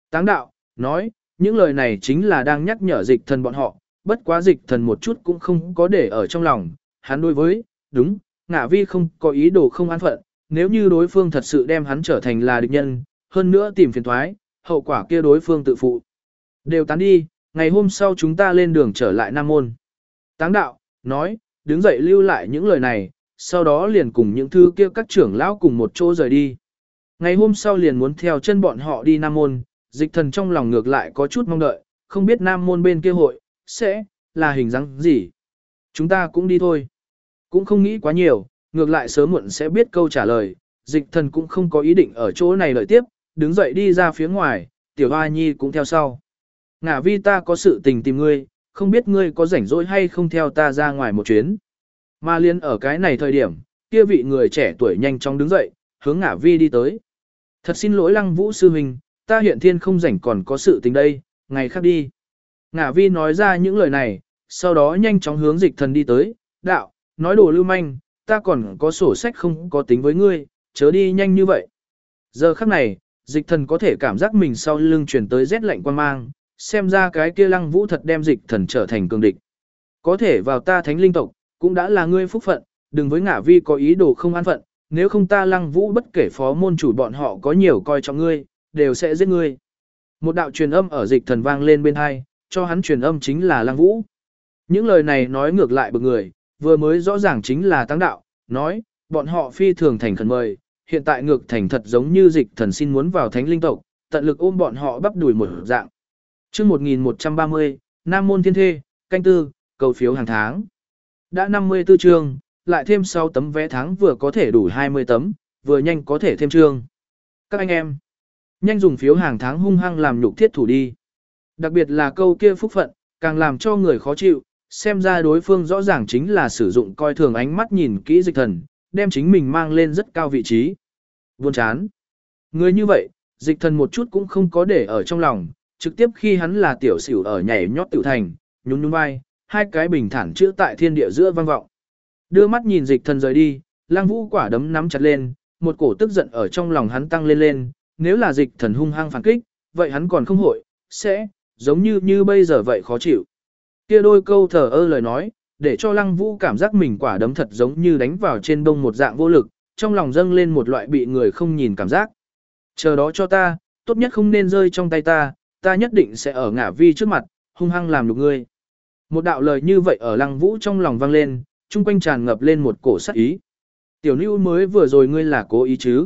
Táng đạo, nói, những lời này chính là đang nhắc nhở dịch thần bọn họ, bất quá dịch thần một chút cũng không có để ở trong lòng, hắn đối với, đúng, Ngạ Vi không có ý đồ không an phận, nếu như đối phương thật sự đem hắn trở thành là địch nhân, hơn nữa tìm phiền thoái, hậu quả kia đối phương tự phụ. Đều tán đi, ngày hôm sau chúng ta lên đường trở lại Nam Môn. Táng đạo, nói, đứng dậy lưu lại những lời này, sau đó liền cùng những thứ kia các trưởng lão cùng một chỗ rời đi. Ngày hôm sau liền muốn theo chân bọn họ đi Nam Môn, dịch thần trong lòng ngược lại có chút mong đợi, không biết Nam Môn bên kia hội, sẽ, là hình dáng gì. Chúng ta cũng đi thôi. Cũng không nghĩ quá nhiều, ngược lại sớm muộn sẽ biết câu trả lời, dịch thần cũng không có ý định ở chỗ này đợi tiếp, đứng dậy đi ra phía ngoài, tiểu hoa nhi cũng theo sau. Ngả Vi ta có sự tình tìm ngươi, không biết ngươi có rảnh rỗi hay không theo ta ra ngoài một chuyến. Mà liên ở cái này thời điểm, kia vị người trẻ tuổi nhanh chóng đứng dậy, hướng Ngả Vi đi tới. Thật xin lỗi Lăng Vũ sư huynh, ta hiện thiên không rảnh còn có sự tình đây, ngày khác đi. Ngả Vi nói ra những lời này, sau đó nhanh chóng hướng dịch thần đi tới, đạo, nói đồ lưu manh, ta còn có sổ sách không có tính với ngươi, chớ đi nhanh như vậy. Giờ khắc này, dịch thần có thể cảm giác mình sau lưng truyền tới rét lạnh quan mang, xem ra cái kia Lăng Vũ thật đem dịch thần trở thành cường địch. Có thể vào ta thánh linh tộc, cũng đã là ngươi phúc phận, đừng với Ngả Vi có ý đồ không an phận, nếu không ta Lăng Vũ bất kể phó môn chủ bọn họ có nhiều coi trọng ngươi, đều sẽ giết ngươi. Một đạo truyền âm ở dịch thần vang lên bên hai, cho hắn truyền âm chính là Lăng Vũ. Những lời này nói ngược lại bực người, vừa mới rõ ràng chính là Táng đạo, nói, bọn họ phi thường thành khẩn mời, hiện tại ngược thành thật giống như dịch thần xin muốn vào thánh linh tộc, tận lực ôm bọn họ bắp đuổi một dạng. Chương 1130, Nam Môn Thiên Thê, canh tư, cầu phiếu hàng tháng. Đã 54 chương, lại thêm 6 tấm vé tháng vừa có thể đủ 20 tấm, vừa nhanh có thể thêm chương. Các anh em, nhanh dùng phiếu hàng tháng hung hăng làm nhục thiết thủ đi. Đặc biệt là câu kia phúc phận, càng làm cho người khó chịu, xem ra đối phương rõ ràng chính là sử dụng coi thường ánh mắt nhìn kỹ dịch thần, đem chính mình mang lên rất cao vị trí. Buồn chán. Người như vậy, dịch thần một chút cũng không có để ở trong lòng, trực tiếp khi hắn là tiểu xỉu ở nhảy nhót tiểu thành, nhún nhún vai, hai cái bình thản chữ tại thiên địa giữa vang vọng. Đưa mắt nhìn dịch thần rời đi, Lăng Vũ quả đấm nắm chặt lên, một cổ tức giận ở trong lòng hắn tăng lên lên, nếu là dịch thần hung hăng phản kích, vậy hắn còn không hội, sẽ, giống như bây giờ vậy khó chịu. Kia đôi câu thờ ơ lời nói, để cho Lăng Vũ cảm giác mình quả đấm thật giống như đánh vào trên bông một dạng vô lực, trong lòng dâng lên một loại bị người không nhìn cảm giác. Chờ đó cho ta, tốt nhất không nên rơi trong tay ta, ta nhất định sẽ ở Ngả Vi trước mặt, hung hăng làm nhục ngươi. Một đạo lời như vậy ở Lăng Vũ trong lòng vang lên, chung quanh tràn ngập lên một cổ sát ý. Tiểu Nưu mới vừa rồi ngươi là cố ý chứ?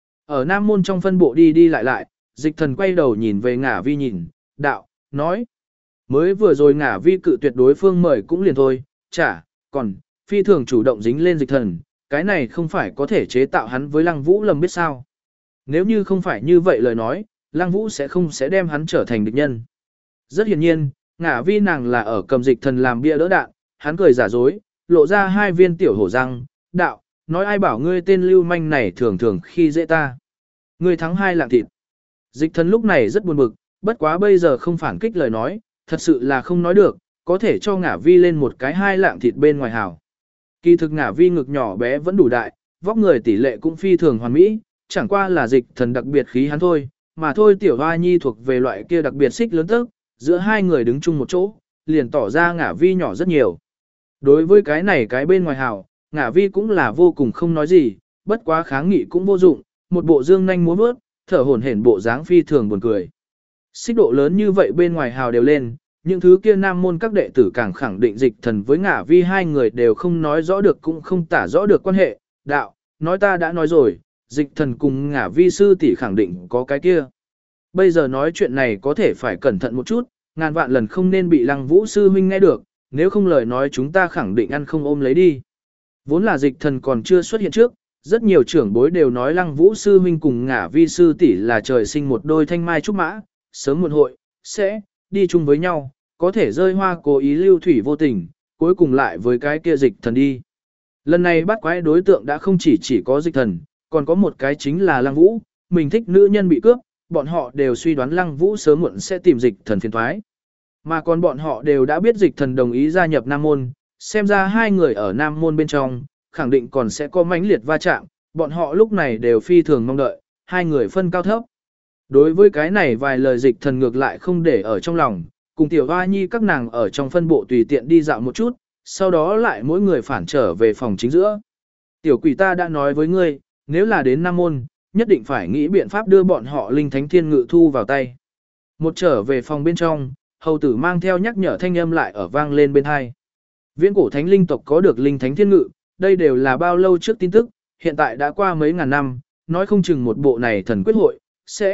Ở Nam Môn trong phân bộ đi đi lại lại, dịch thần quay đầu nhìn về Ngả Vi nhìn, đạo, nói. Mới vừa rồi Ngả Vi cự tuyệt đối phương mời cũng liền thôi, chả, còn, phi thường chủ động dính lên dịch thần, cái này không phải có thể chế tạo hắn với Lăng Vũ lầm biết sao. Nếu như không phải như vậy lời nói, Lăng Vũ sẽ đem hắn trở thành địch nhân. Rất hiển nhiên, Ngả Vi nàng là ở cầm dịch thần làm bia đỡ đạn, hắn cười giả dối, lộ ra hai viên tiểu hổ răng, đạo, nói ai bảo ngươi tên lưu manh này thường thường khi dễ ta. Ngươi thắng 2 lạng thịt. Dịch thần lúc này rất buồn bực, bất quá bây giờ không phản kích lời nói, thật sự là không nói được, có thể cho Ngả Vi lên một cái 2 lạng thịt bên ngoài hảo. Kỳ thực Ngả Vi ngực nhỏ bé vẫn đủ đại, vóc người tỷ lệ cũng phi thường hoàn mỹ, chẳng qua là dịch thần đặc biệt khí hắn thôi, mà thôi tiểu hoa nhi thuộc về loại kia đặc biệt xích lớn tức, giữa hai người đứng chung một chỗ, liền tỏ ra Ngả Vi nhỏ rất nhiều. Đối với cái này cái bên ngoài hảo, Ngả Vi cũng là vô cùng không nói gì, bất quá kháng nghị cũng vô dụng, một bộ dương nhanh múa vớt, thở hổn hển bộ dáng phi thường buồn cười. Xích độ lớn như vậy bên ngoài hào đều lên, những thứ kia Nam Môn các đệ tử càng khẳng định dịch thần với Ngả Vi hai người đều không nói rõ được cũng không tả rõ được quan hệ, đạo, nói ta đã nói rồi, dịch thần cùng Ngả Vi sư tỷ khẳng định có cái kia. Bây giờ nói chuyện này có thể phải cẩn thận một chút, ngàn vạn lần không nên bị Lăng Vũ sư huynh nghe được, nếu không lời nói chúng ta khẳng định ăn không ôm lấy đi. Vốn là dịch thần còn chưa xuất hiện trước, rất nhiều trưởng bối đều nói Lăng Vũ sư huynh cùng Ngả Vi sư tỷ là trời sinh một đôi thanh mai trúc mã, sớm muộn hội, sẽ đi chung với nhau, có thể rơi hoa cố ý lưu thủy vô tình, cuối cùng lại với cái kia dịch thần đi. Lần này bắt quái đối tượng đã không chỉ có dịch thần, còn có một cái chính là Lăng Vũ, mình thích nữ nhân bị cướp, bọn họ đều suy đoán Lăng Vũ sớm muộn sẽ tìm dịch thần phiền thoái. Mà còn bọn họ đều đã biết dịch thần đồng ý gia nhập Nam Môn, xem ra hai người ở Nam Môn bên trong, khẳng định còn sẽ có mãnh liệt va chạm, bọn họ lúc này đều phi thường mong đợi, hai người phân cao thấp. Đối với cái này vài lời dịch thần ngược lại không để ở trong lòng, cùng tiểu hoa nhi các nàng ở trong phân bộ tùy tiện đi dạo một chút, sau đó lại mỗi người phản trở về phòng chính giữa. Tiểu quỷ ta đã nói với ngươi, nếu là đến Nam Môn, nhất định phải nghĩ biện pháp đưa bọn họ linh thánh thiên ngự thu vào tay. Một trở về phòng bên trong, hầu tử mang theo nhắc nhở thanh âm lại ở vang lên bên hai. Viễn cổ thánh linh tộc có được linh thánh thiên ngự, đây đều là bao lâu trước tin tức, hiện tại đã qua mấy ngàn năm, nói không chừng một bộ này thần quyết hội,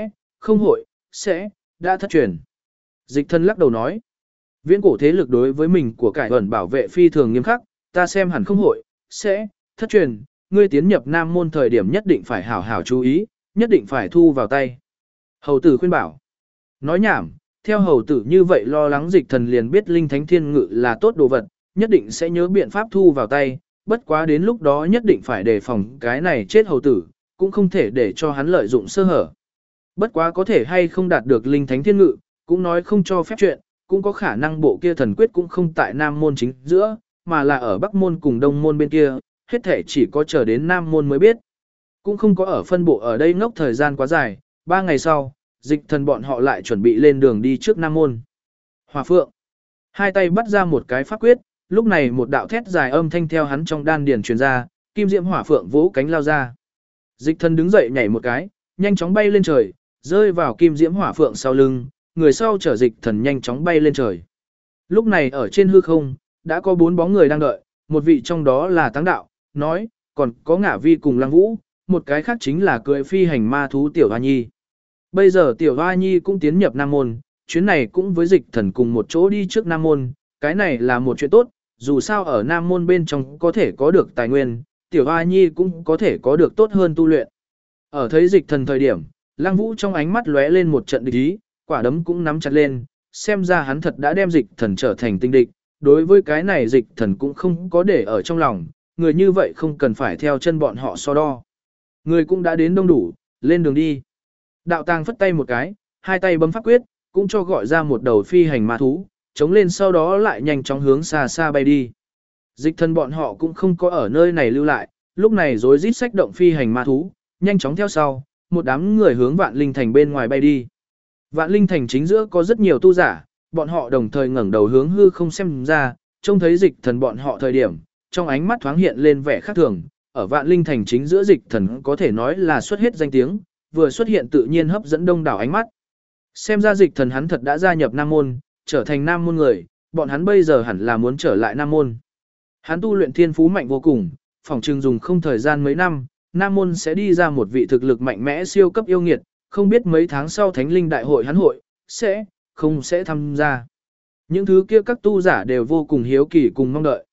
sẽ, đã thất truyền. Dịch thân lắc đầu nói, viễn cổ thế lực đối với mình của cải ẩn bảo vệ phi thường nghiêm khắc, ta xem hẳn không hội, sẽ, thất truyền, ngươi tiến nhập Nam Môn thời điểm nhất định phải hảo hảo chú ý, nhất định phải thu vào tay. Hầu tử khuyên bảo, nói nhảm, theo hầu tử như vậy lo lắng dịch thần liền biết linh thánh thiên ngự là tốt đồ vật, nhất định sẽ nhớ biện pháp thu vào tay, bất quá đến lúc đó nhất định phải đề phòng cái này chết hầu tử, cũng không thể để cho hắn lợi dụng sơ hở. Bất quá có thể hay không đạt được linh thánh thiên ngự, cũng nói không cho phép chuyện, cũng có khả năng bộ kia thần quyết cũng không tại Nam Môn chính giữa, mà là ở Bắc Môn cùng Đông Môn bên kia, hết thể chỉ có chờ đến Nam Môn mới biết. Cũng không có ở phân bộ ở đây ngốc thời gian quá dài, 3 ngày sau, dịch thần bọn họ lại chuẩn bị lên đường đi trước Nam Môn. Hỏa Phượng, hai tay bắt ra một cái pháp quyết, lúc này một đạo thét dài âm thanh theo hắn trong đan điền truyền ra, kim diễm hỏa phượng vỗ cánh lao ra. Dịch thần đứng dậy nhảy một cái, nhanh chóng bay lên trời, rơi vào kim diễm hỏa phượng sau lưng, người sau chở dịch thần nhanh chóng bay lên trời. Lúc này ở trên hư không, đã có 4 bóng người đang đợi, một vị trong đó là Táng Đạo, nói, còn có Ngả Vi cùng Lăng Vũ, một cái khác chính là cưỡi phi hành ma thú Tiểu Hoa Nhi. Bây giờ Tiểu Hoa Nhi cũng tiến nhập Nam Môn, chuyến này cũng với dịch thần cùng một chỗ đi trước Nam Môn, cái này là một chuyện tốt, dù sao ở Nam Môn bên trong có thể có được tài nguyên, Tiểu Hoa Nhi cũng có thể có được tốt hơn tu luyện. Ở thấy dịch thần thời điểm, Lăng Vũ trong ánh mắt lóe lên một trận địch ý, quả đấm cũng nắm chặt lên, xem ra hắn thật đã đem dịch thần trở thành tinh địch, đối với cái này dịch thần cũng không có để ở trong lòng, người như vậy không cần phải theo chân bọn họ so đo. Người cũng đã đến đông đủ, lên đường đi. Đạo Tàng phất tay một cái, hai tay bấm pháp quyết, cũng cho gọi ra một đầu phi hành ma thú, chống lên sau đó lại nhanh chóng hướng xa xa bay đi. Dịch thần bọn họ cũng không có ở nơi này lưu lại, lúc này rối rít xách động phi hành ma thú, nhanh chóng theo sau, một đám người hướng Vạn Linh Thành bên ngoài bay đi. Vạn Linh Thành chính giữa có rất nhiều tu giả, bọn họ đồng thời ngẩng đầu hướng hư không xem ra, trông thấy dịch thần bọn họ thời điểm, trong ánh mắt thoáng hiện lên vẻ khác thường, ở Vạn Linh Thành chính giữa dịch thần có thể nói là xuất hết danh tiếng, vừa xuất hiện tự nhiên hấp dẫn đông đảo ánh mắt. Xem ra dịch thần hắn thật đã gia nhập Nam Môn, trở thành Nam Môn người, bọn hắn bây giờ hẳn là muốn trở lại Nam Môn. Hắn tu luyện thiên phú mạnh vô cùng, phỏng chừng dùng không thời gian mấy năm, Nam Môn sẽ đi ra một vị thực lực mạnh mẽ siêu cấp yêu nghiệt, không biết mấy tháng sau Thánh Linh Đại hội hắn hội, sẽ tham gia. Những thứ kia các tu giả đều vô cùng hiếu kỳ cùng mong đợi.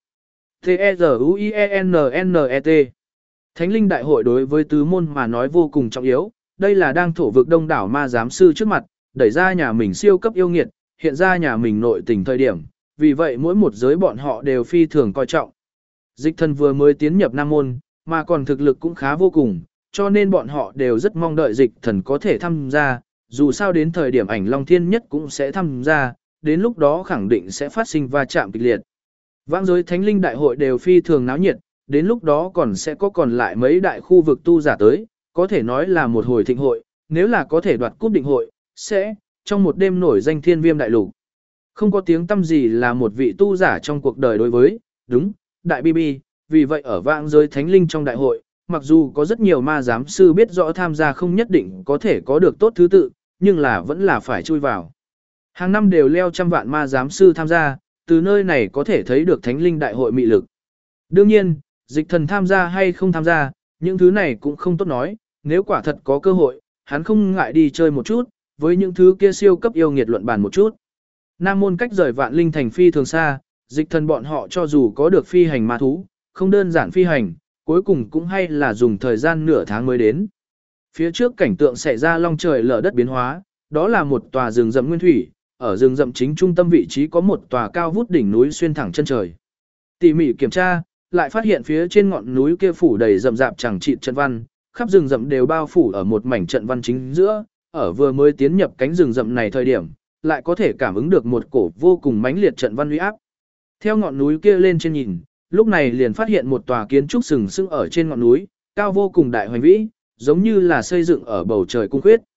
T-E-Z-U-I-E-N-N-E-T Thánh Linh Đại hội đối với tứ môn mà nói vô cùng trọng yếu, đây là đang thổ vực đông đảo ma giám sư trước mặt, đẩy ra nhà mình siêu cấp yêu nghiệt, hiện ra nhà mình nội tình thời điểm, vì vậy mỗi một giới bọn họ đều phi thường coi trọng. Dịch thần vừa mới tiến nhập Nam Môn, mà còn thực lực cũng khá vô cùng, cho nên bọn họ đều rất mong đợi dịch thần có thể tham gia, dù sao đến thời điểm Ảnh Long Thiên Nhất cũng sẽ tham gia, đến lúc đó khẳng định sẽ phát sinh va chạm kịch liệt. Vãng giới Thánh Linh Đại hội đều phi thường náo nhiệt, đến lúc đó còn sẽ có còn lại mấy đại khu vực tu giả tới, có thể nói là một hồi thịnh hội, nếu là có thể đoạt cúp định hội, sẽ trong một đêm nổi danh Thiên Viêm Đại Lục. Không có tiếng tăm gì là một vị tu giả trong cuộc đời đối với, đúng, Đại Bi Bi, vì vậy ở vãng giới Thánh Linh trong đại hội, mặc dù có rất nhiều ma giám sư biết rõ tham gia không nhất định có thể có được tốt thứ tự, nhưng là vẫn là phải chui vào. Hàng năm đều leo trăm vạn ma giám sư tham gia, từ nơi này có thể thấy được Thánh Linh đại hội mị lực. Đương nhiên, dịch thần tham gia hay không tham gia, những thứ này cũng không tốt nói, nếu quả thật có cơ hội, hắn không ngại đi chơi một chút, với những thứ kia siêu cấp yêu nghiệt luận bàn một chút. Nam Môn cách rời Vạn Linh thành phi thường xa, dịch thần bọn họ cho dù có được phi hành ma thú, không đơn giản phi hành, cuối cùng cũng hay là dùng thời gian nửa tháng mới đến. Phía trước cảnh tượng xảy ra long trời lở đất biến hóa, đó là một tòa rừng rậm nguyên thủy, ở rừng rậm chính trung tâm vị trí có một tòa cao vút đỉnh núi xuyên thẳng chân trời. Tỉ mỉ kiểm tra, lại phát hiện phía trên ngọn núi kia phủ đầy rậm rạp chẳng trị trận văn, khắp rừng rậm đều bao phủ ở một mảnh trận văn chính giữa, ở vừa mới tiến nhập cánh rừng rậm này thời điểm, lại có thể cảm ứng được một cổ vô cùng mãnh liệt trận văn uy áp. Theo ngọn núi kia lên trên nhìn, lúc này liền phát hiện một tòa kiến trúc sừng sững ở trên ngọn núi, cao vô cùng đại hoành vĩ, giống như là xây dựng ở bầu trời cung khuyết.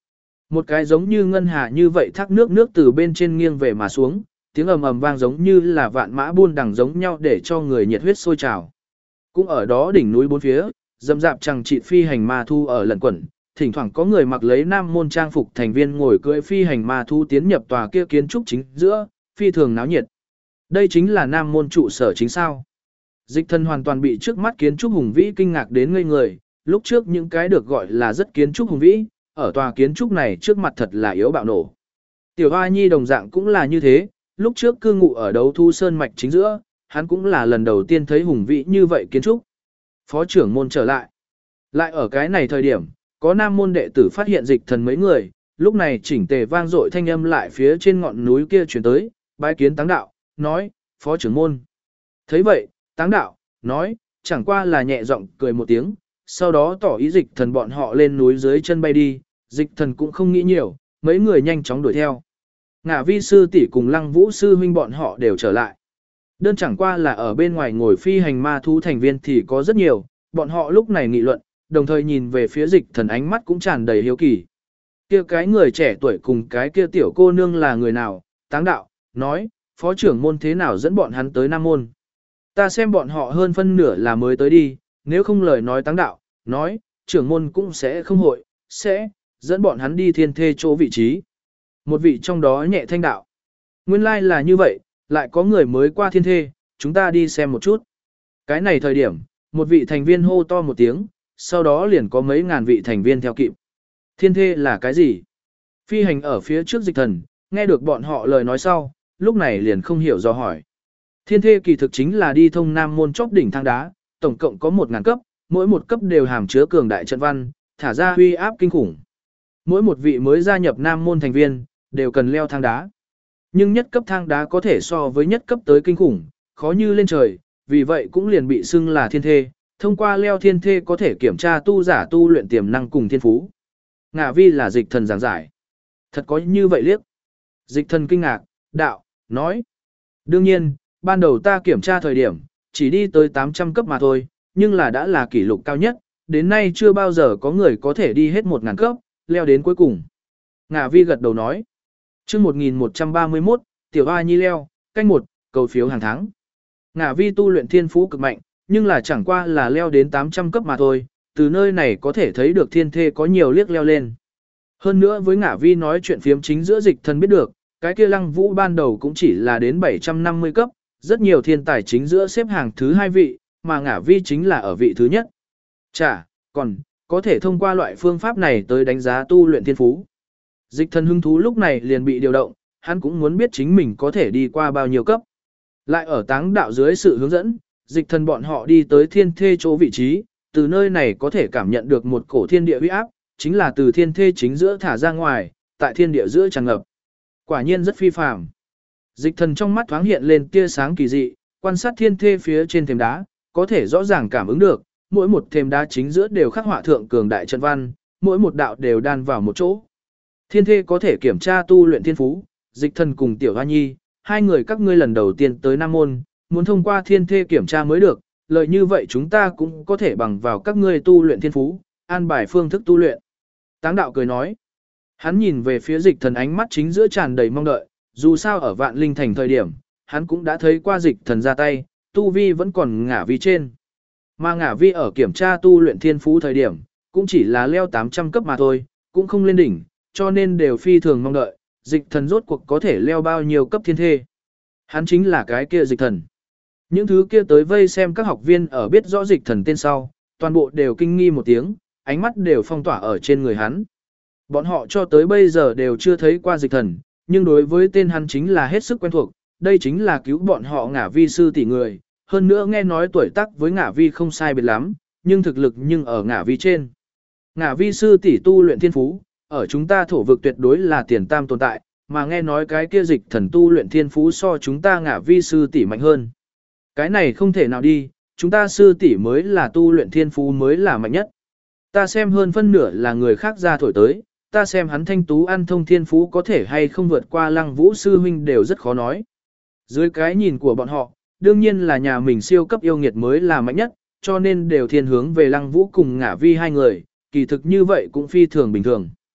Một cái giống như ngân hà như vậy thác nước từ bên trên nghiêng về mà xuống, tiếng ầm ầm vang giống như là vạn mã buôn đằng giống nhau để cho người nhiệt huyết sôi trào. Cũng ở đó đỉnh núi bốn phía, dầm dạp chẳng trị phi hành ma thu ở lẩn quẩn, thỉnh thoảng có người mặc lấy nam môn trang phục thành viên ngồi cưỡi phi hành ma thu tiến nhập tòa kia kiến trúc chính giữa, phi thường náo nhiệt. Đây chính là nam môn trụ sở chính sao. Dịch Thần hoàn toàn bị trước mắt kiến trúc hùng vĩ kinh ngạc đến ngây người, lúc trước những cái được gọi là rất kiến trúc hùng vĩ, ở tòa kiến trúc này trước mặt thật là yếu bạo nổ. Tiểu Hoa Nhi đồng dạng cũng là như thế, lúc trước cư ngụ ở đấu thu sơn mạch chính giữa, hắn cũng là lần đầu tiên thấy hùng vĩ như vậy kiến trúc. Phó trưởng môn trở lại. Lại ở cái này thời điểm, có nam môn đệ tử phát hiện Dịch Thần mấy người, lúc này chỉnh tề vang dội thanh âm lại phía trên ngọn núi kia chuyển tới, bái kiến Táng đạo, nói, phó trưởng môn. Thấy vậy, Táng đạo, nói, chẳng qua là nhẹ giọng cười một tiếng, sau đó tỏ ý Dịch Thần bọn họ lên núi dưới chân bay đi, Dịch Thần cũng không nghĩ nhiều, mấy người nhanh chóng đuổi theo. Ngả Vi sư tỷ cùng Lăng Vũ sư huynh bọn họ đều trở lại. Đơn chẳng qua là ở bên ngoài ngồi phi hành ma thú thành viên thì có rất nhiều, bọn họ lúc này nghị luận, đồng thời nhìn về phía Dịch Thần ánh mắt cũng tràn đầy hiếu kỳ. Kia cái người trẻ tuổi cùng cái kia tiểu cô nương là người nào? Táng đạo, nói, phó trưởng môn thế nào dẫn bọn hắn tới Nam môn. Ta xem bọn họ hơn phân nửa là mới tới đi, nếu không lời nói Táng đạo, nói, trưởng môn cũng sẽ không hội, sẽ dẫn bọn hắn đi thiên thê chỗ vị trí. Một vị trong đó nhẹ thanh đạo. Nguyên lai là như vậy, lại có người mới qua thiên thê, chúng ta đi xem một chút. Cái này thời điểm, một vị thành viên hô to một tiếng, sau đó liền có mấy ngàn vị thành viên theo kịp. Thiên thê là cái gì? Phi hành ở phía trước Dịch Thần, nghe được bọn họ lời nói sau, lúc này liền không hiểu do hỏi. Thiên thê kỳ thực chính là đi thông nam môn chóp đỉnh thang đá, tổng cộng có 1000 cấp, mỗi một cấp đều hàm chứa cường đại trận văn, thả ra uy áp kinh khủng. Mỗi một vị mới gia nhập nam môn thành viên, đều cần leo thang đá. Nhưng nhất cấp thang đá có thể so với nhất cấp tới kinh khủng, khó như lên trời, vì vậy cũng liền bị xưng là thiên thê, thông qua leo thiên thê có thể kiểm tra tu giả tu luyện tiềm năng cùng thiên phú. Ngả Vi là Dịch Thần giảng giải. Thật có như vậy liếc. Dịch Thần kinh ngạc, đạo, nói. Đương nhiên, ban đầu ta kiểm tra thời điểm, chỉ đi tới 800 cấp mà thôi, nhưng là đã là kỷ lục cao nhất, đến nay chưa bao giờ có người có thể đi hết 1000 cấp, leo đến cuối cùng. Ngả Vi gật đầu nói. Chương 1131, Tiểu Hoa Nhi leo, canh 1, cầu phiếu hàng tháng. Ngả Vi tu luyện thiên phú cực mạnh, nhưng là chẳng qua là leo đến 800 cấp mà thôi, từ nơi này có thể thấy được thiên thê có nhiều liếc leo lên. Hơn nữa với Ngả Vi nói chuyện phiếm chính giữa Dịch Thần biết được, cái kia Lăng Vũ ban đầu cũng chỉ là đến 750 cấp, rất nhiều thiên tài chính giữa xếp hàng thứ 2 vị, mà Ngả Vi chính là ở vị thứ nhất. Chà, còn, có thể thông qua loại phương pháp này tới đánh giá tu luyện thiên phú. Dịch Thần hứng thú lúc này liền bị điều động, hắn cũng muốn biết chính mình có thể đi qua bao nhiêu cấp. Lại ở Táng đạo dưới sự hướng dẫn, Dịch Thần bọn họ đi tới thiên thê chỗ vị trí, từ nơi này có thể cảm nhận được một cổ thiên địa uy áp, chính là từ thiên thê chính giữa thả ra ngoài, tại thiên địa giữa tràn ngập. Quả nhiên rất phi phàm. Dịch Thần trong mắt thoáng hiện lên tia sáng kỳ dị, quan sát thiên thê phía trên thềm đá, có thể rõ ràng cảm ứng được, mỗi một thềm đá chính giữa đều khắc họa thượng cường đại trận văn, mỗi một đạo đều đan vào một chỗ. Thiên thê có thể kiểm tra tu luyện thiên phú, Dịch Thần cùng Tiểu Hoa Nhi, hai người các ngươi lần đầu tiên tới Nam môn, muốn thông qua thiên thê kiểm tra mới được, lợi như vậy chúng ta cũng có thể bằng vào các ngươi tu luyện thiên phú, an bài phương thức tu luyện. Táng đạo cười nói. Hắn nhìn về phía Dịch Thần ánh mắt chính giữa tràn đầy mong đợi, dù sao ở Vạn Linh Thành thời điểm, hắn cũng đã thấy qua Dịch Thần ra tay, tu vi vẫn còn Ngả Vi trên. Mà Ngả Vi ở kiểm tra tu luyện thiên phú thời điểm, cũng chỉ là leo 800 cấp mà thôi, cũng không lên đỉnh, cho nên đều phi thường mong đợi, Dịch Thần rốt cuộc có thể leo bao nhiêu cấp thiên thê. Hắn chính là cái kia Dịch Thần. Những thứ kia tới vây xem các học viên ở biết rõ Dịch Thần tên sau, toàn bộ đều kinh nghi một tiếng, ánh mắt đều phong tỏa ở trên người hắn. Bọn họ cho tới bây giờ đều chưa thấy qua Dịch Thần, nhưng đối với tên hắn chính là hết sức quen thuộc, đây chính là cứu bọn họ Ngả Vi sư tỷ người, hơn nữa nghe nói tuổi tác với Ngả Vi không sai biệt lắm, nhưng thực lực nhưng ở Ngả Vi trên. Ngả Vi sư tỷ tu luyện thiên phú, ở chúng ta thổ vực tuyệt đối là tiền tam tồn tại, mà nghe nói cái kia Dịch Thần tu luyện thiên phú so chúng ta Ngả Vi sư tỷ mạnh hơn. Cái này không thể nào đi, chúng ta sư tỷ mới là tu luyện thiên phú mới là mạnh nhất. Ta xem hơn phân nửa là người khác ra thổi tới, ta xem hắn thanh tú ăn thông thiên phú có thể hay không vượt qua Lăng Vũ sư huynh đều rất khó nói. Dưới cái nhìn của bọn họ, đương nhiên là nhà mình siêu cấp yêu nghiệt mới là mạnh nhất, cho nên đều thiên hướng về Lăng Vũ cùng Ngả Vi hai người, kỳ thực như vậy cũng phi thường bình thường.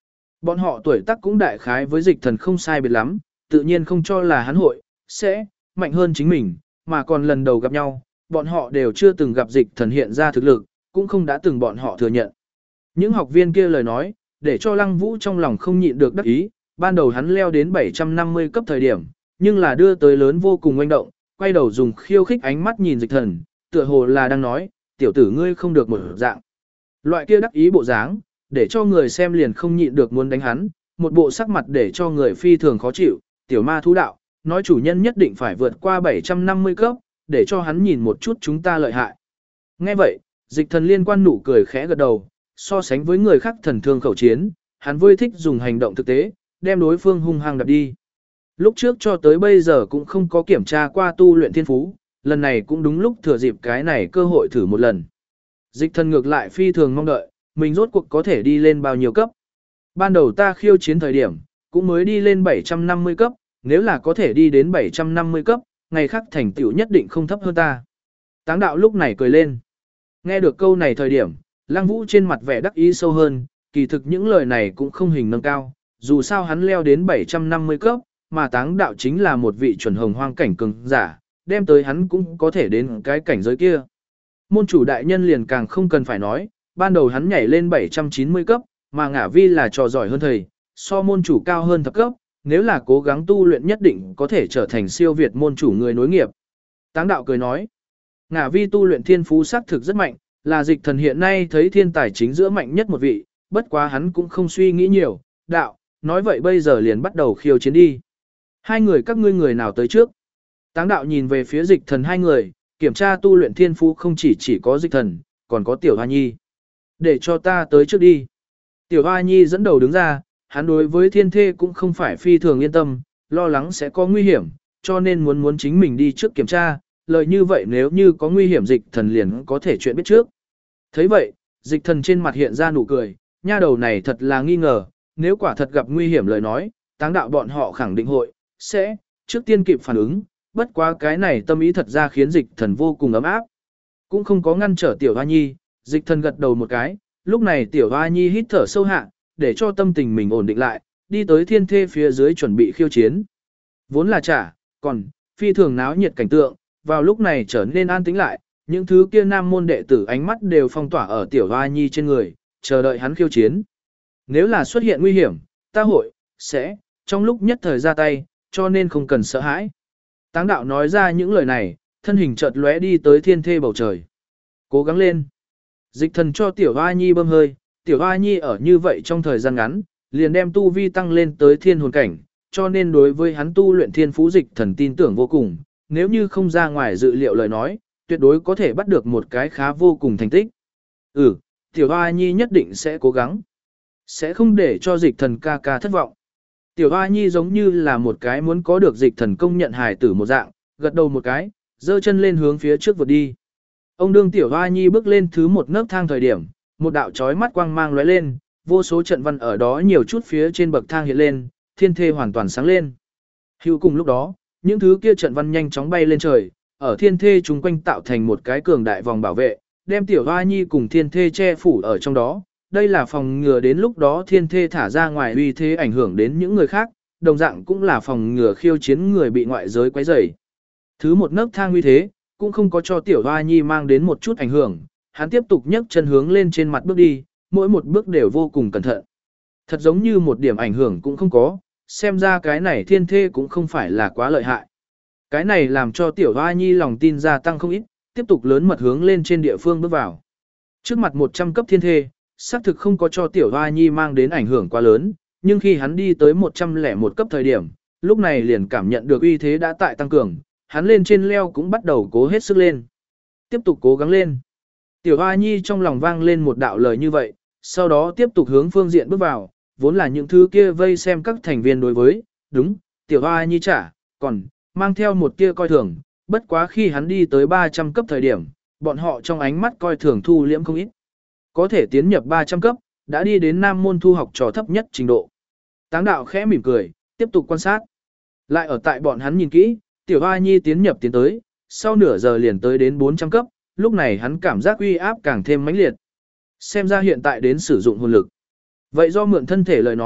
Bọn họ tuổi tác cũng đại khái với dịch thần không sai biệt lắm, tự nhiên không cho là hắn hội, sẽ, mạnh hơn chính mình, mà còn lần đầu gặp nhau, bọn họ đều chưa từng gặp dịch thần hiện ra thực lực, cũng không đã từng bọn họ thừa nhận. Những học viên kia lời nói, để cho Lăng Vũ trong lòng không nhịn được đắc ý, ban đầu hắn leo đến 750 cấp thời điểm, nhưng là đưa tới lớn vô cùng oanh động, quay đầu dùng khiêu khích ánh mắt nhìn dịch thần, tựa hồ là đang nói, tiểu tử ngươi không được một dạng. Loại kia đắc ý bộ dáng, để cho người xem liền không nhịn được muốn đánh hắn, một bộ sắc mặt để cho người phi thường khó chịu, tiểu ma thú đạo, nói chủ nhân nhất định phải vượt qua 750 cấp, để cho hắn nhìn một chút chúng ta lợi hại. Nghe vậy, dịch thần liên quan nụ cười khẽ gật đầu, so sánh với người khác thần thương khẩu chiến, hắn vui thích dùng hành động thực tế, đem đối phương hung hăng đập đi. Lúc trước cho tới bây giờ cũng không có kiểm tra qua tu luyện thiên phú, lần này cũng đúng lúc thừa dịp cái này cơ hội thử một lần. Dịch thần ngược lại phi thường mong đợi, mình rốt cuộc có thể đi lên bao nhiêu cấp. Ban đầu ta khiêu chiến thời điểm, cũng mới đi lên 750 cấp, nếu là có thể đi đến 750 cấp, ngày khác thành tựu nhất định không thấp hơn ta. Táng đạo lúc này cười lên. Nghe được câu này thời điểm, Lăng Vũ trên mặt vẻ đắc ý sâu hơn, kỳ thực những lời này cũng không hình nâng cao, dù sao hắn leo đến 750 cấp, mà Táng đạo chính là một vị chuẩn hồng hoang cảnh cường giả, đem tới hắn cũng có thể đến cái cảnh giới kia. Môn chủ đại nhân liền càng không cần phải nói, ban đầu hắn nhảy lên 790 cấp, mà Ngả Vi là trò giỏi hơn thầy, so môn chủ cao hơn thập cấp, nếu là cố gắng tu luyện nhất định có thể trở thành siêu việt môn chủ người nối nghiệp. Táng đạo cười nói, Ngả Vi tu luyện thiên phú xác thực rất mạnh, là dịch thần hiện nay thấy thiên tài chính giữa mạnh nhất một vị, bất quá hắn cũng không suy nghĩ nhiều, đạo, nói vậy bây giờ liền bắt đầu khiêu chiến đi. Hai người các ngươi người nào tới trước? Táng đạo nhìn về phía dịch thần hai người, kiểm tra tu luyện thiên phú không chỉ có dịch thần, còn có tiểu hoa nhi. Để cho ta tới trước đi. Tiểu hoa nhi dẫn đầu đứng ra, hắn đối với thiên thê cũng không phải phi thường yên tâm, lo lắng sẽ có nguy hiểm, cho nên muốn chính mình đi trước kiểm tra, lời như vậy nếu như có nguy hiểm dịch thần liền có thể chuyện biết trước. Thấy vậy, dịch thần trên mặt hiện ra nụ cười, nha đầu này thật là nghi ngờ, nếu quả thật gặp nguy hiểm lời nói, Táng đạo bọn họ khẳng định hội, sẽ, trước tiên kịp phản ứng, bất quá cái này tâm ý thật ra khiến dịch thần vô cùng ấm áp. Cũng không có ngăn trở tiểu hoa nhi, dịch thần gật đầu một cái, lúc này tiểu hoa nhi hít thở sâu hạ, để cho tâm tình mình ổn định lại, đi tới thiên thê phía dưới chuẩn bị khiêu chiến. Vốn là còn, phi thường náo nhiệt cảnh tượng, vào lúc này trở nên an tĩnh lại, những thứ kia nam môn đệ tử ánh mắt đều phong tỏa ở tiểu hoa nhi trên người, chờ đợi hắn khiêu chiến. Nếu là xuất hiện nguy hiểm, ta hội, sẽ, trong lúc nhất thời ra tay, cho nên không cần sợ hãi. Táng đạo nói ra những lời này, thân hình chợt lóe đi tới thiên thê bầu trời. Cố gắng lên. Dịch thần cho tiểu hoa nhi bơm hơi, tiểu hoa nhi ở như vậy trong thời gian ngắn, liền đem tu vi tăng lên tới thiên hồn cảnh, cho nên đối với hắn tu luyện thiên phú dịch thần tin tưởng vô cùng, nếu như không ra ngoài dự liệu lời nói, tuyệt đối có thể bắt được một cái khá vô cùng thành tích. Tiểu hoa nhi nhất định sẽ cố gắng, sẽ không để cho dịch thần ca ca thất vọng. Tiểu hoa nhi giống như là một cái muốn có được dịch thần công nhận hài tử một dạng, gật đầu một cái, giơ chân lên hướng phía trước vượt đi. Ông đương tiểu hoa nhi bước lên thứ một nấc thang thời điểm, một đạo chói mắt quang mang lóe lên, vô số trận văn ở đó nhiều chút phía trên bậc thang hiện lên, thiên thê hoàn toàn sáng lên. Hữu cùng lúc đó, những thứ kia trận văn nhanh chóng bay lên trời, ở thiên thê chúng quanh tạo thành một cái cường đại vòng bảo vệ, đem tiểu hoa nhi cùng thiên thê che phủ ở trong đó. Đây là phòng ngừa đến lúc đó thiên thê thả ra ngoài uy thế ảnh hưởng đến những người khác, đồng dạng cũng là phòng ngừa khiêu chiến người bị ngoại giới quấy rầy. Thứ một nấc thang uy thế, cũng không có cho tiểu hoa nhi mang đến một chút ảnh hưởng, hắn tiếp tục nhấc chân hướng lên trên mặt bước đi, mỗi một bước đều vô cùng cẩn thận. Thật giống như một điểm ảnh hưởng cũng không có, xem ra cái này thiên thê cũng không phải là quá lợi hại. Cái này làm cho tiểu hoa nhi lòng tin gia tăng không ít, tiếp tục lớn mật hướng lên trên địa phương bước vào. Trước mặt 100 cấp thiên thê, xác thực không có cho tiểu hoa nhi mang đến ảnh hưởng quá lớn, nhưng khi hắn đi tới 101 cấp thời điểm, lúc này liền cảm nhận được uy thế đã tại tăng cường, hắn lên trên leo cũng bắt đầu cố hết sức lên. Tiếp tục cố gắng lên. Tiểu hoa nhi trong lòng vang lên một đạo lời như vậy, sau đó tiếp tục hướng phương diện bước vào, vốn là những thứ kia vây xem các thành viên đối với, đúng, tiểu hoa nhi còn, mang theo một tia coi thường, bất quá khi hắn đi tới 300 cấp thời điểm, bọn họ trong ánh mắt coi thường thu liễm không ít. Có thể tiến nhập 300 cấp, đã đi đến nam môn thu học trò thấp nhất trình độ. Táng đạo khẽ mỉm cười, tiếp tục quan sát. Lại ở tại bọn hắn nhìn kỹ, tiểu hoa nhi tiến tới, sau nửa giờ liền tới đến 400 cấp, lúc này hắn cảm giác uy áp càng thêm mãnh liệt. Xem ra hiện tại đến sử dụng hồn lực. Vậy do mượn thân thể lời nói,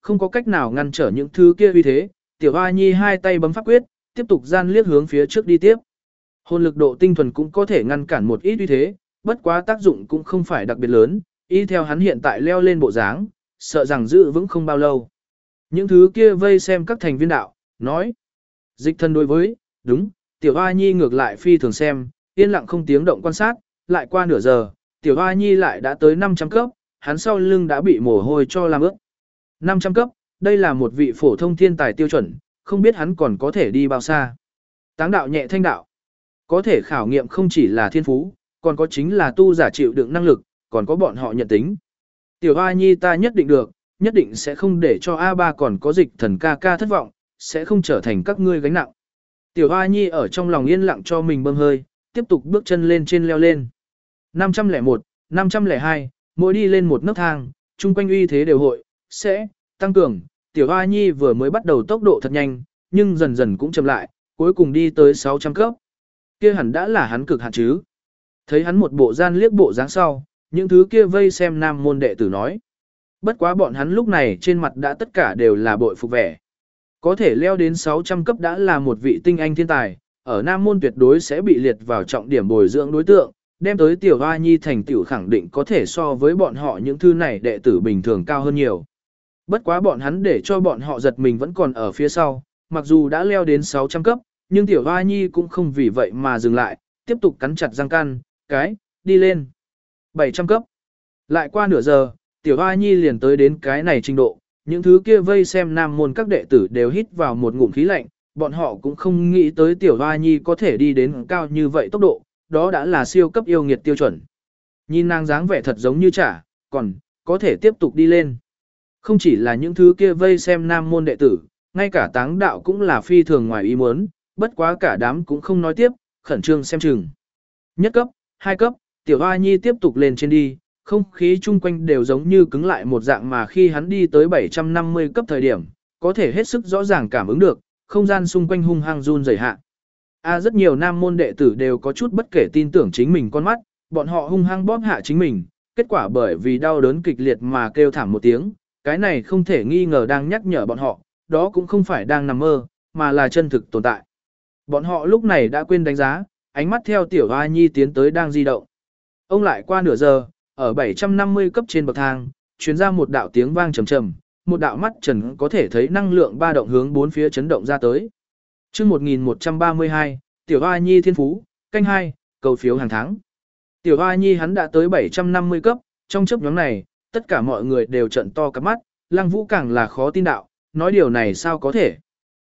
không có cách nào ngăn trở những thứ kia uy thế, Tiểu Hoa Nhi hai tay bấm pháp quyết, tiếp tục gian liếc hướng phía trước đi tiếp. Hồn lực độ tinh thuần cũng có thể ngăn cản một ít uy thế, bất quá tác dụng cũng không phải đặc biệt lớn, y theo hắn hiện tại leo lên bộ dáng, sợ rằng giữ vững không bao lâu. Những thứ kia vây xem các thành viên đạo, nói. Dịch thần đối với, đúng, Tiểu Hoa Nhi ngược lại phi thường xem, yên lặng không tiếng động quan sát, lại qua nửa giờ, Tiểu Hoa Nhi lại đã tới 500 cấp, hắn sau lưng đã bị mồ hôi cho làm ướt. 500 cấp, đây là một vị phổ thông thiên tài tiêu chuẩn, không biết hắn còn có thể đi bao xa. Táng đạo nhẹ thanh đạo, có thể khảo nghiệm không chỉ là thiên phú, còn có chính là tu giả chịu đựng năng lực, còn có bọn họ nhận tính. Tiểu Hoa Nhi ta nhất định được, nhất định sẽ không để cho A3 còn có dịch thần ca ca thất vọng, sẽ không trở thành các ngươi gánh nặng. Tiểu Hoa Nhi ở trong lòng yên lặng cho mình bơm hơi, tiếp tục bước chân lên trên leo lên. 501, 502, mỗi đi lên một nấc thang, chung quanh uy thế đều hội, sẽ tăng cường. Tiểu Hoa Nhi vừa mới bắt đầu tốc độ thật nhanh, nhưng dần dần cũng chậm lại, cuối cùng đi tới 600 cấp. Kia hẳn đã là hắn cực hạn chứ. Thấy hắn một bộ gian liếc bộ dáng sau, những thứ kia vây xem nam môn đệ tử nói. Bất quá bọn hắn lúc này trên mặt đã tất cả đều là bội phục vẻ. Có thể leo đến 600 cấp đã là một vị tinh anh thiên tài, ở nam môn tuyệt đối sẽ bị liệt vào trọng điểm bồi dưỡng đối tượng, đem tới Tiểu Hoa Nhi thành tiểu khẳng định có thể so với bọn họ những thứ này đệ tử bình thường cao hơn nhiều. Bất quá bọn hắn để cho bọn họ giật mình vẫn còn ở phía sau, mặc dù đã leo đến 600 cấp, nhưng Tiểu Hoa Nhi cũng không vì vậy mà dừng lại, tiếp tục cắn chặt răng can, đi lên. 700 cấp. Lại qua nửa giờ, Tiểu Hoa Nhi liền tới đến cái này trình độ, những thứ kia vây xem nam môn các đệ tử đều hít vào một ngụm khí lạnh, bọn họ cũng không nghĩ tới Tiểu Hoa Nhi có thể đi đến cao như vậy tốc độ, đó đã là siêu cấp yêu nghiệt tiêu chuẩn. Nhìn nàng dáng vẻ thật giống như chả, còn có thể tiếp tục đi lên. Không chỉ là những thứ kia vây xem nam môn đệ tử, ngay cả táng đạo cũng là phi thường ngoài ý muốn, bất quá cả đám cũng không nói tiếp, khẩn trương xem chừng. Nhất cấp, 2 cấp, Tiểu Hoa Nhi tiếp tục lên trên đi, không khí chung quanh đều giống như cứng lại một dạng mà khi hắn đi tới 750 cấp thời điểm, có thể hết sức rõ ràng cảm ứng được, không gian xung quanh hung hăng run rẩy hạ. Rất nhiều nam môn đệ tử đều có chút bất kể tin tưởng chính mình con mắt, bọn họ hung hăng bóp hạ chính mình, kết quả bởi vì đau đớn kịch liệt mà kêu thảm một tiếng, cái này không thể nghi ngờ đang nhắc nhở bọn họ, đó cũng không phải đang nằm mơ, mà là chân thực tồn tại. Bọn họ lúc này đã quên đánh giá, ánh mắt theo Tiểu Hoa Nhi tiến tới đang di động. Ông lại qua nửa giờ, ở 750 cấp trên bậc thang, truyền ra một đạo tiếng vang trầm trầm, một đạo mắt trần có thể thấy năng lượng ba động hướng bốn phía chấn động ra tới. Chương 1132, Tiểu Hoa Nhi thiên phú, canh 2, cầu phiếu hàng tháng. Tiểu Hoa Nhi hắn đã tới 750 cấp, trong chớp nhoáng này, tất cả mọi người đều trợn to cặp mắt, Lăng Vũ càng là khó tin đạo, nói điều này sao có thể.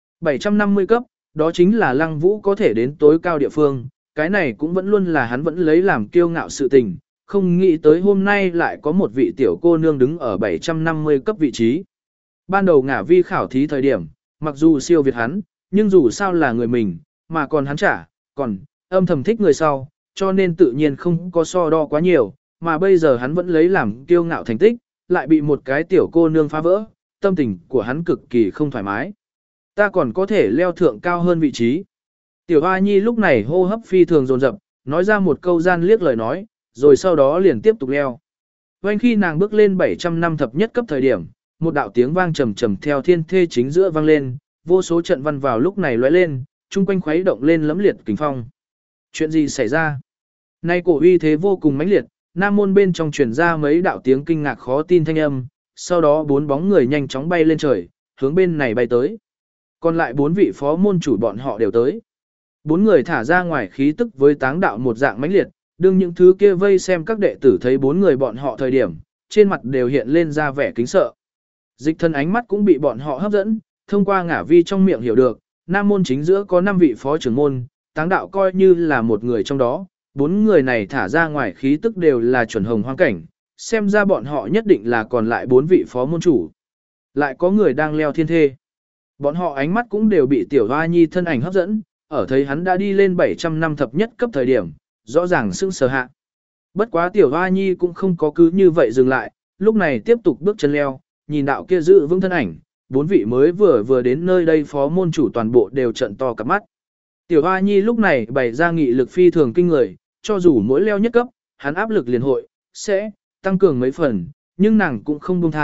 750 cấp, đó chính là Lăng Vũ có thể đến tối cao địa phương, cái này cũng vẫn luôn là hắn vẫn lấy làm kiêu ngạo sự tình, không nghĩ tới hôm nay lại có một vị tiểu cô nương đứng ở 750 cấp vị trí. Ban đầu ngả vi khảo thí thời điểm, mặc dù siêu việt hắn, nhưng dù sao là người mình, mà còn hắn còn âm thầm thích người sau, cho nên tự nhiên không có so đo quá nhiều, mà bây giờ hắn vẫn lấy làm kiêu ngạo thành tích, lại bị một cái tiểu cô nương phá vỡ, tâm tình của hắn cực kỳ không thoải mái. Ta còn có thể leo thượng cao hơn vị trí. Tiểu Hoa Nhi lúc này hô hấp phi thường dồn dập, nói ra một câu gian liếc lời nói, rồi sau đó liền tiếp tục leo. Vành khi nàng bước lên 700 năm thập nhất cấp thời điểm, một đạo tiếng vang trầm trầm theo thiên thê chính giữa vang lên, vô số trận văn vào lúc này lóe lên, chung quanh khuấy động lên lẫm liệt kình phong. Chuyện gì xảy ra? Nay cổ uy thế vô cùng mãnh liệt, nam môn bên trong truyền ra mấy đạo tiếng kinh ngạc khó tin thanh âm, sau đó bốn bóng người nhanh chóng bay lên trời, hướng bên này bay tới. Còn lại bốn vị phó môn chủ bọn họ đều tới. Bốn người thả ra ngoài khí tức với táng đạo một dạng mãnh liệt, đương những thứ kia vây xem các đệ tử thấy bốn người bọn họ thời điểm, trên mặt đều hiện lên ra vẻ kính sợ. Dịch thân ánh mắt cũng bị bọn họ hấp dẫn, thông qua ngả vi trong miệng hiểu được, nam môn chính giữa có 5 vị phó trưởng môn, táng đạo coi như là một người trong đó, bốn người này thả ra ngoài khí tức đều là chuẩn hồng hoang cảnh, xem ra bọn họ nhất định là còn lại 4 vị phó môn chủ. Lại có người đang leo thiên thê. Bọn họ ánh mắt cũng đều bị Tiểu Hoa Nhi thân ảnh hấp dẫn, ở thấy hắn đã đi lên 700 năm thập nhất cấp thời điểm, rõ ràng sững sờ hạ. Bất quá Tiểu Hoa Nhi cũng không có cứ như vậy dừng lại, lúc này tiếp tục bước chân leo, nhìn đạo kia giữ vững thân ảnh, 4 vị mới vừa đến nơi đây phó môn chủ toàn bộ đều trận to cặp mắt. Tiểu Hoa Nhi lúc này bày ra nghị lực phi thường kinh người, cho dù mỗi leo nhất cấp, hắn áp lực liền hội, sẽ tăng cường mấy phần, nhưng nàng cũng không buông tha,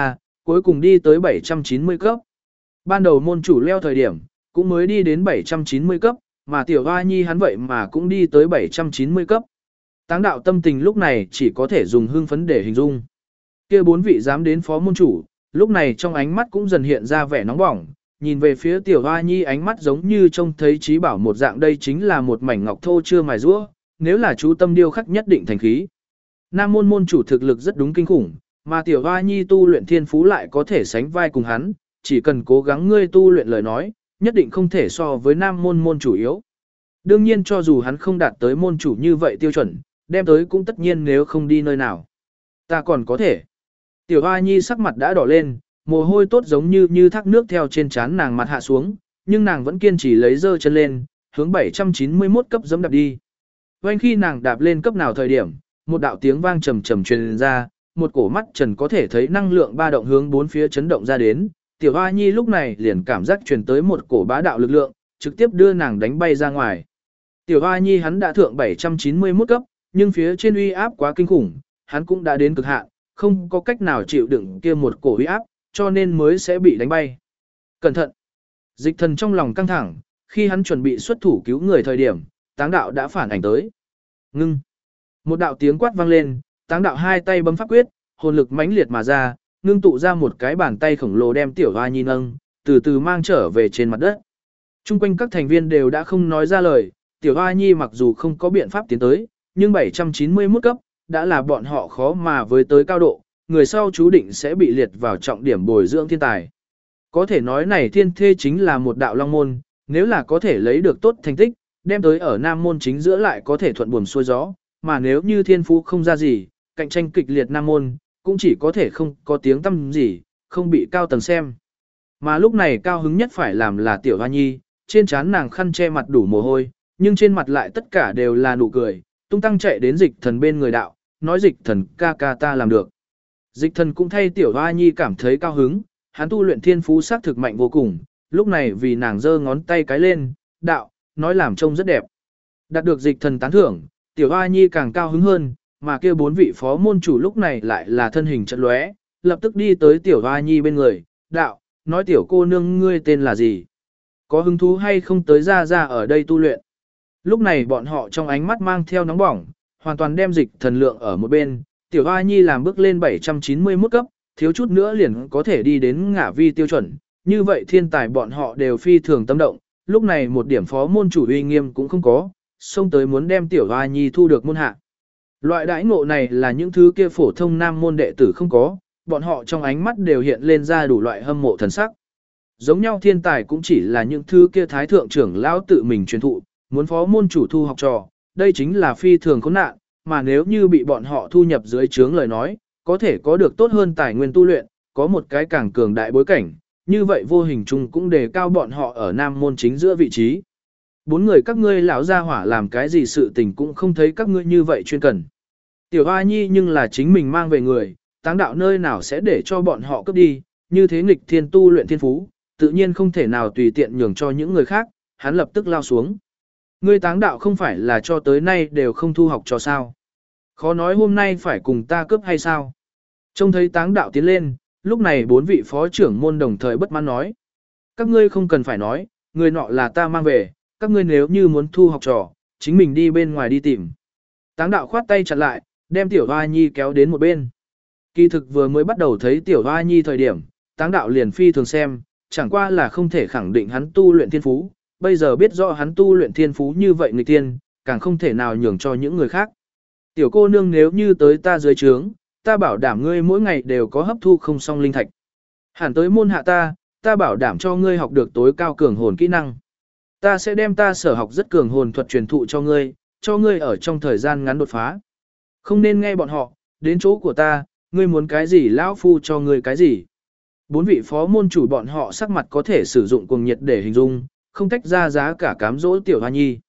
cuối cùng đi tới 790 cấp. Ban đầu môn chủ leo thời điểm, cũng mới đi đến 790 cấp, mà tiểu hoa nhi hắn vậy mà cũng đi tới 790 cấp. Táng đạo tâm tình lúc này chỉ có thể dùng hưng phấn để hình dung. Kia 4 vị dám đến phó môn chủ, lúc này trong ánh mắt cũng dần hiện ra vẻ nóng bỏng, nhìn về phía tiểu hoa nhi ánh mắt giống như trông thấy trí bảo một dạng, đây chính là một mảnh ngọc thô chưa mài rũa, nếu là chú tâm điêu khắc nhất định thành khí. Nam môn môn chủ thực lực rất đúng kinh khủng, mà tiểu hoa nhi tu luyện thiên phú lại có thể sánh vai cùng hắn, chỉ cần cố gắng ngươi tu luyện lời nói, nhất định không thể so với nam môn môn chủ yếu. Đương nhiên cho dù hắn không đạt tới môn chủ như vậy tiêu chuẩn, đem tới cũng tất nhiên nếu không đi nơi nào. Ta còn có thể. Tiểu hoa nhi sắc mặt đã đỏ lên, mồ hôi tốt giống như thác nước theo trên trán nàng mặt hạ xuống, nhưng nàng vẫn kiên trì lấy giơ chân lên, hướng 791 cấp dẫm đạp đi. Vành khi nàng đạp lên cấp nào thời điểm, một đạo tiếng vang trầm trầm truyền ra, một cổ mắt trần có thể thấy năng lượng ba động hướng bốn phía chấn động ra đến. Tiểu hoa nhi lúc này liền cảm giác truyền tới một cổ bá đạo lực lượng, trực tiếp đưa nàng đánh bay ra ngoài. Tiểu hoa nhi hắn đã thượng 791 cấp, nhưng phía trên uy áp quá kinh khủng, hắn cũng đã đến cực hạn, không có cách nào chịu đựng kia một cổ uy áp, cho nên mới sẽ bị đánh bay. Cẩn thận! Dịch thần trong lòng căng thẳng, khi hắn chuẩn bị xuất thủ cứu người thời điểm, táng đạo đã phản ảnh tới. Ngưng! Một đạo tiếng quát vang lên, táng đạo hai tay bấm pháp quyết, hồn lực mãnh liệt mà ra, ngưng tụ ra một cái bàn tay khổng lồ đem tiểu hoa nhi nâng, từ từ mang trở về trên mặt đất. Trung quanh các thành viên đều đã không nói ra lời, tiểu hoa nhi mặc dù không có biện pháp tiến tới, nhưng 791 cấp, đã là bọn họ khó mà với tới cao độ, người sau chú định sẽ bị liệt vào trọng điểm bồi dưỡng thiên tài. Có thể nói này thiên thê chính là một đạo long môn, nếu là có thể lấy được tốt thành tích, đem tới ở nam môn chính giữa lại có thể thuận buồm xuôi gió, mà nếu như thiên phú không ra gì, cạnh tranh kịch liệt nam môn, cũng chỉ có thể không có tiếng tăm gì, không bị cao tầng xem. Mà lúc này cao hứng nhất phải làm là tiểu hoa nhi, trên trán nàng khăn che mặt đủ mồ hôi, nhưng trên mặt lại tất cả đều là nụ cười, tung tăng chạy đến dịch thần bên người đạo, nói dịch thần ca ca ta làm được. Dịch thần cũng thay tiểu hoa nhi cảm thấy cao hứng, hắn tu luyện thiên phú xác thực mạnh vô cùng, lúc này vì nàng giơ ngón tay cái lên, đạo, nói làm trông rất đẹp. Đạt được dịch thần tán thưởng, tiểu hoa nhi càng cao hứng hơn, mà kia 4 vị phó môn chủ lúc này lại là thân hình chợt lóe, lập tức đi tới tiểu hoa nhi bên người, đạo, nói tiểu cô nương ngươi tên là gì? Có hứng thú hay không tới ra ở đây tu luyện? Lúc này bọn họ trong ánh mắt mang theo nóng bỏng, hoàn toàn đem dịch thần lượng ở một bên, tiểu hoa nhi làm bước lên 791 cấp, thiếu chút nữa liền có thể đi đến ngả vi tiêu chuẩn, như vậy thiên tài bọn họ đều phi thường tâm động, lúc này một điểm phó môn chủ uy nghiêm cũng không có, xông tới muốn đem tiểu hoa nhi thu được môn hạ. Loại đãi ngộ này là những thứ kia phổ thông nam môn đệ tử không có, bọn họ trong ánh mắt đều hiện lên ra đủ loại hâm mộ thần sắc. Giống nhau thiên tài cũng chỉ là những thứ kia thái thượng trưởng lão tự mình truyền thụ, muốn phó môn chủ thu học trò, đây chính là phi thường khốn nạn, mà nếu như bị bọn họ thu nhập dưới trướng lời nói, có thể có được tốt hơn tài nguyên tu luyện, có một cái càng cường đại bối cảnh, như vậy vô hình chung cũng đề cao bọn họ ở nam môn chính giữa vị trí. 4 người các ngươi lão gia hỏa làm cái gì sự tình cũng không thấy các ngươi như vậy chuyên cần. Tiểu hoa nhi nhưng là chính mình mang về người, táng đạo nơi nào sẽ để cho bọn họ cướp đi, như thế nghịch thiên tu luyện thiên phú, tự nhiên không thể nào tùy tiện nhường cho những người khác, hắn lập tức lao xuống. Ngươi táng đạo không phải là cho tới nay đều không thu học cho sao. Khó nói hôm nay phải cùng ta cướp hay sao. Trông thấy táng đạo tiến lên, lúc này 4 vị phó trưởng môn đồng thời bất mãn nói. Các ngươi không cần phải nói, người nọ là ta mang về, các ngươi nếu như muốn thu học trò, chính mình đi bên ngoài đi tìm. Táng đạo khoát tay chặn lại, đem tiểu hoa nhi kéo đến một bên. Kỳ thực vừa mới bắt đầu thấy tiểu hoa nhi thời điểm, táng đạo liền phi thường xem, chẳng qua là không thể khẳng định hắn tu luyện thiên phú, bây giờ biết rõ hắn tu luyện thiên phú như vậy người tiên, càng không thể nào nhường cho những người khác. Tiểu cô nương nếu như tới ta dưới trướng, ta bảo đảm ngươi mỗi ngày đều có hấp thu không song linh thạch. Hẳn tới môn hạ ta bảo đảm cho ngươi học được tối cao cường hồn kỹ năng. Ta sẽ đem ta sở học rất cường hồn thuật truyền thụ cho ngươi ở trong thời gian ngắn đột phá. Không nên nghe bọn họ, đến chỗ của ta, ngươi muốn cái gì lão phu cho ngươi cái gì. 4 vị phó môn chủ bọn họ sắc mặt có thể sử dụng cuồng nhiệt để hình dung, không tách ra giá cả cám dỗ tiểu hoa nhi.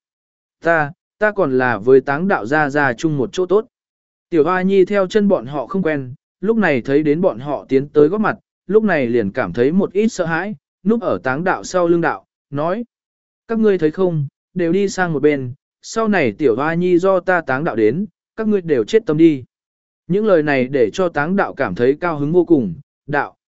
Ta còn là với táng đạo ra chung một chỗ tốt. Tiểu hoa nhi theo chân bọn họ không quen, lúc này thấy đến bọn họ tiến tới góp mặt, lúc này liền cảm thấy một ít sợ hãi, núp ở táng đạo sau lưng đạo, nói. Các ngươi thấy không, đều đi sang một bên, sau này tiểu hoa nhi do ta táng đạo đến, các ngươi đều chết tâm đi. Những lời này để cho táng đạo cảm thấy cao hứng vô cùng, đạo,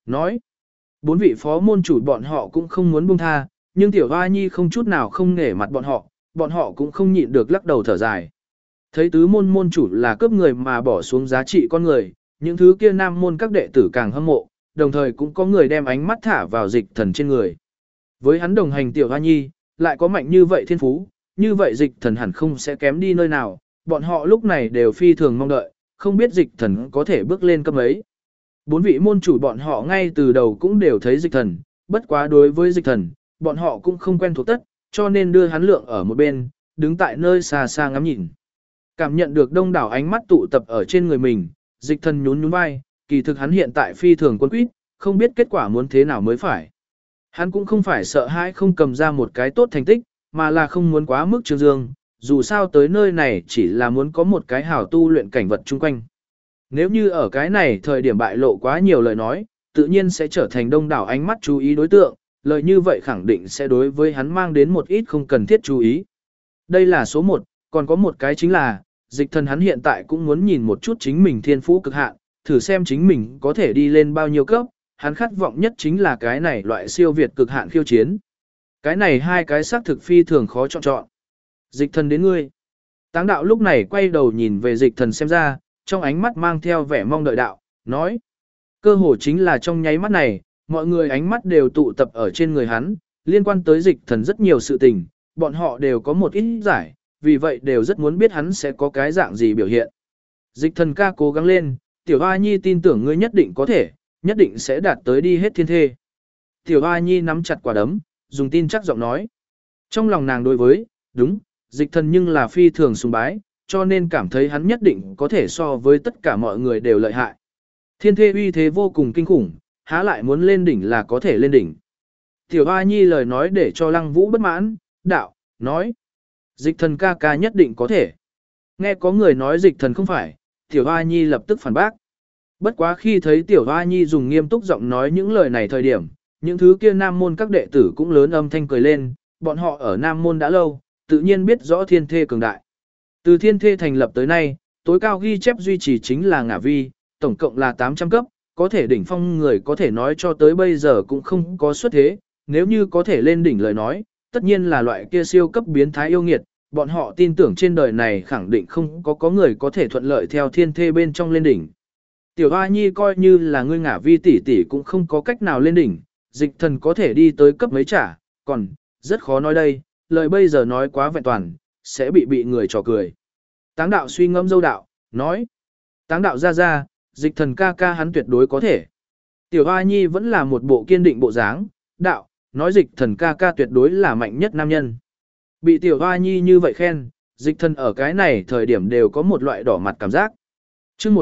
nói. Bốn vị phó môn chủ bọn họ cũng không muốn buông tha, nhưng tiểu hoa nhi không chút nào không nể mặt bọn họ cũng không nhịn được lắc đầu thở dài. Thấy tứ môn môn chủ là cướp người mà bỏ xuống giá trị con người, những thứ kia nam môn các đệ tử càng hâm mộ, đồng thời cũng có người đem ánh mắt thả vào dịch thần trên người. Với hắn đồng hành tiểu hoa nhi, lại có mạnh như vậy thiên phú, như vậy dịch thần hẳn không sẽ kém đi nơi nào, bọn họ lúc này đều phi thường mong đợi, không biết dịch thần có thể bước lên cấp ấy. Bốn vị môn chủ bọn họ ngay từ đầu cũng đều thấy dịch thần, bất quá đối với dịch thần, bọn họ cũng không quen thuộc tất, cho nên đưa hắn lượng ở một bên, đứng tại nơi xa xa ngắm nhìn. Cảm nhận được đông đảo ánh mắt tụ tập ở trên người mình, dịch thần nhún nhún vai, kỳ thực hắn hiện tại phi thường quân quýt, không biết kết quả muốn thế nào mới phải. Hắn cũng không phải sợ hãi không cầm ra một cái tốt thành tích, mà là không muốn quá mức trương dương, dù sao tới nơi này chỉ là muốn có một cái hảo tu luyện cảnh vật chung quanh. Nếu như ở cái này thời điểm bại lộ quá nhiều lời nói, tự nhiên sẽ trở thành đông đảo ánh mắt chú ý đối tượng, lời như vậy khẳng định sẽ đối với hắn mang đến một ít không cần thiết chú ý. Đây là số 1, còn có một cái chính là, dịch thần hắn hiện tại cũng muốn nhìn một chút chính mình thiên phú cực hạn, thử xem chính mình có thể đi lên bao nhiêu cấp, hắn khát vọng nhất chính là cái này loại siêu việt cực hạn khiêu chiến. Cái này hai cái xác thực phi thường khó chọn. Dịch thần đến ngươi. Táng đạo lúc này quay đầu nhìn về dịch thần xem ra, trong ánh mắt mang theo vẻ mong đợi đạo, nói. Cơ hồ chính là trong nháy mắt này, mọi người ánh mắt đều tụ tập ở trên người hắn, liên quan tới dịch thần rất nhiều sự tình, bọn họ đều có một ít giải, vì vậy đều rất muốn biết hắn sẽ có cái dạng gì biểu hiện. Dịch thần ca cố gắng lên, tiểu hoa nhi tin tưởng ngươi nhất định có thể, nhất định sẽ đạt tới đi hết thiên thê. Tiểu hoa nhi nắm chặt quả đấm, dùng tin chắc giọng nói. Trong lòng nàng đối với, đúng, dịch thần nhưng là phi thường sùng bái, cho nên cảm thấy hắn nhất định có thể so với tất cả mọi người đều lợi hại. Thiên thê uy thế vô cùng kinh khủng, há lại muốn lên đỉnh là có thể lên đỉnh. Tiểu hoa nhi lời nói để cho lăng vũ bất mãn, đạo, nói. Dịch thần ca ca nhất định có thể. Nghe có người nói dịch thần không phải, tiểu hoa nhi lập tức phản bác. Bất quá khi thấy tiểu hoa nhi dùng nghiêm túc giọng nói những lời này thời điểm, những thứ kia nam môn các đệ tử cũng lớn âm thanh cười lên, bọn họ ở nam môn đã lâu, tự nhiên biết rõ thiên thê cường đại. Từ thiên thê thành lập tới nay, tối cao ghi chép duy trì chính là ngả vi, tổng cộng là 800 cấp, có thể đỉnh phong người có thể nói cho tới bây giờ cũng không có xuất thế, nếu như có thể lên đỉnh lời nói, tất nhiên là loại kia siêu cấp biến thái yêu nghiệt, bọn họ tin tưởng trên đời này khẳng định không có người có thể thuận lợi theo thiên thê bên trong lên đỉnh. Tiểu Hoa Nhi coi như là ngươi ngả vi tỷ tỷ cũng không có cách nào lên đỉnh, dịch thần có thể đi tới cấp mấy trả, còn, rất khó nói đây, lời bây giờ nói quá vẹn toàn, sẽ bị người trò cười. Táng đạo suy ngẫm dâu đạo, nói, Táng đạo ra, dịch thần ca ca hắn tuyệt đối có thể. Tiểu Hoa Nhi vẫn là một bộ kiên định bộ dáng, đạo, nói dịch thần ca ca tuyệt đối là mạnh nhất nam nhân. Bị Tiểu Hoa Nhi như vậy khen, dịch thần ở cái này thời điểm đều có một loại đỏ mặt cảm giác. Chương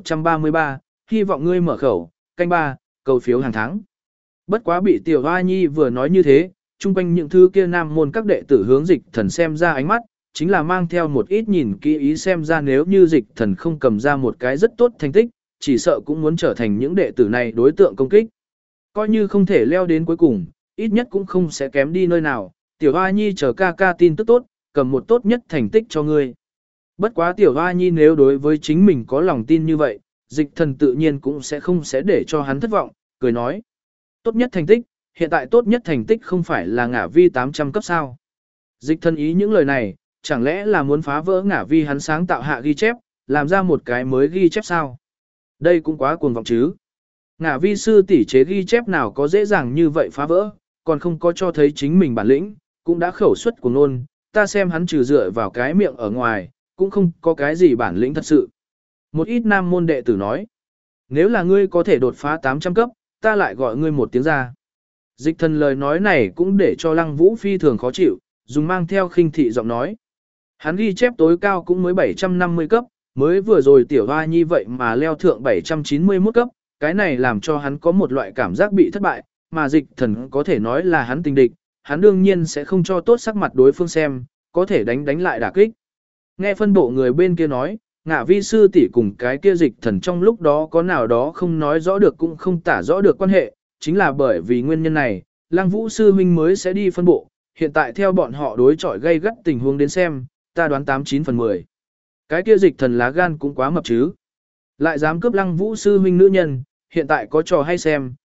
1133, hy vọng ngươi mở khẩu, canh 3, cầu phiếu hàng tháng. Bất quá bị Tiểu Hoa Nhi vừa nói như thế, chung quanh những thứ kia nam môn các đệ tử hướng dịch thần xem ra ánh mắt, chính là mang theo một ít nhìn kỹ ý xem ra nếu như dịch thần không cầm ra một cái rất tốt thành tích, chỉ sợ cũng muốn trở thành những đệ tử này đối tượng công kích. Coi như không thể leo đến cuối cùng, ít nhất cũng không sẽ kém đi nơi nào, Tiểu Hoa Nhi chờ ca ca tin tức tốt, cầm một tốt nhất thành tích cho ngươi. Bất quá Tiểu Hoa Nhi nếu đối với chính mình có lòng tin như vậy, dịch thần tự nhiên cũng sẽ để cho hắn thất vọng, cười nói. Tốt nhất thành tích, hiện tại tốt nhất thành tích không phải là ngả vi 800 cấp sao. Dịch thần ý những lời này, chẳng lẽ là muốn phá vỡ ngả vi hắn sáng tạo hạ ghi chép, làm ra một cái mới ghi chép sao? Đây cũng quá cuồng vọng chứ. Ngả vi sư tỷ chế ghi chép nào có dễ dàng như vậy phá vỡ, còn không có cho thấy chính mình bản lĩnh, cũng đã khẩu suất cuồng nôn, ta xem hắn trừ dựa vào cái miệng ở ngoài, cũng không có cái gì bản lĩnh thật sự. Một ít nam môn đệ tử nói, nếu là ngươi có thể đột phá 800 cấp, ta lại gọi ngươi một tiếng ra. Dịch thần lời nói này cũng để cho Lăng Vũ phi thường khó chịu, dùng mang theo khinh thị giọng nói. Hắn ghi chép tối cao cũng mới 750 cấp, mới vừa rồi Tiểu Hoa Nhi vậy mà leo thượng 791 cấp, cái này làm cho hắn có một loại cảm giác bị thất bại, mà dịch thần có thể nói là hắn tình địch, hắn đương nhiên sẽ không cho tốt sắc mặt đối phương xem, có thể đánh lại đả kích. Nghe phân bộ người bên kia nói, ngả vi sư tỷ cùng cái kia dịch thần trong lúc đó có nào đó không nói rõ được cũng không tả rõ được quan hệ, chính là bởi vì nguyên nhân này, Lăng Vũ sư huynh mới sẽ đi phân bộ, hiện tại theo bọn họ đối chọi gây gắt tình huống đến xem, ta đoán 89 phần 10. Cái kia dịch thần lá gan cũng quá mập chứ. Lại dám cướp Lăng Vũ sư huynh nữ nhân, hiện tại có trò hay xem,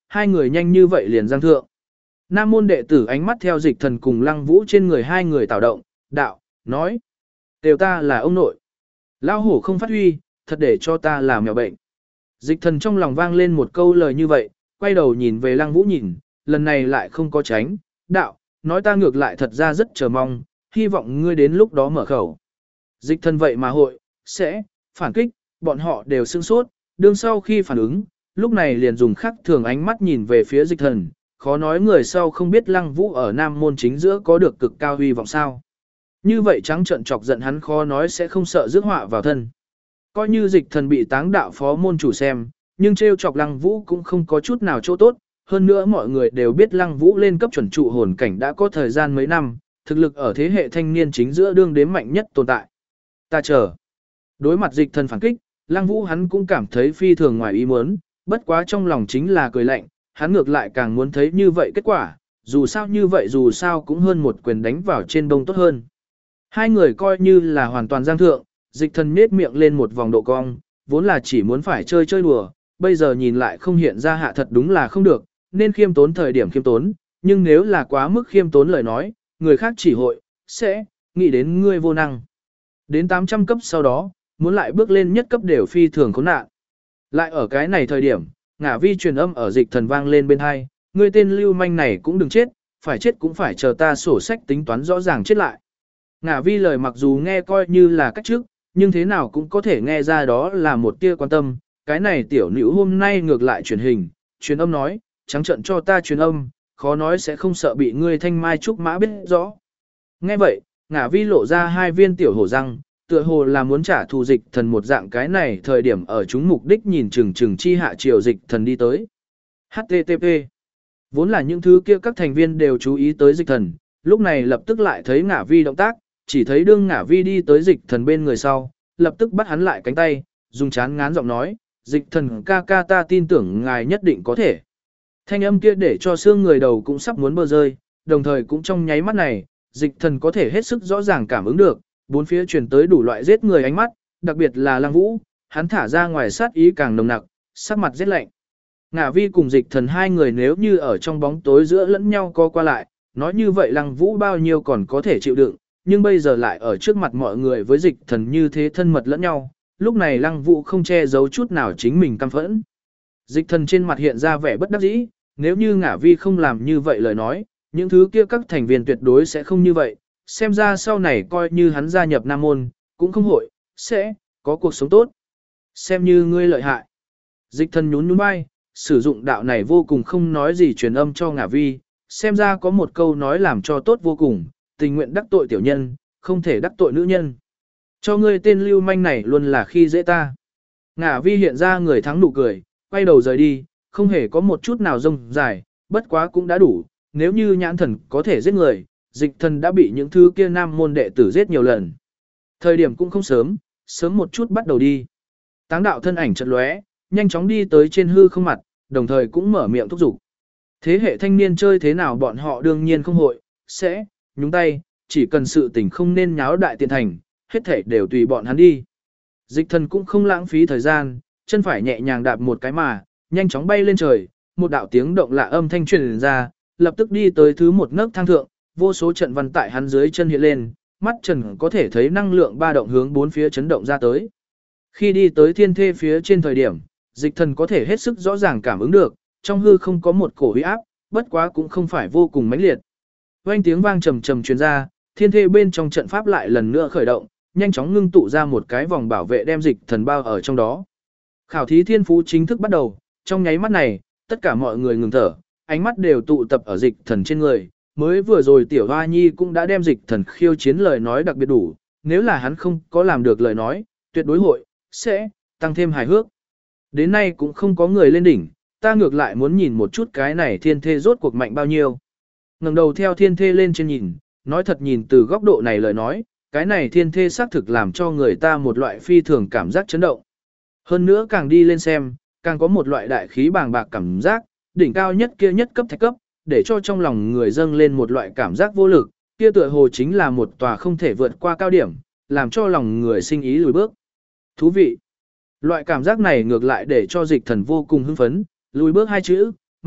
hai người nhanh như vậy liền giang thượng. Nam môn đệ tử ánh mắt theo dịch thần cùng Lăng Vũ trên người hai người tạo động, đạo, nói. Đều ta là ông nội. Lao hổ không phát huy, thật để cho ta làm mèo bệnh. Dịch thần trong lòng vang lên một câu lời như vậy, quay đầu nhìn về Lăng Vũ nhìn, lần này lại không có tránh, đạo, nói ta ngược lại thật ra rất chờ mong, hy vọng ngươi đến lúc đó mở khẩu. Dịch thần vậy mà hội, sẽ, phản kích, bọn họ đều sương sốt, đương sau khi phản ứng, lúc này liền dùng khắc thường ánh mắt nhìn về phía dịch thần, khó nói người sau không biết Lăng Vũ ở Nam môn chính giữa có được cực cao huy vọng sao. Như vậy trắng trợn chọc giận hắn khó nói sẽ không sợ rước họa vào thân. Coi như dịch thần bị táng đạo phó môn chủ xem, nhưng trêu chọc Lăng Vũ cũng không có chút nào chỗ tốt, hơn nữa mọi người đều biết Lăng Vũ lên cấp chuẩn trụ hồn cảnh đã có thời gian mấy năm, thực lực ở thế hệ thanh niên chính giữa đương đếm mạnh nhất tồn tại. Ta chờ. Đối mặt dịch thần phản kích, Lăng Vũ hắn cũng cảm thấy phi thường ngoài ý muốn, bất quá trong lòng chính là cười lạnh, hắn ngược lại càng muốn thấy như vậy kết quả, dù sao như vậy dù sao cũng hơn một quyền đánh vào trên bông tốt hơn. Hai người coi như là hoàn toàn giang thượng, dịch thần nết miệng lên một vòng độ cong, vốn là chỉ muốn phải chơi chơi đùa, bây giờ nhìn lại không hiện ra hạ thật đúng là không được, nên khiêm tốn thời điểm khiêm tốn, nhưng nếu là quá mức khiêm tốn lời nói, người khác chỉ hội, sẽ, nghĩ đến ngươi vô năng. Đến 800 cấp sau đó, muốn lại bước lên nhất cấp đều phi thường khốn nạn. Lại ở cái này thời điểm, ngả vi truyền âm ở dịch thần vang lên bên hai, ngươi tên lưu manh này cũng đừng chết, phải chết cũng phải chờ ta sổ sách tính toán rõ ràng chết lại. Ngả vi lời mặc dù nghe coi như là cách trước, nhưng thế nào cũng có thể nghe ra đó là một tia quan tâm, cái này tiểu nữ hôm nay ngược lại truyền hình, truyền âm nói, trắng trận cho ta truyền âm, khó nói sẽ không sợ bị ngươi thanh mai trúc mã biết rõ. Nghe vậy, ngả vi lộ ra hai viên tiểu hổ răng, tựa hồ là muốn trả thù dịch thần một dạng cái này thời điểm ở chúng mục đích nhìn chừng chừng chi hạ triều dịch thần đi tới. HTTP. Vốn là những thứ kia các thành viên đều chú ý tới dịch thần, lúc này lập tức lại thấy ngả vi động tác, chỉ thấy đương ngả vi đi tới dịch thần bên người sau, lập tức bắt hắn lại cánh tay, dùng chán ngán giọng nói, dịch thần ca ca ta tin tưởng ngài nhất định có thể. Thanh âm kia để cho xương người đầu cũng sắp muốn bơ rơi, đồng thời cũng trong nháy mắt này, dịch thần có thể hết sức rõ ràng cảm ứng được, bốn phía truyền tới đủ loại giết người ánh mắt, đặc biệt là Lăng Vũ, hắn thả ra ngoài sát ý càng nồng nặc, sắc mặt giết lạnh. Ngả vi cùng dịch thần hai người nếu như ở trong bóng tối giữa lẫn nhau co qua lại, nói như vậy Lăng Vũ bao nhiêu còn có thể chịu đựng, nhưng bây giờ lại ở trước mặt mọi người với dịch thần như thế thân mật lẫn nhau, lúc này Lăng Vũ không che giấu chút nào chính mình căm phẫn. Dịch thần trên mặt hiện ra vẻ bất đắc dĩ, nếu như ngả vi không làm như vậy lời nói, những thứ kia các thành viên tuyệt đối sẽ không như vậy, xem ra sau này coi như hắn gia nhập Nam môn, cũng không hội, sẽ, có cuộc sống tốt. Xem như ngươi lợi hại. Dịch thần nhún nhún vai, sử dụng đạo này vô cùng không nói gì truyền âm cho ngả vi, xem ra có một câu nói làm cho tốt vô cùng, tình nguyện đắc tội tiểu nhân, không thể đắc tội nữ nhân. Cho ngươi tên lưu manh này luôn là khi dễ ta. Ngả vi hiện ra người thắng nụ cười, quay đầu rời đi, không hề có một chút nào rông dài, bất quá cũng đã đủ, nếu như nhãn thần có thể giết người, dịch thần đã bị những thứ kia nam môn đệ tử giết nhiều lần. Thời điểm cũng không sớm, sớm một chút bắt đầu đi. Táng đạo thân ảnh chợt lóe, nhanh chóng đi tới trên hư không mặt, đồng thời cũng mở miệng thúc giục. Thế hệ thanh niên chơi thế nào bọn họ đương nhiên không hội, sẽ, nhúng tay, chỉ cần sự tình không nên nháo đại tiền thành, hết thể đều tùy bọn hắn đi. Dịch thần cũng không lãng phí thời gian, chân phải nhẹ nhàng đạp một cái mà, nhanh chóng bay lên trời, một đạo tiếng động lạ âm thanh truyền ra, lập tức đi tới thứ một nấc thang thượng, vô số trận văn tại hắn dưới chân hiện lên, mắt trần có thể thấy năng lượng ba động hướng bốn phía chấn động ra tới. Khi đi tới thiên thê phía trên thời điểm, dịch thần có thể hết sức rõ ràng cảm ứng được, trong hư không có một cổ uy áp, bất quá cũng không phải vô cùng mãnh liệt. Vang tiếng vang trầm trầm truyền ra, thiên thê bên trong trận pháp lại lần nữa khởi động, nhanh chóng ngưng tụ ra một cái vòng bảo vệ đem dịch thần bao ở trong đó. Khảo thí thiên phú chính thức bắt đầu, trong nháy mắt này, tất cả mọi người ngừng thở, ánh mắt đều tụ tập ở dịch thần trên người. Mới vừa rồi tiểu hoa nhi cũng đã đem dịch thần khiêu chiến lời nói đặc biệt đủ, nếu là hắn không có làm được lời nói, tuyệt đối hội, sẽ, tăng thêm hài hước. Đến nay cũng không có người lên đỉnh, ta ngược lại muốn nhìn một chút cái này thiên thê rốt cuộc mạnh bao nhiêu. Ngẩng đầu theo thiên thê lên trên nhìn, nói thật nhìn từ góc độ này lời nói, cái này thiên thê xác thực làm cho người ta một loại phi thường cảm giác chấn động. Hơn nữa càng đi lên xem, càng có một loại đại khí bàng bạc cảm giác, đỉnh cao nhất kia nhất cấp thạch cấp, để cho trong lòng người dâng lên một loại cảm giác vô lực, kia tựa hồ chính là một tòa không thể vượt qua cao điểm, làm cho lòng người sinh ý lùi bước. Thú vị. Loại cảm giác này ngược lại để cho dịch thần vô cùng hưng phấn, lùi bước hai chữ,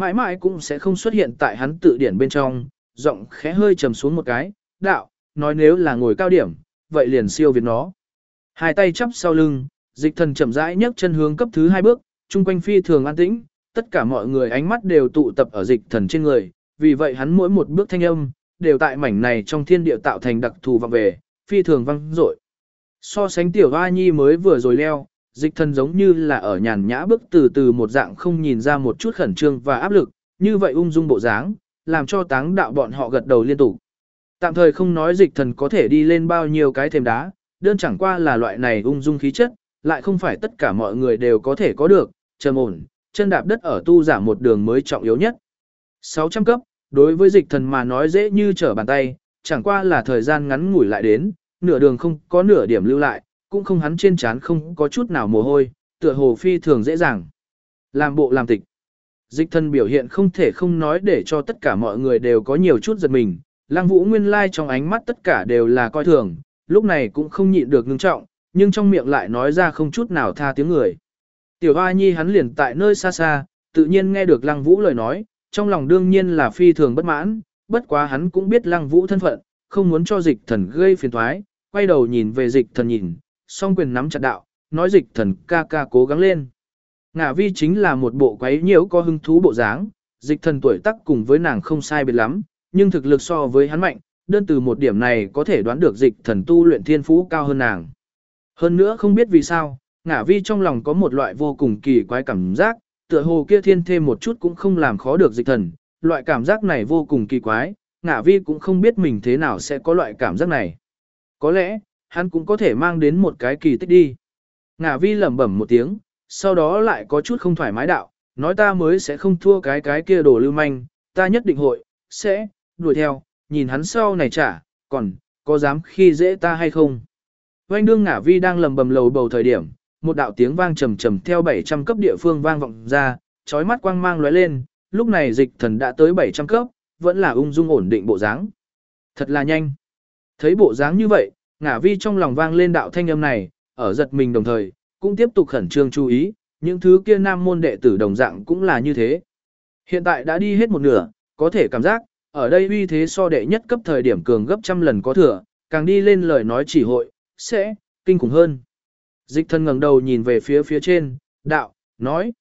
mãi mãi cũng sẽ không xuất hiện tại hắn tự điển bên trong, giọng khẽ hơi trầm xuống một cái, đạo, nói nếu là ngồi cao điểm, vậy liền siêu việt nó. Hai tay chắp sau lưng, Dịch Thần chậm rãi nhấc chân hướng cấp thứ 2 bước, chung quanh phi thường an tĩnh, tất cả mọi người ánh mắt đều tụ tập ở Dịch Thần trên người, vì vậy hắn mỗi một bước thanh âm đều tại mảnh này trong thiên địa tạo thành đặc thù vọng về, phi thường vang dội. So sánh tiểu hoa nhi mới vừa rồi leo, Dịch Thần giống như là ở nhàn nhã bước từ từ một dạng không nhìn ra một chút khẩn trương và áp lực, như vậy ung dung bộ dáng, làm cho Táng đạo bọn họ gật đầu liên tục. Tạm thời không nói Dịch Thần có thể đi lên bao nhiêu cái thềm đá, đơn chẳng qua là loại này ung dung khí chất, lại không phải tất cả mọi người đều có thể có được, trầm ổn, chân đạp đất ở tu giả một đường mới trọng yếu nhất. 600 cấp, đối với Dịch Thần mà nói dễ như trở bàn tay, chẳng qua là thời gian ngắn ngủi lại đến, nửa đường không có nửa điểm lưu lại, cũng không hắn trên trán không có chút nào mồ hôi, tựa hồ phi thường dễ dàng. Làm bộ làm tịch. Dịch Thần biểu hiện không thể không nói để cho tất cả mọi người đều có nhiều chút giật mình, Lăng Vũ nguyên lai trong ánh mắt tất cả đều là coi thường, lúc này cũng không nhịn được ngưng trọng, nhưng trong miệng lại nói ra không chút nào tha tiếng người. Tiểu Hoa Nhi hắn liền tại nơi xa xa, tự nhiên nghe được Lăng Vũ lời nói, trong lòng đương nhiên là phi thường bất mãn, bất quá hắn cũng biết Lăng Vũ thân phận, không muốn cho Dịch Thần gây phiền toái, quay đầu nhìn về Dịch Thần nhìn, song quyền nắm chặt đạo, nói Dịch Thần ca ca cố gắng lên. Ngả Vi chính là một bộ quấy nhiễu có hứng thú bộ dáng, Dịch Thần tuổi tác cùng với nàng không sai biệt lắm, nhưng thực lực so với hắn mạnh, đơn từ một điểm này có thể đoán được Dịch Thần tu luyện thiên phú cao hơn nàng. Hơn nữa không biết vì sao, Ngả Vi trong lòng có một loại vô cùng kỳ quái cảm giác, tựa hồ kia thiên thêm một chút cũng không làm khó được Dịch Thần, loại cảm giác này vô cùng kỳ quái, Ngả Vi cũng không biết mình thế nào sẽ có loại cảm giác này. Có lẽ, hắn cũng có thể mang đến một cái kỳ tích đi. Ngả Vi lẩm bẩm một tiếng, sau đó lại có chút không thoải mái đạo, nói ta mới sẽ không thua cái kia đồ lưu manh, ta nhất định hội, sẽ, đuổi theo, nhìn hắn sau này trả, còn, có dám khi dễ ta hay không. Oanh đương Ngả Vi đang lầm bầm lầu bầu thời điểm, một đạo tiếng vang trầm trầm theo 700 cấp địa phương vang vọng ra, chói mắt quang mang lóe lên, lúc này Dịch Thần đã tới 700 cấp, vẫn là ung dung ổn định bộ dáng. Thật là nhanh. Thấy bộ dáng như vậy, Ngả Vi trong lòng vang lên đạo thanh âm này, ở giật mình đồng thời, cũng tiếp tục khẩn trương chú ý, những thứ kia nam môn đệ tử đồng dạng cũng là như thế. Hiện tại đã đi hết một nửa, có thể cảm giác, ở đây uy thế so đệ nhất cấp thời điểm cường gấp trăm lần có thừa, càng đi lên lời nói chỉ hội, sẽ, kinh khủng hơn. Dịch Thần ngẩng đầu nhìn về phía trên, đạo, nói,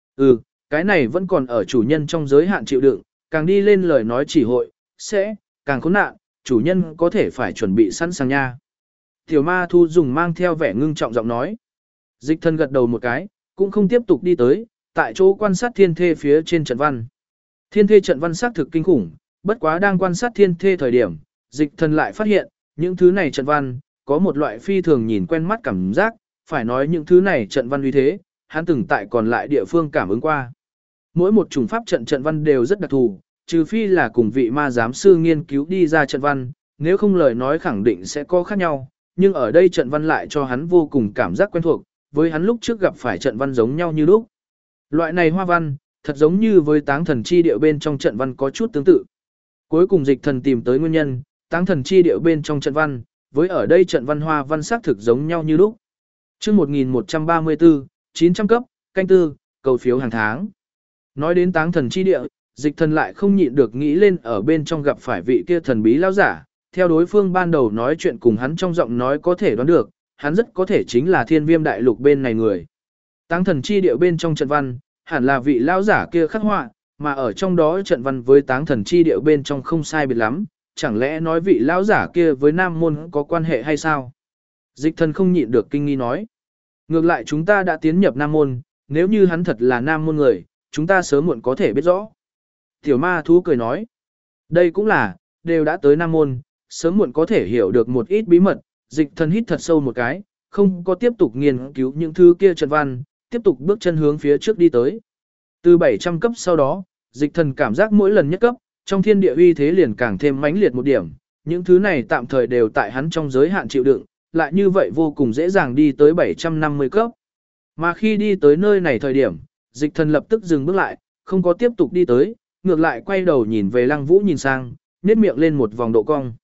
cái này vẫn còn ở chủ nhân trong giới hạn chịu đựng, càng đi lên lời nói chỉ hội, sẽ, càng khốn nạn, chủ nhân có thể phải chuẩn bị sẵn sàng nha. Tiểu ma thu dùng mang theo vẻ ngưng trọng giọng nói. Dịch Thần gật đầu một cái, cũng không tiếp tục đi tới, tại chỗ quan sát thiên thê phía trên trận văn. Thiên thê trận văn xác thực kinh khủng, bất quá đang quan sát thiên thê thời điểm, Dịch Thần lại phát hiện, những thứ này trận văn, có một loại phi thường nhìn quen mắt cảm giác, phải nói những thứ này trận văn uy thế, hắn từng tại còn lại địa phương cảm ứng qua. Mỗi một chủng pháp trận văn đều rất đặc thù, trừ phi là cùng vị ma giám sư nghiên cứu đi ra trận văn, nếu không lời nói khẳng định sẽ có khác nhau, nhưng ở đây trận văn lại cho hắn vô cùng cảm giác quen thuộc, với hắn lúc trước gặp phải trận văn giống nhau như lúc. Loại này hoa văn, thật giống như với Táng Thần chi điệu bên trong trận văn có chút tương tự. Cuối cùng Dịch Thần tìm tới nguyên nhân, Táng Thần chi điệu bên trong trận văn, với ở đây trận văn hoa văn xác thực giống nhau như lúc. Chương 1134, 900 cấp, canh tư, cầu phiếu hàng tháng. Nói đến Táng Thần chi địa, Dịch Thần lại không nhịn được nghĩ lên ở bên trong gặp phải vị kia thần bí lão giả, theo đối phương ban đầu nói chuyện cùng hắn trong giọng nói có thể đoán được, hắn rất có thể chính là Thiên Viêm đại lục bên này người. Táng Thần chi địa bên trong trận văn, hẳn là vị lão giả kia khắc họa, mà ở trong đó trận văn với Táng Thần chi địa bên trong không sai biệt lắm, chẳng lẽ nói vị lão giả kia với Nam môn có quan hệ hay sao? Dịch Thần không nhịn được kinh nghi nói. Ngược lại chúng ta đã tiến nhập Nam môn, nếu như hắn thật là Nam môn người, chúng ta sớm muộn có thể biết rõ. Tiểu ma thú cười nói. Đây cũng là, đều đã tới Nam môn, sớm muộn có thể hiểu được một ít bí mật. Dịch Thần hít thật sâu một cái, không có tiếp tục nghiên cứu những thứ kia trận văn, tiếp tục bước chân hướng phía trước đi tới. Từ 700 cấp sau đó, Dịch Thần cảm giác mỗi lần nhất cấp, trong thiên địa uy thế liền càng thêm mãnh liệt một điểm, những thứ này tạm thời đều tại hắn trong giới hạn chịu đựng, lại như vậy vô cùng dễ dàng đi tới 750 cấp. Mà khi đi tới nơi này thời điểm, Dịch Thần lập tức dừng bước lại, không có tiếp tục đi tới, ngược lại quay đầu nhìn về Lăng Vũ nhìn sang, nhếch miệng lên một vòng độ cong.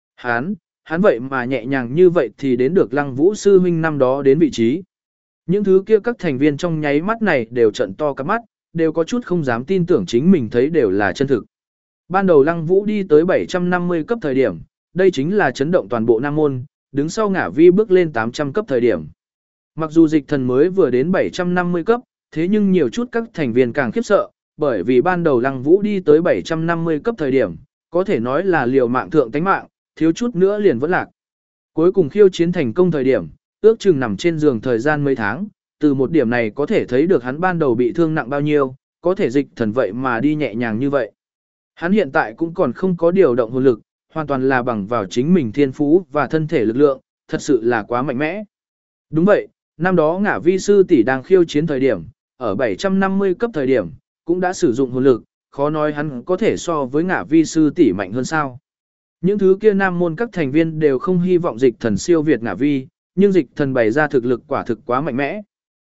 Hắn vậy mà nhẹ nhàng như vậy thì đến được Lăng Vũ sư huynh năm đó đến vị trí. Những thứ kia các thành viên trong nháy mắt này đều trợn to cả mắt, đều có chút không dám tin tưởng chính mình thấy đều là chân thực. Ban đầu Lăng Vũ đi tới 750 cấp thời điểm, đây chính là chấn động toàn bộ Nam Môn, đứng sau Ngả Vi bước lên 800 cấp thời điểm. Mặc dù Dịch Thần mới vừa đến 750 cấp, thế nhưng nhiều chút các thành viên càng khiếp sợ, bởi vì ban đầu Lăng Vũ đi tới 750 cấp thời điểm, có thể nói là liều mạng thượng tánh mạng, thiếu chút nữa liền vẫn lạc. Cuối cùng khiêu chiến thành công thời điểm, ước chừng nằm trên giường thời gian mấy tháng, từ một điểm này có thể thấy được hắn ban đầu bị thương nặng bao nhiêu, có thể Dịch Thần vậy mà đi nhẹ nhàng như vậy. Hắn hiện tại cũng còn không có điều động hồn lực, hoàn toàn là bằng vào chính mình thiên phú và thân thể lực lượng, thật sự là quá mạnh mẽ. Đúng vậy, năm đó Ngả Vi sư tỷ đang khiêu chiến thời điểm, ở 750 cấp thời điểm, cũng đã sử dụng hồn lực, khó nói hắn có thể so với Ngả Vi sư tỷ mạnh hơn sao. Những thứ kia Nam Môn các thành viên đều không hy vọng Dịch Thần siêu việt Ngả Vi, nhưng Dịch Thần bày ra thực lực quả thực quá mạnh mẽ.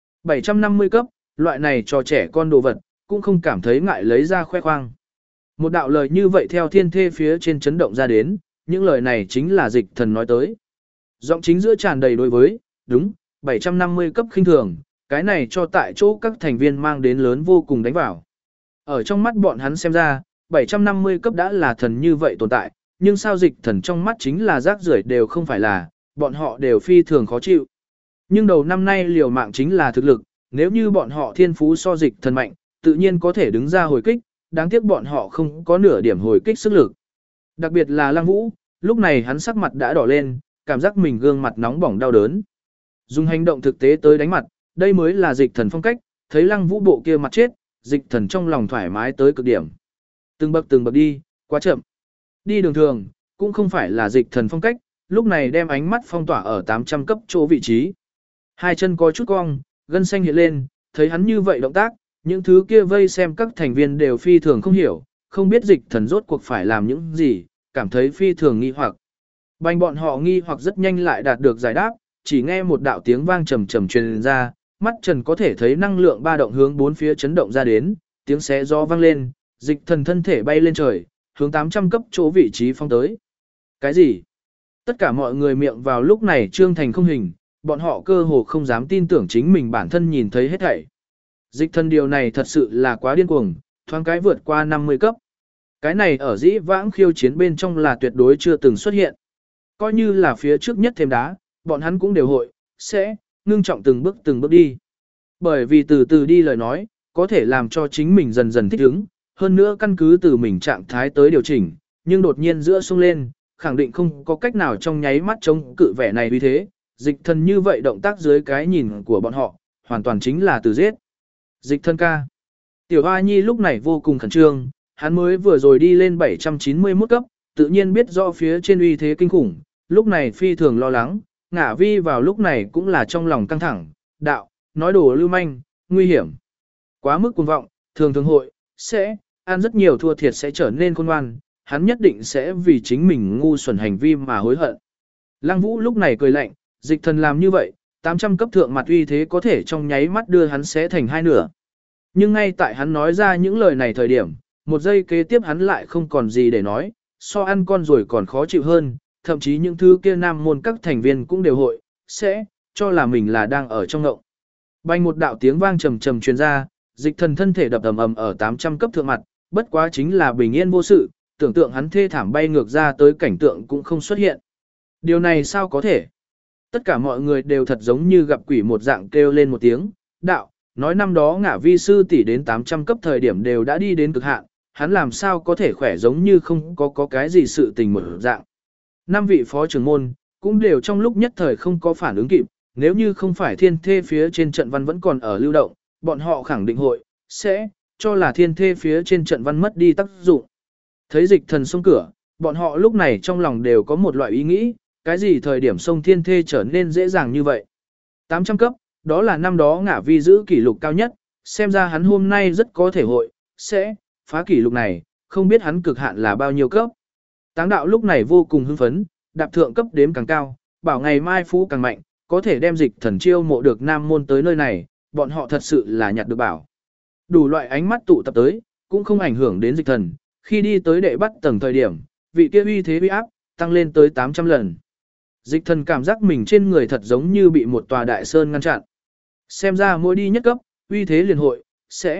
750 cấp, loại này cho trẻ con đồ vật, cũng không cảm thấy ngại lấy ra khoe khoang. Một đạo lời như vậy theo thiên thê phía trên chấn động ra đến, những lời này chính là Dịch Thần nói tới. Giọng chính giữa tràn đầy đối với, đúng, 750 cấp khinh thường, cái này cho tại chỗ các thành viên mang đến lớn vô cùng đánh vào. Ở trong mắt bọn hắn xem ra, 750 cấp đã là thần như vậy tồn tại, nhưng sao Dịch Thần trong mắt chính là rác rưởi đều không phải là, bọn họ đều phi thường khó chịu. Nhưng đầu năm nay liều mạng chính là thực lực, nếu như bọn họ thiên phú so Dịch Thần mạnh, tự nhiên có thể đứng ra hồi kích, đáng tiếc bọn họ không có nửa điểm hồi kích sức lực. Đặc biệt là Lăng Vũ, lúc này hắn sắc mặt đã đỏ lên, cảm giác mình gương mặt nóng bỏng đau đớn. Dùng hành động thực tế tới đánh mặt, đây mới là Dịch Thần phong cách, thấy Lăng Vũ bộ kia mặt chết, Dịch Thần trong lòng thoải mái tới cực điểm. Từng bậc đi, quá chậm. Đi đường thường, cũng không phải là Dịch Thần phong cách, lúc này đem ánh mắt phong tỏa ở 800 cấp chỗ vị trí. Hai chân có chút cong, gân xanh hiện lên, thấy hắn như vậy động tác, những thứ kia vây xem các thành viên đều phi thường không hiểu, không biết Dịch Thần rốt cuộc phải làm những gì, cảm thấy phi thường nghi hoặc. Bành bọn họ nghi hoặc rất nhanh lại đạt được giải đáp, chỉ nghe một đạo tiếng vang trầm trầm truyền ra, mắt Trần có thể thấy năng lượng ba động hướng bốn phía chấn động ra đến, tiếng xé gió vang lên, Dịch Thần thân thể bay lên trời, hướng 800 cấp chỗ vị trí phong tới. Cái gì? Tất cả mọi người miệng vào lúc này trương thành không hình, bọn họ cơ hồ không dám tin tưởng chính mình bản thân nhìn thấy hết thảy. Dịch Thần điều này thật sự là quá điên cuồng, thoáng cái vượt qua 50 cấp. Cái này ở dĩ vãng khiêu chiến bên trong là tuyệt đối chưa từng xuất hiện. Coi như là phía trước nhất thêm đá, bọn hắn cũng đều hội, sẽ, ngưng trọng từng bước đi. Bởi vì từ từ đi lời nói, có thể làm cho chính mình dần dần thích ứng, hơn nữa căn cứ từ mình trạng thái tới điều chỉnh, nhưng đột nhiên giữa sung lên, khẳng định không có cách nào trong nháy mắt chống cự vẻ này vì thế, Dịch Thần như vậy động tác dưới cái nhìn của bọn họ, hoàn toàn chính là từ giết. Dịch Thần ca. Tiểu Hoa Nhi lúc này vô cùng khẩn trương, hắn mới vừa rồi đi lên 791 cấp, tự nhiên biết rõ phía trên uy thế kinh khủng, lúc này phi thường lo lắng, Ngả Vi vào lúc này cũng là trong lòng căng thẳng, đạo, nói đồ lưu manh, nguy hiểm. Quá mức cuồng vọng, thường hội, sẽ, ăn rất nhiều thua thiệt sẽ trở nên khôn ngoan, hắn nhất định sẽ vì chính mình ngu xuẩn hành vi mà hối hận. Lăng Vũ lúc này cười lạnh, Dịch Thần làm như vậy, 800 cấp thượng mặt uy thế có thể trong nháy mắt đưa hắn xé thành hai nửa. Nhưng ngay tại hắn nói ra những lời này thời điểm, một giây kế tiếp hắn lại không còn gì để nói, so ăn con rồi còn khó chịu hơn, thậm chí những thứ kia Nam Môn các thành viên cũng đều hội, sẽ, cho là mình là đang ở trong ngộng. Bành một đạo tiếng vang trầm trầm truyền ra, Dịch Thần thân thể đập ầm ầm ở 800 cấp thượng mặt, bất quá chính là bình yên vô sự, tưởng tượng hắn thê thảm bay ngược ra tới cảnh tượng cũng không xuất hiện. Điều này sao có thể? Tất cả mọi người đều thật giống như gặp quỷ một dạng kêu lên một tiếng, đạo, nói năm đó Ngả Vi sư tỷ đến 800 cấp thời điểm đều đã đi đến cực hạn, hắn làm sao có thể khỏe giống như không có cái gì sự tình một dạng. Năm vị phó trưởng môn, cũng đều trong lúc nhất thời không có phản ứng kịp, nếu như không phải thiên thê phía trên trận văn vẫn còn ở lưu động, bọn họ khẳng định hội, sẽ, cho là thiên thê phía trên trận văn mất đi tác dụng. Thấy Dịch Thần xông cửa, bọn họ lúc này trong lòng đều có một loại ý nghĩ, cái gì thời điểm xông thiên thê trở nên dễ dàng như vậy. 800 cấp, đó là năm đó Ngả Vi giữ kỷ lục cao nhất, xem ra hắn hôm nay rất có thể hội, sẽ, phá kỷ lục này, không biết hắn cực hạn là bao nhiêu cấp. Táng đạo lúc này vô cùng hưng phấn, đạp thượng cấp đếm càng cao, bảo ngày mai phú càng mạnh, có thể đem Dịch Thần chiêu mộ được Nam Môn tới nơi này, bọn họ thật sự là nhặt được bảo. Đủ loại ánh mắt tụ tập tới, cũng không ảnh hưởng đến Dịch Thần, khi đi tới đệ bắt tầng thời điểm, vị kia uy thế uy áp, tăng lên tới 800 lần. Dịch Thần cảm giác mình trên người thật giống như bị một tòa đại sơn ngăn chặn. Xem ra mỗi đi nhất cấp, uy thế liền hội, sẽ,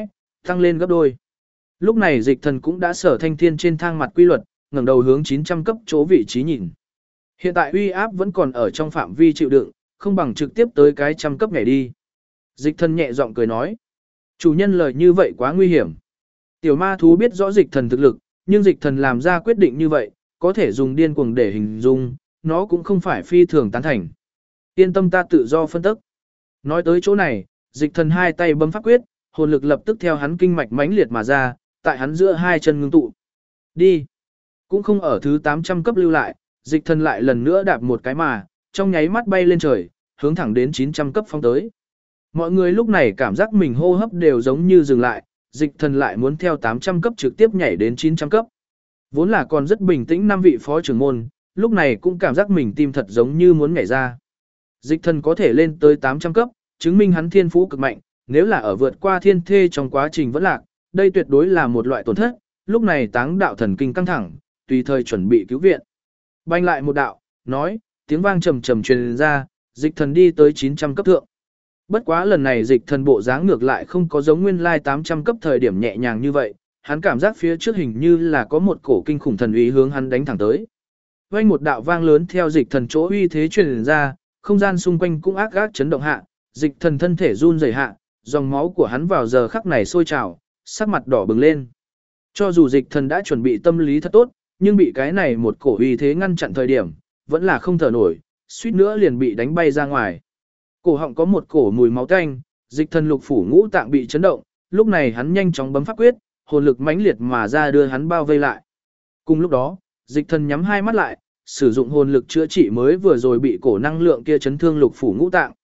tăng lên gấp đôi. Lúc này dịch thần cũng đã sở thanh thiên trên thang mặt quy luật, ngẩng đầu hướng 900 cấp chỗ vị trí nhìn. Hiện tại uy áp vẫn còn ở trong phạm vi chịu đựng, không bằng trực tiếp tới cái trăm cấp nhảy đi. Dịch thần nhẹ giọng cười nói. Chủ nhân lời như vậy quá nguy hiểm. Tiểu ma thú biết rõ dịch thần thực lực, nhưng dịch thần làm ra quyết định như vậy, có thể dùng điên cuồng để hình dung, nó cũng không phải phi thường tán thành. Yên tâm ta tự do phân tích. Nói tới chỗ này, dịch thần hai tay bấm pháp quyết, hồn lực lập tức theo hắn kinh mạch mãnh liệt mà ra, tại hắn giữa hai chân ngưng tụ. Đi. Cũng không ở thứ 800 cấp lưu lại, dịch thần lại lần nữa đạp một cái mà, trong nháy mắt bay lên trời, hướng thẳng đến 900 cấp phong tới. Mọi người lúc này cảm giác mình hô hấp đều giống như dừng lại, dịch thần lại muốn theo 800 cấp trực tiếp nhảy đến 900 cấp. Vốn là còn rất bình tĩnh 5 vị phó trưởng môn, lúc này cũng cảm giác mình tim thật giống như muốn nhảy ra. Dịch thần có thể lên tới 800 cấp, chứng minh hắn thiên phú cực mạnh, nếu là ở vượt qua thiên thê trong quá trình vẫn lạc, đây tuyệt đối là một loại tổn thất, lúc này táng đạo thần kinh căng thẳng, tùy thời chuẩn bị cứu viện. Banh lại một đạo, nói, tiếng vang trầm trầm truyền ra, dịch thần đi tới 900 cấp thượng. Bất quá lần này dịch thần bộ dáng ngược lại không có giống nguyên lai 800 cấp thời điểm nhẹ nhàng như vậy, hắn cảm giác phía trước hình như là có một cổ kinh khủng thần uy hướng hắn đánh thẳng tới. Vang một đạo vang lớn theo dịch thần chỗ uy thế truyền ra, không gian xung quanh cũng ác ác chấn động hạ, dịch thần thân thể run rẩy hạ, dòng máu của hắn vào giờ khắc này sôi trào, sắc mặt đỏ bừng lên. Cho dù dịch thần đã chuẩn bị tâm lý thật tốt, nhưng bị cái này một cổ uy thế ngăn chặn thời điểm, vẫn là không thở nổi, suýt nữa liền bị đánh bay ra ngoài. Cổ họng có một cổ mùi máu tanh, dịch thần lục phủ ngũ tạng bị chấn động, lúc này hắn nhanh chóng bấm pháp quyết, hồn lực mãnh liệt mà ra đưa hắn bao vây lại. Cùng lúc đó, dịch thần nhắm hai mắt lại, sử dụng hồn lực chữa trị mới vừa rồi bị cổ năng lượng kia chấn thương lục phủ ngũ tạng.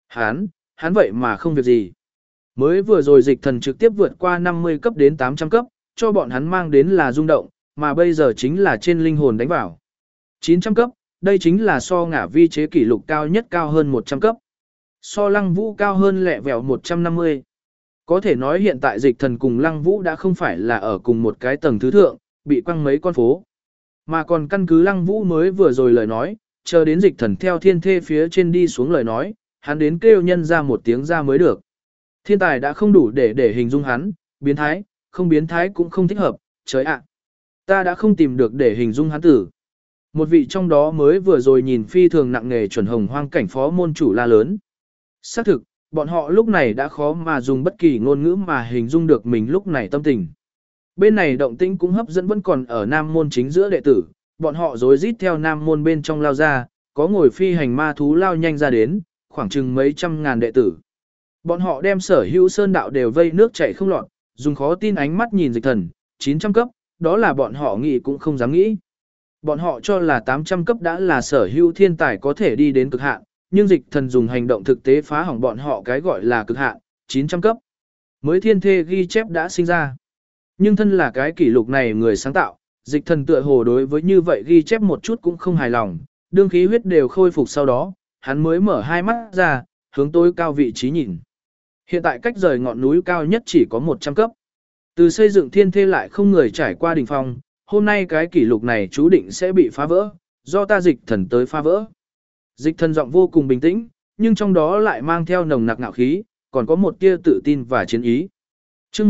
Hắn vậy mà không việc gì. Mới vừa rồi dịch thần trực tiếp vượt qua 50 cấp đến 800 cấp, cho bọn hắn mang đến là rung động, mà bây giờ chính là trên linh hồn đánh vào. 900 cấp, đây chính là so ngả vi chế kỷ lục cao nhất cao hơn 100 cấp. So lăng vũ cao hơn lẹ vẹo 150. Có thể nói hiện tại dịch thần cùng lăng vũ đã không phải là ở cùng một cái tầng thứ thượng, bị quăng mấy con phố. Mà còn căn cứ lăng vũ mới vừa rồi lời nói, chờ đến dịch thần theo thiên thê phía trên đi xuống lời nói, hắn đến kêu nhân ra một tiếng ra mới được. Thiên tài đã không đủ để hình dung hắn, biến thái, không biến thái cũng không thích hợp, trời ạ. Ta đã không tìm được để hình dung hắn tử. Một vị trong đó mới vừa rồi nhìn phi thường nặng nề chuẩn hồng hoang cảnh phó môn chủ la lớn. Xác thực, bọn họ lúc này đã khó mà dùng bất kỳ ngôn ngữ mà hình dung được mình lúc này tâm tình. Bên này động tĩnh cũng hấp dẫn vẫn còn ở nam môn chính giữa đệ tử, bọn họ rối rít theo nam môn bên trong lao ra, có ngồi phi hành ma thú lao nhanh ra đến, khoảng chừng mấy trăm ngàn đệ tử. Bọn họ đem sở hữu sơn đạo đều vây nước chảy không lọt, dùng khó tin ánh mắt nhìn dịch thần, 900 cấp, đó là bọn họ nghĩ cũng không dám nghĩ. Bọn họ cho là 800 cấp đã là sở hữu thiên tài có thể đi đến cực hạn, nhưng dịch thần dùng hành động thực tế phá hỏng bọn họ cái gọi là cực hạn, 900 cấp. Mới thiên thê ghi chép đã sinh ra. Nhưng thân là cái kỷ lục này người sáng tạo, dịch thần tựa hồ đối với như vậy ghi chép một chút cũng không hài lòng, đương khí huyết đều khôi phục sau đó, hắn mới mở hai mắt ra, hướng tối cao vị trí nhìn. Hiện tại cách rời ngọn núi cao nhất chỉ có 100 cấp. Từ xây dựng thiên thê lại không người trải qua đỉnh phong, hôm nay cái kỷ lục này chú định sẽ bị phá vỡ, do ta dịch thần tới phá vỡ. Dịch thần giọng vô cùng bình tĩnh, nhưng trong đó lại mang theo nồng nặc ngạo khí, còn có một tia tự tin và chiến ý. Chương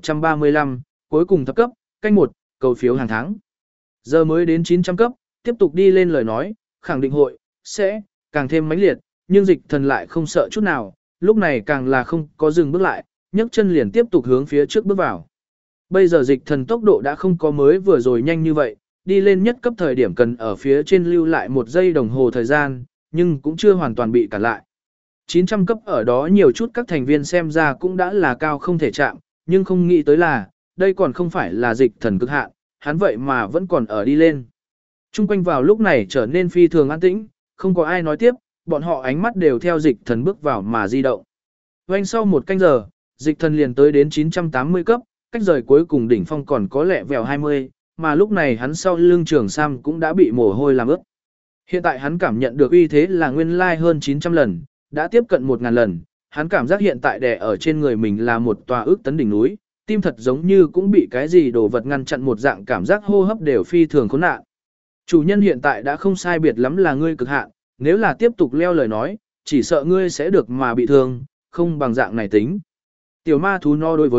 1135, cuối cùng thập cấp, canh 1, cầu phiếu hàng tháng. Giờ mới đến 900 cấp, tiếp tục đi lên lời nói, khẳng định hội, sẽ, càng thêm mãnh liệt, nhưng dịch thần lại không sợ chút nào, lúc này càng là không có dừng bước lại, nhấc chân liền tiếp tục hướng phía trước bước vào. Bây giờ dịch thần tốc độ đã không có mới vừa rồi nhanh như vậy, đi lên nhất cấp thời điểm cần ở phía trên lưu lại 1 giây đồng hồ thời gian, nhưng cũng chưa hoàn toàn bị cản lại. 900 cấp ở đó nhiều chút các thành viên xem ra cũng đã là cao không thể chạm, nhưng không nghĩ tới là, đây còn không phải là dịch thần cực hạn, hắn vậy mà vẫn còn ở đi lên. Trung quanh vào lúc này trở nên phi thường an tĩnh, không có ai nói tiếp, bọn họ ánh mắt đều theo dịch thần bước vào mà di động. Vành sau 1 canh giờ, dịch thần liền tới đến 980 cấp, cách rời cuối cùng đỉnh phong còn có lẹ vèo 20, mà lúc này hắn sau lưng trường Sam cũng đã bị mồ hôi làm ướt. Hiện tại hắn cảm nhận được uy thế là nguyên lai hơn 900 lần, đã tiếp cận 1000 lần, hắn cảm giác hiện tại đè ở trên người mình là một tòa ước tấn đỉnh núi, tim thật giống như cũng bị cái gì đồ vật ngăn chặn một dạng cảm giác hô hấp đều phi thường khốn nạn. Chủ nhân hiện tại đã không sai biệt lắm là ngươi cực hạn, nếu là tiếp tục leo lời nói, chỉ sợ ngươi sẽ được mà bị thương, không bằng dạng này tính. Tiểu ma thú no đối với,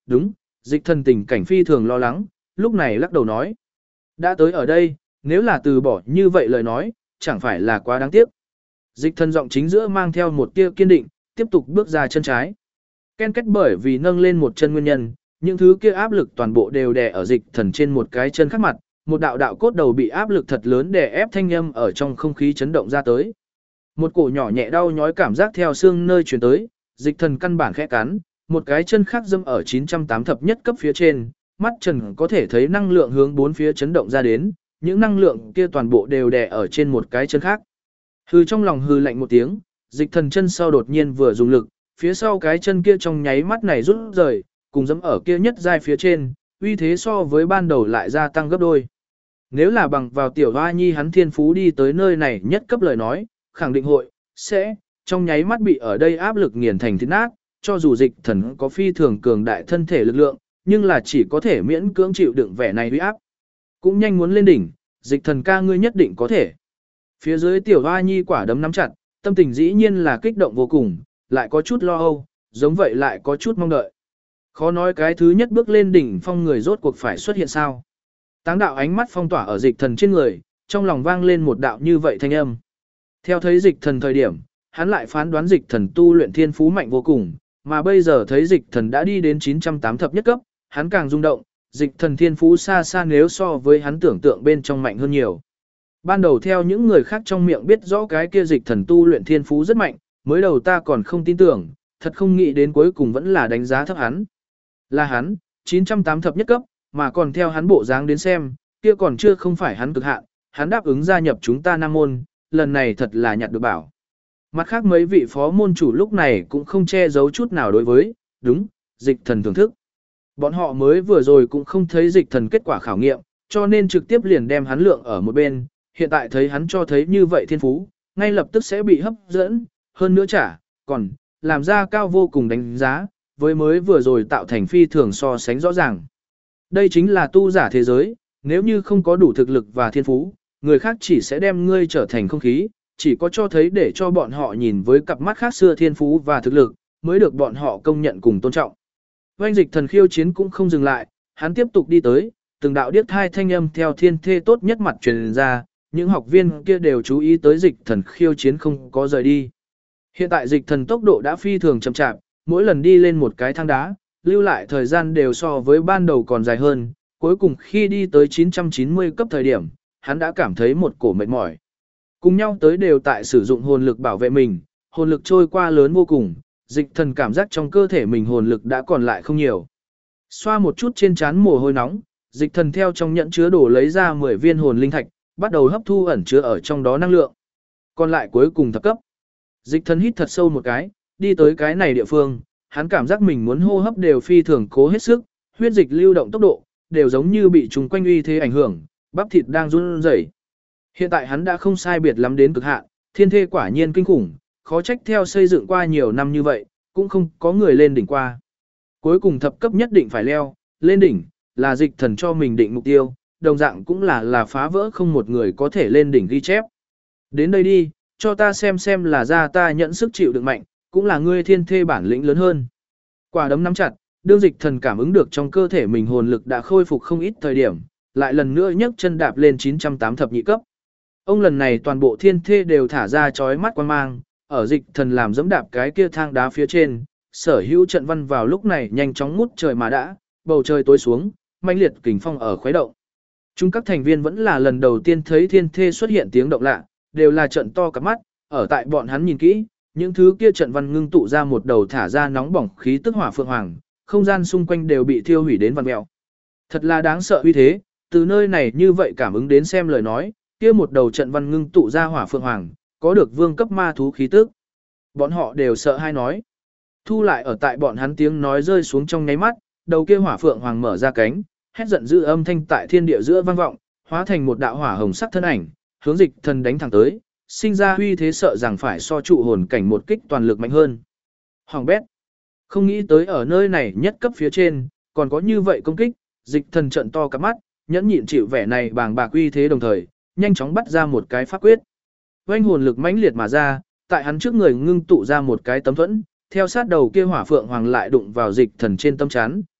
đúng, dịch thần tình cảnh phi thường lo lắng, lúc này lắc đầu nói. Đã tới ở đây, nếu là từ bỏ như vậy lời nói, chẳng phải là quá đáng tiếc. Dịch thần giọng chính giữa mang theo một tia kiên định, tiếp tục bước ra chân trái. Ken kết bởi vì nâng lên một chân nguyên nhân, những thứ kia áp lực toàn bộ đều đè ở dịch thần trên một cái chân khác mặt, một đạo đạo cốt đầu bị áp lực thật lớn đè ép thanh âm ở trong không khí chấn động ra tới. Một cổ nhỏ nhẹ đau nhói cảm giác theo xương nơi truyền tới, dịch thần căn bản khẽ cắn, một cái chân khác dâm ở 908 thập nhất cấp phía trên, mắt trần có thể thấy năng lượng hướng bốn phía chấn động ra đến, những năng lượng kia toàn bộ đều đè ở trên một cái chân khác. Hư trong lòng hư lạnh một tiếng, dịch thần chân sau đột nhiên vừa dùng lực, phía sau cái chân kia trong nháy mắt này rút rời, cùng dẫm ở kia nhất giai phía trên, uy thế so với ban đầu lại gia tăng gấp đôi. Nếu là bằng vào tiểu hoa nhi hắn thiên phú đi tới nơi này nhất cấp lời nói, khẳng định hội, sẽ, trong nháy mắt bị ở đây áp lực nghiền thành thịt nát, cho dù dịch thần có phi thường cường đại thân thể lực lượng, nhưng là chỉ có thể miễn cưỡng chịu đựng vẻ này uy áp. Cũng nhanh muốn lên đỉnh, dịch thần ca ngươi nhất định có thể. Phía dưới tiểu hoa nhi quả đấm nắm chặt, tâm tình dĩ nhiên là kích động vô cùng, lại có chút lo âu, giống vậy lại có chút mong đợi. Khó nói cái thứ nhất bước lên đỉnh phong người rốt cuộc phải xuất hiện sao. Táng đạo ánh mắt phong tỏa ở dịch thần trên người, trong lòng vang lên một đạo như vậy thanh âm. Theo thấy dịch thần thời điểm, hắn lại phán đoán dịch thần tu luyện thiên phú mạnh vô cùng, mà bây giờ thấy dịch thần đã đi đến 908 thập nhất cấp, hắn càng rung động, dịch thần thiên phú xa xa nếu so với hắn tưởng tượng bên trong mạnh hơn nhiều. Ban đầu theo những người khác trong miệng biết rõ cái kia dịch thần tu luyện thiên phú rất mạnh, mới đầu ta còn không tin tưởng, thật không nghĩ đến cuối cùng vẫn là đánh giá thấp hắn. Là hắn, 908 thập nhất cấp, mà còn theo hắn bộ dáng đến xem, kia còn chưa không phải hắn cực hạn, hắn đáp ứng gia nhập chúng ta Nam môn, lần này thật là nhặt được bảo. Mặt khác mấy vị phó môn chủ lúc này cũng không che giấu chút nào đối với, đúng, dịch thần thưởng thức. Bọn họ mới vừa rồi cũng không thấy dịch thần kết quả khảo nghiệm, cho nên trực tiếp liền đem hắn lượng ở một bên, hiện tại thấy hắn cho thấy như vậy thiên phú, ngay lập tức sẽ bị hấp dẫn, hơn nữa còn, làm ra cao vô cùng đánh giá, với mới vừa rồi tạo thành phi thường so sánh rõ ràng. Đây chính là tu giả thế giới, nếu như không có đủ thực lực và thiên phú, người khác chỉ sẽ đem ngươi trở thành không khí, chỉ có cho thấy để cho bọn họ nhìn với cặp mắt khác xưa thiên phú và thực lực, mới được bọn họ công nhận cùng tôn trọng. Oanh dịch thần khiêu chiến cũng không dừng lại, hắn tiếp tục đi tới, từng đạo điếc thai thanh âm theo thiên thê tốt nhất mặt truyền ra, những học viên kia đều chú ý tới dịch thần khiêu chiến không có rời đi. Hiện tại dịch thần tốc độ đã phi thường chậm chạp, mỗi lần đi lên một cái thang đá, lưu lại thời gian đều so với ban đầu còn dài hơn, cuối cùng khi đi tới 990 cấp thời điểm, hắn đã cảm thấy một cổ mệt mỏi. Cùng nhau tới đều tại sử dụng hồn lực bảo vệ mình, hồn lực trôi qua lớn vô cùng, dịch thần cảm giác trong cơ thể mình hồn lực đã còn lại không nhiều. Xoa một chút trên trán mồ hôi nóng, dịch thần theo trong nhẫn chứa đổ lấy ra 10 viên hồn linh thạch, bắt đầu hấp thu ẩn chứa ở trong đó năng lượng. Còn lại cuối cùng thập cấp. Dịch thần hít thật sâu một cái, đi tới cái này địa phương, hắn cảm giác mình muốn hô hấp đều phi thường cố hết sức, huyết dịch lưu động tốc độ, đều giống như bị trùng quanh uy thế ảnh hưởng, bắp thịt đang run rẩy. Hiện tại hắn đã không sai biệt lắm đến cực hạn, thiên thê quả nhiên kinh khủng, khó trách theo xây dựng qua nhiều năm như vậy, cũng không có người lên đỉnh qua. Cuối cùng thập cấp nhất định phải leo, lên đỉnh, là dịch thần cho mình định mục tiêu, đồng dạng cũng là phá vỡ không một người có thể lên đỉnh ghi chép. Đến đây đi, cho ta xem là ra ta nhận sức chịu đựng mạnh, cũng là ngươi thiên thê bản lĩnh lớn hơn. Quả đấm nắm chặt, đương dịch thần cảm ứng được trong cơ thể mình hồn lực đã khôi phục không ít thời điểm, lại lần nữa nhấc chân đạp lên 908 thập nhị cấp. Ông lần này toàn bộ thiên thê đều thả ra chói mắt quan mang, ở dịch thần làm dẫm đạp cái kia thang đá phía trên, sở hữu trận văn vào lúc này nhanh chóng ngút trời mà đã, bầu trời tối xuống, mãnh liệt kình phong ở khuấy động. Chúng các thành viên vẫn là lần đầu tiên thấy thiên thê xuất hiện tiếng động lạ, đều là trận to cả mắt, ở tại bọn hắn nhìn kỹ, những thứ kia trận văn ngưng tụ ra một đầu thả ra nóng bỏng khí tức hỏa phượng hoàng, không gian xung quanh đều bị thiêu hủy đến vằn mèo. Thật là đáng sợ uy thế, từ nơi này như vậy cảm ứng đến xem lời nói, kia một đầu trận văn ngưng tụ ra hỏa phượng hoàng, có được vương cấp ma thú khí tức. Bọn họ đều sợ hai nói. Thu lại ở tại bọn hắn tiếng nói rơi xuống trong nháy mắt, đầu kia hỏa phượng hoàng mở ra cánh, hét giận dữ âm thanh tại thiên địa giữa vang vọng, hóa thành một đạo hỏa hồng sắc thân ảnh, hướng dịch thần đánh thẳng tới, sinh ra uy thế sợ rằng phải so trụ hồn cảnh một kích toàn lực mạnh hơn. Hoàng bét. Không nghĩ tới ở nơi này nhất cấp phía trên, còn có như vậy công kích, dịch thần trận to cả mắt, nhẫn nhịn chịu vẻ này bàng bạc uy thế đồng thời, nhanh chóng bắt ra một cái pháp quyết. Oanh hồn lực mãnh liệt mà ra, tại hắn trước người ngưng tụ ra một cái tấm thuẫn, theo sát đầu kia hỏa phượng hoàng lại đụng vào dịch thần trên tâm chán,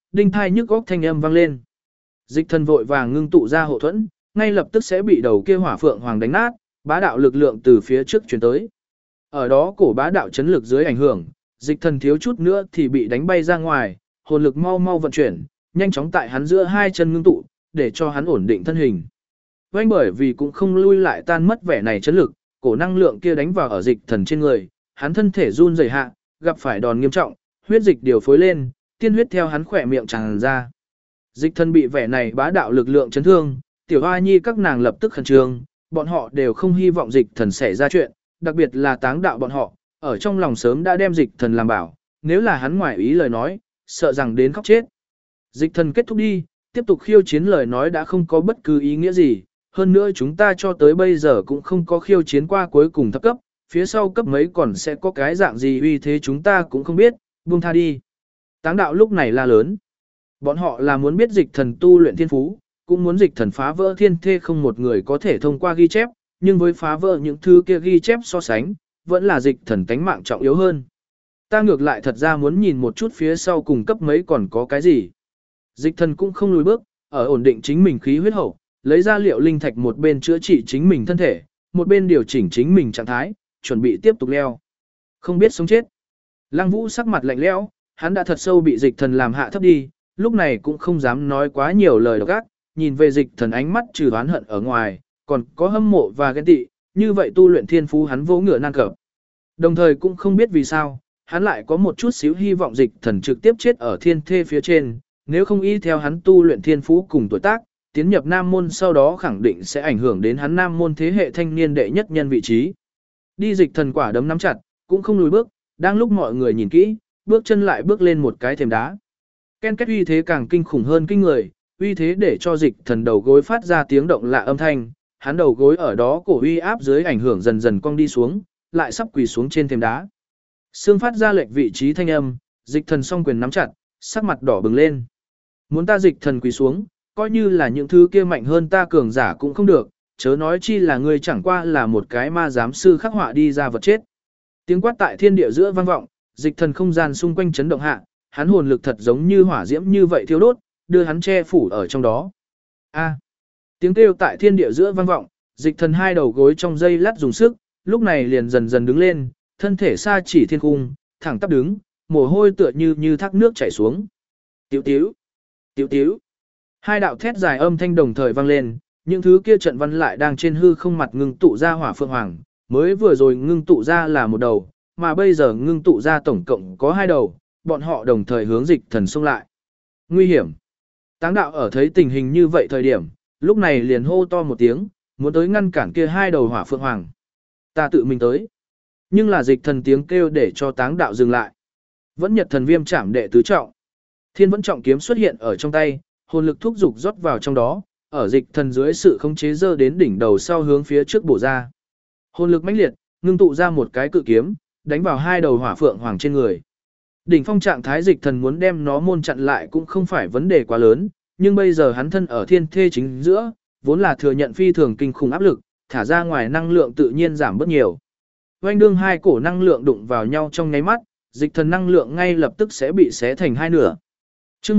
đinh thai nhức góc thanh âm vang lên. Dịch thần vội vàng ngưng tụ ra hộ thuẫn, ngay lập tức sẽ bị đầu kia hỏa phượng hoàng đánh nát, bá đạo lực lượng từ phía trước truyền tới. Ở đó cổ bá đạo chấn lực dưới ảnh hưởng, dịch thần thiếu chút nữa thì bị đánh bay ra ngoài, hồn lực mau mau vận chuyển, nhanh chóng tại hắn giữa hai chân ngưng tụ, để cho hắn ổn định thân hình. Vành bởi vì cũng không lui lại tan mất vẻ này chấn lực, cổ năng lượng kia đánh vào ở dịch thần trên người, hắn thân thể run rẩy hạ, gặp phải đòn nghiêm trọng, huyết dịch điều phối lên, tiên huyết theo hắn khỏe miệng tràn ra. Dịch thần bị vẻ này bá đạo lực lượng chấn thương, tiểu hoa nhi các nàng lập tức khẩn trương, bọn họ đều không hy vọng dịch thần xảy ra chuyện, đặc biệt là táng đạo bọn họ, ở trong lòng sớm đã đem dịch thần làm bảo, nếu là hắn ngoài ý lời nói, sợ rằng đến khóc chết. Dịch thần kết thúc đi, tiếp tục khiêu chiến lời nói đã không có bất cứ ý nghĩa gì, hơn nữa chúng ta cho tới bây giờ cũng không có khiêu chiến qua cuối cùng thấp cấp, phía sau cấp mấy còn sẽ có cái dạng gì uy thế chúng ta cũng không biết, buông tha đi. Táng đạo lúc này la lớn. Bọn họ là muốn biết dịch thần tu luyện thiên phú, cũng muốn dịch thần phá vỡ thiên thê không một người có thể thông qua ghi chép, nhưng với phá vỡ những thứ kia ghi chép so sánh, vẫn là dịch thần tánh mạng trọng yếu hơn. Ta ngược lại thật ra muốn nhìn một chút phía sau cùng cấp mấy còn có cái gì. Dịch thần cũng không lùi bước, ở ổn định chính mình khí huyết hậu, lấy ra liệu linh thạch một bên chữa trị chính mình thân thể, một bên điều chỉnh chính mình trạng thái, chuẩn bị tiếp tục leo. Không biết sống chết. Lăng Vũ sắc mặt lạnh lẽo, hắn đã thật sâu bị dịch thần làm hạ thấp đi, lúc này cũng không dám nói quá nhiều lời độc ác, nhìn về dịch thần ánh mắt trừ oán hận ở ngoài, còn có hâm mộ và ghen tị, như vậy tu luyện thiên phú hắn vỗ ngựa nan cập. Đồng thời cũng không biết vì sao, hắn lại có một chút xíu hy vọng dịch thần trực tiếp chết ở thiên thê phía trên, nếu không y theo hắn tu luyện thiên phú cùng tuổi tác, tiến nhập nam môn sau đó khẳng định sẽ ảnh hưởng đến hắn nam môn thế hệ thanh niên đệ nhất nhân vị trí. Đi dịch thần quả đấm nắm chặt, cũng không lùi bước, đang lúc mọi người nhìn kỹ, bước chân lại bước lên một cái thềm đá. Ken kết uy thế càng kinh khủng hơn kinh người, uy thế để cho dịch thần đầu gối phát ra tiếng động lạ âm thanh, hắn đầu gối ở đó cổ uy áp dưới ảnh hưởng dần dần cong đi xuống, lại sắp quỳ xuống trên thềm đá. Xương phát ra lệch vị trí thanh âm, dịch thần song quyền nắm chặt, sắc mặt đỏ bừng lên. Muốn ta dịch thần quỳ xuống, coi như là những thứ kia mạnh hơn ta cường giả cũng không được, chớ nói chi là ngươi chẳng qua là một cái ma giám sư khắc họa đi ra vật chết. Tiếng quát tại thiên địa giữa vang vọng, dịch thần không gian xung quanh chấn động hạ, hắn hồn lực thật giống như hỏa diễm như vậy thiêu đốt, đưa hắn che phủ ở trong đó. A! Tiếng kêu tại thiên địa giữa vang vọng, dịch thần hai đầu gối trong dây lát dùng sức, lúc này liền dần dần đứng lên, thân thể xa chỉ thiên cung, thẳng tắp đứng, mồ hôi tựa như thác nước chảy xuống. Tiểu tiểu, tiểu tiểu. Hai đạo thét dài âm thanh đồng thời vang lên, những thứ kia trận văn lại đang trên hư không mặt ngưng tụ ra hỏa phượng hoàng, mới vừa rồi ngưng tụ ra là một đầu, mà bây giờ ngưng tụ ra tổng cộng có hai đầu, bọn họ đồng thời hướng dịch thần xông lại. Nguy hiểm. Táng đạo ở thấy tình hình như vậy thời điểm, lúc này liền hô to một tiếng, muốn tới ngăn cản kia hai đầu hỏa phượng hoàng. Ta tự mình tới. Nhưng là dịch thần tiếng kêu để cho táng đạo dừng lại. Vẫn nhật thần viêm chạm đệ tứ trọng. Thiên vẫn trọng kiếm xuất hiện ở trong tay, hồn lực thúc dục rót vào trong đó, ở dịch thần dưới sự khống chế dơ đến đỉnh đầu sau hướng phía trước bổ ra. Hồn lực mãnh liệt, ngưng tụ ra một cái cự kiếm, đánh vào hai đầu hỏa phượng hoàng trên người. Đỉnh phong trạng thái dịch thần muốn đem nó môn chặn lại cũng không phải vấn đề quá lớn, nhưng bây giờ hắn thân ở thiên thê chính giữa, vốn là thừa nhận phi thường kinh khủng áp lực, thả ra ngoài năng lượng tự nhiên giảm bớt nhiều. Oanh đương hai cổ năng lượng đụng vào nhau trong nháy mắt, dịch thần năng lượng ngay lập tức sẽ bị xé thành hai nửa. Chương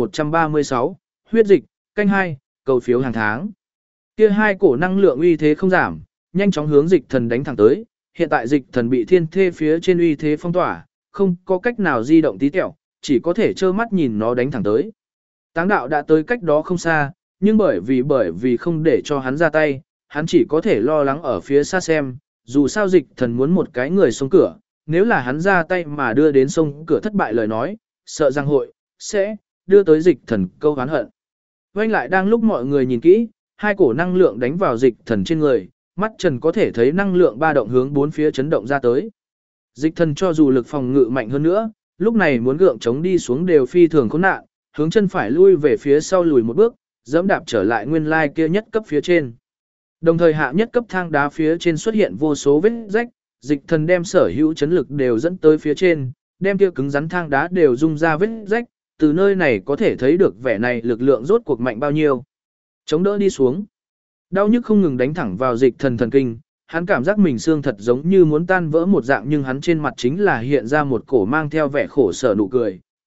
1136, huyết dịch, canh 2, cầu phiếu hàng tháng. Kia hai cổ năng lượng uy thế không giảm, nhanh chóng hướng dịch thần đánh thẳng tới, hiện tại dịch thần bị thiên thê phía trên uy thế phong tỏa, không có cách nào di động tí tẹo, chỉ có thể trơ mắt nhìn nó đánh thẳng tới. Táng đạo đã tới cách đó không xa, nhưng bởi vì không để cho hắn ra tay, hắn chỉ có thể lo lắng ở phía xa xem, dù sao dịch thần muốn một cái người xông cửa, nếu là hắn ra tay mà đưa đến sông cửa thất bại lời nói, sợ rằng hội sẽ đưa tới dịch thần câu oán hận. Vành lại đang lúc mọi người nhìn kỹ, hai cổ năng lượng đánh vào dịch thần trên người, mắt trần có thể thấy năng lượng ba động hướng bốn phía chấn động ra tới. Dịch thần cho dù lực phòng ngự mạnh hơn nữa, lúc này muốn gượng chống đi xuống đều phi thường khốn nạn, hướng chân phải lui về phía sau lùi một bước, dẫm đạp trở lại nguyên lai kia nhất cấp phía trên. Đồng thời hạ nhất cấp thang đá phía trên xuất hiện vô số vết rách, dịch thần đem sở hữu chấn lực đều dẫn tới phía trên, đem kia cứng rắn thang đá đều rung ra vết rách, từ nơi này có thể thấy được vẻ này lực lượng rốt cuộc mạnh bao nhiêu. Chống đỡ đi xuống. Đau nhức không ngừng đánh thẳng vào dịch thần thần kinh, hắn cảm giác mình xương thật giống như muốn tan vỡ một dạng nhưng hắn trên mặt chính là hiện ra một cổ mang theo vẻ khổ sở nụ cười,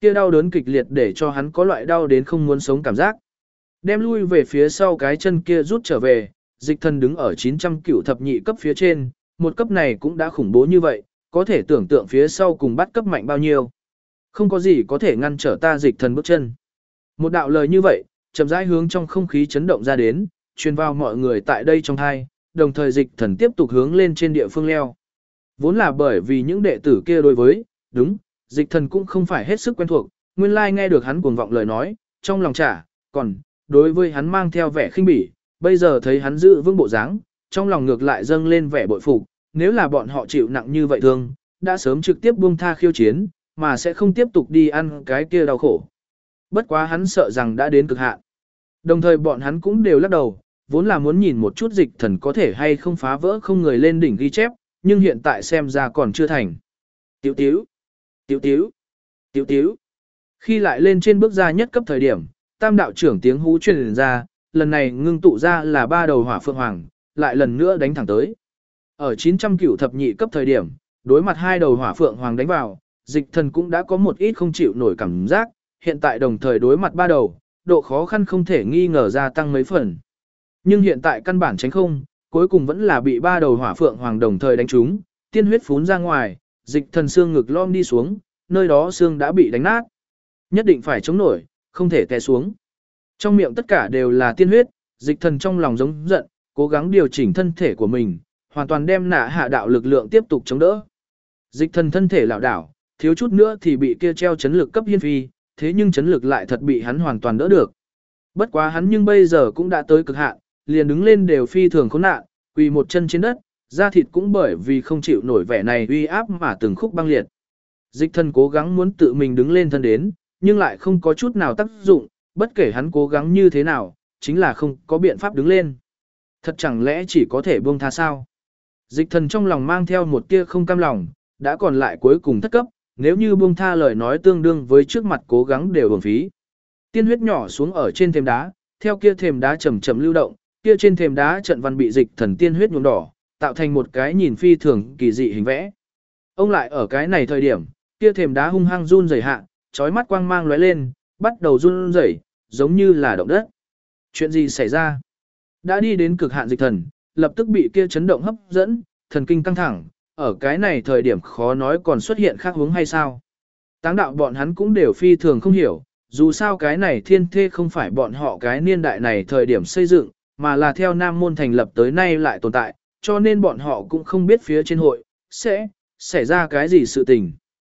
kia đau đớn kịch liệt để cho hắn có loại đau đến không muốn sống cảm giác. Đem lui về phía sau cái chân kia rút trở về, dịch thần đứng ở 900 cửu thập nhị cấp phía trên, một cấp này cũng đã khủng bố như vậy, có thể tưởng tượng phía sau cùng bắt cấp mạnh bao nhiêu. Không có gì có thể ngăn trở ta dịch thần bước chân. Một đạo lời như vậy, chậm rãi hướng trong không khí chấn động ra đến, truyền vào mọi người tại đây trong thai, đồng thời dịch thần tiếp tục hướng lên trên địa phương leo. Vốn là bởi vì những đệ tử kia đối với, đúng, dịch thần cũng không phải hết sức quen thuộc, nguyên lai nghe được hắn cuồng vọng lời nói, trong lòng trả, còn, đối với hắn mang theo vẻ khinh bỉ, bây giờ thấy hắn giữ vững bộ dáng, trong lòng ngược lại dâng lên vẻ bội phục, nếu là bọn họ chịu nặng như vậy thương, đã sớm trực tiếp buông tha khiêu chiến, mà sẽ không tiếp tục đi ăn cái kia đau khổ. Bất quá hắn sợ rằng đã đến cực hạn. Đồng thời bọn hắn cũng đều lắc đầu, vốn là muốn nhìn một chút dịch thần có thể hay không phá vỡ không người lên đỉnh ghi chép, nhưng hiện tại xem ra còn chưa thành. Tiểu tiếu, tiểu tiếu, tiểu tiếu. Khi lại lên trên bước ra nhất cấp thời điểm, tam đạo trưởng tiếng hú truyền ra, lần này ngưng tụ ra là 3 đầu hỏa phượng hoàng, lại lần nữa đánh thẳng tới. Ở 900 cửu thập nhị cấp thời điểm, đối mặt 2 đầu hỏa phượng hoàng đánh vào, dịch thần cũng đã có một ít không chịu nổi cảm giác, hiện tại đồng thời đối mặt 3 đầu, độ khó khăn không thể nghi ngờ gia tăng mấy phần. Nhưng hiện tại căn bản tránh không, cuối cùng vẫn là bị 3 đầu hỏa phượng hoàng đồng thời đánh trúng, tiên huyết phún ra ngoài, dịch thần xương ngực lom đi xuống, nơi đó xương đã bị đánh nát. Nhất định phải chống nổi, không thể té xuống. Trong miệng tất cả đều là tiên huyết, dịch thần trong lòng giống giận, cố gắng điều chỉnh thân thể của mình, hoàn toàn đem nạ hạ đạo lực lượng tiếp tục chống đỡ. Dịch thần thân thể lảo đảo, thiếu chút nữa thì bị kia treo chấn lực cấp hiên phi, thế nhưng chấn lực lại thật bị hắn hoàn toàn đỡ được. Bất quá hắn nhưng bây giờ cũng đã tới cực hạn, liền đứng lên đều phi thường khốn nạn, quỳ một chân trên đất, da thịt cũng bởi vì không chịu nổi vẻ này uy áp mà từng khúc băng liệt. Dịch thần cố gắng muốn tự mình đứng lên thân đến, nhưng lại không có chút nào tác dụng, bất kể hắn cố gắng như thế nào, chính là không có biện pháp đứng lên. Thật chẳng lẽ chỉ có thể buông tha sao? Dịch thần trong lòng mang theo một tia không cam lòng, đã còn lại cuối cùng thất cấp, nếu như buông tha lời nói tương đương với trước mặt cố gắng đều uổng phí. Tiên huyết nhỏ xuống ở trên thềm đá, theo kia thềm đá chậm chậm lưu động, kia trên thềm đá trận văn bị dịch thần tiên huyết nhuộm đỏ, tạo thành một cái nhìn phi thường kỳ dị hình vẽ. Ông lại ở cái này thời điểm, kia thềm đá hung hăng run rẩy hạ, chói mắt quang mang lóe lên, bắt đầu run rẩy, giống như là động đất. Chuyện gì xảy ra? Đã đi đến cực hạn dịch thần, lập tức bị kia chấn động hấp dẫn, thần kinh căng thẳng, ở cái này thời điểm khó nói còn xuất hiện khác hướng hay sao. Táng đạo bọn hắn cũng đều phi thường không hiểu, dù sao cái này thiên thê không phải bọn họ cái niên đại này thời điểm xây dựng, mà là theo Nam Môn thành lập tới nay lại tồn tại, cho nên bọn họ cũng không biết phía trên hội, sẽ xảy ra cái gì sự tình.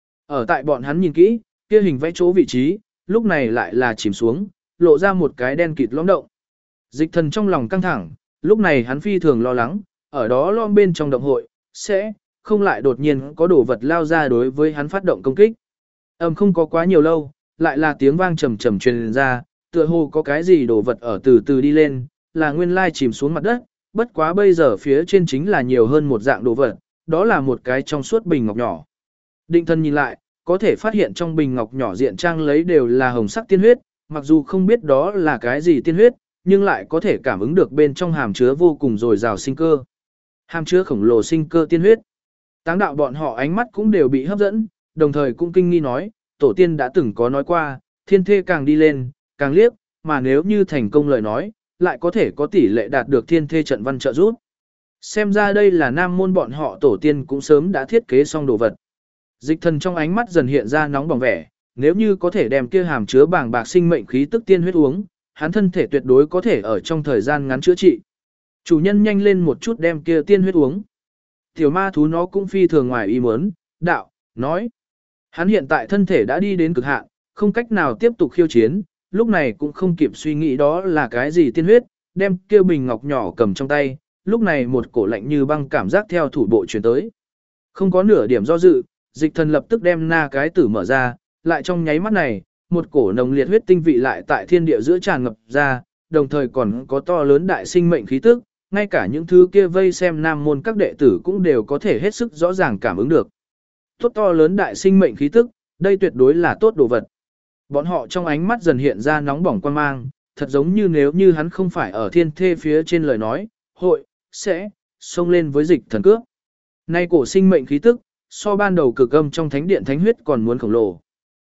Ở tại bọn hắn nhìn kỹ, kia hình vẽ chỗ vị trí, lúc này lại là chìm xuống, lộ ra một cái đen kịt lõm động. Dịch thần trong lòng căng thẳng, lúc này hắn phi thường lo lắng, ở đó lõm bên trong động hội, sẽ không lại đột nhiên có đồ vật lao ra đối với hắn phát động công kích. Không có quá nhiều lâu, lại là tiếng vang trầm trầm truyền ra, tựa hồ có cái gì đồ vật ở từ từ đi lên, là nguyên lai chìm xuống mặt đất, bất quá bây giờ phía trên chính là nhiều hơn một dạng đồ vật, đó là một cái trong suốt bình ngọc nhỏ. Định thân nhìn lại, có thể phát hiện trong bình ngọc nhỏ diện trang lấy đều là hồng sắc tiên huyết, mặc dù không biết đó là cái gì tiên huyết, nhưng lại có thể cảm ứng được bên trong hàm chứa vô cùng dồi dào sinh cơ. Hàm chứa khổng lồ sinh cơ tiên huyết. Táng đạo bọn họ ánh mắt cũng đều bị hấp dẫn, đồng thời cũng kinh nghi nói, tổ tiên đã từng có nói qua, thiên thê càng đi lên, càng liếc, mà nếu như thành công lời nói, lại có thể có tỷ lệ đạt được thiên thê trận văn trợ giúp. Xem ra đây là Nam Môn bọn họ tổ tiên cũng sớm đã thiết kế xong đồ vật. Dịch thần trong ánh mắt dần hiện ra nóng bỏng vẻ, nếu như có thể đem kia hàm chứa bàng bạc sinh mệnh khí tức tiên huyết uống, hắn thân thể tuyệt đối có thể ở trong thời gian ngắn chữa trị. Chủ nhân nhanh lên một chút đem kia tiên huyết uống. Tiểu ma thú nó cũng phi thường ngoài ý muốn, đạo, nói. Hắn hiện tại thân thể đã đi đến cực hạn, không cách nào tiếp tục khiêu chiến, lúc này cũng không kịp suy nghĩ đó là cái gì tiên huyết, đem kia bình ngọc nhỏ cầm trong tay, lúc này một cổ lạnh như băng cảm giác theo thủ bộ truyền tới. Không có nửa điểm do dự, dịch thần lập tức đem na cái tử mở ra, lại trong nháy mắt này, một cổ nồng liệt huyết tinh vị lại tại thiên địa giữa tràn ngập ra, đồng thời còn có to lớn đại sinh mệnh khí tức, ngay cả những thứ kia vây xem Nam Môn các đệ tử cũng đều có thể hết sức rõ ràng cảm ứng được. Tốt to lớn đại sinh mệnh khí tức, đây tuyệt đối là tốt đồ vật. Bọn họ trong ánh mắt dần hiện ra nóng bỏng quan mang, thật giống như nếu như hắn không phải ở thiên thê phía trên lời nói, hội, sẽ, xông lên với dịch thần cướp. Nay cổ sinh mệnh khí tức, so ban đầu cực âm trong thánh điện thánh huyết còn muốn khổng lồ.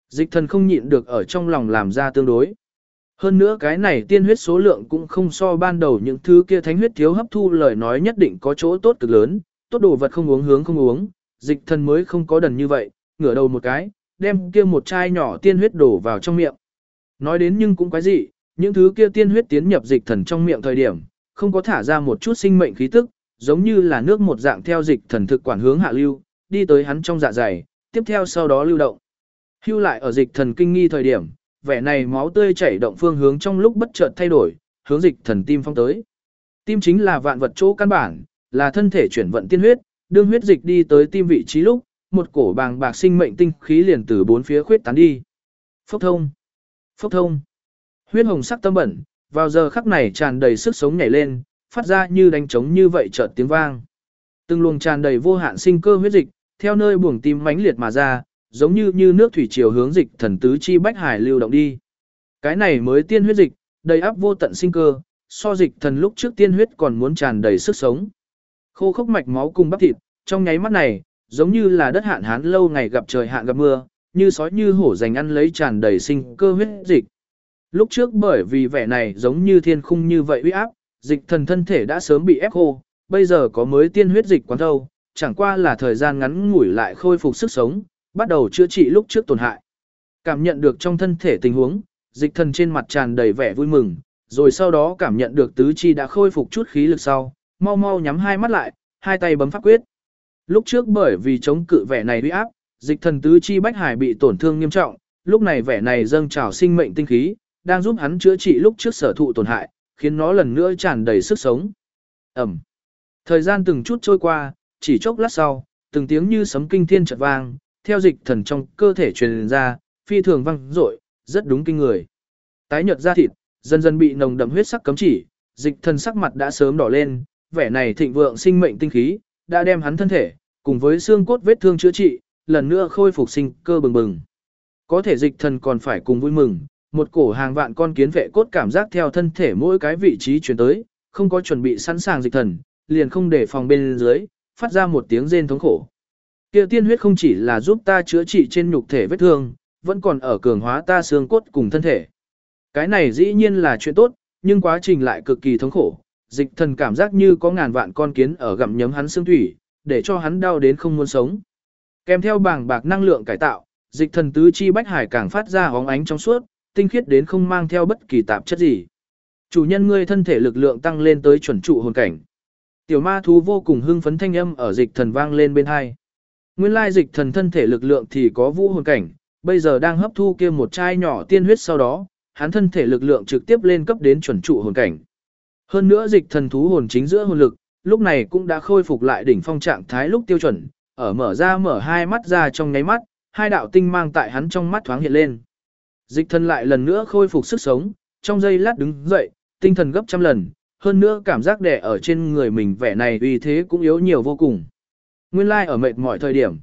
Dịch thần không nhịn được ở trong lòng làm ra tương đối. Hơn nữa cái này tiên huyết số lượng cũng không so ban đầu những thứ kia thánh huyết thiếu hấp thu lời nói nhất định có chỗ tốt cực lớn, tốt đồ vật không uống hướng không uống, dịch thần mới không có đần như vậy, ngửa đầu một cái, đem kia một chai nhỏ tiên huyết đổ vào trong miệng. Nói đến nhưng cũng quái dị, những thứ kia tiên huyết tiến nhập dịch thần trong miệng thời điểm, không có thả ra một chút sinh mệnh khí tức, giống như là nước một dạng theo dịch thần thực quản hướng hạ lưu, đi tới hắn trong dạ dày, tiếp theo sau đó lưu động. Hưu lại ở dịch thần kinh nghi thời điểm, vẻ này máu tươi chảy động phương hướng trong lúc bất chợt thay đổi, hướng dịch thần tim phong tới. Tim chính là vạn vật chỗ căn bản, là thân thể chuyển vận tiên huyết, đương huyết dịch đi tới tim vị trí lúc, một cổ bàng bạc sinh mệnh tinh khí liền từ bốn phía khuyết tán đi. Phốc thông, phốc thông. Huyết hồng sắc tâm bẩn, vào giờ khắc này tràn đầy sức sống nhảy lên, phát ra như đánh trống như vậy chợt tiếng vang. Từng luồng tràn đầy vô hạn sinh cơ huyết dịch, theo nơi buồng tim mãnh liệt mà ra, giống như nước thủy triều hướng dịch thần tứ chi bách hải lưu động đi. Cái này mới tiên huyết dịch, đầy áp vô tận sinh cơ, so dịch thần lúc trước tiên huyết còn muốn tràn đầy sức sống. Khô khốc mạch máu cùng bắp thịt, trong nháy mắt này, giống như là đất hạn hán lâu ngày gặp trời hạn gặp mưa, như sói như hổ giành ăn lấy tràn đầy sinh cơ huyết dịch. Lúc trước bởi vì vẻ này giống như thiên khung như vậy uy áp, dịch thần thân thể đã sớm bị ép khô, bây giờ có mới tiên huyết dịch quán thâu, chẳng qua là thời gian ngắn ngủi lại khôi phục sức sống, bắt đầu chữa trị lúc trước tổn hại. Cảm nhận được trong thân thể tình huống, dịch thần trên mặt tràn đầy vẻ vui mừng, rồi sau đó cảm nhận được tứ chi đã khôi phục chút khí lực sau, mau mau nhắm hai mắt lại, hai tay bấm pháp quyết. Lúc trước bởi vì chống cự vẻ này uy áp, dịch thần tứ chi bách hải bị tổn thương nghiêm trọng, lúc này vẻ này dâng trào sinh mệnh tinh khí, đang giúp hắn chữa trị lúc trước sở thụ tổn hại, khiến nó lần nữa tràn đầy sức sống. Ẩm. Thời gian từng chút trôi qua, chỉ chốc lát sau, từng tiếng như sấm kinh thiên chợt vang, theo dịch thần trong cơ thể truyền ra, phi thường vang dội, rất đúng kinh người. Tái nhợt da thịt, dần dần bị nồng đậm huyết sắc cấm chỉ, dịch thần sắc mặt đã sớm đỏ lên, vẻ này thịnh vượng sinh mệnh tinh khí, đã đem hắn thân thể, cùng với xương cốt vết thương chữa trị, lần nữa khôi phục sinh cơ bừng bừng. Có thể dịch thần còn phải cùng vui mừng, một cổ hàng vạn con kiến vệ cốt cảm giác theo thân thể mỗi cái vị trí chuyển tới, không có chuẩn bị sẵn sàng dịch thần, liền không để phòng bên dưới, phát ra một tiếng rên thống khổ. Kia tiên huyết không chỉ là giúp ta chữa trị trên nhục thể vết thương, vẫn còn ở cường hóa ta xương cốt cùng thân thể. Cái này dĩ nhiên là chuyện tốt, nhưng quá trình lại cực kỳ thống khổ. Dịch thần cảm giác như có ngàn vạn con kiến ở gặm nhấm hắn xương thủy, để cho hắn đau đến không muốn sống. Kèm theo bảng bạc năng lượng cải tạo, dịch thần tứ chi bách hải càng phát ra óng ánh trong suốt, tinh khiết đến không mang theo bất kỳ tạp chất gì. Chủ nhân ngươi thân thể lực lượng tăng lên tới chuẩn trụ hồn cảnh. Tiểu ma thú vô cùng hưng phấn thanh âm ở dịch thần vang lên bên hai. Nguyên lai dịch thần thân thể lực lượng thì có vũ hồn cảnh, bây giờ đang hấp thu kia một chai nhỏ tiên huyết sau đó, hắn thân thể lực lượng trực tiếp lên cấp đến chuẩn trụ hồn cảnh. Hơn nữa dịch thần thú hồn chính giữa hồn lực, lúc này cũng đã khôi phục lại đỉnh phong trạng thái lúc tiêu chuẩn, ở mở hai mắt ra trong nháy mắt, hai đạo tinh mang tại hắn trong mắt thoáng hiện lên. Dịch thần lại lần nữa khôi phục sức sống, trong giây lát đứng dậy, tinh thần gấp trăm lần, hơn nữa cảm giác đè ở trên người mình vẻ này uy thế cũng yếu nhiều vô cùng. Nguyên lai ở mệt mỏi thời điểm,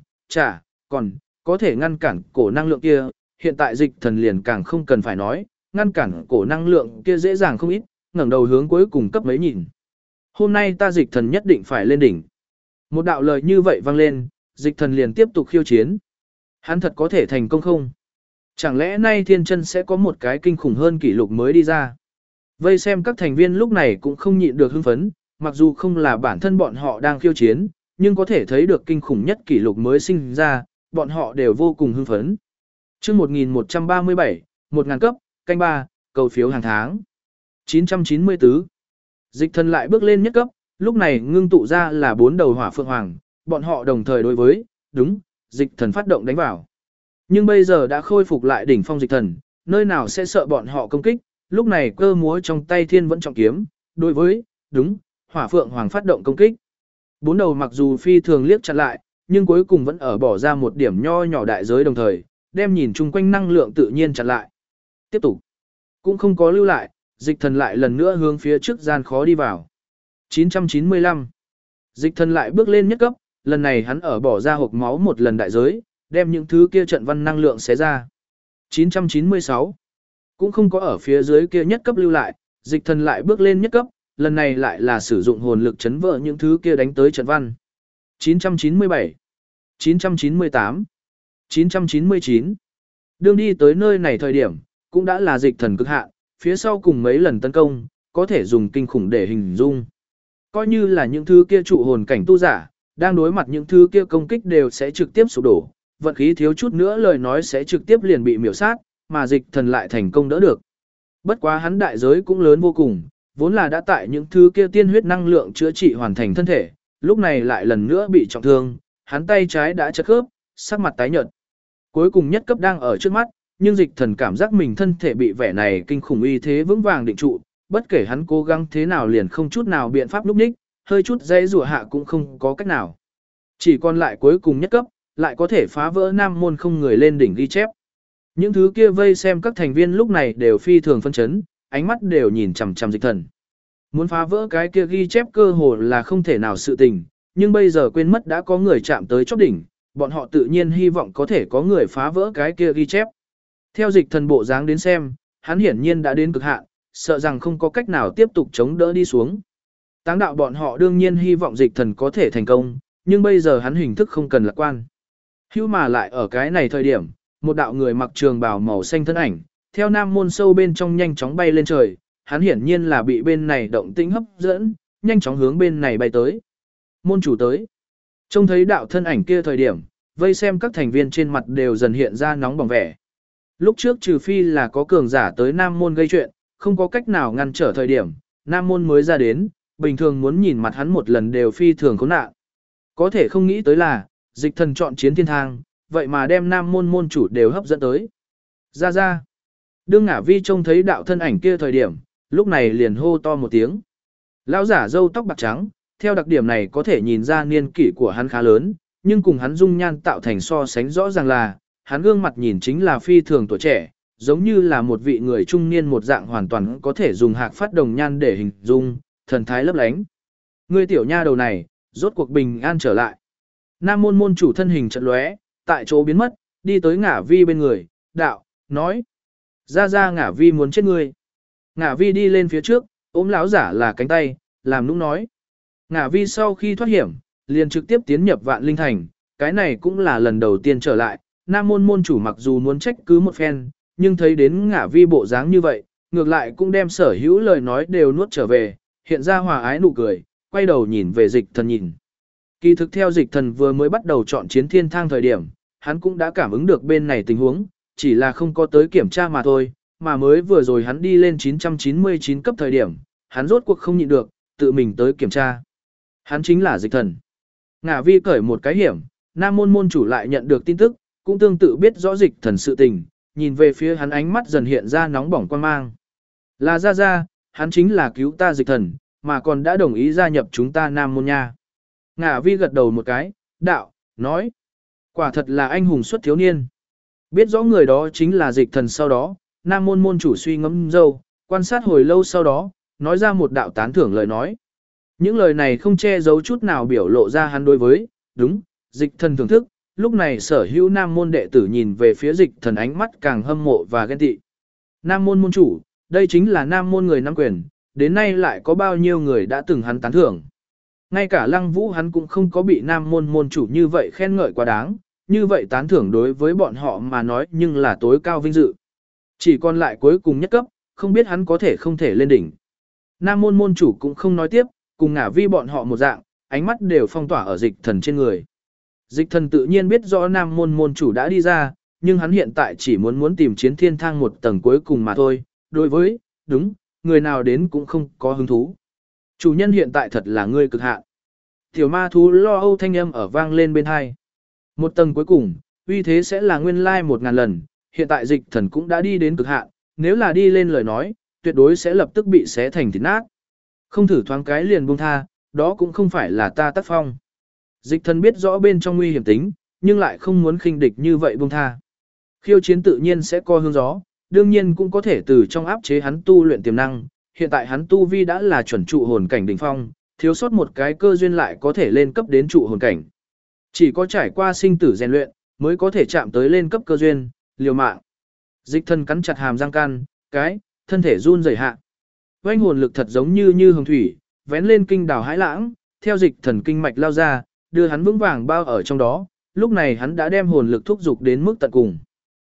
còn có thể ngăn cản cổ năng lượng kia, hiện tại dịch thần liền càng không cần phải nói, ngăn cản cổ năng lượng kia dễ dàng không ít, ngẩng đầu hướng cuối cùng cấp mấy nhìn. Hôm nay ta dịch thần nhất định phải lên đỉnh. Một đạo lời như vậy vang lên, dịch thần liền tiếp tục khiêu chiến. Hắn thật có thể thành công không? Chẳng lẽ nay thiên chân sẽ có một cái kinh khủng hơn kỷ lục mới đi ra? Vây xem các thành viên lúc này cũng không nhịn được hưng phấn, mặc dù không là bản thân bọn họ đang khiêu chiến, nhưng có thể thấy được kinh khủng nhất kỷ lục mới sinh ra, bọn họ đều vô cùng hưng phấn. Chương 1137, 1000 cấp, canh 3, cầu phiếu hàng tháng. 994. Dịch thần lại bước lên nhất cấp, lúc này ngưng tụ ra là 4 đầu hỏa phượng hoàng, bọn họ đồng thời đối với, dịch thần phát động đánh vào. Nhưng bây giờ đã khôi phục lại đỉnh phong dịch thần, nơi nào sẽ sợ bọn họ công kích, lúc này cơ múa trong tay thiên vẫn trọng kiếm, đối với, hỏa phượng hoàng phát động công kích. 4 đầu mặc dù phi thường liếc chặn lại, nhưng cuối cùng vẫn ở bỏ ra một điểm nho nhỏ đại giới đồng thời, đem nhìn chung quanh năng lượng tự nhiên chặn lại. Tiếp tục, cũng không có lưu lại, dịch thần lại lần nữa hướng phía trước gian khó đi vào. 995. Dịch thần lại bước lên nhất cấp, lần này hắn ở bỏ ra hộp máu một lần đại giới, đem những thứ kia trận văn năng lượng xé ra. 996. Cũng không có ở phía dưới kia nhất cấp lưu lại, dịch thần lại bước lên nhất cấp, lần này lại là sử dụng hồn lực chấn vỡ những thứ kia đánh tới trận văn. 997. 998. 999. Đương đi tới nơi này thời điểm, cũng đã là dịch thần cực hạn, phía sau cùng mấy lần tấn công, có thể dùng kinh khủng để hình dung. Coi như là những thứ kia trụ hồn cảnh tu giả, đang đối mặt những thứ kia công kích đều sẽ trực tiếp sụp đổ, vận khí thiếu chút nữa lời nói sẽ trực tiếp liền bị miểu sát, mà dịch thần lại thành công đỡ được. Bất quá hắn đại giới cũng lớn vô cùng, vốn là đã tại những thứ kia tiên huyết năng lượng chữa trị hoàn thành thân thể, lúc này lại lần nữa bị trọng thương, hắn tay trái đã chật khớp, sắc mặt tái nhợt. Cuối cùng nhất cấp đang ở trước mắt, nhưng dịch thần cảm giác mình thân thể bị vẻ này kinh khủng uy thế vững vàng định trụ, bất kể hắn cố gắng thế nào liền không chút nào biện pháp lúc ních, hơi chút dây rùa hạ cũng không có cách nào. Chỉ còn lại cuối cùng nhất cấp, lại có thể phá vỡ nam môn không người lên đỉnh ghi chép. Những thứ kia vây xem các thành viên lúc này đều phi thường phân chấn, ánh mắt đều nhìn chằm chằm dịch thần. Muốn phá vỡ cái kia ghi chép cơ hồ là không thể nào sự tình, nhưng bây giờ quên mất đã có người chạm tới chóp đỉnh, bọn họ tự nhiên hy vọng có thể có người phá vỡ cái kia ghi chép. Theo dịch thần bộ dáng đến xem, hắn hiển nhiên đã đến cực hạn, sợ rằng không có cách nào tiếp tục chống đỡ đi xuống. Táng đạo bọn họ đương nhiên hy vọng dịch thần có thể thành công, nhưng bây giờ hắn hình thức không cần lạc quan. Hưu mà lại ở cái này thời điểm, một đạo người mặc trường bào màu xanh thân ảnh, theo nam môn sâu bên trong nhanh chóng bay lên trời, hắn hiển nhiên là bị bên này động tĩnh hấp dẫn, nhanh chóng hướng bên này bay tới. Môn chủ tới. Trông thấy đạo thân ảnh kia thời điểm, vây xem các thành viên trên mặt đều dần hiện ra nóng bỏng vẻ. Lúc trước trừ phi là có cường giả tới nam môn gây chuyện, không có cách nào ngăn trở thời điểm, nam môn mới ra đến, bình thường muốn nhìn mặt hắn một lần đều phi thường khốn nạn. Có thể không nghĩ tới là, dịch thần chọn chiến thiên thang, vậy mà đem nam môn môn chủ đều hấp dẫn tới. Ra. Đương Ngả Vi trông thấy đạo thân ảnh kia thời điểm, lúc này liền hô to một tiếng. Lão giả râu tóc bạc trắng, theo đặc điểm này có thể nhìn ra niên kỷ của hắn khá lớn, nhưng cùng hắn dung nhan tạo thành so sánh rõ ràng là, hắn gương mặt nhìn chính là phi thường tuổi trẻ, giống như là một vị người trung niên một dạng hoàn toàn có thể dùng hạc phát đồng nhan để hình dung, thần thái lấp lánh. Ngươi tiểu nha đầu này, rốt cuộc bình an trở lại. Nam môn môn chủ thân hình chợt lóe, tại chỗ biến mất, đi tới Ngả Vi bên người, đạo, nói. Ra Ngả Vi muốn chết ngươi. Ngả Vi đi lên phía trước, ôm lão giả là cánh tay, làm nũng nói. Ngả Vi sau khi thoát hiểm, liền trực tiếp tiến nhập Vạn Linh Thành, cái này cũng là lần đầu tiên trở lại. Nam môn môn chủ mặc dù muốn trách cứ một phen, nhưng thấy đến Ngả Vi bộ dáng như vậy, ngược lại cũng đem sở hữu lời nói đều nuốt trở về, hiện ra hòa ái nụ cười, quay đầu nhìn về dịch thần nhìn. Kỳ thực theo dịch thần vừa mới bắt đầu chọn chiến thiên thang thời điểm, hắn cũng đã cảm ứng được bên này tình huống, chỉ là không có tới kiểm tra mà thôi, mà mới vừa rồi hắn đi lên 999 cấp thời điểm, hắn rốt cuộc không nhịn được, tự mình tới kiểm tra. Hắn chính là dịch thần. Ngả Vi cởi một cái hiểm, nam môn môn chủ lại nhận được tin tức, cũng tương tự biết rõ dịch thần sự tình, nhìn về phía hắn ánh mắt dần hiện ra nóng bỏng quan mang. Là ra, hắn chính là cứu ta dịch thần, mà còn đã đồng ý gia nhập chúng ta nam môn nha. Ngả Vi gật đầu một cái, đạo, nói. Quả thật là anh hùng xuất thiếu niên. Biết rõ người đó chính là dịch thần sau đó, nam môn môn chủ suy ngẫm dâu, quan sát hồi lâu sau đó, nói ra một đạo tán thưởng lời nói. Những lời này không che giấu chút nào biểu lộ ra hắn đối với, đúng, dịch thần thưởng thức, lúc này sở hữu nam môn đệ tử nhìn về phía dịch thần ánh mắt càng hâm mộ và ghen tị. Nam môn môn chủ, đây chính là nam môn người nắm quyền, đến nay lại có bao nhiêu người đã từng hắn tán thưởng. Ngay cả Lăng Vũ hắn cũng không có bị nam môn môn chủ như vậy khen ngợi quá đáng, như vậy tán thưởng đối với bọn họ mà nói nhưng là tối cao vinh dự. Chỉ còn lại cuối cùng nhất cấp, không biết hắn có thể không thể lên đỉnh. Nam môn môn chủ cũng không nói tiếp, cùng Ngả Vi bọn họ một dạng, ánh mắt đều phong tỏa ở dịch thần trên người. Dịch thần tự nhiên biết rõ nam môn môn chủ đã đi ra, nhưng hắn hiện tại chỉ muốn tìm chiến thiên thang một tầng cuối cùng mà thôi, đối với, đúng, người nào đến cũng không có hứng thú. Chủ nhân hiện tại thật là ngươi cực hạn. Tiểu ma thú lo âu thanh âm ở vang lên bên hai. Một tầng cuối cùng, uy thế sẽ là nguyên lai 1000 lần, hiện tại dịch thần cũng đã đi đến cực hạn, nếu là đi lên lời nói, tuyệt đối sẽ lập tức bị xé thành thịt nát. Không thử thoáng cái liền buông tha, đó cũng không phải là ta tác phong. Dịch thần biết rõ bên trong nguy hiểm tính, nhưng lại không muốn khinh địch như vậy buông tha. Khiêu chiến tự nhiên sẽ co hướng gió, đương nhiên cũng có thể từ trong áp chế hắn tu luyện tiềm năng, hiện tại hắn tu vi đã là chuẩn trụ hồn cảnh đỉnh phong, thiếu sót một cái cơ duyên lại có thể lên cấp đến trụ hồn cảnh. Chỉ có trải qua sinh tử rèn luyện, mới có thể chạm tới lên cấp cơ duyên, liều mạng. Dịch thần cắn chặt hàm răng can, thân thể run rẩy hạ. Oanh hồn lực thật giống như hồng thủy, vén lên kinh đảo hãi lãng, theo dịch thần kinh mạch lao ra, đưa hắn vững vàng bao ở trong đó, lúc này hắn đã đem hồn lực thúc dục đến mức tận cùng.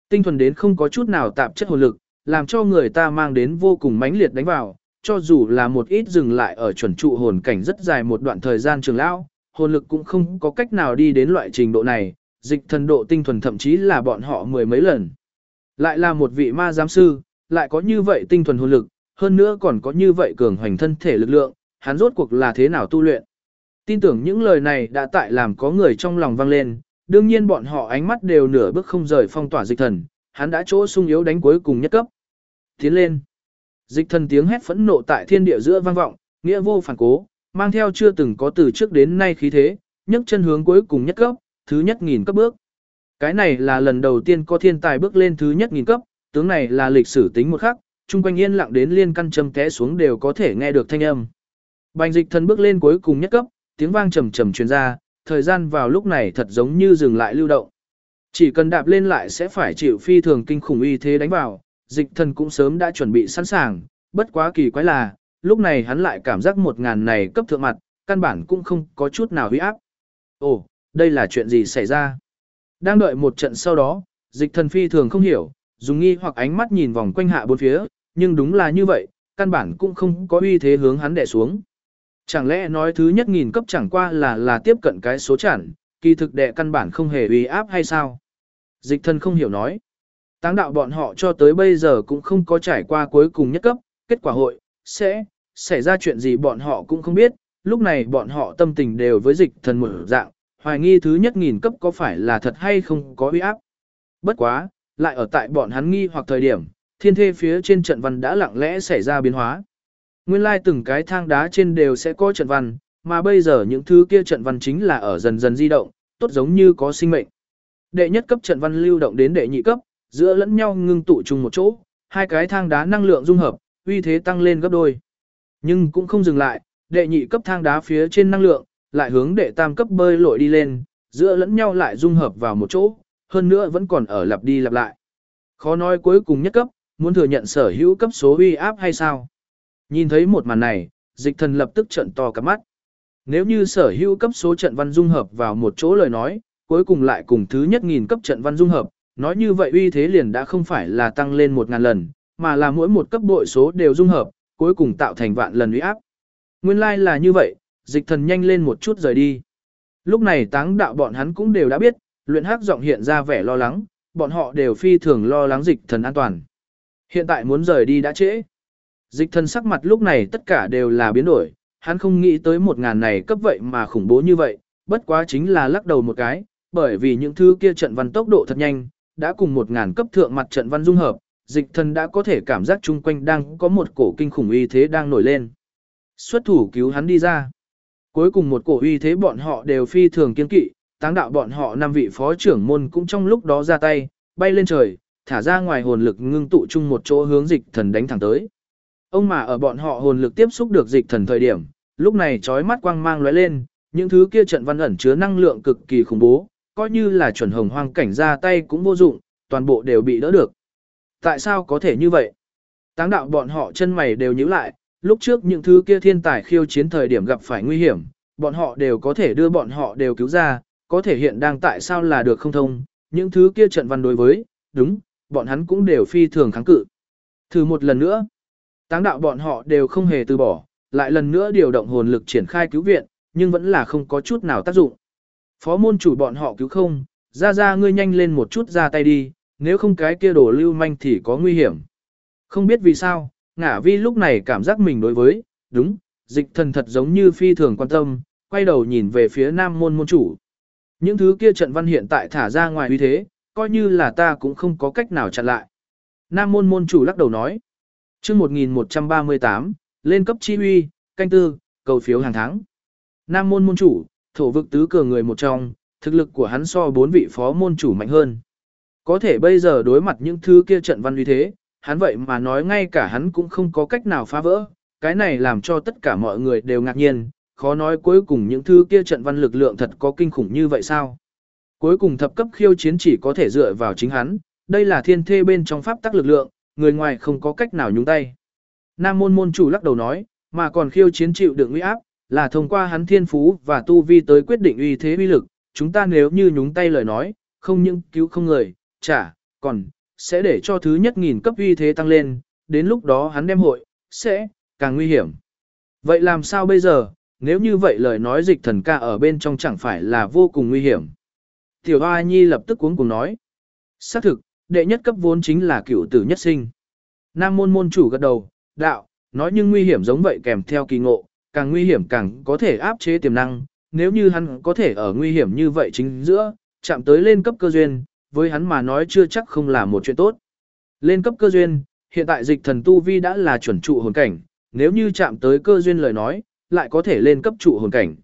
Tinh thuần đến không có chút nào tạp chất hồn lực, làm cho người ta mang đến vô cùng mãnh liệt đánh vào, cho dù là một ít dừng lại ở chuẩn trụ hồn cảnh rất dài một đoạn thời gian trường lão, hồn lực cũng không có cách nào đi đến loại trình độ này, dịch thần độ tinh thuần thậm chí là bọn họ mười mấy lần. Lại là một vị ma giám sư, lại có như vậy tinh thuần hồn lực, hơn nữa còn có như vậy cường hoành thân thể lực lượng, hắn rốt cuộc là thế nào tu luyện. Tin tưởng những lời này đã tại làm có người trong lòng vang lên, đương nhiên bọn họ ánh mắt đều nửa bước không rời phong tỏa dịch thần, hắn đã chỗ sung yếu đánh cuối cùng nhất cấp. Tiến lên. Dịch thần tiếng hét phẫn nộ tại thiên địa giữa vang vọng, nghĩa vô phản cố, mang theo chưa từng có từ trước đến nay khí thế, nhấc chân hướng cuối cùng nhất cấp, thứ nhất nghìn cấp bước. Cái này là lần đầu tiên có thiên tài bước lên thứ nhất nghìn cấp, tướng này là lịch sử tính một khắc, chung quanh yên lặng đến liên căn châm té xuống đều có thể nghe được thanh âm. Bành dịch thần bước lên cuối cùng nhất cấp, tiếng vang trầm trầm truyền ra, thời gian vào lúc này thật giống như dừng lại lưu động. Chỉ cần đạp lên lại sẽ phải chịu phi thường kinh khủng uy thế đánh vào, dịch thần cũng sớm đã chuẩn bị sẵn sàng, bất quá kỳ quái là, lúc này hắn lại cảm giác 1000 này cấp thượng mặt, căn bản cũng không có chút nào huy áp. Ồ, đây là chuyện gì xảy ra? Đang đợi một trận sau đó, dịch thần phi thường không hiểu, dùng nghi hoặc ánh mắt nhìn vòng quanh hạ bốn phía, nhưng đúng là như vậy, căn bản cũng không có uy thế hướng hắn đè xuống. Chẳng lẽ nói thứ nhất nghìn cấp chẳng qua là tiếp cận cái số chẵn, kỳ thực đệ căn bản không hề uy áp hay sao? Dịch thần không hiểu nói. Táng đạo bọn họ cho tới bây giờ cũng không có trải qua cuối cùng nhất cấp, kết quả hội, sẽ xảy ra chuyện gì bọn họ cũng không biết, lúc này bọn họ tâm tình đều với dịch thần một dạng, hoài nghi thứ nhất nghìn cấp có phải là thật hay không có uy áp. Bất quá, lại ở tại bọn hắn nghi hoặc thời điểm, thiên thê phía trên trận văn đã lặng lẽ xảy ra biến hóa. Nguyên lai từng cái thang đá trên đều sẽ có trận văn, mà bây giờ những thứ kia trận văn chính là ở dần dần di động, tốt giống như có sinh mệnh. Đệ nhất cấp trận văn lưu động đến đệ nhị cấp, giữa lẫn nhau ngưng tụ chung một chỗ, hai cái thang đá năng lượng dung hợp, uy thế tăng lên gấp đôi. Nhưng cũng không dừng lại, đệ nhị cấp thang đá phía trên năng lượng, lại hướng đệ tam cấp bơi lội đi lên, giữa lẫn nhau lại dung hợp vào một chỗ, hơn nữa vẫn còn ở lặp đi lặp lại. Khó nói cuối cùng nhất cấp, muốn thừa nhận sở hữu cấp số uy áp hay sao? Nhìn thấy một màn này, dịch thần lập tức trợn to cả mắt. Nếu như sở hữu cấp số trận văn dung hợp vào một chỗ lời nói, cuối cùng lại cùng thứ nhất nghìn cấp trận văn dung hợp, nói như vậy uy thế liền đã không phải là tăng lên 1000 lần, mà là mỗi một cấp bội số đều dung hợp, cuối cùng tạo thành vạn lần uy áp. Nguyên lai là như vậy, dịch thần nhanh lên một chút rời đi. Lúc này táng đạo bọn hắn cũng đều đã biết, luyện hắc giọng hiện ra vẻ lo lắng, bọn họ đều phi thường lo lắng dịch thần an toàn. Hiện tại muốn rời đi đã trễ. Dịch thần sắc mặt lúc này tất cả đều là biến đổi, hắn không nghĩ tới 1000 này cấp vậy mà khủng bố như vậy, bất quá chính là lắc đầu một cái, bởi vì những thứ kia trận văn tốc độ thật nhanh, đã cùng 1000 cấp thượng mặt trận văn dung hợp, dịch thần đã có thể cảm giác chung quanh đang có một cổ kinh khủng uy thế đang nổi lên. Xuất thủ cứu hắn đi ra. Cuối cùng một cổ uy thế bọn họ đều phi thường kiên kỵ, táng đạo bọn họ 5 vị phó trưởng môn cũng trong lúc đó ra tay, bay lên trời, thả ra ngoài hồn lực ngưng tụ chung một chỗ hướng dịch thần đánh thẳng tới. Ông mà ở bọn họ hồn lực tiếp xúc được dịch thần thời điểm, lúc này chói mắt quang mang lóe lên, những thứ kia trận văn ẩn chứa năng lượng cực kỳ khủng bố, coi như là chuẩn hồng hoang cảnh ra tay cũng vô dụng, toàn bộ đều bị đỡ được. Tại sao có thể như vậy? Táng đạo bọn họ chân mày đều nhíu lại, lúc trước những thứ kia thiên tài khiêu chiến thời điểm gặp phải nguy hiểm, bọn họ đều có thể đưa bọn họ đều cứu ra, có thể hiện đang tại sao là được không thông, những thứ kia trận văn đối với, đúng, bọn hắn cũng đều phi thường kháng cự. Thử một lần nữa, táng đạo bọn họ đều không hề từ bỏ, lại lần nữa điều động hồn lực triển khai cứu viện, nhưng vẫn là không có chút nào tác dụng. Phó môn chủ bọn họ cứu không, ra ngươi nhanh lên một chút ra tay đi, nếu không cái kia đổ lưu manh thì có nguy hiểm. Không biết vì sao, Ngả Vi lúc này cảm giác mình đối với, đúng, dịch thần thật giống như phi thường quan tâm, quay đầu nhìn về phía nam môn môn chủ. Những thứ kia trận văn hiện tại thả ra ngoài uy thế, coi như là ta cũng không có cách nào chặn lại. Nam môn môn chủ lắc đầu nói. Chương 1138, lên cấp chi uy, canh tư, cầu phiếu hàng tháng. Nam môn môn chủ, thổ vực tứ cường người một trong, thực lực của hắn so 4 vị phó môn chủ mạnh hơn. Có thể bây giờ đối mặt những thứ kia trận văn uy thế, hắn vậy mà nói ngay cả hắn cũng không có cách nào phá vỡ, cái này làm cho tất cả mọi người đều ngạc nhiên, khó nói cuối cùng những thứ kia trận văn lực lượng thật có kinh khủng như vậy sao? Cuối cùng thập cấp khiêu chiến chỉ có thể dựa vào chính hắn, đây là thiên thê bên trong pháp tắc lực lượng, người ngoài không có cách nào nhúng tay. Nam môn môn chủ lắc đầu nói, mà còn khiêu chiến chịu đựng uy áp, là thông qua hắn thiên phú và tu vi tới quyết định uy thế uy lực, chúng ta nếu như nhúng tay lời nói, không những cứu không người, còn sẽ để cho thứ nhất nghìn cấp uy thế tăng lên, đến lúc đó hắn đem hội, sẽ càng nguy hiểm. Vậy làm sao bây giờ, nếu như vậy lời nói dịch thần ca ở bên trong chẳng phải là vô cùng nguy hiểm. Tiểu Hoa Nhi lập tức cuống cuồng nói. Xác thực, đệ nhất cấp vốn chính là cửu tử nhất sinh. Nam môn môn chủ gật đầu, đạo, nói nhưng nguy hiểm giống vậy kèm theo kỳ ngộ, càng nguy hiểm càng có thể áp chế tiềm năng, nếu như hắn có thể ở nguy hiểm như vậy chính giữa, chạm tới lên cấp cơ duyên, với hắn mà nói chưa chắc không là một chuyện tốt. Lên cấp cơ duyên, hiện tại dịch thần tu vi đã là chuẩn trụ hồn cảnh, nếu như chạm tới cơ duyên lời nói, lại có thể lên cấp trụ hồn cảnh.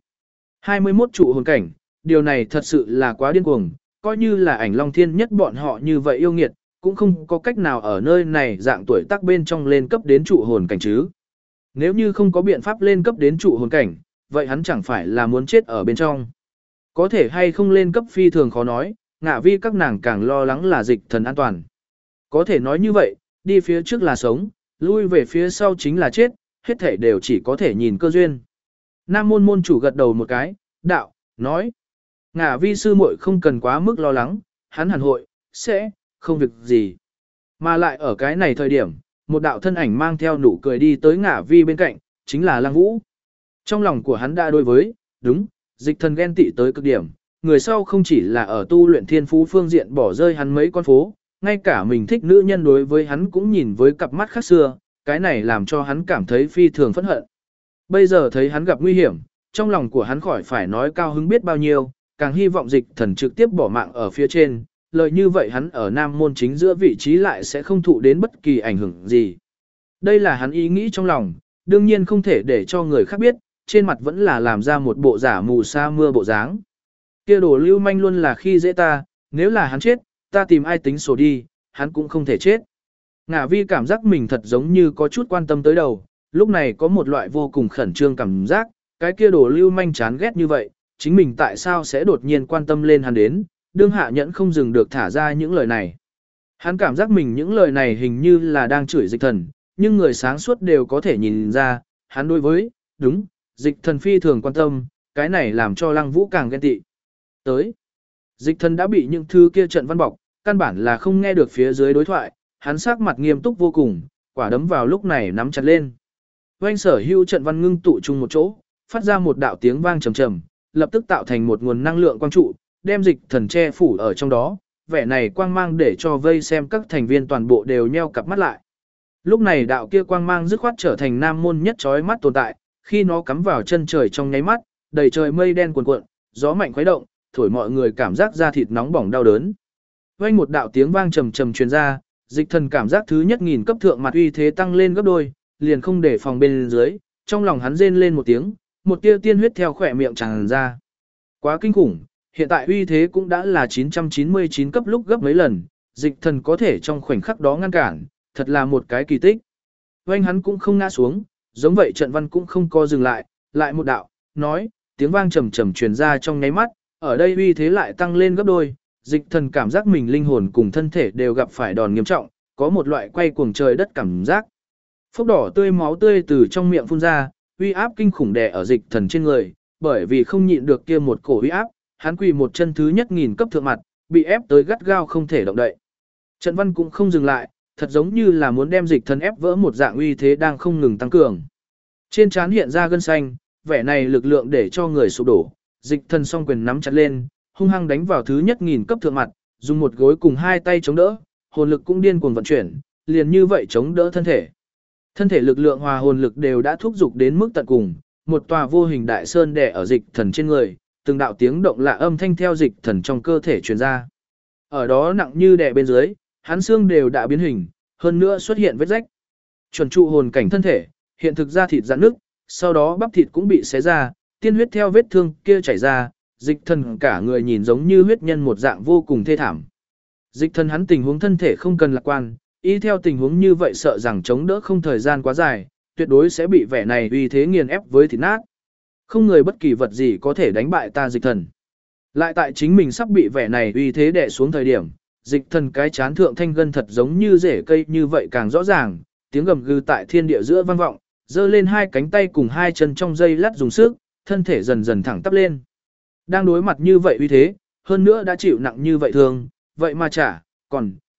21 trụ hồn cảnh, điều này thật sự là quá điên cuồng, coi như là ảnh long thiên nhất bọn họ như vậy yêu nghiệt, cũng không có cách nào ở nơi này dạng tuổi tác bên trong lên cấp đến trụ hồn cảnh chứ. Nếu như không có biện pháp lên cấp đến trụ hồn cảnh, vậy hắn chẳng phải là muốn chết ở bên trong. Có thể hay không lên cấp phi thường khó nói, ngạ vi các nàng càng lo lắng là dịch thần an toàn. Có thể nói như vậy, đi phía trước là sống, lui về phía sau chính là chết, hết thể đều chỉ có thể nhìn cơ duyên. Nam môn môn chủ gật đầu một cái, đạo, nói. Ngạ vi sư muội không cần quá mức lo lắng, hắn hẳn hội, sẽ, không việc gì. Mà lại ở cái này thời điểm, một đạo thân ảnh mang theo nụ cười đi tới Ngạ vi bên cạnh, chính là Lăng Vũ. Trong lòng của hắn đã đối với, đúng, dịch thần ghen tị tới cực điểm, người sau không chỉ là ở tu luyện thiên phú phương diện bỏ rơi hắn mấy con phố, ngay cả mình thích nữ nhân đối với hắn cũng nhìn với cặp mắt khác xưa, cái này làm cho hắn cảm thấy phi thường phẫn hận. Bây giờ thấy hắn gặp nguy hiểm, trong lòng của hắn khỏi phải nói cao hứng biết bao nhiêu, càng hy vọng dịch thần trực tiếp bỏ mạng ở phía trên, lời như vậy hắn ở Nam môn chính giữa vị trí lại sẽ không thụ đến bất kỳ ảnh hưởng gì. Đây là hắn ý nghĩ trong lòng, đương nhiên không thể để cho người khác biết, trên mặt vẫn là làm ra một bộ giả mù sa mưa bộ dáng. Kia đồ lưu manh luôn là khi dễ ta, nếu là hắn chết, ta tìm ai tính sổ đi, hắn cũng không thể chết. Ngạ vi cảm giác mình thật giống như có chút quan tâm tới đầu, lúc này có một loại vô cùng khẩn trương cảm giác, cái kia đồ lưu manh chán ghét như vậy, chính mình tại sao sẽ đột nhiên quan tâm lên hắn đến, đương hạ nhẫn không dừng được thả ra những lời này. Hắn cảm giác mình những lời này hình như là đang chửi dịch thần, nhưng người sáng suốt đều có thể nhìn ra, hắn đối với, đúng, dịch thần phi thường quan tâm, cái này làm cho Lăng Vũ càng ghen tị. Tới, dịch thần đã bị những thứ kia trận văn bọc, căn bản là không nghe được phía dưới đối thoại, hắn sắc mặt nghiêm túc vô cùng, quả đấm vào lúc này nắm chặt lên. Oanh sở hưu trận văn ngưng tụ chung một chỗ, phát ra một đạo tiếng vang trầm trầm, lập tức tạo thành một nguồn năng lượng quang trụ, đem dịch thần che phủ ở trong đó, vẻ này quang mang để cho vây xem các thành viên toàn bộ đều nheo cặp mắt lại. Lúc này đạo kia quang mang dứt khoát trở thành nam môn nhất chói mắt tồn tại, khi nó cắm vào chân trời trong nháy mắt, đầy trời mây đen cuồn cuộn, gió mạnh khuấy động, thổi mọi người cảm giác da thịt nóng bỏng đau đớn. Vang một đạo tiếng vang trầm trầm truyền ra, dịch thần cảm giác thứ nhất nghìn cấp thượng mặt uy thế tăng lên gấp đôi, liền không để phòng bên dưới, trong lòng hắn rên lên một tiếng, một tia tiên huyết theo khỏe miệng tràn ra. Quá kinh khủng, hiện tại uy thế cũng đã là 999 cấp lúc gấp mấy lần, dịch thần có thể trong khoảnh khắc đó ngăn cản, thật là một cái kỳ tích. Vang hắn cũng không ngã xuống, giống vậy trận văn cũng không co dừng lại một đạo, nói, tiếng vang trầm trầm truyền ra trong nháy mắt, ở đây uy thế lại tăng lên gấp đôi, dịch thần cảm giác mình linh hồn cùng thân thể đều gặp phải đòn nghiêm trọng, có một loại quay cuồng trời đất cảm giác. Phốc đỏ tươi máu tươi từ trong miệng phun ra, uy áp kinh khủng đè ở dịch thần trên người, bởi vì không nhịn được kia một cổ uy áp, hắn quỳ một chân thứ nhất nghìn cấp thượng mặt, bị ép tới gắt gao không thể động đậy. Trận văn cũng không dừng lại, thật giống như là muốn đem dịch thần ép vỡ một dạng uy thế đang không ngừng tăng cường. Trên trán hiện ra gân xanh, vẻ này lực lượng để cho người sụp đổ, dịch thần song quyền nắm chặt lên, hung hăng đánh vào thứ nhất nghìn cấp thượng mặt, dùng một gối cùng hai tay chống đỡ, hồn lực cũng điên cuồng vận chuyển, liền như vậy chống đỡ thân thể. Thân thể lực lượng hòa hồn lực đều đã thúc giục đến mức tận cùng, một tòa vô hình đại sơn đè ở dịch thần trên người, từng đạo tiếng động lạ âm thanh theo dịch thần trong cơ thể truyền ra. Ở đó nặng như đè bên dưới, hắn xương đều đã biến hình, hơn nữa xuất hiện vết rách. Chuẩn trụ hồn cảnh thân thể, hiện thực ra thịt rạn nước, sau đó bắp thịt cũng bị xé ra, tiên huyết theo vết thương kia chảy ra, dịch thần cả người nhìn giống như huyết nhân một dạng vô cùng thê thảm. Dịch thần hắn tình huống thân thể không cần lạc quan, y theo tình huống như vậy sợ rằng chống đỡ không thời gian quá dài, tuyệt đối sẽ bị vẻ này uy thế nghiền ép với thịt nát. Không người bất kỳ vật gì có thể đánh bại ta dịch thần. Lại tại chính mình sắp bị vẻ này uy thế đè xuống thời điểm, dịch thần cái chán thượng thanh gân thật giống như rễ cây như vậy càng rõ ràng, tiếng gầm gừ tại thiên địa giữa vang vọng, giơ lên hai cánh tay cùng hai chân trong dây lát dùng sức, thân thể dần dần thẳng tắp lên. Đang đối mặt như vậy uy thế, hơn nữa đã chịu nặng như vậy thường, vậy mà chả, còn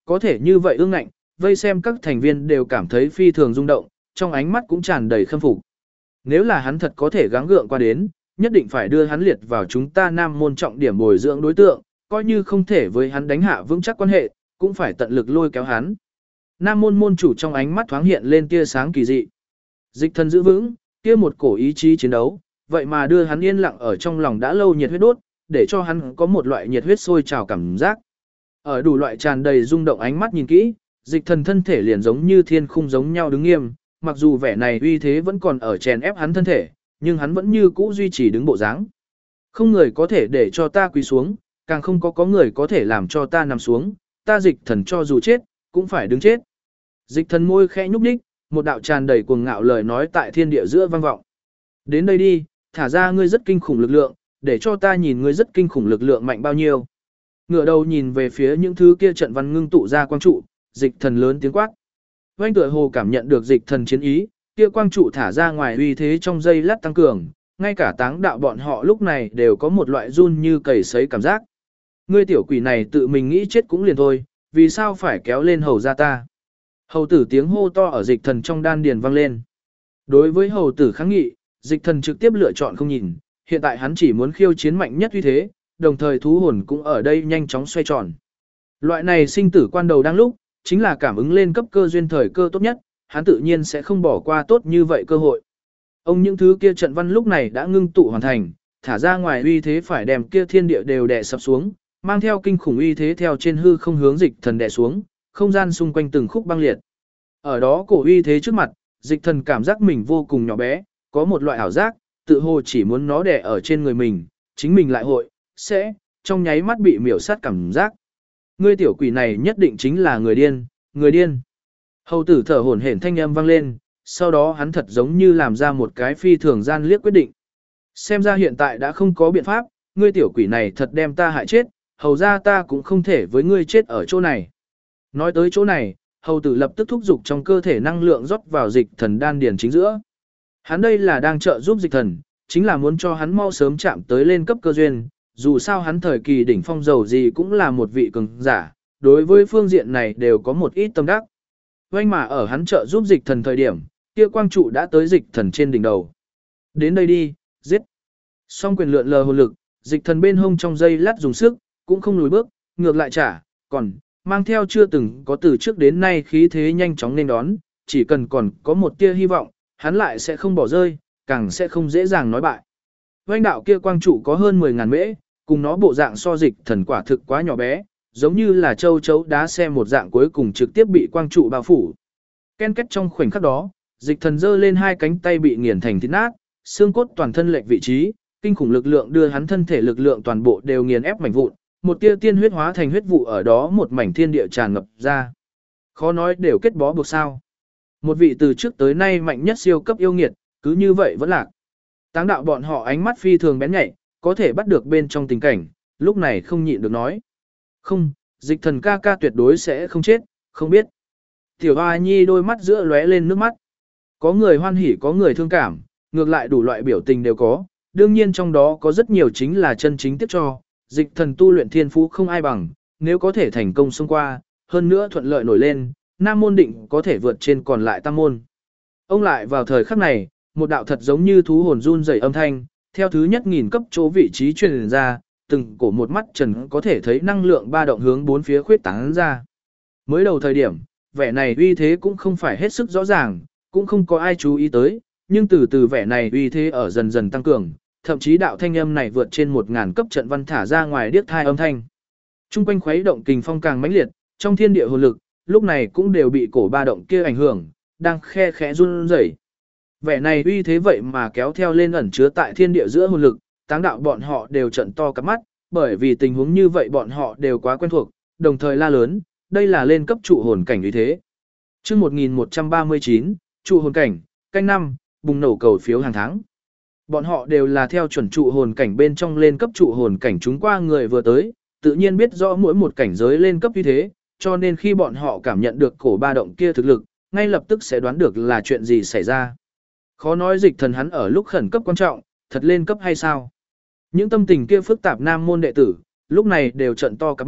có thể như vậy ương ngạnh, vây xem các thành viên đều cảm thấy phi thường rung động, trong ánh mắt cũng tràn đầy khâm phục. Nếu là hắn thật có thể gắng gượng qua đến, nhất định phải đưa hắn liệt vào chúng ta Nam môn trọng điểm bồi dưỡng đối tượng, coi như không thể với hắn đánh hạ vững chắc quan hệ, cũng phải tận lực lôi kéo hắn. Nam môn môn chủ trong ánh mắt thoáng hiện lên tia sáng kỳ dị. Dịch Thần giữ vững, kia một cổ ý chí chiến đấu, vậy mà đưa hắn yên lặng ở trong lòng đã lâu nhiệt huyết đốt, để cho hắn có một loại nhiệt huyết sôi trào cảm giác. Ở đủ loại tràn đầy rung động ánh mắt nhìn kỹ, Dịch Thần thân thể liền giống như thiên khung giống nhau đứng nghiêm, mặc dù vẻ này uy thế vẫn còn ở chèn ép hắn thân thể, nhưng hắn vẫn như cũ duy trì đứng bộ dáng. Không người có thể để cho ta quỳ xuống, càng không có người có thể làm cho ta nằm xuống, ta Dịch Thần cho dù chết, cũng phải đứng chết. Dịch Thần môi khẽ nhúc nhích, một đạo tràn đầy cuồng ngạo lời nói tại thiên địa giữa vang vọng. Đến đây đi, thả ra ngươi rất kinh khủng lực lượng, để cho ta nhìn ngươi rất kinh khủng lực lượng mạnh bao nhiêu. Ngửa đầu nhìn về phía những thứ kia trận văn ngưng tụ ra quang trụ, Dịch Thần lớn tiếng quát. Oanh tựa hồ cảm nhận được Dịch Thần chiến ý, kia quang trụ thả ra ngoài uy thế trong giây lát tăng cường, ngay cả táng đạo bọn họ lúc này đều có một loại run như cầy sấy cảm giác. Ngươi tiểu quỷ này tự mình nghĩ chết cũng liền thôi, vì sao phải kéo lên hầu ra ta? Hầu tử tiếng hô to ở Dịch Thần trong đan điền vang lên. Đối với hầu tử kháng nghị, Dịch Thần trực tiếp lựa chọn không nhìn, hiện tại hắn chỉ muốn khiêu chiến mạnh nhất uy thế, đồng thời thú hồn cũng ở đây nhanh chóng xoay tròn. Loại này sinh tử quan đầu đang lúc, chính là cảm ứng lên cấp cơ duyên thời cơ tốt nhất, hắn tự nhiên sẽ không bỏ qua tốt như vậy cơ hội. Ông những thứ kia trận văn lúc này đã ngưng tụ hoàn thành, thả ra ngoài uy thế phải đem kia thiên địa đều đè sập xuống, mang theo kinh khủng uy thế theo trên hư không hướng Dịch Thần đè xuống, không gian xung quanh từng khúc băng liệt. Ở đó cổ uy thế trước mặt, Dịch Thần cảm giác mình vô cùng nhỏ bé, có một loại ảo giác, tự hồ chỉ muốn nó đè ở trên người mình, chính mình lại hội, sẽ, trong nháy mắt bị miểu sát cảm giác. Ngươi tiểu quỷ này nhất định chính là người điên, người điên. Hầu tử thở hổn hển thanh âm vang lên, sau đó hắn thật giống như làm ra một cái phi thường gian liếc quyết định. Xem ra hiện tại đã không có biện pháp, ngươi tiểu quỷ này thật đem ta hại chết, hầu ra ta cũng không thể với ngươi chết ở chỗ này. Nói tới chỗ này, hầu tử lập tức thúc giục trong cơ thể năng lượng rót vào Dịch Thần đan điền chính giữa. Hắn đây là đang trợ giúp Dịch Thần, chính là muốn cho hắn mau sớm chạm tới lên cấp cơ duyên, dù sao hắn thời kỳ đỉnh phong dầu gì cũng là một vị cường giả, đối với phương diện này đều có một ít tâm đắc. Vành mà ở hắn trợ giúp Dịch Thần thời điểm, kia quang trụ đã tới Dịch Thần trên đỉnh đầu. Đến đây đi, giết. Song quyền lượn lờ hồn lực, Dịch Thần bên hông trong dây lát dùng sức, cũng không lùi bước, ngược lại trả, còn mang theo chưa từng có từ trước đến nay khí thế nhanh chóng nên đón, chỉ cần còn có một tia hy vọng, hắn lại sẽ không bỏ rơi, càng sẽ không dễ dàng nói bại. Vành đạo kia quang trụ có hơn 10.000 mễ, cùng nó bộ dạng so Dịch Thần quả thực quá nhỏ bé, giống như là châu chấu đá xe một dạng, cuối cùng trực tiếp bị quang trụ bao phủ. Ken kết trong khoảnh khắc đó, Dịch Thần giơ lên hai cánh tay bị nghiền thành thít nát, xương cốt toàn thân lệch vị trí, kinh khủng lực lượng đưa hắn thân thể lực lượng toàn bộ đều nghiền ép mảnh vụn, một tia tiên huyết hóa thành huyết vụ ở đó một mảnh thiên địa tràn ngập ra. Khó nói đều kết bó buộc sao. Một vị từ trước tới nay mạnh nhất siêu cấp yêu nghiệt, cứ như vậy vẫn lạc. Táng đạo bọn họ ánh mắt phi thường bén nhạy, có thể bắt được bên trong tình cảnh, lúc này không nhịn được nói. Không, Dịch Thần ca ca tuyệt đối sẽ không chết, không biết. Tiểu Hoa Nhi đôi mắt giữa lóe lên nước mắt. Có người hoan hỉ có người thương cảm, ngược lại đủ loại biểu tình đều có, đương nhiên trong đó có rất nhiều chính là chân chính tiếp cho. Dịch Thần tu luyện thiên phú không ai bằng, nếu có thể thành công xông qua, hơn nữa thuận lợi nổi lên, Nam môn định có thể vượt trên còn lại Tam môn. Ông lại vào thời khắc này, một đạo thật giống như thú hồn run rẩy âm thanh, theo thứ nhất nghìn cấp chỗ vị trí truyền ra, từng cổ một mắt trần có thể thấy năng lượng ba động hướng bốn phía khuyết tán ra. Mới đầu thời điểm, vẻ này uy thế cũng không phải hết sức rõ ràng, cũng không có ai chú ý tới, nhưng từ từ vẻ này uy thế ở dần dần tăng cường, thậm chí đạo thanh âm này vượt trên 1000 cấp trận văn thả ra ngoài điếc thai âm thanh. Trung quanh khuấy động kình phong càng mãnh liệt, trong thiên địa hồn lực, lúc này cũng đều bị cổ ba động kia ảnh hưởng, đang khe khẽ run rẩy. Vẻ này uy thế vậy mà kéo theo lên ẩn chứa tại thiên địa giữa hồn lực, táng đạo bọn họ đều trận to cặp mắt, bởi vì tình huống như vậy bọn họ đều quá quen thuộc, đồng thời la lớn, đây là lên cấp trụ hồn cảnh uy thế. Chương 1139, trụ hồn cảnh, canh 5, bùng nổ cầu phiếu hàng tháng. Bọn họ đều là theo chuẩn trụ hồn cảnh bên trong lên cấp trụ hồn cảnh chúng qua người vừa tới, tự nhiên biết rõ mỗi một cảnh giới lên cấp như thế, cho nên khi bọn họ cảm nhận được cổ ba động kia thực lực, ngay lập tức sẽ đoán được là chuyện gì xảy ra. Khó nói Dịch Thần hắn ở lúc khẩn cấp quan trọng, thật lên cấp hay sao? Những tâm tình kia phức tạp nam môn đệ tử, lúc này đều trận to cả mắt,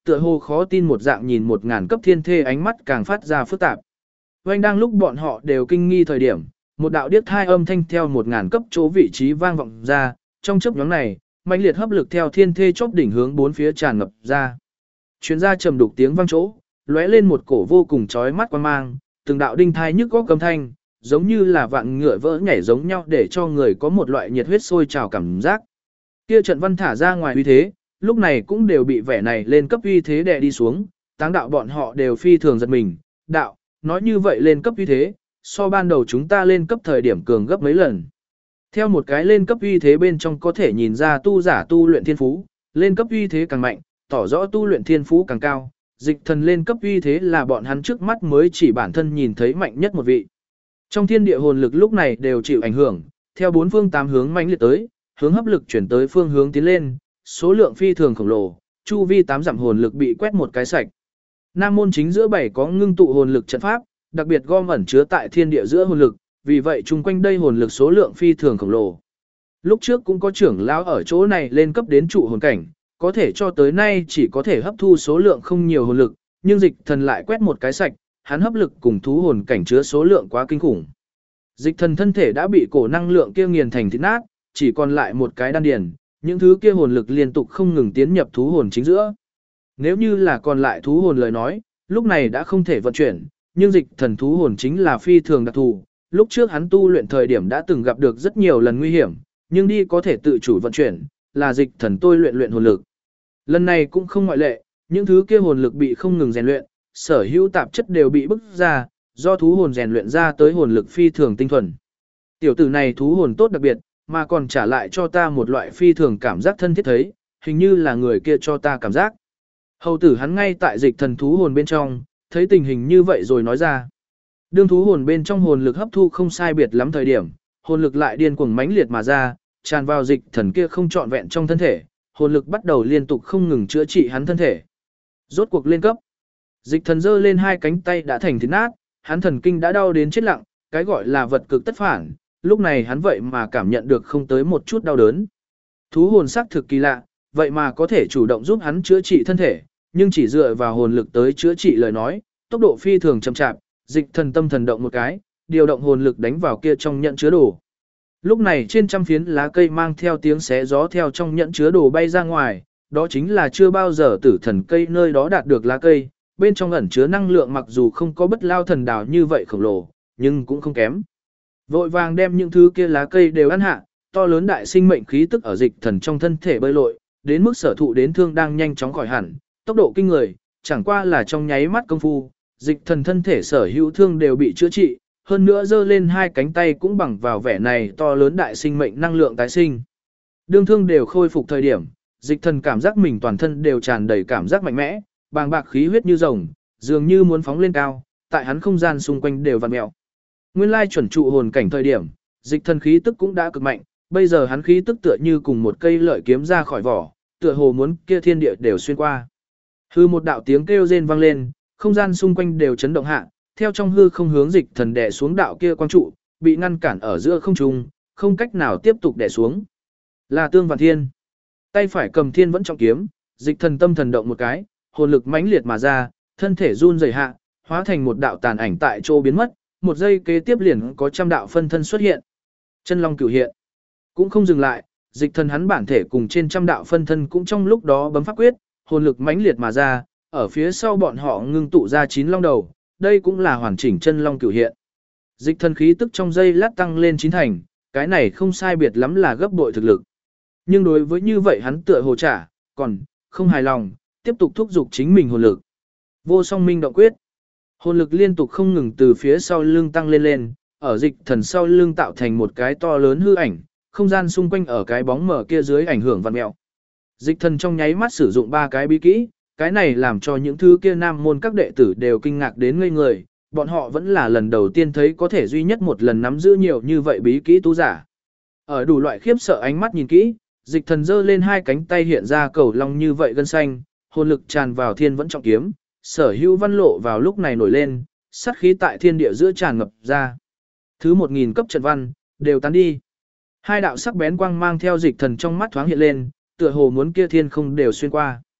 tựa hồ khó tin một dạng nhìn 1000 cấp thiên thê ánh mắt càng phát ra phức tạp. Oanh đang lúc bọn họ đều kinh nghi thời điểm, một đạo điếc thai âm thanh theo 1000 cấp chỗ vị trí vang vọng ra, trong chớp nhoáng này, mãnh liệt hấp lực theo thiên thê chóp đỉnh hướng bốn phía tràn ngập ra. Truyền ra trầm đục tiếng vang chỗ, lóe lên một cổ vô cùng chói mắt quang mang, từng đạo đinh thai nhức góc âm thanh, giống như là vạn ngựa vỡ nhảy giống nhau để cho người có một loại nhiệt huyết sôi trào cảm giác. Kia trận văn thả ra ngoài uy thế, lúc này cũng đều bị vẻ này lên cấp uy thế đè đi xuống, táng đạo bọn họ đều phi thường giật mình, đạo, nói như vậy lên cấp uy thế, so ban đầu chúng ta lên cấp thời điểm cường gấp mấy lần. Theo một cái lên cấp uy thế bên trong có thể nhìn ra tu giả tu luyện thiên phú, lên cấp uy thế càng mạnh, tỏ rõ tu luyện thiên phú càng cao, dịch thần lên cấp uy thế là bọn hắn trước mắt mới chỉ bản thân nhìn thấy mạnh nhất một vị. Trong thiên địa hồn lực lúc này đều chịu ảnh hưởng, theo bốn phương tám hướng mãnh liệt tới, hướng hấp lực chuyển tới phương hướng tiến lên, số lượng phi thường khổng lồ, chu vi 8 dặm hồn lực bị quét một cái sạch. Nam môn chính giữa 7 có ngưng tụ hồn lực trận pháp, đặc biệt gom ẩn chứa tại thiên địa giữa hồn lực, vì vậy chung quanh đây hồn lực số lượng phi thường khổng lồ. Lúc trước cũng có trưởng lão ở chỗ này lên cấp đến trụ hồn cảnh, có thể cho tới nay chỉ có thể hấp thu số lượng không nhiều hồn lực, nhưng dịch thần lại quét một cái sạch, hắn hấp lực cùng thú hồn cảnh chứa số lượng quá kinh khủng. Dịch thần thân thể đã bị cổ năng lượng kia nghiền thành thịt nát, chỉ còn lại một cái đan điền, những thứ kia hồn lực liên tục không ngừng tiến nhập thú hồn chính giữa. Nếu như là còn lại thú hồn lời nói, lúc này đã không thể vận chuyển, nhưng dịch thần thú hồn chính là phi thường đặc thù, lúc trước hắn tu luyện thời điểm đã từng gặp được rất nhiều lần nguy hiểm, nhưng đi có thể tự chủ vận chuyển, là dịch thần tôi luyện hồn lực. Lần này cũng không ngoại lệ, những thứ kia hồn lực bị không ngừng rèn luyện, sở hữu tạp chất đều bị bức ra, do thú hồn rèn luyện ra tới hồn lực phi thường tinh thuần. Tiểu tử này thú hồn tốt đặc biệt, mà còn trả lại cho ta một loại phi thường cảm giác thân thiết thấy, hình như là người kia cho ta cảm giác. Hầu tử hắn ngay tại dịch thần thú hồn bên trong, thấy tình hình như vậy rồi nói ra. Đương thú hồn bên trong hồn lực hấp thu không sai biệt lắm thời điểm, hồn lực lại điên cuồng mãnh liệt mà ra, tràn vào dịch thần kia không trọn vẹn trong thân thể, hồn lực bắt đầu liên tục không ngừng chữa trị hắn thân thể. Rốt cuộc lên cấp. Dịch thần giơ lên hai cánh tay đã thành thịt nát, hắn thần kinh đã đau đến chết lặng, cái gọi là vật cực tất phản, lúc này hắn vậy mà cảm nhận được không tới một chút đau đớn. Thú hồn sắc thực kỳ lạ, vậy mà có thể chủ động giúp hắn chữa trị thân thể, nhưng chỉ dựa vào hồn lực tới chữa trị lời nói, tốc độ phi thường chậm chạp, dịch thần tâm thần động một cái, điều động hồn lực đánh vào kia trong nhận chứa đồ. Lúc này trên trăm phiến lá cây mang theo tiếng xé gió theo trong nhẫn chứa đồ bay ra ngoài, đó chính là chưa bao giờ tử thần cây nơi đó đạt được lá cây, bên trong ẩn chứa năng lượng mặc dù không có bất lao thần đào như vậy khổng lồ, nhưng cũng không kém. Vội vàng đem những thứ kia lá cây đều ăn hạ, to lớn đại sinh mệnh khí tức ở dịch thần trong thân thể bơi lội, đến mức sở thụ đến thương đang nhanh chóng khỏi hẳn, tốc độ kinh người, chẳng qua là trong nháy mắt công phu, dịch thần thân thể sở hữu thương đều bị chữa trị, hơn nữa giơ lên hai cánh tay cũng bằng vào vẻ này to lớn đại sinh mệnh năng lượng tái sinh. Đương thương đều khôi phục thời điểm, dịch thần cảm giác mình toàn thân đều tràn đầy cảm giác mạnh mẽ, bàng bạc khí huyết như rồng, dường như muốn phóng lên cao, tại hắn không gian xung quanh đều vặn mèo. Nguyên lai chuẩn trụ hồn cảnh thời điểm, dịch thần khí tức cũng đã cực mạnh, bây giờ hắn khí tức tựa như cùng một cây lợi kiếm ra khỏi vỏ, tựa hồ muốn kia thiên địa đều xuyên qua. Hư một đạo tiếng kêu rên vang lên, không gian xung quanh đều chấn động hạ, theo trong hư không hướng dịch thần đè xuống đạo kia quang trụ, bị ngăn cản ở giữa không trung, không cách nào tiếp tục đè xuống. Là Tương Vạn Thiên. Tay phải cầm thiên vẫn trọng kiếm, dịch thần tâm thần động một cái, hồn lực mãnh liệt mà ra, thân thể run rẩy hạ, hóa thành một đạo tàn ảnh tại chỗ biến mất, một giây kế tiếp liền có trăm đạo phân thân xuất hiện. Chân long cửu hiện. Cũng không dừng lại, dịch thần hắn bản thể cùng trên trăm đạo phân thân cũng trong lúc đó bấm pháp quyết, hồn lực mãnh liệt mà ra, ở phía sau bọn họ ngưng tụ ra 9 long đầu, đây cũng là hoàn chỉnh chân long cửu hiện. Dịch thần khí tức trong giây lát tăng lên 9 thành, cái này không sai biệt lắm là gấp bội thực lực. Nhưng đối với như vậy hắn tựa hồ trả, còn không hài lòng, tiếp tục thúc giục chính mình hồn lực. Vô song minh động quyết. Hồn lực liên tục không ngừng từ phía sau lưng tăng lên lên, ở dịch thần sau lưng tạo thành một cái to lớn hư ảnh, không gian xung quanh ở cái bóng mở kia dưới ảnh hưởng vặn mèo. Dịch thần trong nháy mắt sử dụng 3 cái bí kỹ, cái này làm cho những thứ kia nam môn các đệ tử đều kinh ngạc đến ngây người, bọn họ vẫn là lần đầu tiên thấy có thể duy nhất một lần nắm giữ nhiều như vậy bí kỹ tu giả. Ở đủ loại khiếp sợ ánh mắt nhìn kỹ, dịch thần giơ lên hai cánh tay hiện ra cầu long như vậy gân xanh, hồn lực tràn vào thiên vẫn trọng kiếm, sở hữu văn lộ vào lúc này nổi lên, sát khí tại thiên địa giữa tràn ngập ra. Thứ 1000 cấp trận văn, đều tán đi. Hai đạo sắc bén quang mang theo dịch thần trong mắt thoáng hiện lên, tựa hồ muốn kia thiên không đều xuyên qua.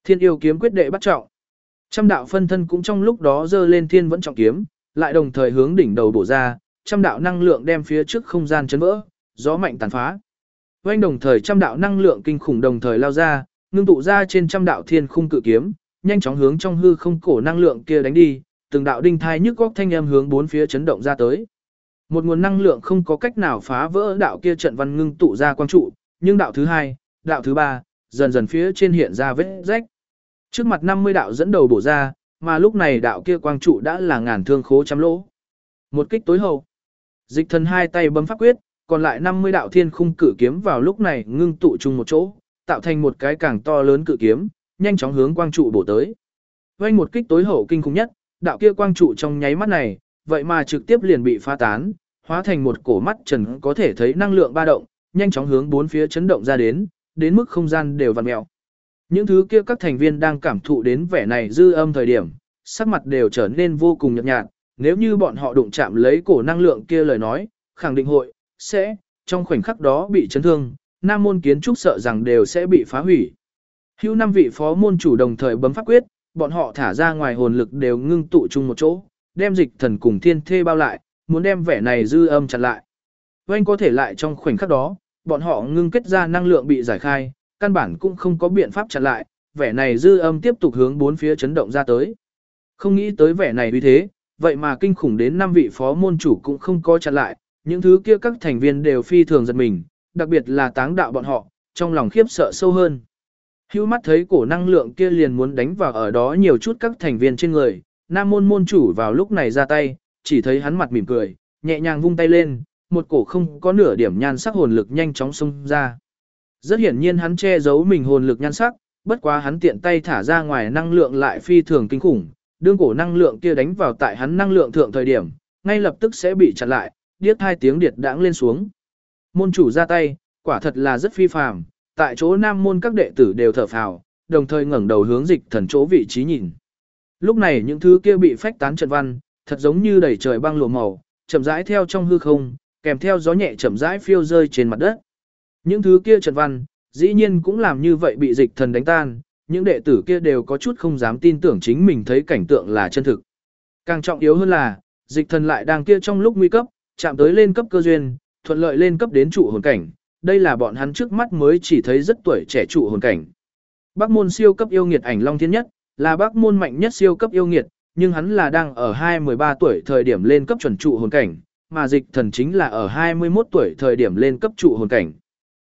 Thiên yêu kiếm quyết đệ bắt trọng. Trăm đạo phân thân cũng trong lúc đó giơ lên thiên vẫn trọng kiếm, lại đồng thời hướng đỉnh đầu bổ ra, trăm đạo năng lượng đem phía trước không gian chấn vỡ, gió mạnh tàn phá. Oanh đồng thời trăm đạo năng lượng kinh khủng đồng thời lao ra, ngưng tụ ra trên trăm đạo thiên khung cự kiếm, nhanh chóng hướng trong hư không cổ năng lượng kia đánh đi, từng đạo đinh thai nhức góc thanh âm hướng bốn phía chấn động ra tới. Một nguồn năng lượng không có cách nào phá vỡ đạo kia trận văn ngưng tụ ra quang trụ, nhưng đạo thứ hai, đạo thứ ba, dần dần phía trên hiện ra vết rách. Trước mặt 50 đạo dẫn đầu bổ ra, mà lúc này đạo kia quang trụ đã là ngàn thương khố trăm lỗ. Một kích tối hậu. Dịch thần hai tay bấm pháp quyết, còn lại 50 đạo thiên khung cự kiếm vào lúc này ngưng tụ chung một chỗ, tạo thành một cái càng to lớn cự kiếm, nhanh chóng hướng quang trụ bổ tới. Vành một kích tối hậu kinh khủng nhất, đạo kia quang trụ trong nháy mắt này, vậy mà trực tiếp liền bị phá tán, hóa thành một cổ mắt trần có thể thấy năng lượng ba động, nhanh chóng hướng bốn phía chấn động ra đến mức không gian đều vặn mèo. Những thứ kia các thành viên đang cảm thụ đến vẻ này dư âm thời điểm, sắc mặt đều trở nên vô cùng nhợt nhạt, nếu như bọn họ đụng chạm lấy cổ năng lượng kia lời nói, khẳng định sẽ trong khoảnh khắc đó bị chấn thương, nam môn kiến trúc sợ rằng đều sẽ bị phá hủy. Hữu 5 vị phó môn chủ đồng thời bấm pháp quyết, bọn họ thả ra ngoài hồn lực đều ngưng tụ chung một chỗ, đem dịch thần cùng thiên thê bao lại, muốn đem vẻ này dư âm chặn lại. Oanh có thể lại trong khoảnh khắc đó, bọn họ ngưng kết ra năng lượng bị giải khai, căn bản cũng không có biện pháp chặn lại, vẻ này dư âm tiếp tục hướng bốn phía chấn động ra tới. Không nghĩ tới vẻ này vì thế, vậy mà kinh khủng đến 5 vị phó môn chủ cũng không có chặn lại, những thứ kia các thành viên đều phi thường giật mình, đặc biệt là táng đạo bọn họ, trong lòng khiếp sợ sâu hơn. Hữu mắt thấy cổ năng lượng kia liền muốn đánh vào ở đó nhiều chút các thành viên trên người, nam môn môn chủ vào lúc này ra tay, chỉ thấy hắn mặt mỉm cười, nhẹ nhàng vung tay lên, một cổ không có nửa điểm nhan sắc hồn lực nhanh chóng xông ra. Rất hiển nhiên hắn che giấu mình hồn lực nhan sắc, bất quá hắn tiện tay thả ra ngoài năng lượng lại phi thường kinh khủng, đương cổ năng lượng kia đánh vào tại hắn năng lượng thượng thời điểm, ngay lập tức sẽ bị chặn lại, điếc hai tiếng điệt đãng lên xuống. Môn chủ ra tay, quả thật là rất phi phàm, tại chỗ nam môn các đệ tử đều thở phào, đồng thời ngẩng đầu hướng dịch thần chỗ vị trí nhìn. Lúc này những thứ kia bị phách tán trận văn, thật giống như đầy trời băng lụa màu, chậm rãi theo trong hư không, kèm theo gió nhẹ chậm rãi phiêu rơi trên mặt đất. Những thứ kia trận văn, dĩ nhiên cũng làm như vậy bị dịch thần đánh tan, những đệ tử kia đều có chút không dám tin tưởng chính mình thấy cảnh tượng là chân thực. Càng trọng yếu hơn là, dịch thần lại đang kia trong lúc nguy cấp, chạm tới lên cấp cơ duyên, thuận lợi lên cấp đến trụ hồn cảnh, đây là bọn hắn trước mắt mới chỉ thấy rất tuổi trẻ trụ hồn cảnh. Bắc môn siêu cấp yêu nghiệt ảnh long thiên nhất, là bắc môn mạnh nhất siêu cấp yêu nghiệt, nhưng hắn là đang ở 13 tuổi thời điểm lên cấp chuẩn trụ hồn cảnh, mà dịch thần chính là ở 21 tuổi thời điểm lên cấp trụ hồn cảnh.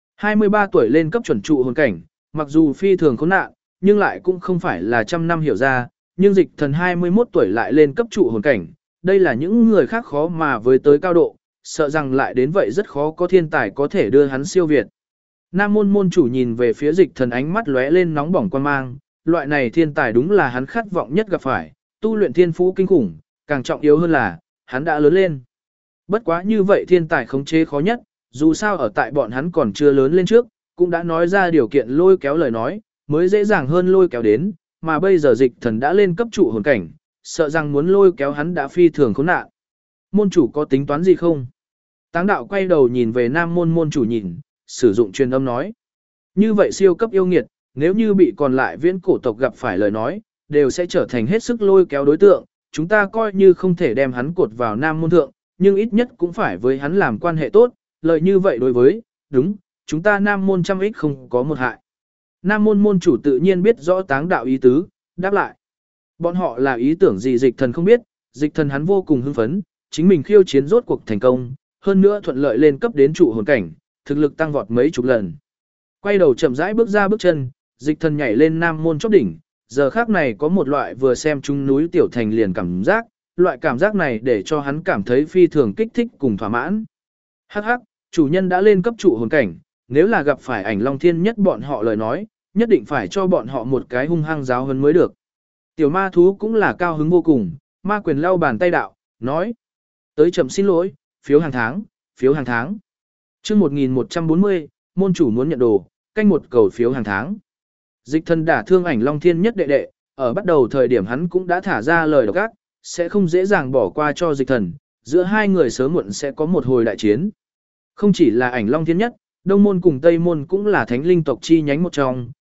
23 tuổi lên cấp chuẩn trụ hồn cảnh, mặc dù phi thường khốn nạn, nhưng lại cũng không phải là trăm năm hiểu ra, nhưng dịch thần 21 tuổi lại lên cấp trụ hồn cảnh, đây là những người khác khó mà với tới cao độ, sợ rằng lại đến vậy rất khó có thiên tài có thể đưa hắn siêu việt. Nam môn môn chủ nhìn về phía dịch thần ánh mắt lóe lên nóng bỏng quan mang, loại này thiên tài đúng là hắn khát vọng nhất gặp phải, tu luyện thiên phú kinh khủng, càng trọng yếu hơn là, hắn đã lớn lên. Bất quá như vậy thiên tài khống chế khó nhất, dù sao ở tại bọn hắn còn chưa lớn lên trước, cũng đã nói ra điều kiện lôi kéo lời nói, mới dễ dàng hơn lôi kéo đến, mà bây giờ dịch thần đã lên cấp trụ hồn cảnh, sợ rằng muốn lôi kéo hắn đã phi thường khốn nạn. Môn chủ có tính toán gì không? Táng đạo quay đầu nhìn về nam môn môn chủ nhìn, sử dụng truyền âm nói. Như vậy siêu cấp yêu nghiệt, nếu như bị còn lại viễn cổ tộc gặp phải lời nói, đều sẽ trở thành hết sức lôi kéo đối tượng, chúng ta coi như không thể đem hắn cột vào nam môn thượng, nhưng ít nhất cũng phải với hắn làm quan hệ tốt, lợi như vậy đối với, đúng, chúng ta nam môn trăm ích không có một hại. Nam môn môn chủ tự nhiên biết rõ táng đạo ý tứ, đáp lại. Bọn họ là ý tưởng gì dịch thần không biết, dịch thần hắn vô cùng hưng phấn, chính mình khiêu chiến rốt cuộc thành công, hơn nữa thuận lợi lên cấp đến trụ hồn cảnh, thực lực tăng vọt mấy chục lần. Quay đầu chậm rãi bước ra bước chân, dịch thần nhảy lên nam môn chóp đỉnh, giờ khác này có một loại vừa xem chung núi tiểu thành liền cảm giác, loại cảm giác này để cho hắn cảm thấy phi thường kích thích cùng thỏa mãn. Hắc hắc, chủ nhân đã lên cấp trụ hồn cảnh, nếu là gặp phải ảnh long thiên nhất bọn họ lời nói, nhất định phải cho bọn họ một cái hung hăng giáo hơn mới được. Tiểu ma thú cũng là cao hứng vô cùng, ma quyền lau bàn tay đạo, nói. Tới chậm xin lỗi, phiếu hàng tháng, phiếu hàng tháng. Chương 1140, môn chủ muốn nhận đồ, canh một cầu phiếu hàng tháng. Dịch thần đả thương ảnh long thiên nhất đệ đệ, ở bắt đầu thời điểm hắn cũng đã thả ra lời độc ác, sẽ không dễ dàng bỏ qua cho dịch thần, giữa hai người sớm muộn sẽ có một hồi đại chiến. Không chỉ là ảnh long thiên nhất, đông môn cùng tây môn cũng là thánh linh tộc chi nhánh một trong,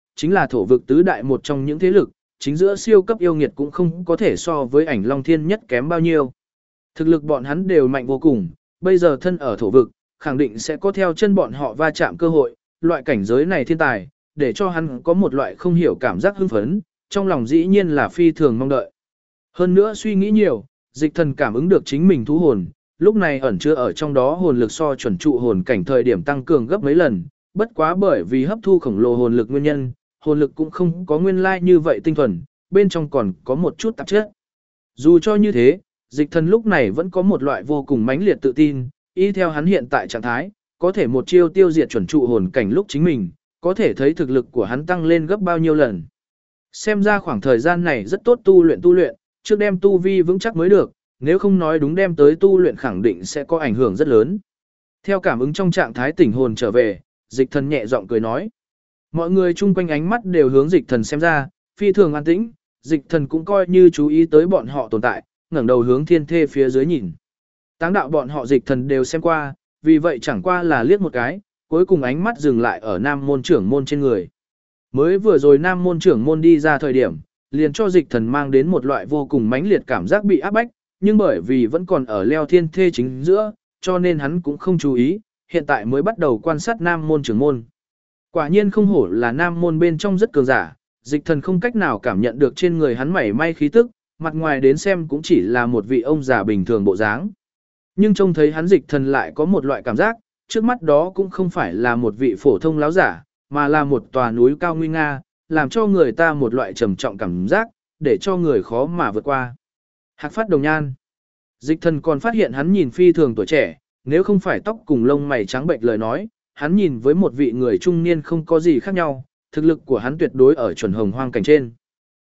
chính là thổ vực tứ đại một trong những thế lực, chính giữa siêu cấp yêu nghiệt cũng không có thể so với ảnh Long Thiên nhất kém bao nhiêu. Thực lực bọn hắn đều mạnh vô cùng, bây giờ thân ở thổ vực, khẳng định sẽ có theo chân bọn họ va chạm cơ hội, loại cảnh giới này thiên tài, để cho hắn có một loại không hiểu cảm giác hưng phấn, trong lòng dĩ nhiên là phi thường mong đợi. Hơn nữa suy nghĩ nhiều, dịch thần cảm ứng được chính mình thú hồn, lúc này ẩn chứa ở trong đó hồn lực so chuẩn trụ hồn cảnh thời điểm tăng cường gấp mấy lần, bất quá bởi vì hấp thu khổng lồ hồn lực nguyên nhân, hồn lực cũng không có nguyên lai như vậy tinh thuần, bên trong còn có một chút tạp chất. Dù cho như thế, dịch thần lúc này vẫn có một loại vô cùng mãnh liệt tự tin, y theo hắn hiện tại trạng thái, có thể một chiêu tiêu diệt chuẩn trụ hồn cảnh lúc chính mình, có thể thấy thực lực của hắn tăng lên gấp bao nhiêu lần. Xem ra khoảng thời gian này rất tốt tu luyện, trước đem tu vi vững chắc mới được, nếu không nói đúng đem tới tu luyện khẳng định sẽ có ảnh hưởng rất lớn. Theo cảm ứng trong trạng thái tỉnh hồn trở về, dịch thần nhẹ giọng cười nói. Mọi người chung quanh ánh mắt đều hướng dịch thần xem ra, phi thường an tĩnh, dịch thần cũng coi như chú ý tới bọn họ tồn tại, ngẩng đầu hướng thiên thê phía dưới nhìn. Táng đạo bọn họ dịch thần đều xem qua, vì vậy chẳng qua là liếc một cái, cuối cùng ánh mắt dừng lại ở nam môn trưởng môn trên người. Mới vừa rồi nam môn trưởng môn đi ra thời điểm, liền cho dịch thần mang đến một loại vô cùng mãnh liệt cảm giác bị áp bách, nhưng bởi vì vẫn còn ở leo thiên thê chính giữa, cho nên hắn cũng không chú ý, hiện tại mới bắt đầu quan sát nam môn trưởng môn. Quả nhiên không hổ là nam môn bên trong rất cường giả, dịch thần không cách nào cảm nhận được trên người hắn mảy may khí tức, mặt ngoài đến xem cũng chỉ là một vị ông già bình thường bộ dáng. Nhưng trông thấy hắn dịch thần lại có một loại cảm giác, trước mắt đó cũng không phải là một vị phổ thông láo giả, mà là một tòa núi cao nguy nga, làm cho người ta một loại trầm trọng cảm giác, để cho người khó mà vượt qua. Hạc phát đồng nhan. Dịch thần còn phát hiện hắn nhìn phi thường tuổi trẻ, nếu không phải tóc cùng lông mày trắng bệnh lời nói, hắn nhìn với một vị người trung niên không có gì khác nhau, thực lực của hắn tuyệt đối ở chuẩn hồng hoang cảnh trên.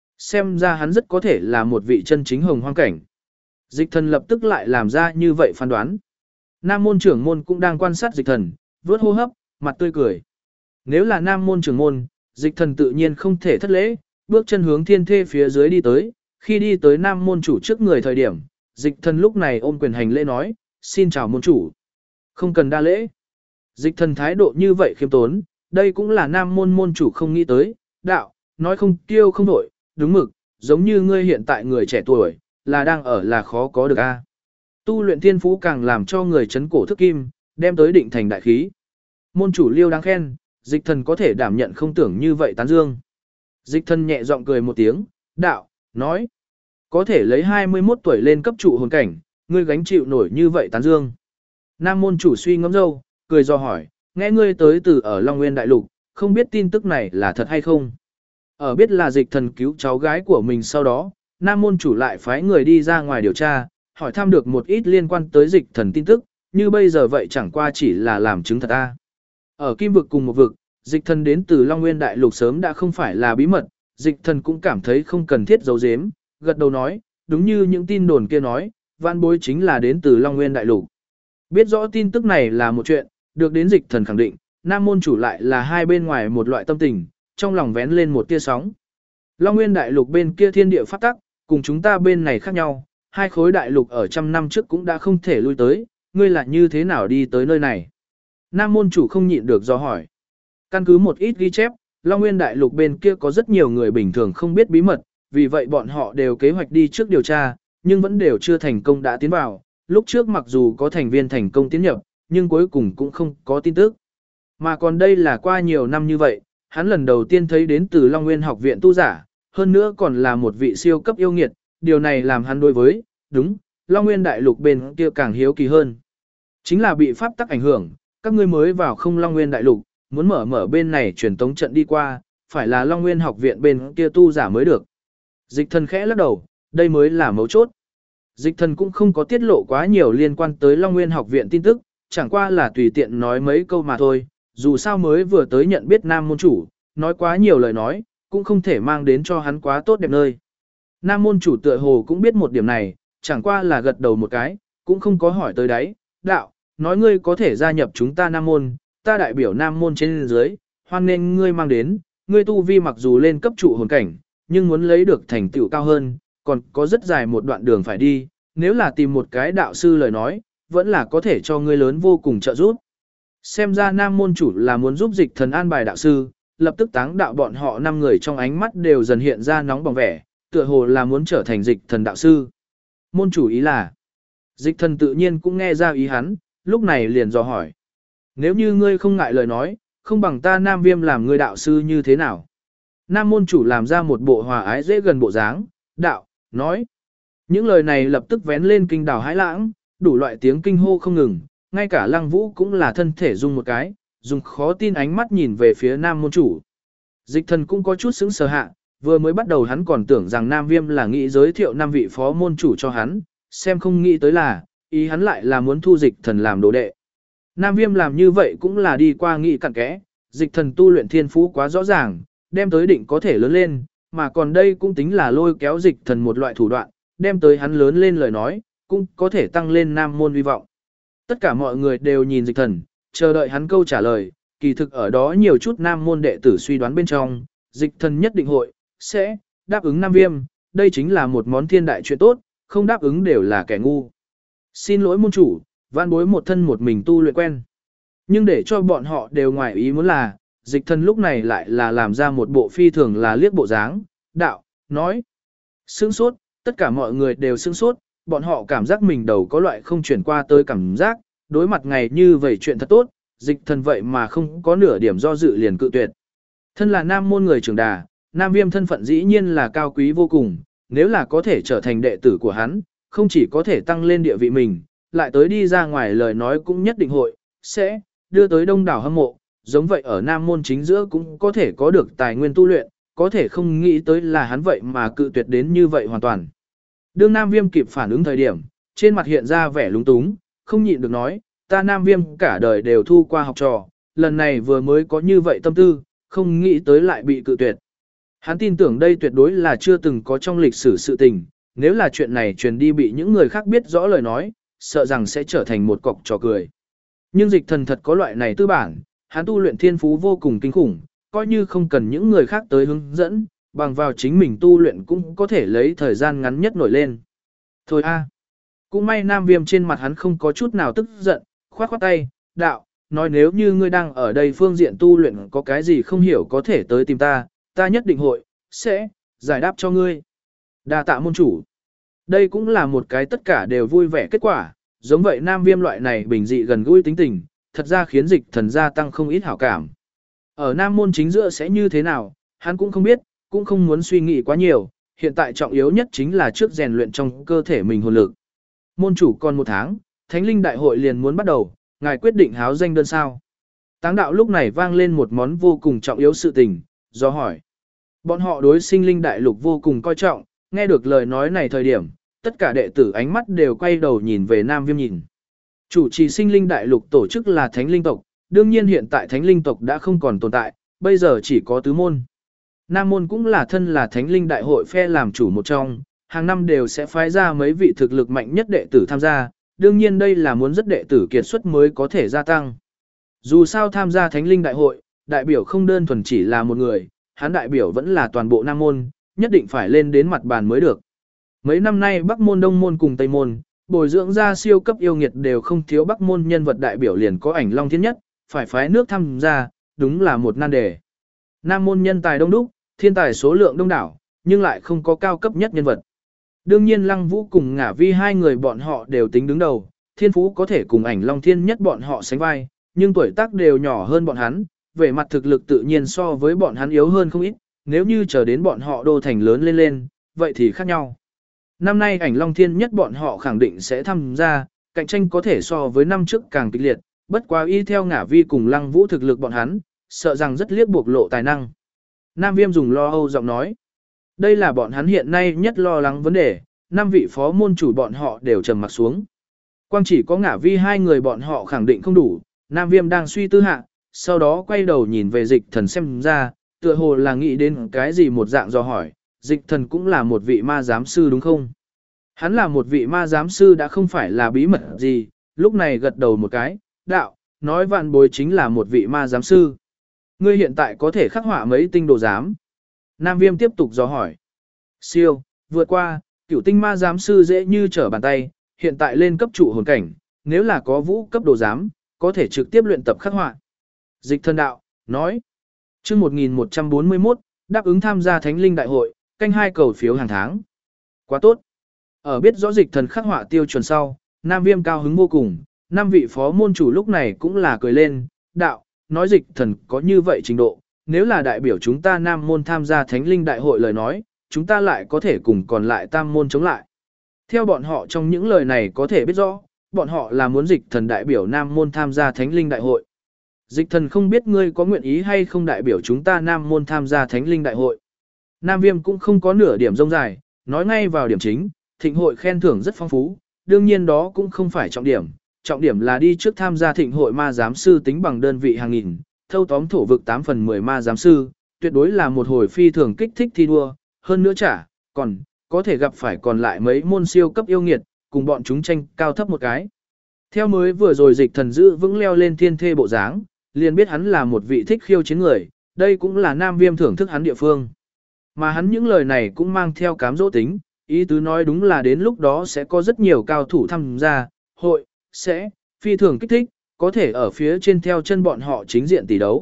Xem ra hắn rất có thể là một vị chân chính hồng hoang cảnh. Dịch thần lập tức lại làm ra như vậy phán đoán. Nam môn trưởng môn cũng đang quan sát dịch thần, vớt hô hấp, mặt tươi cười. Nếu là nam môn trưởng môn, dịch thần tự nhiên không thể thất lễ, bước chân hướng thiên thê phía dưới đi tới, khi đi tới nam môn chủ trước người thời điểm, dịch thần lúc này ôm quyền hành lễ nói, xin chào môn chủ. Không cần đa lễ. Dịch thần thái độ như vậy khiêm tốn, đây cũng là nam môn môn chủ không nghĩ tới, đạo, nói không kiêu không đổi, đúng mực, giống như ngươi hiện tại người trẻ tuổi, là đang ở là khó có được a. Tu luyện thiên phú càng làm cho người chấn cổ thức kim, đem tới định thành đại khí. Môn chủ Liêu đáng khen, dịch thần có thể đảm nhận không tưởng như vậy tán dương. Dịch thần nhẹ giọng cười một tiếng, đạo, nói, có thể lấy 21 tuổi lên cấp trụ hồn cảnh, ngươi gánh chịu nổi như vậy tán dương. Nam môn chủ suy ngẫm dâu, cười do hỏi, nghe ngươi tới từ ở Long Nguyên Đại Lục, không biết tin tức này là thật hay không? Ở biết là dịch thần cứu cháu gái của mình sau đó, Nam môn chủ lại phái người đi ra ngoài điều tra, hỏi thăm được một ít liên quan tới dịch thần tin tức, như bây giờ vậy chẳng qua chỉ là làm chứng thật a. Ở Kim vực cùng một vực, dịch thần đến từ Long Nguyên Đại Lục sớm đã không phải là bí mật, dịch thần cũng cảm thấy không cần thiết giấu giếm, gật đầu nói, đúng như những tin đồn kia nói, vạn bối chính là đến từ Long Nguyên Đại Lục. Biết rõ tin tức này là một chuyện, được đến dịch thần khẳng định, Nam môn chủ lại là hai bên ngoài một loại tâm tình, trong lòng vén lên một tia sóng. Long Nguyên Đại Lục bên kia thiên địa pháp tắc, cùng chúng ta bên này khác nhau, hai khối đại lục ở trăm năm trước cũng đã không thể lui tới, ngươi là như thế nào đi tới nơi này? Nam môn chủ không nhịn được do hỏi. Căn cứ một ít ghi chép, Long Nguyên Đại Lục bên kia có rất nhiều người bình thường không biết bí mật, vì vậy bọn họ đều kế hoạch đi trước điều tra, nhưng vẫn đều chưa thành công đã tiến vào. Lúc trước mặc dù có thành viên thành công tiến nhập, nhưng cuối cùng cũng không có tin tức. Mà còn đây là qua nhiều năm như vậy, hắn lần đầu tiên thấy đến từ Long Nguyên học viện tu giả, hơn nữa còn là một vị siêu cấp yêu nghiệt, điều này làm hắn đối với, đúng, Long Nguyên Đại Lục bên kia càng hiếu kỳ hơn. Chính là bị pháp tắc ảnh hưởng, các ngươi mới vào không Long Nguyên Đại Lục, muốn mở bên này truyền tống trận đi qua, phải là Long Nguyên học viện bên kia tu giả mới được. Dịch thần khẽ lắc đầu, đây mới là mấu chốt. Dịch thần cũng không có tiết lộ quá nhiều liên quan tới Long Nguyên học viện tin tức, chẳng qua là tùy tiện nói mấy câu mà thôi, dù sao mới vừa tới nhận biết Nam môn chủ, nói quá nhiều lời nói, cũng không thể mang đến cho hắn quá tốt đẹp nơi. Nam môn chủ tựa hồ cũng biết một điểm này, chẳng qua là gật đầu một cái, cũng không có hỏi tới đấy, đạo, nói ngươi có thể gia nhập chúng ta Nam môn, ta đại biểu Nam môn trên dưới, hoan nên ngươi mang đến, ngươi tu vi mặc dù lên cấp trụ hồn cảnh, nhưng muốn lấy được thành tựu cao hơn, còn có rất dài một đoạn đường phải đi, nếu là tìm một cái đạo sư lời nói, vẫn là có thể cho ngươi lớn vô cùng trợ giúp. Xem ra Nam môn chủ là muốn giúp dịch thần an bài đạo sư, lập tức táng đạo bọn họ 5 người trong ánh mắt đều dần hiện ra nóng bỏng vẻ, tựa hồ là muốn trở thành dịch thần đạo sư. Môn chủ ý là, dịch thần tự nhiên cũng nghe ra ý hắn, lúc này liền dò hỏi. Nếu như ngươi không ngại lời nói, không bằng ta Nam Viêm làm ngươi đạo sư như thế nào? Nam môn chủ làm ra một bộ hòa ái dễ gần bộ dáng, đạo, nói. Những lời này lập tức vén lên kinh đảo hãi lãng, đủ loại tiếng kinh hô không ngừng, ngay cả Lăng Vũ cũng là thân thể rung một cái, dùng khó tin ánh mắt nhìn về phía Nam môn chủ. Dịch thần cũng có chút sững sờ hạ, vừa mới bắt đầu hắn còn tưởng rằng Nam Viêm là nghĩ giới thiệu 5 vị phó môn chủ cho hắn, xem không nghĩ tới là, ý hắn lại là muốn thu dịch thần làm đồ đệ. Nam Viêm làm như vậy cũng là đi qua nghị cặn kẽ, dịch thần tu luyện thiên phú quá rõ ràng, đem tới định có thể lớn lên, mà còn đây cũng tính là lôi kéo dịch thần một loại thủ đoạn, đem tới hắn lớn lên lời nói, cũng có thể tăng lên nam môn hy vọng. Tất cả mọi người đều nhìn dịch thần, chờ đợi hắn câu trả lời, kỳ thực ở đó nhiều chút nam môn đệ tử suy đoán bên trong, dịch thần nhất định hội, sẽ, đáp ứng Nam Viêm, đây chính là một món thiên đại chuyện tốt, không đáp ứng đều là kẻ ngu. Xin lỗi môn chủ, vạn bối một thân một mình tu luyện quen. Nhưng để cho bọn họ đều ngoài ý muốn là, dịch thần lúc này lại là làm ra một bộ phi thường là liếc bộ dáng, đạo, nói. Sương sốt, tất cả mọi người đều sương sốt, bọn họ cảm giác mình đầu có loại không chuyển qua tới cảm giác, đối mặt ngày như vậy chuyện thật tốt, dịch thần vậy mà không có nửa điểm do dự liền cự tuyệt. Thân là nam môn người trưởng đà, Nam Viêm thân phận dĩ nhiên là cao quý vô cùng, nếu là có thể trở thành đệ tử của hắn, không chỉ có thể tăng lên địa vị mình, lại tới đi ra ngoài lời nói cũng nhất định hội, sẽ đưa tới đông đảo hâm mộ, giống vậy ở Nam môn chính giữa cũng có thể có được tài nguyên tu luyện, có thể không nghĩ tới là hắn vậy mà cự tuyệt đến như vậy hoàn toàn. Đương Nam Viêm kịp phản ứng thời điểm, trên mặt hiện ra vẻ lúng túng, không nhịn được nói, ta Nam Viêm cả đời đều thu qua học trò, lần này vừa mới có như vậy tâm tư, không nghĩ tới lại bị cự tuyệt. Hắn tin tưởng đây tuyệt đối là chưa từng có trong lịch sử sự tình, nếu là chuyện này truyền đi bị những người khác biết rõ lời nói, sợ rằng sẽ trở thành một cọc trò cười. Nhưng dịch thần thật có loại này tư bản, hắn tu luyện thiên phú vô cùng kinh khủng, coi như không cần những người khác tới hướng dẫn, bằng vào chính mình tu luyện cũng có thể lấy thời gian ngắn nhất nổi lên. Thôi a, cũng may Nam Viêm trên mặt hắn không có chút nào tức giận, khoát khoát tay, đạo, nói nếu như ngươi đang ở đây phương diện tu luyện có cái gì không hiểu có thể tới tìm ta, ta nhất định hội, sẽ, giải đáp cho ngươi. Đa tạ môn chủ. Đây cũng là một cái tất cả đều vui vẻ kết quả, giống vậy Nam Viêm loại này bình dị gần gũi tính tình, thật ra khiến dịch thần gia tăng không ít hảo cảm. Ở Nam môn chính giữa sẽ như thế nào, hắn cũng không biết, cũng không muốn suy nghĩ quá nhiều, hiện tại trọng yếu nhất chính là trước rèn luyện trong cơ thể mình hồn lực. Môn chủ còn 1 tháng, Thánh linh đại hội liền muốn bắt đầu, ngài quyết định háo danh đơn sao. Táng đạo lúc này vang lên một món vô cùng trọng yếu sự tình, do hỏi. Bọn họ đối sinh linh đại lục vô cùng coi trọng, nghe được lời nói này thời điểm, tất cả đệ tử ánh mắt đều quay đầu nhìn về Nam Viêm nhìn. Chủ trì sinh linh đại lục tổ chức là Thánh linh tộc, đương nhiên hiện tại Thánh linh tộc đã không còn tồn tại, bây giờ chỉ có tứ môn. Nam môn cũng là thân là Thánh linh đại hội phe làm chủ một trong, hàng năm đều sẽ phái ra mấy vị thực lực mạnh nhất đệ tử tham gia, đương nhiên đây là muốn rất đệ tử kiệt xuất mới có thể gia tăng. Dù sao tham gia Thánh linh đại hội, đại biểu không đơn thuần chỉ là một người, hắn đại biểu vẫn là toàn bộ Nam môn, nhất định phải lên đến mặt bàn mới được. Mấy năm nay Bắc môn Đông môn cùng Tây môn, bồi dưỡng ra siêu cấp yêu nghiệt đều không thiếu Bắc môn nhân vật đại biểu liền có Ảnh Long Thiên Nhất, phải phái nước tham gia, đúng là một nan đề. Nam môn nhân tài đông đúc, thiên tài số lượng đông đảo, nhưng lại không có cao cấp nhất nhân vật. Đương nhiên Lăng Vũ cùng Ngả Vi hai người bọn họ đều tính đứng đầu, thiên phú có thể cùng Ảnh Long Thiên Nhất bọn họ sánh vai, nhưng tuổi tác đều nhỏ hơn bọn hắn, về mặt thực lực tự nhiên so với bọn hắn yếu hơn không ít, nếu như chờ đến bọn họ đô thành lớn lên lên, vậy thì khác nhau. Năm nay Ảnh Long Thiên Nhất bọn họ khẳng định sẽ tham gia, cạnh tranh có thể so với năm trước càng kịch liệt, bất quá y theo Ngả Vi cùng Lăng Vũ thực lực bọn hắn, sợ rằng rất liếc bộc lộ tài năng. Nam Viêm dùng lo âu giọng nói, đây là bọn hắn hiện nay nhất lo lắng vấn đề, 5 vị phó môn chủ bọn họ đều trầm mặt xuống. Quang chỉ có Ngả Vi hai người bọn họ khẳng định không đủ, Nam Viêm đang suy tư hạ, sau đó quay đầu nhìn về dịch thần xem ra, tựa hồ là nghĩ đến cái gì một dạng do hỏi, dịch thần cũng là một vị ma giám sư đúng không? Hắn là một vị ma giám sư đã không phải là bí mật gì, lúc này gật đầu một cái, đạo, nói vạn bối chính là một vị ma giám sư. Ngươi hiện tại có thể khắc họa mấy tinh đồ giám? Nam Viêm tiếp tục do hỏi. Siêu, vượt qua, cửu tinh ma giám sư dễ như trở bàn tay, hiện tại lên cấp trụ hồn cảnh, nếu là có vũ cấp đồ giám, có thể trực tiếp luyện tập khắc họa. Dịch thần đạo, nói. Chương 1141, đáp ứng tham gia Thánh linh đại hội, canh 2 cầu phiếu hàng tháng. Quá tốt. Ở biết rõ dịch thần khắc họa tiêu chuẩn sau, Nam Viêm cao hứng vô cùng, 5 vị phó môn chủ lúc này cũng là cười lên, đạo, nói dịch thần có như vậy trình độ, nếu là đại biểu chúng ta Nam môn tham gia Thánh linh đại hội lời nói, chúng ta lại có thể cùng còn lại tam môn chống lại. Theo bọn họ trong những lời này có thể biết rõ, bọn họ là muốn dịch thần đại biểu Nam môn tham gia Thánh linh đại hội. Dịch thần không biết ngươi có nguyện ý hay không đại biểu chúng ta Nam môn tham gia Thánh linh đại hội. Nam Viêm cũng không có nửa điểm rông dài, nói ngay vào điểm chính, thịnh hội khen thưởng rất phong phú, đương nhiên đó cũng không phải trọng điểm là đi trước tham gia thịnh hội ma giám sư tính bằng đơn vị hàng nghìn, thâu tóm thổ vực 8 phần 10 ma giám sư, tuyệt đối là một hồi phi thường kích thích thi đua, hơn nữa còn có thể gặp phải còn lại mấy môn siêu cấp yêu nghiệt, cùng bọn chúng tranh cao thấp một cái. Theo mới vừa rồi dịch thần giữ vững leo lên thiên thê bộ dáng, liền biết hắn là một vị thích khiêu chiến người, đây cũng là Nam Viêm thưởng thức hắn địa phương. Mà hắn những lời này cũng mang theo cám dỗ tính, ý tứ nói đúng là đến lúc đó sẽ có rất nhiều cao thủ tham gia, hội, sẽ, phi thường kích thích, có thể ở phía trên theo chân bọn họ chính diện tỷ đấu.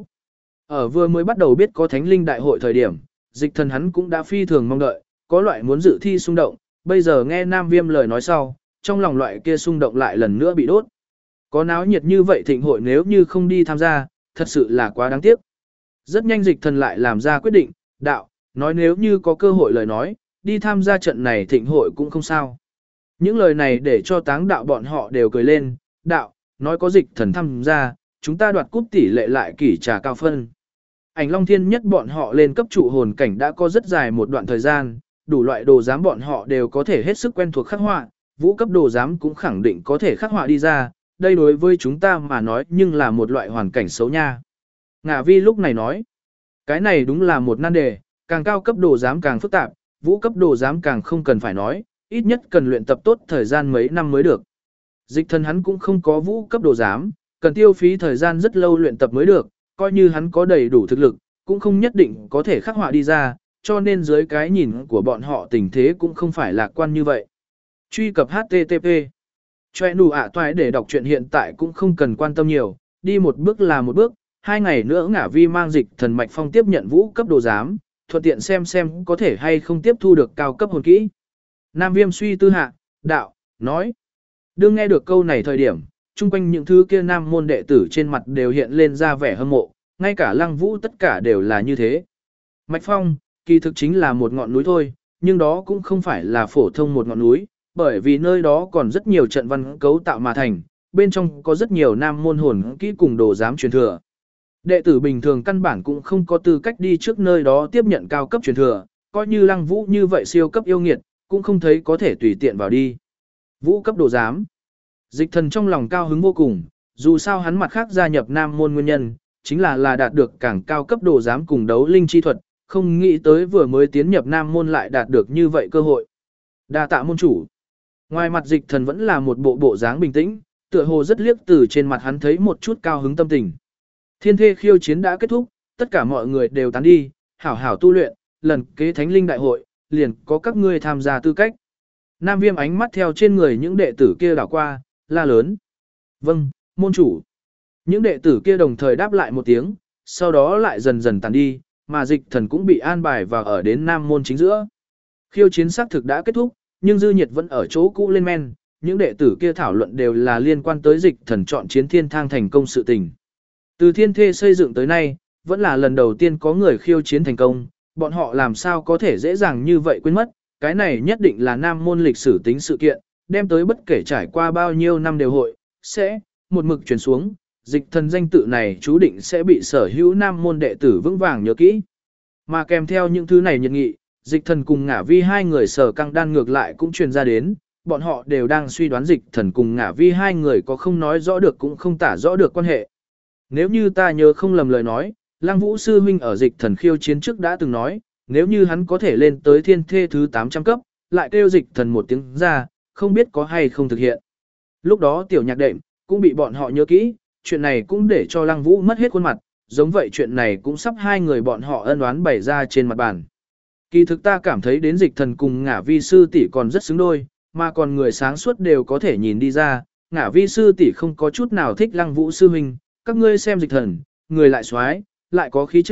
Ở vừa mới bắt đầu biết có Thánh linh đại hội thời điểm, dịch thần hắn cũng đã phi thường mong đợi, có loại muốn dự thi xung động, bây giờ nghe Nam Viêm lời nói sau, trong lòng loại kia xung động lại lần nữa bị đốt. Có náo nhiệt như vậy thịnh hội nếu như không đi tham gia, thật sự là quá đáng tiếc. Rất nhanh dịch thần lại làm ra quyết định, đạo, nói nếu như có cơ hội lời nói, đi tham gia trận này thịnh hội cũng không sao. Những lời này để cho táng đạo bọn họ đều cười lên, đạo, nói có dịch thần tham gia, chúng ta đoạt cúp tỷ lệ lại kỷ trà cao phân. Ảnh Long Thiên nhất bọn họ lên cấp trụ hồn cảnh đã có rất dài một đoạn thời gian, đủ loại đồ giám bọn họ đều có thể hết sức quen thuộc khắc họa, vũ cấp đồ giám cũng khẳng định có thể khắc họa đi ra, đây đối với chúng ta mà nói nhưng là một loại hoàn cảnh xấu nha. Ngạ Vi lúc này nói, cái này đúng là một nan đề, càng cao cấp đồ giám càng phức tạp, vũ cấp đồ giám càng không cần phải nói, ít nhất cần luyện tập tốt thời gian mấy năm mới được. Dịch thần hắn cũng không có vũ cấp đồ giám, cần tiêu phí thời gian rất lâu luyện tập mới được, coi như hắn có đầy đủ thực lực, cũng không nhất định có thể khắc họa đi ra, cho nên dưới cái nhìn của bọn họ tình thế cũng không phải lạc quan như vậy. Truy cập HTTP Choe nụ ạ toại để đọc truyện hiện tại cũng không cần quan tâm nhiều, đi một bước là một bước, 2 ngày nữa Ngạ Vi mang dịch thần Mạch Phong tiếp nhận vũ cấp đồ giám, thuận tiện xem có thể hay không tiếp thu được cao cấp hồn kỹ. Nam Viêm suy tư hạ, đạo, nói. Đương nghe được câu này thời điểm, chung quanh những thứ kia nam môn đệ tử trên mặt đều hiện lên ra vẻ hâm mộ, ngay cả Lăng Vũ tất cả đều là như thế. Mạch Phong, kỳ thực chính là một ngọn núi thôi, nhưng đó cũng không phải là phổ thông một ngọn núi, bởi vì nơi đó còn rất nhiều trận văn cấu tạo mà thành, bên trong có rất nhiều nam môn hồn kỹ cùng đồ giám truyền thừa. Đệ tử bình thường căn bản cũng không có tư cách đi trước nơi đó tiếp nhận cao cấp truyền thừa, coi như Lăng Vũ như vậy siêu cấp yêu nghiệt, cũng không thấy có thể tùy tiện vào đi. Vũ cấp đồ giám. Dịch thần trong lòng cao hứng vô cùng, dù sao hắn mặt khác gia nhập nam môn nguyên nhân, chính là đạt được càng cao cấp đồ giám cùng đấu linh chi thuật, không nghĩ tới vừa mới tiến nhập nam môn lại đạt được như vậy cơ hội. Đa tạ môn chủ. Ngoài mặt dịch thần vẫn là một bộ dáng bình tĩnh, tựa hồ rất liếc từ trên mặt hắn thấy một chút cao hứng tâm tình. Thiên thê khiêu chiến đã kết thúc, tất cả mọi người đều tán đi, hảo hảo tu luyện, lần kế Thánh linh đại hội, liền có các ngươi tham gia tư cách. Nam Viêm ánh mắt theo trên người những đệ tử kia đảo qua, la lớn. Vâng, môn chủ. Những đệ tử kia đồng thời đáp lại một tiếng, sau đó lại dần dần tàn đi, mà dịch thần cũng bị an bài vào ở đến Nam môn chính giữa. Khiêu chiến xác thực đã kết thúc, nhưng dư nhiệt vẫn ở chỗ cũ lên men, những đệ tử kia thảo luận đều là liên quan tới dịch thần chọn chiến thiên thang thành công sự tình. Từ thiên thê xây dựng tới nay, vẫn là lần đầu tiên có người khiêu chiến thành công, bọn họ làm sao có thể dễ dàng như vậy quên mất, cái này nhất định là nam môn lịch sử tính sự kiện, đem tới bất kể trải qua bao nhiêu năm đều hội, sẽ, một mực truyền xuống, dịch thần danh tự này chú định sẽ bị sở hữu nam môn đệ tử vững vàng nhớ kỹ. Mà kèm theo những thứ này nhiệt nghị, dịch thần cùng Ngạ Vi hai người sở căng đan ngược lại cũng truyền ra đến, bọn họ đều đang suy đoán dịch thần cùng Ngạ Vi hai người có không nói rõ được cũng không tả rõ được quan hệ. Nếu như ta nhớ không lầm lời nói, Lăng Vũ sư huynh ở dịch thần khiêu chiến trước đã từng nói, nếu như hắn có thể lên tới thiên thê thứ 800 cấp, lại kêu dịch thần một tiếng ra, không biết có hay không thực hiện. Lúc đó tiểu nhạc đệm, cũng bị bọn họ nhớ kỹ, chuyện này cũng để cho Lăng Vũ mất hết khuôn mặt, giống vậy chuyện này cũng sắp hai người bọn họ ân oán bày ra trên mặt bàn. Kỳ thực ta cảm thấy đến dịch thần cùng Ngạ Vi sư tỷ còn rất xứng đôi, mà còn người sáng suốt đều có thể nhìn đi ra, Ngạ Vi sư tỷ không có chút nào thích Lăng Vũ sư huynh, các ngươi xem dịch thần, người lại xoái, lại có khí chất,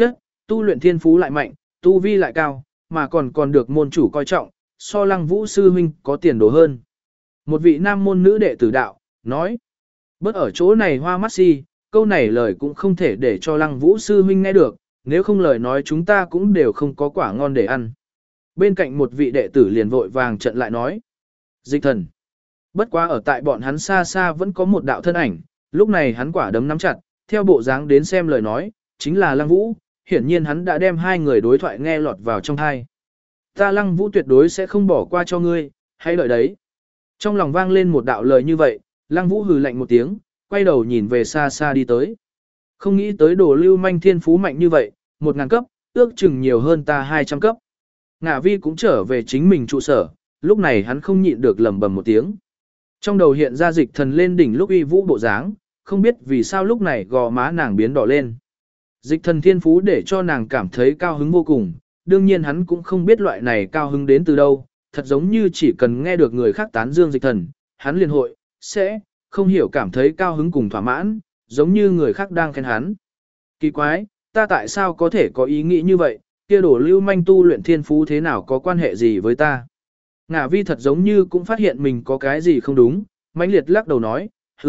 tu luyện thiên phú lại mạnh, tu vi lại cao, mà còn được môn chủ coi trọng, so Lăng Vũ sư huynh có tiền đồ hơn. Một vị nam môn nữ đệ tử đạo, nói, bớt ở chỗ này hoa mắt si, câu này lời cũng không thể để cho Lăng Vũ sư huynh nghe được, nếu không lời nói chúng ta cũng đều không có quả ngon để ăn. Bên cạnh một vị đệ tử liền vội vàng trận lại nói, Dịch Thần. Bất quá ở tại bọn hắn xa xa vẫn có một đạo thân ảnh, lúc này hắn quả đấm nắm chặt, theo bộ dáng đến xem lời nói, chính là Lăng Vũ, hiển nhiên hắn đã đem hai người đối thoại nghe lọt vào trong tai. Ta Lăng Vũ tuyệt đối sẽ không bỏ qua cho ngươi, hãy đợi đấy. Trong lòng vang lên một đạo lời như vậy, Lăng Vũ hừ lạnh một tiếng, quay đầu nhìn về xa xa đi tới. Không nghĩ tới Đồ Lưu Manh thiên phú mạnh như vậy, 1000 cấp, ước chừng nhiều hơn ta 200 cấp. Ngạ Vi cũng trở về chính mình trụ sở, lúc này hắn không nhịn được lẩm bẩm một tiếng. Trong đầu hiện ra Dịch Thần lên đỉnh lúc uy vũ bộ dáng, không biết vì sao lúc này gò má nàng biến đỏ lên. Dịch Thần thiên phú để cho nàng cảm thấy cao hứng vô cùng, đương nhiên hắn cũng không biết loại này cao hứng đến từ đâu, thật giống như chỉ cần nghe được người khác tán dương Dịch Thần, hắn liền hội, sẽ, không hiểu cảm thấy cao hứng cùng thỏa mãn, giống như người khác đang khen hắn. Kỳ quái, ta tại sao có thể có ý nghĩ như vậy, kia Đồ Lưu Manh tu luyện thiên phú thế nào có quan hệ gì với ta? Ngạ Vi thật giống như cũng phát hiện mình có cái gì không đúng, mãnh liệt lắc đầu nói,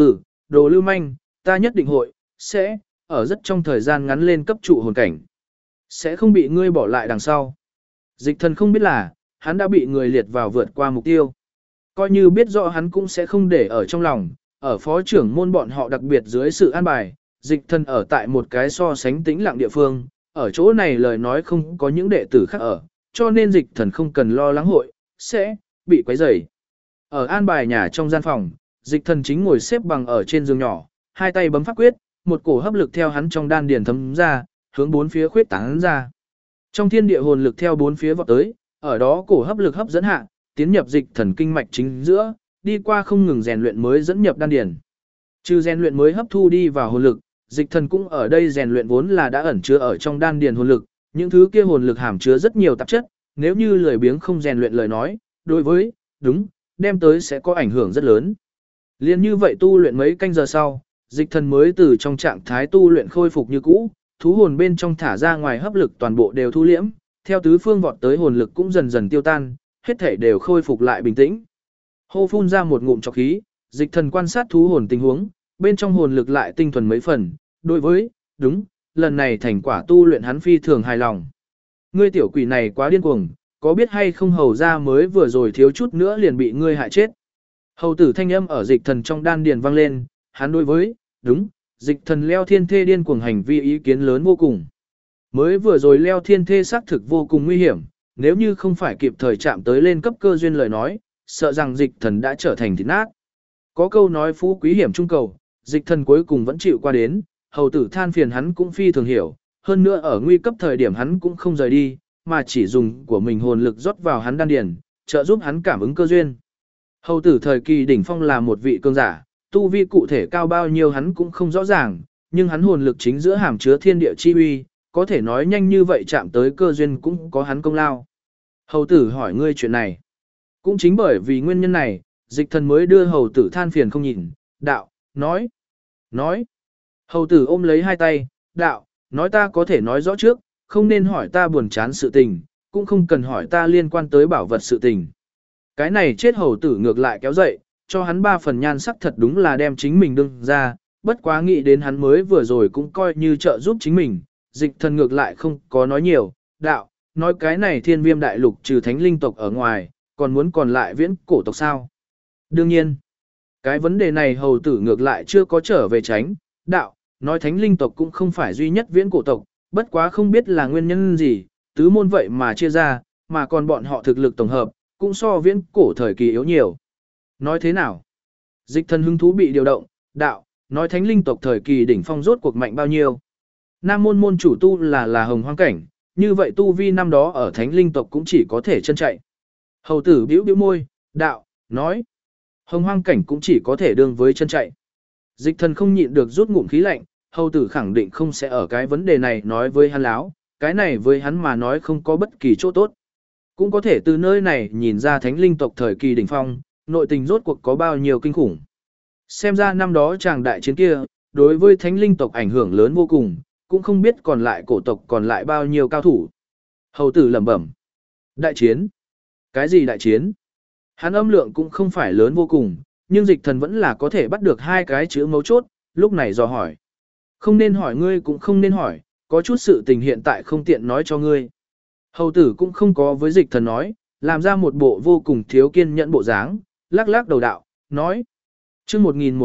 Đồ Lưu Manh, ta nhất định hội, sẽ, ở rất trong thời gian ngắn lên cấp trụ hồn cảnh. Sẽ không bị ngươi bỏ lại đằng sau. Dịch Thần không biết là, hắn đã bị người liệt vào vượt qua mục tiêu. Coi như biết rõ hắn cũng sẽ không để ở trong lòng, ở phó trưởng môn bọn họ đặc biệt dưới sự an bài, Dịch Thần ở tại một cái so sánh tĩnh lặng địa phương, ở chỗ này lời nói không có những đệ tử khác ở, cho nên Dịch Thần không cần lo lắng hội, sẽ bị quấy rầy. Ở an bài nhà trong gian phòng, Dịch Thần chính ngồi xếp bằng ở trên giường nhỏ, hai tay bấm pháp quyết, một cổ hấp lực theo hắn trong đan điền thấm ra, hướng bốn phía khuyết tán ra. Trong thiên địa hồn lực theo bốn phía vọt tới, ở đó cổ hấp lực hấp dẫn hạ, tiến nhập Dịch Thần kinh mạch chính giữa, đi qua không ngừng rèn luyện mới dẫn nhập đan điền. Trừ rèn luyện mới hấp thu đi vào hồn lực, Dịch Thần cũng ở đây rèn luyện vốn là đã ẩn chứa ở trong đan điền hồn lực, những thứ kia hồn lực hàm chứa rất nhiều tạp chất, nếu như lười biếng không rèn luyện lời nói, đối với, đem tới sẽ có ảnh hưởng rất lớn. Liên như vậy tu luyện mấy canh giờ sau, Dịch Thần mới từ trong trạng thái tu luyện khôi phục như cũ, thú hồn bên trong thả ra ngoài hấp lực toàn bộ đều thu liễm, theo tứ phương vọt tới hồn lực cũng dần dần tiêu tan, hết thể đều khôi phục lại bình tĩnh. Hô phun ra một ngụm trọc khí, Dịch Thần quan sát thú hồn tình huống, bên trong hồn lực lại tinh thuần mấy phần, đối với, lần này thành quả tu luyện hắn phi thường hài lòng. Ngươi tiểu quỷ này quá điên cuồng, có biết hay không hầu ra mới vừa rồi thiếu chút nữa liền bị ngươi hại chết. Hầu tử thanh âm ở Dịch Thần trong đan điền vang lên, hắn đối với, Dịch Thần leo thiên thê điên cuồng hành vi ý kiến lớn vô cùng. Mới vừa rồi leo thiên thê xác thực vô cùng nguy hiểm, nếu như không phải kịp thời chạm tới lên cấp cơ duyên lời nói, sợ rằng Dịch Thần đã trở thành thịt nát. Có câu nói phú quý hiểm trung cầu, Dịch Thần cuối cùng vẫn chịu qua đến, hầu tử than phiền hắn cũng phi thường hiểu, hơn nữa ở nguy cấp thời điểm hắn cũng không rời đi, mà chỉ dùng của mình hồn lực rót vào hắn đan điền, trợ giúp hắn cảm ứng cơ duyên. Hầu tử thời kỳ đỉnh phong là một vị cường giả, tu vi cụ thể cao bao nhiêu hắn cũng không rõ ràng, nhưng hắn hồn lực chính giữa hàm chứa thiên địa chi uy, có thể nói nhanh như vậy chạm tới cơ duyên cũng có hắn công lao. Hầu tử hỏi ngươi chuyện này. Cũng chính bởi vì nguyên nhân này, Dịch Thần mới đưa hầu tử than phiền không nhìn, đạo, nói. Hầu tử ôm lấy hai tay, đạo, nói ta có thể nói rõ trước, không nên hỏi ta buồn chán sự tình, cũng không cần hỏi ta liên quan tới bảo vật sự tình. Cái này chết hầu tử ngược lại kéo dậy, cho hắn 3 phần nhan sắc thật đúng là đem chính mình đương ra, bất quá nghĩ đến hắn mới vừa rồi cũng coi như trợ giúp chính mình, Dịch Thần ngược lại không có nói nhiều, đạo, nói cái này thiên viêm đại lục trừ thánh linh tộc ở ngoài, còn muốn còn lại viễn cổ tộc sao? Đương nhiên, cái vấn đề này hầu tử ngược lại chưa có trở về tránh, đạo, nói thánh linh tộc cũng không phải duy nhất viễn cổ tộc, bất quá không biết là nguyên nhân gì, tứ môn vậy mà chia ra, mà còn bọn họ thực lực tổng hợp, cũng so viễn cổ thời kỳ yếu nhiều. Nói thế nào? Dịch Thần hứng thú bị điều động, đạo, nói thánh linh tộc thời kỳ đỉnh phong rốt cuộc mạnh bao nhiêu. Nam môn môn chủ tu là hồng hoang cảnh, như vậy tu vi năm đó ở thánh linh tộc cũng chỉ có thể chân chạy. Hầu tử bĩu bĩu môi, đạo, nói, hồng hoang cảnh cũng chỉ có thể đương với chân chạy. Dịch Thần không nhịn được rút ngụm khí lạnh, hầu tử khẳng định không sẽ ở cái vấn đề này nói với hắn láo, cái này với hắn mà nói không có bất kỳ chỗ tốt. Cũng có thể từ nơi này nhìn ra thánh linh tộc thời kỳ đỉnh phong, nội tình rốt cuộc có bao nhiêu kinh khủng. Xem ra năm đó chàng đại chiến kia, đối với thánh linh tộc ảnh hưởng lớn vô cùng, cũng không biết còn lại cổ tộc còn lại bao nhiêu cao thủ. Hầu tử lẩm bẩm. Đại chiến? Cái gì đại chiến? Hắn âm lượng cũng không phải lớn vô cùng, nhưng dịch thần vẫn là có thể bắt được hai cái chữ mấu chốt, lúc này dò hỏi. Không nên hỏi ngươi cũng không nên hỏi, có chút sự tình hiện tại không tiện nói cho ngươi. Hầu tử cũng không có với dịch thần nói, làm ra một bộ vô cùng thiếu kiên nhẫn bộ dáng, lắc lắc đầu đạo, nói. Chương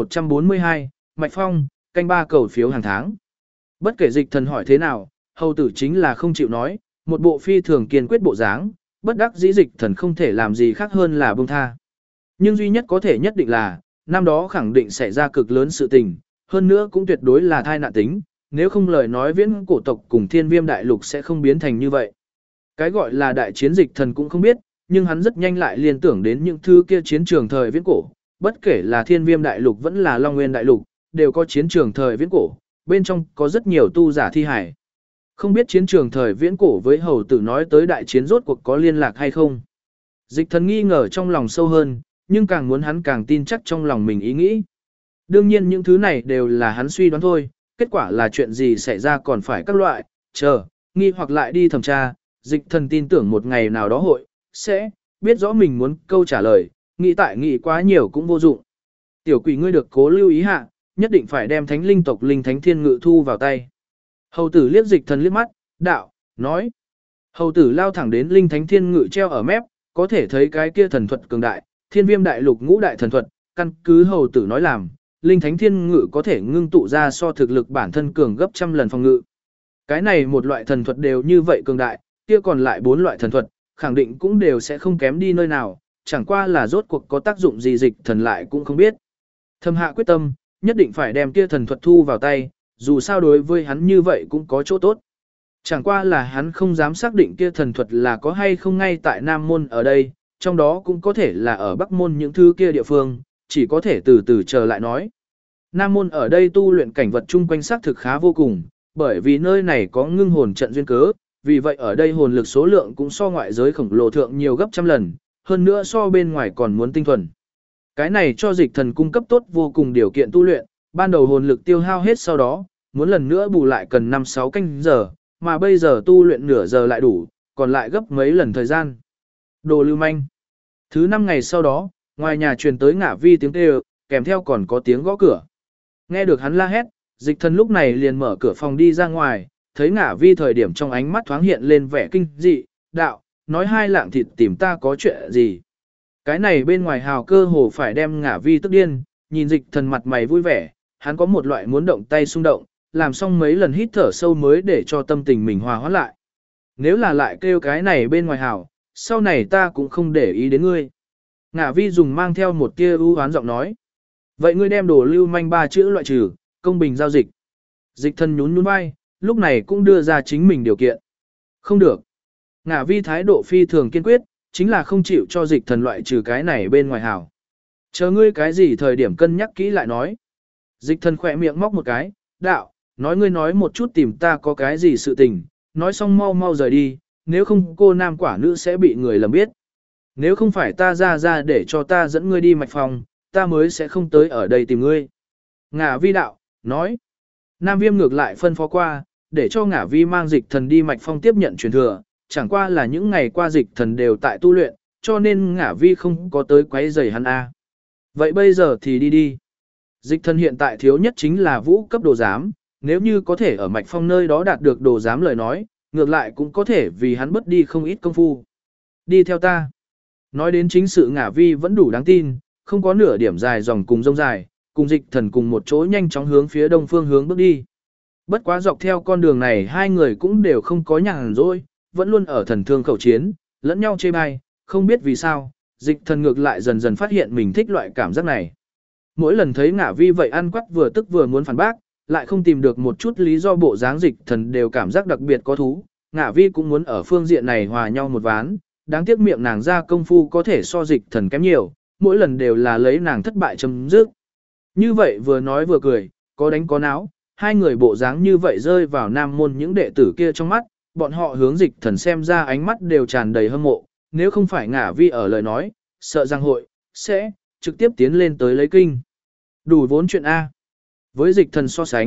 1142, Mạch Phong, canh 3 cầu phiếu hàng tháng. Bất kể dịch thần hỏi thế nào, hầu tử chính là không chịu nói, một bộ phi thường kiên quyết bộ dáng, bất đắc dĩ dịch thần không thể làm gì khác hơn là buông tha. Nhưng duy nhất có thể nhất định là, năm đó khẳng định xảy ra cực lớn sự tình, hơn nữa cũng tuyệt đối là thai nạn tính, nếu không lời nói viễn cổ tộc cùng thiên viêm đại lục sẽ không biến thành như vậy. Cái gọi là đại chiến dịch thần cũng không biết, nhưng hắn rất nhanh lại liên tưởng đến những thứ kia chiến trường thời viễn cổ, bất kể là thiên viêm đại lục vẫn là long nguyên đại lục, đều có chiến trường thời viễn cổ, bên trong có rất nhiều tu giả thi hải. Không biết chiến trường thời viễn cổ với hầu tử nói tới đại chiến rốt cuộc có liên lạc hay không. Dịch thần nghi ngờ trong lòng sâu hơn, nhưng càng muốn hắn càng tin chắc trong lòng mình ý nghĩ. Đương nhiên những thứ này đều là hắn suy đoán thôi, kết quả là chuyện gì xảy ra còn phải các loại, chờ, nghi hoặc lại đi thẩm tra, dịch thần tin tưởng một ngày nào đó hội, sẽ, biết rõ mình muốn câu trả lời, nghĩ quá nhiều cũng vô dụng. Tiểu quỷ ngươi được cố lưu ý hạ, nhất định phải đem thánh linh tộc linh thánh thiên ngự thu vào tay. Hầu tử liếc dịch thần liếc mắt, đạo, nói. Hầu tử lao thẳng đến linh thánh thiên ngự treo ở mép, có thể thấy cái kia thần thuật cường đại, thiên viêm đại lục ngũ đại thần thuật, căn cứ hầu tử nói làm, linh thánh thiên ngự có thể ngưng tụ ra so thực lực bản thân cường gấp trăm lần phòng ngự. Cái này một loại thần thuật đều như vậy cường đại, kia còn lại 4 loại thần thuật, khẳng định cũng đều sẽ không kém đi nơi nào, chẳng qua là rốt cuộc có tác dụng gì dịch thần lại cũng không biết. Thâm hạ quyết tâm, nhất định phải đem kia thần thuật thu vào tay, dù sao đối với hắn như vậy cũng có chỗ tốt. Chẳng qua là hắn không dám xác định kia thần thuật là có hay không ngay tại Nam Môn ở đây, trong đó cũng có thể là ở Bắc Môn những thứ kia địa phương, chỉ có thể từ từ chờ lại nói. Nam Môn ở đây tu luyện cảnh vật chung quanh xác thực khá vô cùng, bởi vì nơi này có ngưng hồn trận duyên cớ, vì vậy ở đây hồn lực số lượng cũng so ngoại giới khổng lồ thượng nhiều gấp trăm lần, hơn nữa so bên ngoài còn muốn tinh thuần. Cái này cho dịch thần cung cấp tốt vô cùng điều kiện tu luyện, ban đầu hồn lực tiêu hao hết sau đó, muốn lần nữa bù lại cần 5-6 canh giờ, mà bây giờ tu luyện nửa giờ lại đủ, còn lại gấp mấy lần thời gian. Đồ lưu manh. Thứ 5 ngày sau đó, ngoài nhà truyền tới Ngả Vi tiếng kêu, kèm theo còn có tiếng gõ cửa. Nghe được hắn la hét, dịch thần lúc này liền mở cửa phòng đi ra ngoài, thấy Ngả Vi thời điểm trong ánh mắt thoáng hiện lên vẻ kinh dị, đạo, nói hai lạng thịt tìm ta có chuyện gì. Cái này bên ngoài hào cơ hồ phải đem Ngả Vi tức điên, nhìn dịch thần mặt mày vui vẻ, hắn có một loại muốn động tay xung động, làm xong mấy lần hít thở sâu mới để cho tâm tình mình hòa hóa lại. Nếu là lại kêu cái này bên ngoài hào, sau này ta cũng không để ý đến ngươi. Ngả Vi dùng mang theo một tia ưu hoán giọng nói. Vậy ngươi đem đồ lưu manh 3 chữ loại trừ, công bình giao dịch. Dịch thần nhún nhún vai, lúc này cũng đưa ra chính mình điều kiện. Không được. Ngả Vi thái độ phi thường kiên quyết, chính là không chịu cho dịch thần loại trừ cái này bên ngoài hảo. Chờ ngươi cái gì thời điểm cân nhắc kỹ lại nói. Dịch thần khỏe miệng móc một cái, đạo, nói ngươi nói một chút tìm ta có cái gì sự tình, nói xong mau mau rời đi, nếu không cô nam quả nữ sẽ bị người lầm biết. Nếu không phải ta ra để cho ta dẫn ngươi đi mạch phòng, ta mới sẽ không tới ở đây tìm ngươi. Ngả Vi đạo, nói. Nam Viêm ngược lại phân phó qua, để cho Ngả Vi mang dịch thần đi mạch phong tiếp nhận truyền thừa, chẳng qua là những ngày qua dịch thần đều tại tu luyện, cho nên Ngả Vi không có tới quấy rầy hắn a. Vậy bây giờ thì đi đi. Dịch thần hiện tại thiếu nhất chính là vũ cấp đồ giám, nếu như có thể ở mạch phong nơi đó đạt được đồ giám lời nói, ngược lại cũng có thể vì hắn bất đi không ít công phu. Đi theo ta. Nói đến chính sự Ngả Vi vẫn đủ đáng tin, không có nửa điểm dài dòng cùng rông dài, cùng dịch thần cùng một chỗ nhanh chóng hướng phía đông phương hướng bước đi. Bất quá dọc theo con đường này hai người cũng đều không có nhàn rỗi, vẫn luôn ở thần thương khẩu chiến, lẫn nhau chê bai, không biết vì sao, dịch thần ngược lại dần dần phát hiện mình thích loại cảm giác này. Mỗi lần thấy Ngả Vi vậy ăn quắc vừa tức vừa muốn phản bác, lại không tìm được một chút lý do bộ dáng dịch thần đều cảm giác đặc biệt có thú, Ngả Vi cũng muốn ở phương diện này hòa nhau một ván, đáng tiếc miệng nàng ra công phu có thể so dịch thần kém nhiều, mỗi lần đều là lấy nàng thất bại chấm dứt. Như vậy vừa nói vừa cười, có đánh có náo, hai người bộ dáng như vậy rơi vào nam môn những đệ tử kia trong mắt, bọn họ hướng dịch thần xem ra ánh mắt đều tràn đầy hâm mộ, nếu không phải Ngả Vi ở lời nói, sợ rằng hội, sẽ, trực tiếp tiến lên tới lấy kinh. Đủ vốn chuyện A. Với dịch thần so sánh,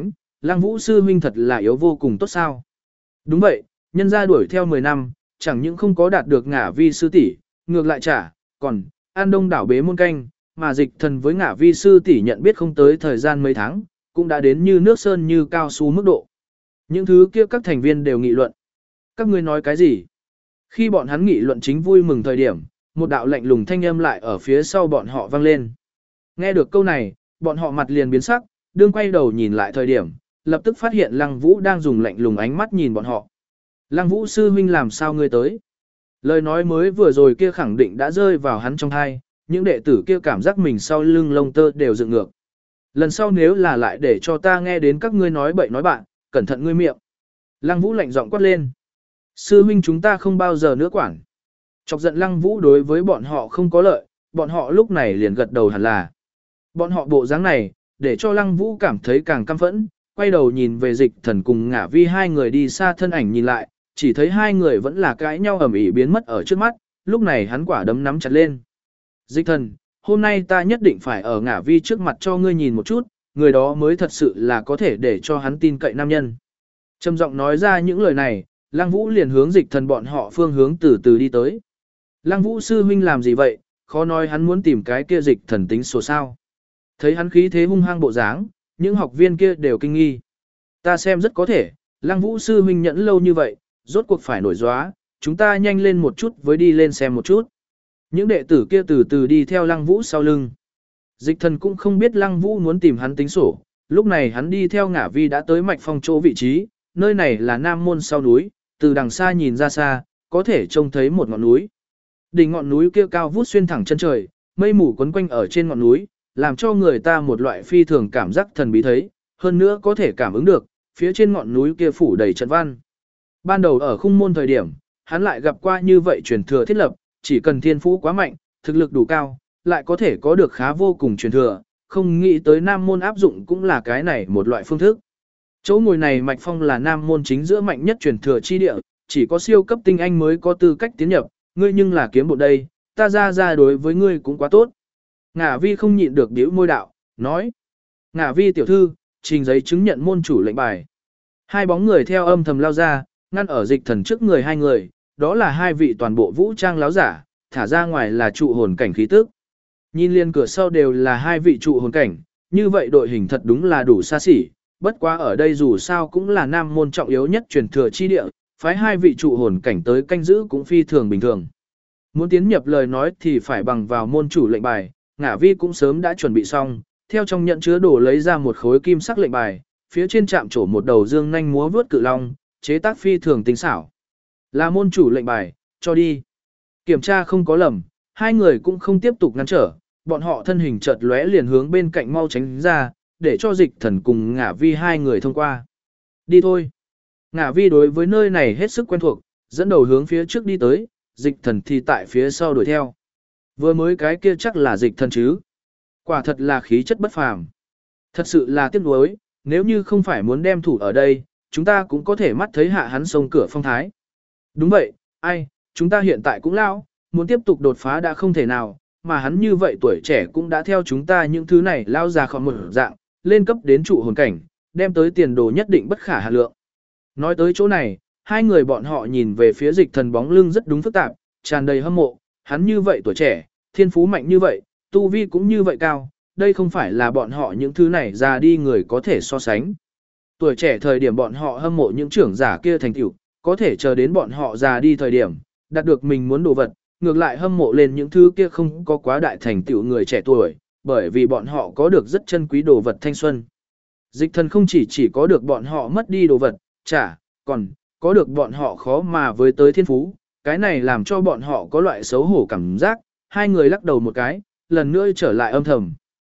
Lăng Vũ sư huynh thật là yếu vô cùng tốt sao? Đúng vậy, nhân gia đuổi theo 10 năm, chẳng những không có đạt được ngả vi sư tỷ, ngược lại còn an đông đảo bế môn canh, mà dịch thần với ngả vi sư tỷ nhận biết không tới thời gian mấy tháng, cũng đã đến như nước sơn như cao su mức độ. Những thứ kia các thành viên đều nghị luận. Các ngươi nói cái gì? Khi bọn hắn nghị luận chính vui mừng thời điểm, một đạo lạnh lùng thanh âm lại ở phía sau bọn họ vang lên. Nghe được câu này, bọn họ mặt liền biến sắc, đương quay đầu nhìn lại thời điểm, lập tức phát hiện Lăng Vũ đang dùng lạnh lùng ánh mắt nhìn bọn họ. Lăng Vũ sư huynh làm sao ngươi tới? Lời nói mới vừa rồi kia khẳng định đã rơi vào hắn trong tai, những đệ tử kia cảm giác mình sau lưng lông tơ đều dựng ngược. Lần sau nếu là lại để cho ta nghe đến các ngươi nói bậy nói bạn, cẩn thận ngươi miệng. Lăng Vũ lạnh giọng quát lên. Sư huynh chúng ta không bao giờ nữa quản. Chọc giận Lăng Vũ đối với bọn họ không có lợi, bọn họ lúc này liền gật đầu hẳn là. Bọn họ bộ dáng này, để cho Lăng Vũ cảm thấy càng căm phẫn, quay đầu nhìn về dịch thần cùng ngả vi hai người đi xa thân ảnh nhìn lại, chỉ thấy hai người vẫn là cãi nhau ầm ĩ biến mất ở trước mắt, lúc này hắn quả đấm nắm chặt lên. Dịch thần, hôm nay ta nhất định phải ở ngả vi trước mặt cho ngươi nhìn một chút, người đó mới thật sự là có thể để cho hắn tin cậy nam nhân. Trầm giọng nói ra những lời này, Lăng Vũ liền hướng dịch thần bọn họ phương hướng từ từ đi tới. Lăng Vũ sư huynh làm gì vậy, khó nói hắn muốn tìm cái kia dịch thần tính sổ sao. Thấy hắn khí thế hung hăng bộ dáng, những học viên kia đều kinh nghi. Ta xem rất có thể, Lăng Vũ sư huynh nhẫn lâu như vậy, rốt cuộc phải nổi gióa, chúng ta nhanh lên một chút với đi lên xem một chút. Những đệ tử kia từ từ đi theo Lăng Vũ sau lưng. Dịch thần cũng không biết Lăng Vũ muốn tìm hắn tính sổ, lúc này hắn đi theo ngả vi đã tới mạch phong chỗ vị trí, nơi này là nam môn sau núi, từ đằng xa nhìn ra xa, có thể trông thấy một ngọn núi. Đỉnh ngọn núi kia cao vút xuyên thẳng chân trời, mây mù quấn quanh ở trên ngọn núi, làm cho người ta một loại phi thường cảm giác thần bí thấy, hơn nữa có thể cảm ứng được, phía trên ngọn núi kia phủ đầy trận văn. Ban đầu ở khung môn thời điểm, hắn lại gặp qua như vậy truyền thừa thiết lập, chỉ cần thiên phú quá mạnh, thực lực đủ cao, lại có thể có được khá vô cùng truyền thừa, không nghĩ tới nam môn áp dụng cũng là cái này một loại phương thức. Chỗ ngồi này mạch phong là nam môn chính giữa mạnh nhất truyền thừa chi địa, chỉ có siêu cấp tinh anh mới có tư cách tiến nhập, ngươi nhưng là kiếm bộ đây, ta ra đối với ngươi cũng quá tốt. Ngả vi không nhịn được điếu môi đạo, nói. Ngả vi tiểu thư, trình giấy chứng nhận môn chủ lệnh bài. Hai bóng người theo âm thầm lao ra, ngăn ở dịch thần trước người hai người, đó là hai vị toàn bộ vũ trang láo giả, thả ra ngoài là trụ hồn cảnh khí tức. Nhìn liên cửa sau đều là hai vị trụ hồn cảnh, như vậy đội hình thật đúng là đủ xa xỉ, bất quá ở đây dù sao cũng là nam môn trọng yếu nhất truyền thừa chi địa, phái hai vị trụ hồn cảnh tới canh giữ cũng phi thường bình thường. Muốn tiến nhập lời nói thì phải bằng vào môn chủ lệnh bài, ngả vi cũng sớm đã chuẩn bị xong, theo trong nhận chứa đồ lấy ra một khối kim sắc lệnh bài, phía trên chạm trổ một đầu dương nhanh múa vướt cự long, chế tác phi thường tinh xảo. Là môn chủ lệnh bài, cho đi. Kiểm tra không có lầm, hai người cũng không tiếp tục ngăn trở, bọn họ thân hình chợt lóe liền hướng bên cạnh mau tránh ra, để cho dịch thần cùng ngả vi hai người thông qua. Đi thôi. Ngả vi đối với nơi này hết sức quen thuộc, dẫn đầu hướng phía trước đi tới, dịch thần thì tại phía sau đuổi theo. Vừa mới cái kia chắc là dịch thần chứ. Quả thật là khí chất bất phàm. Thật sự là tiếc nuối, nếu như không phải muốn đem thủ ở đây, chúng ta cũng có thể mắt thấy hạ hắn sông cửa phong thái. Đúng vậy, chúng ta hiện tại cũng lao, muốn tiếp tục đột phá đã không thể nào, mà hắn như vậy tuổi trẻ cũng đã theo chúng ta những thứ này lao ra khỏi một dạng, lên cấp đến trụ hồn cảnh, đem tới tiền đồ nhất định bất khả hạn lượng. Nói tới chỗ này, hai người bọn họ nhìn về phía dịch thần bóng lưng rất đúng phức tạp, tràn đầy hâm mộ, hắn như vậy tuổi trẻ, thiên phú mạnh như vậy, tu vi cũng như vậy cao, đây không phải là bọn họ những thứ này già đi người có thể so sánh. Tuổi trẻ thời điểm bọn họ hâm mộ những trưởng giả kia thành tựu, có thể chờ đến bọn họ già đi thời điểm, đạt được mình muốn đồ vật, ngược lại hâm mộ lên những thứ kia không có quá đại thành tựu người trẻ tuổi, bởi vì bọn họ có được rất chân quý đồ vật thanh xuân. Dịch thần không chỉ có được bọn họ mất đi đồ vật, còn có được bọn họ khó mà với tới thiên phú, cái này làm cho bọn họ có loại xấu hổ cảm giác, hai người lắc đầu một cái, lần nữa trở lại âm thầm.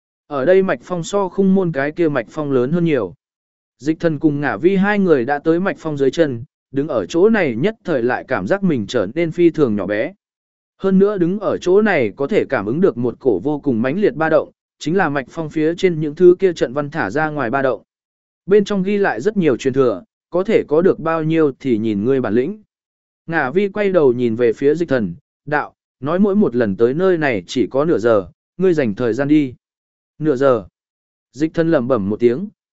Ở đây mạch phong so khung môn cái kia mạch phong lớn hơn nhiều. Dịch thần cùng ngả vi hai người đã tới mạch phong dưới chân, đứng ở chỗ này nhất thời lại cảm giác mình trở nên phi thường nhỏ bé. Hơn nữa đứng ở chỗ này có thể cảm ứng được một cổ vô cùng mãnh liệt ba động, chính là mạch phong phía trên những thứ kia trận văn thả ra ngoài ba động. Bên trong ghi lại rất nhiều truyền thừa, có thể có được bao nhiêu thì nhìn ngươi bản lĩnh. Ngả vi quay đầu nhìn về phía dịch thần, đạo, nói mỗi một lần tới nơi này chỉ có nửa giờ, ngươi dành thời gian đi. Nửa giờ. Dịch thần lẩm bẩm một tiếng,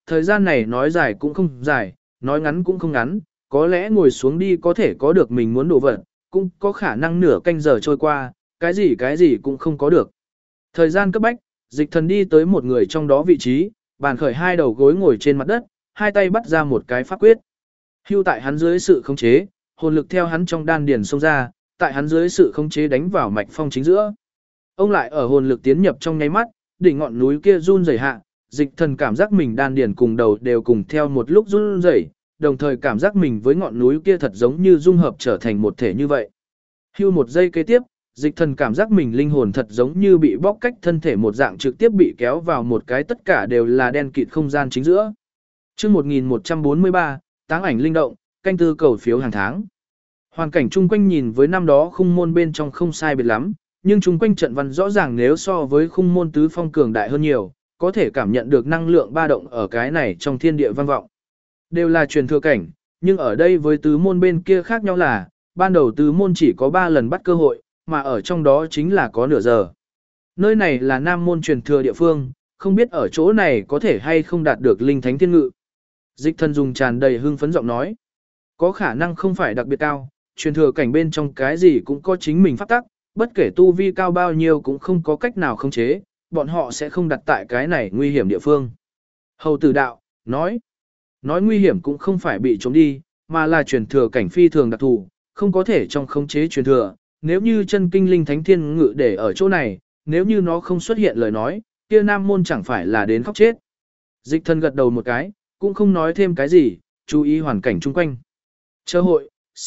thời gian này nói dài cũng không dài, nói ngắn cũng không ngắn, có lẽ ngồi xuống đi có thể có được mình muốn đồ vật, cũng có khả năng nửa canh giờ trôi qua, cái gì cũng không có được. Thời gian cấp bách, Dịch Thần đi tới một người trong đó vị trí, bàn khởi hai đầu gối ngồi trên mặt đất, hai tay bắt ra một cái pháp quyết. Hưu tại hắn dưới sự khống chế, hồn lực theo hắn trong đan điền xông ra, tại hắn dưới sự khống chế đánh vào mạch phong chính giữa. Ông lại ở hồn lực tiến nhập trong nháy mắt, đỉnh ngọn núi kia run rẩy hạ, Dịch Thần cảm giác mình đan điền cùng đầu đều cùng theo một lúc run rẩy, đồng thời cảm giác mình với ngọn núi kia thật giống như dung hợp trở thành một thể như vậy. Hưu một giây kế tiếp, Dịch Thần cảm giác mình linh hồn thật giống như bị bóc cách thân thể một dạng trực tiếp bị kéo vào một cái tất cả đều là đen kịt không gian chính giữa. Chương 1143, Táng ảnh linh động, canh tư cầu phiếu hàng tháng. Hoàn cảnh chung quanh nhìn với năm đó khung môn bên trong không sai biệt lắm, nhưng chung quanh trận văn rõ ràng nếu so với khung môn tứ phong cường đại hơn nhiều, có thể cảm nhận được năng lượng ba động ở cái này trong thiên địa vang vọng. Đều là truyền thừa cảnh, nhưng ở đây với tứ môn bên kia khác nhau là, ban đầu tứ môn chỉ có 3 lần bắt cơ hội, mà ở trong đó chính là có nửa giờ. Nơi này là nam môn truyền thừa địa phương, không biết ở chỗ này có thể hay không đạt được linh thánh thiên ngự. Dịch Thần dùng tràn đầy hưng phấn giọng nói. Có khả năng không phải đặc biệt cao, truyền thừa cảnh bên trong cái gì cũng có chính mình pháp tắc, bất kể tu vi cao bao nhiêu cũng không có cách nào khống chế, bọn họ sẽ không đặt tại cái này nguy hiểm địa phương. Hầu tử đạo, nói nguy hiểm cũng không phải bị trốn đi, mà là truyền thừa cảnh phi thường đặc thù, không có thể trong khống chế truyền thừa. Nếu như chân kinh linh thánh thiên ngự để ở chỗ này, nếu như nó không xuất hiện lời nói, kia nam môn chẳng phải là đến khóc chết. Dịch Thần gật đầu một cái, cũng không nói thêm cái gì, chú ý hoàn cảnh chung quanh. Chờ hội,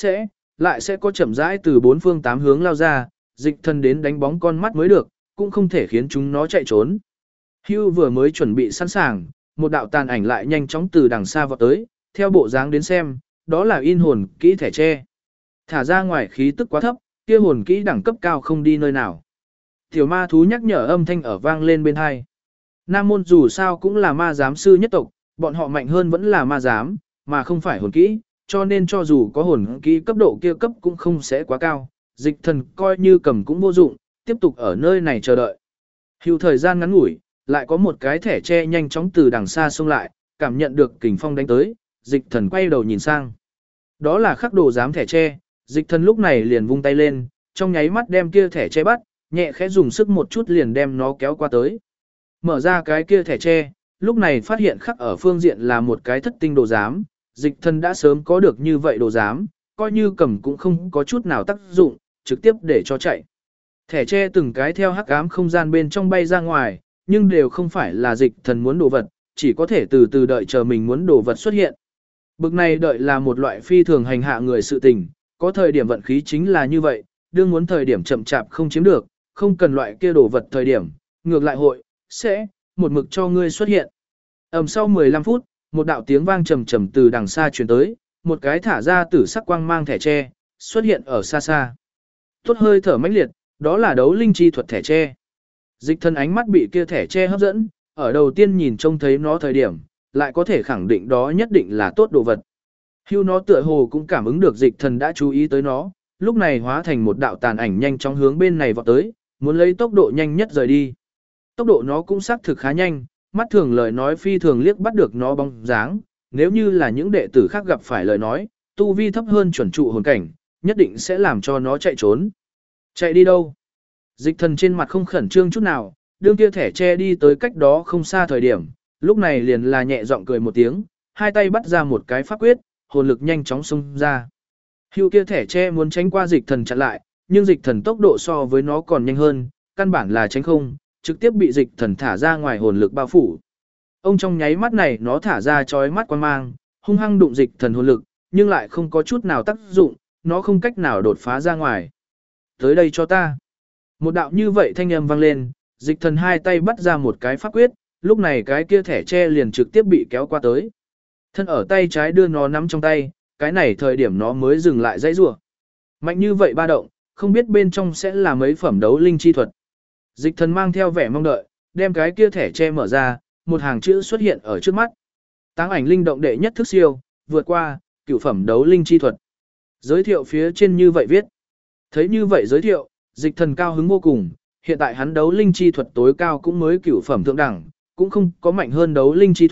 sẽ có chậm rãi từ 4 phương 8 hướng lao ra, Dịch Thần đến đánh bóng con mắt mới được, cũng không thể khiến chúng nó chạy trốn. Hưu vừa mới chuẩn bị sẵn sàng, một đạo tàn ảnh lại nhanh chóng từ đằng xa vọt tới, theo bộ dáng đến xem, đó là in hồn kỹ thẻ tre. Thả ra ngoài khí tức quá thấp, kia hồn kỹ đẳng cấp cao không đi nơi nào. Tiểu ma thú nhắc nhở âm thanh ở vang lên bên hai. Nam môn dù sao cũng là ma giám sư nhất tộc, bọn họ mạnh hơn vẫn là ma giám, mà không phải hồn kỹ, cho nên cho dù có hồn kỹ cấp độ kia cấp cũng không sẽ quá cao. Dịch Thần coi như cầm cũng vô dụng, tiếp tục ở nơi này chờ đợi. Hưu thời gian ngắn ngủi, lại có một cái thẻ tre nhanh chóng từ đằng xa xông lại, cảm nhận được kình phong đánh tới, Dịch Thần quay đầu nhìn sang. Đó là khắc đồ giám thẻ tre, Dịch Thần lúc này liền vung tay lên, trong nháy mắt đem kia thẻ tre bắt, nhẹ khẽ dùng sức một chút liền đem nó kéo qua tới. Mở ra cái kia thẻ tre, lúc này phát hiện khắc ở phương diện là một cái thất tinh đồ giám, Dịch Thần đã sớm có được như vậy đồ giám, coi như cầm cũng không có chút nào tác dụng, trực tiếp để cho chạy. Thẻ tre từng cái theo hắc ám không gian bên trong bay ra ngoài, nhưng đều không phải là Dịch Thần muốn đồ vật, chỉ có thể từ từ đợi chờ mình muốn đồ vật xuất hiện. Bực này đợi là một loại phi thường hành hạ người sự tình, có thời điểm vận khí chính là như vậy, đương muốn thời điểm chậm chạp không chiếm được, không cần loại kia đồ vật thời điểm, ngược lại sẽ một mực cho ngươi xuất hiện. Sau 15 phút, một đạo tiếng vang trầm trầm từ đằng xa truyền tới, một cái thả ra tử sắc quang mang thẻ tre, xuất hiện ở xa xa. Tốt hơi thở mãnh liệt, đó là đấu linh chi thuật thẻ tre. Dịch Thần ánh mắt bị kia thẻ tre hấp dẫn, ở đầu tiên nhìn trông thấy nó thời điểm, lại có thể khẳng định đó nhất định là tốt đồ vật. Hưu nó tựa hồ cũng cảm ứng được Dịch Thần đã chú ý tới nó, lúc này hóa thành một đạo tàn ảnh nhanh chóng hướng bên này vọt tới, muốn lấy tốc độ nhanh nhất rời đi. Tốc độ nó cũng xác thực khá nhanh, mắt thường lời nói phi thường liếc bắt được nó bóng dáng, nếu như là những đệ tử khác gặp phải lời nói, tu vi thấp hơn chuẩn trụ hồn cảnh, nhất định sẽ làm cho nó chạy trốn. Chạy đi đâu? Dịch Thần trên mặt không khẩn trương chút nào, đương kia thẻ che đi tới cách đó không xa thời điểm, lúc này liền là nhẹ giọng cười một tiếng, hai tay bắt ra một cái pháp quyết, hồn lực nhanh chóng xông ra. Hưu kia thẻ che muốn tránh qua Dịch Thần chặn lại, nhưng Dịch Thần tốc độ so với nó còn nhanh hơn, căn bản là tránh không, trực tiếp bị Dịch Thần thả ra ngoài hồn lực bao phủ. Ông trong nháy mắt này nó thả ra chói mắt quang mang, hung hăng đụng Dịch Thần hồn lực, nhưng lại không có chút nào tác dụng, nó không cách nào đột phá ra ngoài. Tới đây cho ta. Một đạo như vậy thanh âm vang lên, Dịch Thần hai tay bắt ra một cái pháp quyết, lúc này cái kia thẻ tre liền trực tiếp bị kéo qua tới. Thân ở tay trái đưa nó nắm trong tay, cái này thời điểm nó mới dừng lại dãy rủa. Mạnh như vậy ba động, không biết bên trong sẽ là mấy phẩm đấu linh chi thuật. Dịch Thần mang theo vẻ mong đợi, đem cái kia thẻ tre mở ra, một hàng chữ xuất hiện ở trước mắt. Táng ảnh linh động đệ nhất thức siêu, vượt qua, cửu phẩm đấu linh chi thuật. Giới thiệu phía trên như vậy viết. Thấy như vậy giới thiệu, Dịch Thần cao hứng vô cùng, hiện tại hắn đấu linh chi thuật tối cao cũng mới cửu phẩm thượng đẳng, cũng không có mạnh hơn đấu linh chi thuật,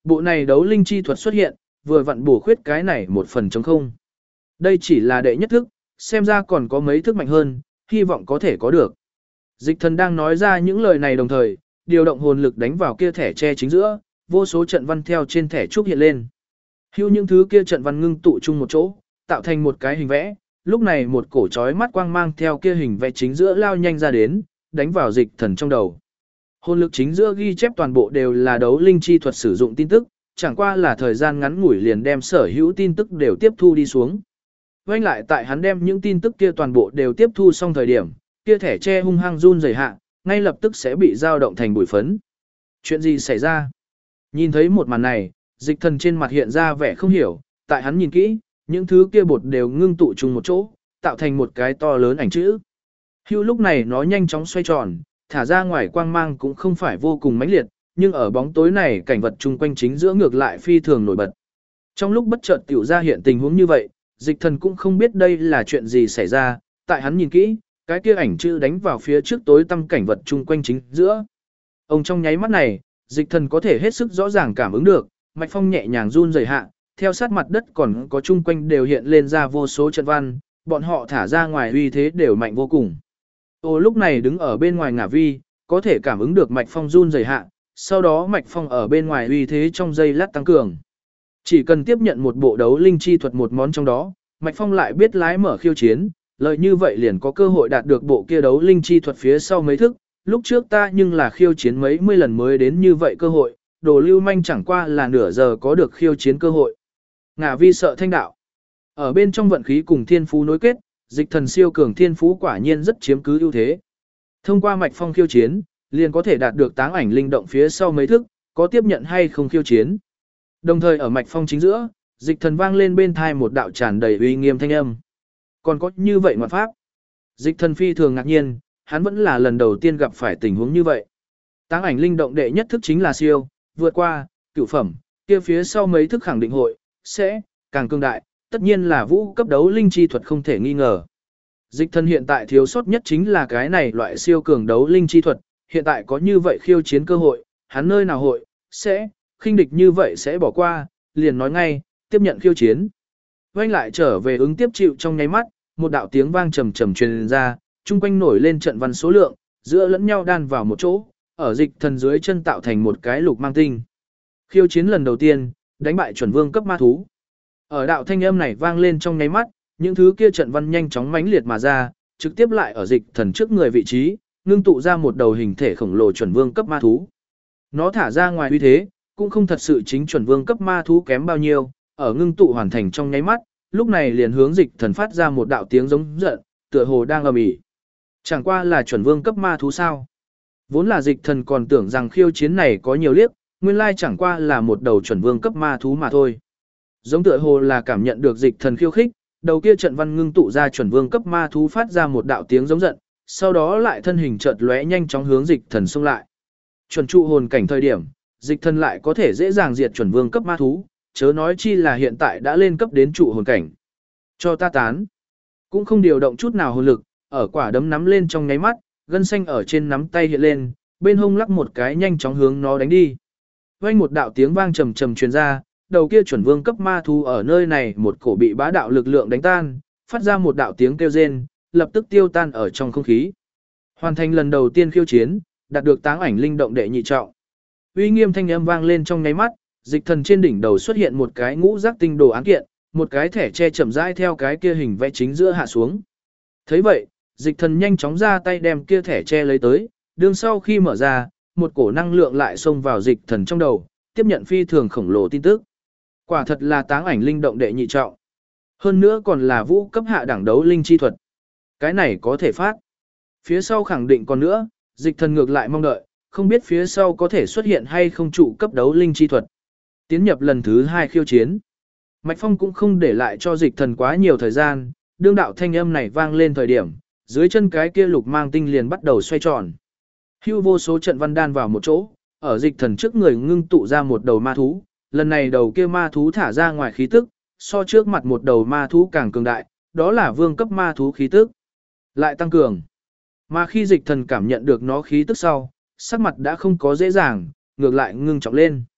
Bộ này đấu linh chi thuật xuất hiện, vừa vặn bổ khuyết cái này một phần trống không. Đây chỉ là đệ nhất thức, xem ra còn có mấy thức mạnh hơn, hy vọng có thể có được. Dịch thần đang nói ra những lời này đồng thời, điều động hồn lực đánh vào kia thẻ tre chính giữa, vô số trận văn theo trên thẻ trúc hiện lên. Hưu những thứ kia trận văn ngưng tụ chung một chỗ, tạo thành một cái hình vẽ, lúc này một cổ chói mắt quang mang theo kia hình vẽ chính giữa lao nhanh ra đến, đánh vào dịch thần trong đầu. Hồn lực chính giữa ghi chép toàn bộ đều là đấu linh chi thuật sử dụng tin tức, chẳng qua là thời gian ngắn ngủi liền đem sở hữu tin tức đều tiếp thu đi xuống. Vành lại tại hắn đem những tin tức kia toàn bộ đều tiếp thu xong thời điểm, kia thẻ tre hung hăng run rẩy hạ, ngay lập tức sẽ bị dao động thành bụi phấn. Chuyện gì xảy ra? Nhìn thấy một màn này, dịch thần trên mặt hiện ra vẻ không hiểu, tại hắn nhìn kỹ, những thứ kia bột đều ngưng tụ chung một chỗ, tạo thành một cái to lớn ảnh chữ. Hưu lúc này nó nhanh chóng xoay tròn, thả ra ngoài quang mang cũng không phải vô cùng mãnh liệt, nhưng ở bóng tối này cảnh vật chung quanh chính giữa ngược lại phi thường nổi bật. Trong lúc bất chợt tiểu ra hiện tình huống như vậy, dịch thần cũng không biết đây là chuyện gì xảy ra, tại hắn nhìn kỹ, cái kia ảnh chữ đánh vào phía trước tối tăm cảnh vật chung quanh chính giữa. Ông trong nháy mắt này, dịch thần có thể hết sức rõ ràng cảm ứng được, mạch phong nhẹ nhàng run rẩy hạ, theo sát mặt đất còn có chung quanh đều hiện lên ra vô số trận văn, bọn họ thả ra ngoài uy thế đều mạnh vô cùng. Ô lúc này đứng ở bên ngoài ngả vi, có thể cảm ứng được mạch phong run rẩy hạ, sau đó mạch phong ở bên ngoài uy thế trong giây lát tăng cường. Chỉ cần tiếp nhận một bộ đấu linh chi thuật một món trong đó, mạch phong lại biết lái mở khiêu chiến, lợi như vậy liền có cơ hội đạt được bộ kia đấu linh chi thuật phía sau mấy thức, lúc trước ta nhưng là khiêu chiến mấy mươi lần mới đến như vậy cơ hội, đồ lưu manh chẳng qua là nửa giờ có được khiêu chiến cơ hội. Ngả vi sợ thanh đạo. Ở bên trong vận khí cùng thiên phú nối kết, dịch thần siêu cường thiên phú quả nhiên rất chiếm cứ ưu thế. Thông qua mạch phong khiêu chiến, liền có thể đạt được táng ảnh linh động phía sau mấy thức, có tiếp nhận hay không khiêu chiến. Đồng thời ở mạch phong chính giữa, dịch thần vang lên bên thai một đạo tràn đầy uy nghiêm thanh âm. Còn có như vậy ngoạn pháp. Dịch thần phi thường ngạc nhiên, hắn vẫn là lần đầu tiên gặp phải tình huống như vậy. Táng ảnh linh động đệ nhất thức chính là siêu, vượt qua, cửu phẩm, kia phía sau mấy thức khẳng định hội, sẽ, càng cường đại, tất nhiên là vũ cấp đấu linh chi thuật không thể nghi ngờ. Dịch thần hiện tại thiếu sót nhất chính là cái này loại siêu cường đấu linh chi thuật, hiện tại có như vậy khiêu chiến cơ hội, hắn nơi nào hội, sẽ, khinh địch như vậy sẽ bỏ qua, liền nói ngay, tiếp nhận khiêu chiến. Vành lại trở về ứng tiếp chịu trong nháy mắt, một đạo tiếng vang trầm trầm truyền ra, chung quanh nổi lên trận văn số lượng, giữa lẫn nhau đan vào một chỗ, ở dịch thần dưới chân tạo thành một cái lục mang tinh. Khiêu chiến lần đầu tiên, đánh bại chuẩn vương cấp ma thú. Ở đạo thanh âm này vang lên trong nháy mắt, những thứ kia trận văn nhanh chóng mãnh liệt mà ra, trực tiếp lại ở dịch thần trước người vị trí, ngưng tụ ra một đầu hình thể khổng lồ chuẩn vương cấp ma thú. Nó thả ra ngoài uy thế, cũng không thật sự chính chuẩn vương cấp ma thú kém bao nhiêu, ở ngưng tụ hoàn thành trong nháy mắt, lúc này liền hướng dịch thần phát ra một đạo tiếng giống giận, tựa hồ đang ầm ĩ. Chẳng qua là chuẩn vương cấp ma thú sao? Vốn là dịch thần còn tưởng rằng khiêu chiến này có nhiều liếc, nguyên lai chẳng qua là một đầu chuẩn vương cấp ma thú mà thôi. Giống tựa hồ là cảm nhận được dịch thần khiêu khích, đầu kia trận văn ngưng tụ ra chuẩn vương cấp ma thú phát ra một đạo tiếng giống giận, sau đó lại thân hình chợt lóe nhanh chóng hướng dịch thần xông lại. Chuẩn trụ hồn cảnh thời điểm, dịch thần lại có thể dễ dàng diệt chuẩn vương cấp ma thú, chớ nói chi là hiện tại đã lên cấp đến trụ hồn cảnh. Cho ta tán. Cũng không điều động chút nào hồn lực, ở quả đấm nắm lên trong nháy mắt, gân xanh ở trên nắm tay hiện lên, bên hông lắc một cái nhanh chóng hướng nó đánh đi. Vang một đạo tiếng vang trầm trầm truyền ra, đầu kia chuẩn vương cấp ma thú ở nơi này một cổ bị bá đạo lực lượng đánh tan, phát ra một đạo tiếng kêu rên, lập tức tiêu tan ở trong không khí. Hoàn thành lần đầu tiên khiêu chiến, đạt được táng ảnh linh động đệ nhị trọng. Uy nghiêm thanh âm vang lên trong nháy mắt, dịch thần trên đỉnh đầu xuất hiện một cái ngũ giác tinh đồ án kiện, một cái thẻ che chậm rãi theo cái kia hình vẽ chính giữa hạ xuống. Thấy vậy, dịch thần nhanh chóng ra tay đem kia thẻ che lấy tới, đương sau khi mở ra, một cổ năng lượng lại xông vào dịch thần trong đầu, tiếp nhận phi thường khổng lồ tin tức. Quả thật là táng ảnh linh động đệ nhị trọng. Hơn nữa còn là vũ cấp hạ đẳng đấu linh chi thuật. Cái này có thể phát. Phía sau khẳng định còn nữa, dịch thần ngược lại mong đợi, không biết phía sau có thể xuất hiện hay không trụ cấp đấu linh chi thuật. Tiến nhập lần thứ 2 khiêu chiến. Mạch Phong cũng không để lại cho dịch thần quá nhiều thời gian, đương đạo thanh âm này vang lên thời điểm, dưới chân cái kia lục mang tinh liền bắt đầu xoay tròn. Hưu vô số trận văn đan vào một chỗ, ở dịch thần trước người ngưng tụ ra một đầu ma thú, lần này đầu kia ma thú thả ra ngoài khí tức, so trước mặt một đầu ma thú càng cường đại, đó là vương cấp ma thú khí tức. Lại tăng cường. Mà khi dịch thần cảm nhận được nó khí tức sau, sắc mặt đã không có dễ dàng, ngược lại ngưng trọng lên.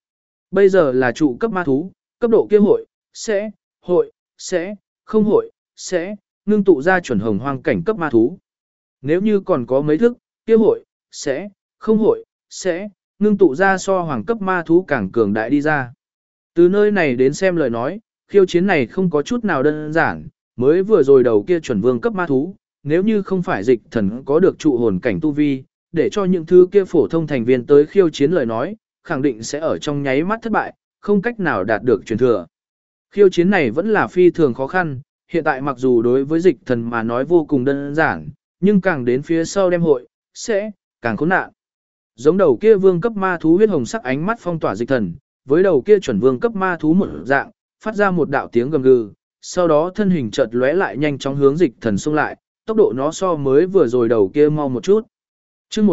Bây giờ là trụ cấp ma thú, cấp độ kia sẽ, không hội, sẽ, ngưng tụ ra chuẩn hồng hoang cảnh cấp ma thú. Nếu như còn có mấy thức, kia sẽ, không hội, sẽ, ngưng tụ ra so hoàng cấp ma thú càng cường đại đi ra. Từ nơi này đến xem lời nói, khiêu chiến này không có chút nào đơn giản, mới vừa rồi đầu kia chuẩn vương cấp ma thú, nếu như không phải dịch thần có được trụ hồn cảnh tu vi, để cho những thứ kia phổ thông thành viên tới khiêu chiến lời nói, khẳng định sẽ ở trong nháy mắt thất bại, không cách nào đạt được truyền thừa. Khiêu chiến này vẫn là phi thường khó khăn, hiện tại mặc dù đối với dịch thần mà nói vô cùng đơn giản, nhưng càng đến phía sau đem hội, sẽ, càng khốn nạn. Giống đầu kia vương cấp ma thú huyết hồng sắc ánh mắt phong tỏa dịch thần, với đầu kia chuẩn vương cấp ma thú một dạng, phát ra một đạo tiếng gầm gừ, sau đó thân hình chợt lóe lại nhanh chóng hướng dịch thần xông lại, tốc độ nó so mới vừa rồi đầu kia mau một chút. Chương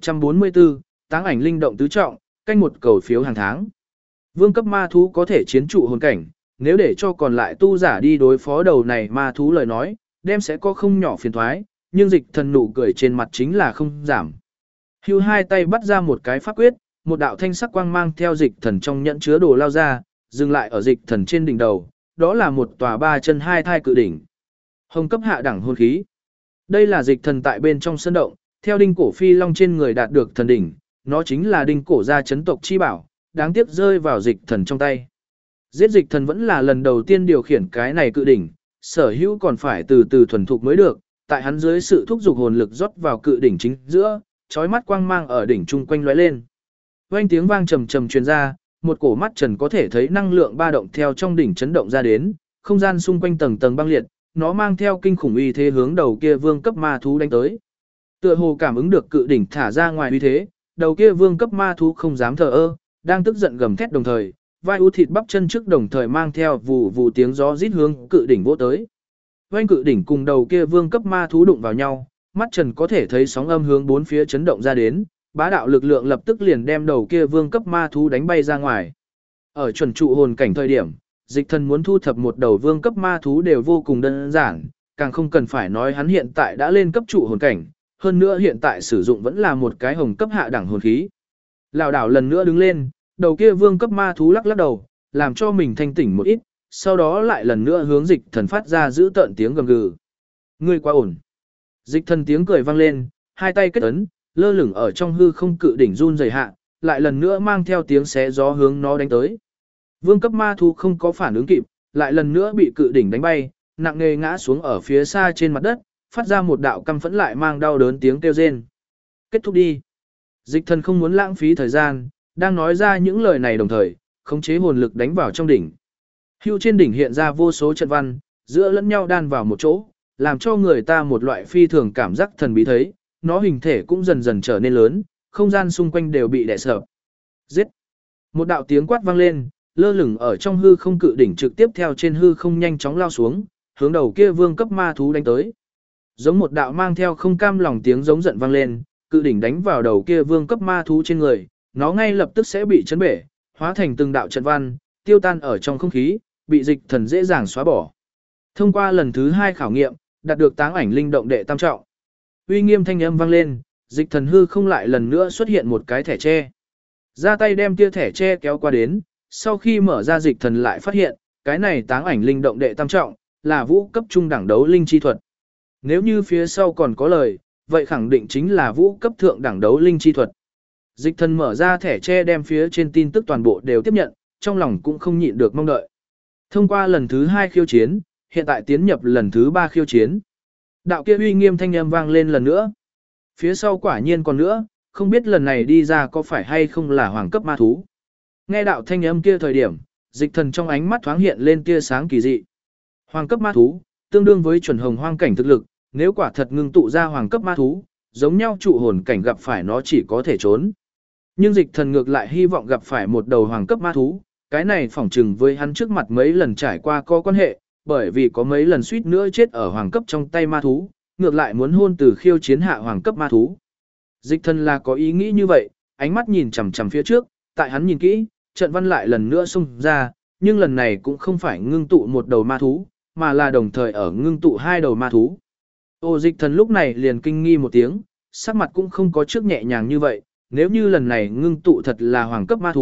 1144, táng ảnh linh động tứ trọng, canh một cầu phiếu hàng tháng. Vương cấp ma thú có thể chiến trụ hồn cảnh, nếu để cho còn lại tu giả đi đối phó đầu này ma thú lời nói, đem sẽ có không nhỏ phiền toái, nhưng dịch thần nụ cười trên mặt chính là không giảm. Hưu hai tay bắt ra một cái pháp quyết, một đạo thanh sắc quang mang theo dịch thần trong nhẫn chứa đồ lao ra, dừng lại ở dịch thần trên đỉnh đầu, đó là một tòa ba chân hai thai cự đỉnh. Hồng cấp hạ đẳng hồn khí. Đây là dịch thần tại bên trong sơn động, theo đinh cổ phi long trên người đạt được thần đỉnh, nó chính là đinh cổ gia chấn tộc chi bảo, đáng tiếc rơi vào dịch thần trong tay. Giết dịch thần vẫn là lần đầu tiên điều khiển cái này cự đỉnh, sở hữu còn phải từ từ thuần thục mới được, tại hắn dưới sự thúc giục hồn lực rót vào cự đỉnh chính giữa, chói mắt quang mang ở đỉnh chung quanh lóe lên. Vang tiếng vang trầm trầm truyền ra, một cổ mắt trần có thể thấy năng lượng ba động theo trong đỉnh chấn động ra đến, không gian xung quanh tầng tầng băng liệt, nó mang theo kinh khủng uy thế hướng đầu kia vương cấp ma thú đánh tới. Tựa hồ cảm ứng được cự đỉnh thả ra ngoài uy thế, đầu kia vương cấp ma thú không dám thờ ơ, đang tức giận gầm thét đồng thời, vai ưu thịt bắp chân trước đồng thời mang theo vù vù tiếng gió rít hướng cự đỉnh vỗ tới. Vành cự đỉnh cùng đầu kia vương cấp ma thú đụng vào nhau, mắt trần có thể thấy sóng âm hướng bốn phía chấn động ra đến, bá đạo lực lượng lập tức liền đem đầu kia vương cấp ma thú đánh bay ra ngoài. Ở chuẩn trụ hồn cảnh thời điểm, dịch thần muốn thu thập một đầu vương cấp ma thú đều vô cùng đơn giản, càng không cần phải nói hắn hiện tại đã lên cấp trụ hồn cảnh, hơn nữa hiện tại sử dụng vẫn là một cái hồng cấp hạ đẳng hồn khí. Lão đảo lần nữa đứng lên, đầu kia vương cấp ma thú lắc lắc đầu, làm cho mình thanh tỉnh một ít, sau đó lại lần nữa hướng dịch thần phát ra giữ tợn tiếng gầm gừ. Ngươi quá ổn. Dịch thần tiếng cười vang lên, hai tay kết ấn, lơ lửng ở trong hư không cự đỉnh run rẩy hạ, lại lần nữa mang theo tiếng xé gió hướng nó đánh tới. Vương cấp ma thú không có phản ứng kịp, lại lần nữa bị cự đỉnh đánh bay, nặng nề ngã xuống ở phía xa trên mặt đất, phát ra một đạo căm phẫn lại mang đau đớn tiếng kêu rên. Kết thúc đi. Dịch thần không muốn lãng phí thời gian, đang nói ra những lời này đồng thời, khống chế hồn lực đánh vào trong đỉnh. Hưu trên đỉnh hiện ra vô số trận văn, giữa lẫn nhau đan vào một chỗ, làm cho người ta một loại phi thường cảm giác thần bí thấy, nó hình thể cũng dần dần trở nên lớn, không gian xung quanh đều bị đè sập. Giết! Một đạo tiếng quát vang lên, lơ lửng ở trong hư không cự đỉnh trực tiếp theo trên hư không nhanh chóng lao xuống, hướng đầu kia vương cấp ma thú đánh tới. Giống một đạo mang theo không cam lòng tiếng giống giận vang lên, cự đỉnh đánh vào đầu kia vương cấp ma thú trên người, nó ngay lập tức sẽ bị chấn bể, hóa thành từng đạo trận văn, tiêu tan ở trong không khí, bị dịch thần dễ dàng xóa bỏ. Thông qua lần thứ 2 khảo nghiệm, đạt được táng ảnh linh động đệ tam trọng. Uy nghiêm thanh âm vang lên, dịch thần hư không lại lần nữa xuất hiện một cái thẻ tre. Ra tay đem kia thẻ tre kéo qua đến, sau khi mở ra dịch thần lại phát hiện, cái này táng ảnh linh động đệ tam trọng, là vũ cấp trung đẳng đấu linh chi thuật. Nếu như phía sau còn có lời, vậy khẳng định chính là vũ cấp thượng đẳng đấu linh chi thuật. Dịch thần mở ra thẻ tre đem phía trên tin tức toàn bộ đều tiếp nhận, trong lòng cũng không nhịn được mong đợi. Thông qua lần thứ 2 khiêu chiến, hiện tại tiến nhập lần thứ 3 khiêu chiến. Đạo kia uy nghiêm thanh âm vang lên lần nữa. Phía sau quả nhiên còn nữa, không biết lần này đi ra có phải hay không là hoàng cấp ma thú. Nghe đạo thanh âm kia thời điểm, dịch thần trong ánh mắt thoáng hiện lên tia sáng kỳ dị. Hoàng cấp ma thú, tương đương với chuẩn hồng hoang cảnh thực lực, nếu quả thật ngưng tụ ra hoàng cấp ma thú, giống nhau trụ hồn cảnh gặp phải nó chỉ có thể trốn. Nhưng dịch thần ngược lại hy vọng gặp phải một đầu hoàng cấp ma thú, cái này phỏng chừng với hắn trước mặt mấy lần trải qua có quan hệ, bởi vì có mấy lần suýt nữa chết ở hoàng cấp trong tay ma thú, ngược lại muốn hôn từ khiêu chiến hạ hoàng cấp ma thú. Dịch thần là có ý nghĩ như vậy, ánh mắt nhìn chằm chằm phía trước, tại hắn nhìn kỹ, trận văn lại lần nữa xung ra, nhưng lần này cũng không phải ngưng tụ một đầu ma thú, mà là đồng thời ở ngưng tụ 2 đầu ma thú. Ô dịch thần lúc này liền kinh nghi một tiếng, sắc mặt cũng không có trước nhẹ nhàng như vậy, nếu như lần này ngưng tụ thật là hoàng cấp ma thú,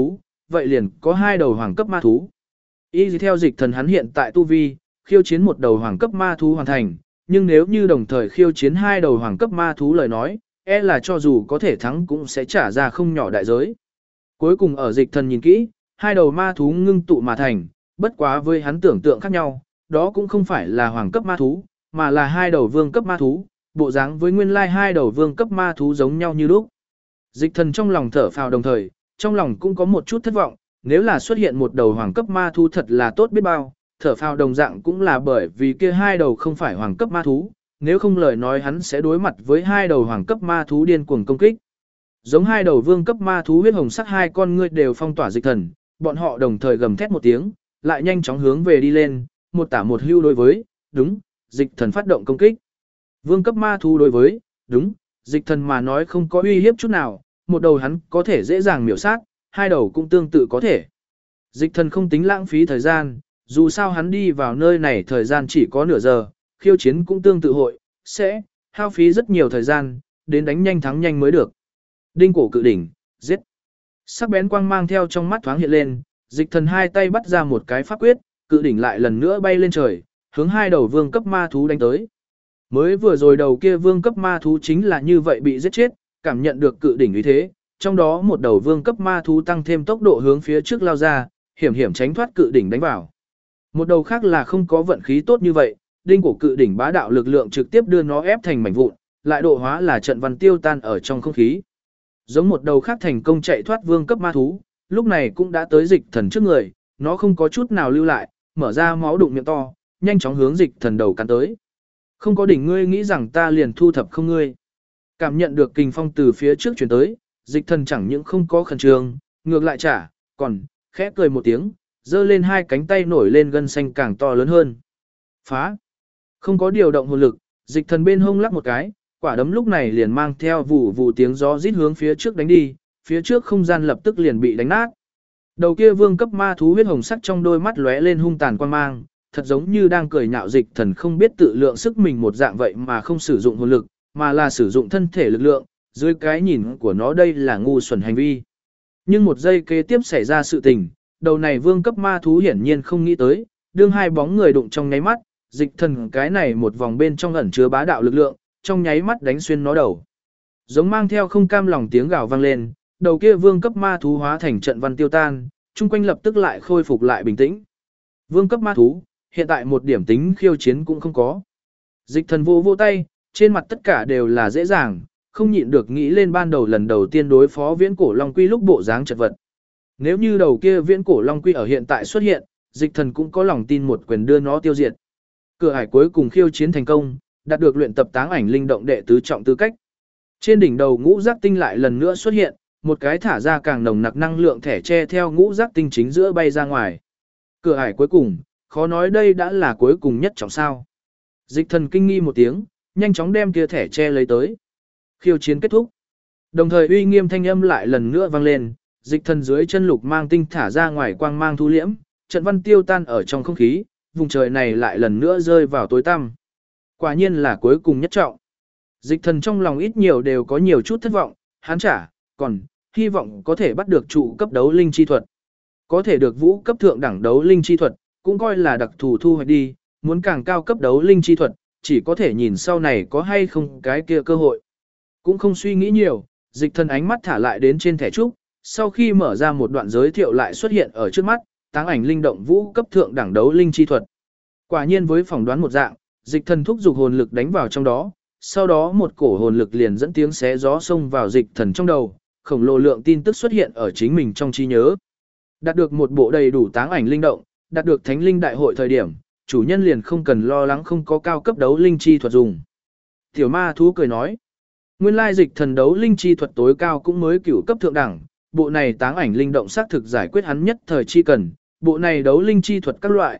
vậy liền có 2 đầu hoàng cấp ma thú. Y theo dịch thần hắn hiện tại tu vi, khiêu chiến một đầu hoàng cấp ma thú hoàn thành, nhưng nếu như đồng thời khiêu chiến 2 đầu hoàng cấp ma thú lời nói, e là cho dù có thể thắng cũng sẽ trả ra không nhỏ đại giới. Cuối cùng ở dịch thần nhìn kỹ, 2 đầu ma thú ngưng tụ mà thành, bất quá với hắn tưởng tượng khác nhau, đó cũng không phải là hoàng cấp ma thú, mà là 2 đầu vương cấp ma thú, bộ dáng với nguyên lai 2 đầu vương cấp ma thú giống nhau như lúc. Dịch thần trong lòng thở phào đồng thời, trong lòng cũng có một chút thất vọng, nếu là xuất hiện một đầu hoàng cấp ma thú thật là tốt biết bao, thở phào đồng dạng cũng là bởi vì kia 2 đầu không phải hoàng cấp ma thú, nếu không lời nói hắn sẽ đối mặt với 2 đầu hoàng cấp ma thú điên cuồng công kích. Giống 2 đầu vương cấp ma thú huyết hồng sắc 2 con ngươi đều phong tỏa dịch thần, bọn họ đồng thời gầm thét một tiếng, lại nhanh chóng hướng về đi lên, một tả một hưu đối với, đúng, dịch thần phát động công kích. Vương cấp ma thú đối với, đúng, dịch thần mà nói không có uy hiếp chút nào, một đầu hắn có thể dễ dàng miểu sát, 2 đầu cũng tương tự có thể. Dịch thần không tính lãng phí thời gian, dù sao hắn đi vào nơi này thời gian chỉ có nửa giờ, khiêu chiến cũng tương tự hội, sẽ hao phí rất nhiều thời gian, đến đánh nhanh thắng nhanh mới được. Đinh cổ cự đỉnh, giết. Sắc bén quang mang theo trong mắt thoáng hiện lên, dịch thần 2 tay bắt ra một cái pháp quyết, cự đỉnh lại lần nữa bay lên trời, hướng 2 đầu vương cấp ma thú đánh tới. Mới vừa rồi đầu kia vương cấp ma thú chính là như vậy bị giết chết, cảm nhận được cự đỉnh uy thế, trong đó một đầu vương cấp ma thú tăng thêm tốc độ hướng phía trước lao ra, hiểm hiểm tránh thoát cự đỉnh đánh vào. Một đầu khác là không có vận khí tốt như vậy, đinh cổ cự đỉnh bá đạo lực lượng trực tiếp đưa nó ép thành mảnh vụn, lại độ hóa là trận văn tiêu tan ở trong không khí. Giống một đầu khác thành công chạy thoát vương cấp ma thú, lúc này cũng đã tới dịch thần trước người, nó không có chút nào lưu lại, mở ra máu đụng miệng to, nhanh chóng hướng dịch thần đầu cắn tới. Không có đỉnh ngươi nghĩ rằng ta liền thu thập không ngươi. Cảm nhận được kình phong từ phía trước chuyển tới, dịch thần chẳng những không có khẩn trương, ngược lại trả, còn, khẽ cười một tiếng, giơ lên 2 cánh tay nổi lên gân xanh càng to lớn hơn. Phá! Không có điều động hồn lực, dịch thần bên hông lắc một cái, quả đấm lúc này liền mang theo vụ vụ tiếng gió rít hướng phía trước đánh đi, phía trước không gian lập tức liền bị đánh nát. Đầu kia vương cấp ma thú huyết hồng sắc trong đôi mắt lóe lên hung tàn quan mang, thật giống như đang cười nhạo dịch thần không biết tự lượng sức mình một dạng vậy mà không sử dụng hồn lực, mà là sử dụng thân thể lực lượng, dưới cái nhìn của nó đây là ngu xuẩn hành vi. Nhưng một giây kế tiếp xảy ra sự tình, đầu này vương cấp ma thú hiển nhiên không nghĩ tới, đương 2 bóng người đụng trong nháy mắt, dịch thần cái này một vòng bên trong ẩn chứa bá đạo lực lượng, trong nháy mắt đánh xuyên nó đầu. Giống mang theo không cam lòng tiếng gào vang lên, đầu kia vương cấp ma thú hóa thành trận văn tiêu tan, chung quanh lập tức lại khôi phục lại bình tĩnh. Vương cấp ma thú, hiện tại một điểm tính khiêu chiến cũng không có. Dịch thần vô tay, trên mặt tất cả đều là dễ dàng, không nhịn được nghĩ lên ban đầu lần đầu tiên đối phó viễn cổ long quy lúc bộ dáng chật vật. Nếu như đầu kia viễn cổ long quy ở hiện tại xuất hiện, dịch thần cũng có lòng tin một quyền đưa nó tiêu diệt. Cửa hải cuối cùng khiêu chiến thành công, đạt được luyện tập táng ảnh linh động đệ tứ trọng tư cách. Trên đỉnh đầu ngũ giác tinh lại lần nữa xuất hiện, một cái thả ra càng nồng nặc năng lượng thẻ che theo ngũ giác tinh chính giữa bay ra ngoài. Cửa hải cuối cùng, khó nói đây đã là cuối cùng nhất trọng sao. Dịch thần kinh nghi một tiếng, nhanh chóng đem kia thẻ che lấy tới. Khiêu chiến kết thúc. Đồng thời uy nghiêm thanh âm lại lần nữa vang lên, dịch thần dưới chân lục mang tinh thả ra ngoài quang mang thu liễm, trận văn tiêu tan ở trong không khí, vùng trời này lại lần nữa rơi vào tối tăm. Quả nhiên là cuối cùng nhất trọng. Dịch thần trong lòng ít nhiều đều có nhiều chút thất vọng, hắn còn hy vọng có thể bắt được trụ cấp đấu linh chi thuật. Có thể được vũ cấp thượng đẳng đấu linh chi thuật, cũng coi là đặc thù thu hoạch đi, muốn càng cao cấp đấu linh chi thuật, chỉ có thể nhìn sau này có hay không cái kia cơ hội. Cũng không suy nghĩ nhiều, dịch thần ánh mắt thả lại đến trên thẻ trúc, sau khi mở ra một đoạn giới thiệu lại xuất hiện ở trước mắt, táng ảnh linh động vũ cấp thượng đẳng đấu linh chi thuật. Quả nhiên với phỏng đoán một dạng, dịch thần thúc giục hồn lực đánh vào trong đó, sau đó một cổ hồn lực liền dẫn tiếng xé gió xông vào dịch thần trong đầu, khổng lồ lượng tin tức xuất hiện ở chính mình trong trí nhớ. Đạt được một bộ đầy đủ táng ảnh linh động, đạt được thánh linh đại hội thời điểm, chủ nhân liền không cần lo lắng không có cao cấp đấu linh chi thuật dùng. Tiểu ma thú cười nói, nguyên lai dịch thần đấu linh chi thuật tối cao cũng mới cửu cấp thượng đẳng, bộ này táng ảnh linh động xác thực giải quyết hắn nhất thời chi cần, bộ này đấu linh chi thuật các loại,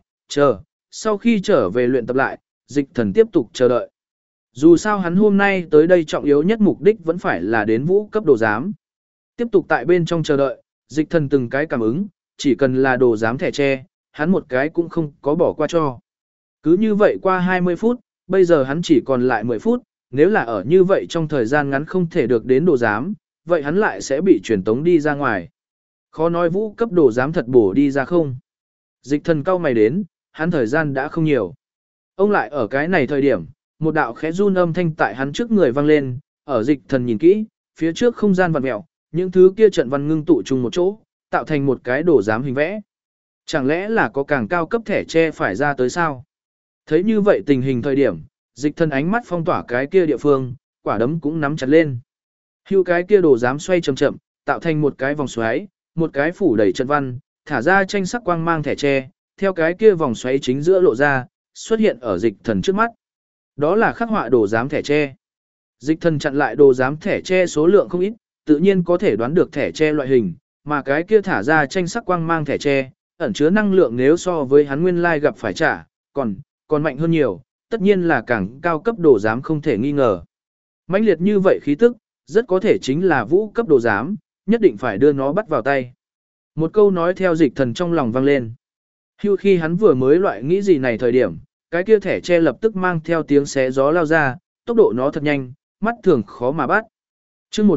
sau khi trở về luyện tập lại, dịch thần tiếp tục chờ đợi. Dù sao hắn hôm nay tới đây trọng yếu nhất mục đích vẫn phải là đến vũ cấp đồ giám. Tiếp tục tại bên trong chờ đợi, dịch thần từng cái cảm ứng, chỉ cần là đồ giám thẻ tre, hắn một cái cũng không có bỏ qua cho. Cứ như vậy qua 20 phút, bây giờ hắn chỉ còn lại 10 phút, nếu là ở như vậy trong thời gian ngắn không thể được đến đồ giám, vậy hắn lại sẽ bị truyền tống đi ra ngoài. Khó nói vũ cấp đồ dám thật bổ đi ra không. Dịch thần cau mày đến, hắn thời gian đã không nhiều. Ông lại ở cái này thời điểm, một đạo khẽ run âm thanh tại hắn trước người vang lên, ở dịch thần nhìn kỹ, phía trước không gian vặn mèo, những thứ kia trận văn ngưng tụ chung một chỗ, tạo thành một cái đồ giám hình vẽ. Chẳng lẽ là có càng cao cấp thẻ che phải ra tới sao? Thấy như vậy tình hình thời điểm, dịch thần ánh mắt phong tỏa cái kia địa phương, quả đấm cũng nắm chặt lên. Hưu cái kia đồ giám xoay chậm chậm, tạo thành một cái vòng xoáy, một cái phủ đầy trận văn, thả ra tranh sắc quang mang thẻ tre, theo cái kia vòng xoáy chính giữa lộ ra, xuất hiện ở dịch thần trước mắt. Đó là khắc họa đồ giám thẻ tre. Dịch thần chặn lại đồ giám thẻ tre số lượng không ít, tự nhiên có thể đoán được thẻ tre loại hình, mà cái kia thả ra tranh sắc quang mang thẻ tre, ẩn chứa năng lượng nếu so với hắn nguyên lai gặp phải trả, còn mạnh hơn nhiều, tất nhiên là càng cao cấp đồ giám không thể nghi ngờ. Mãnh liệt như vậy khí tức, rất có thể chính là vũ cấp đồ giám, nhất định phải đưa nó bắt vào tay. Một câu nói theo dịch thần trong lòng vang lên. Hưu khi hắn vừa mới loại nghĩ gì này thời điểm, cái kia thẻ tre lập tức mang theo tiếng xé gió lao ra, tốc độ nó thật nhanh, mắt thường khó mà bắt. Chương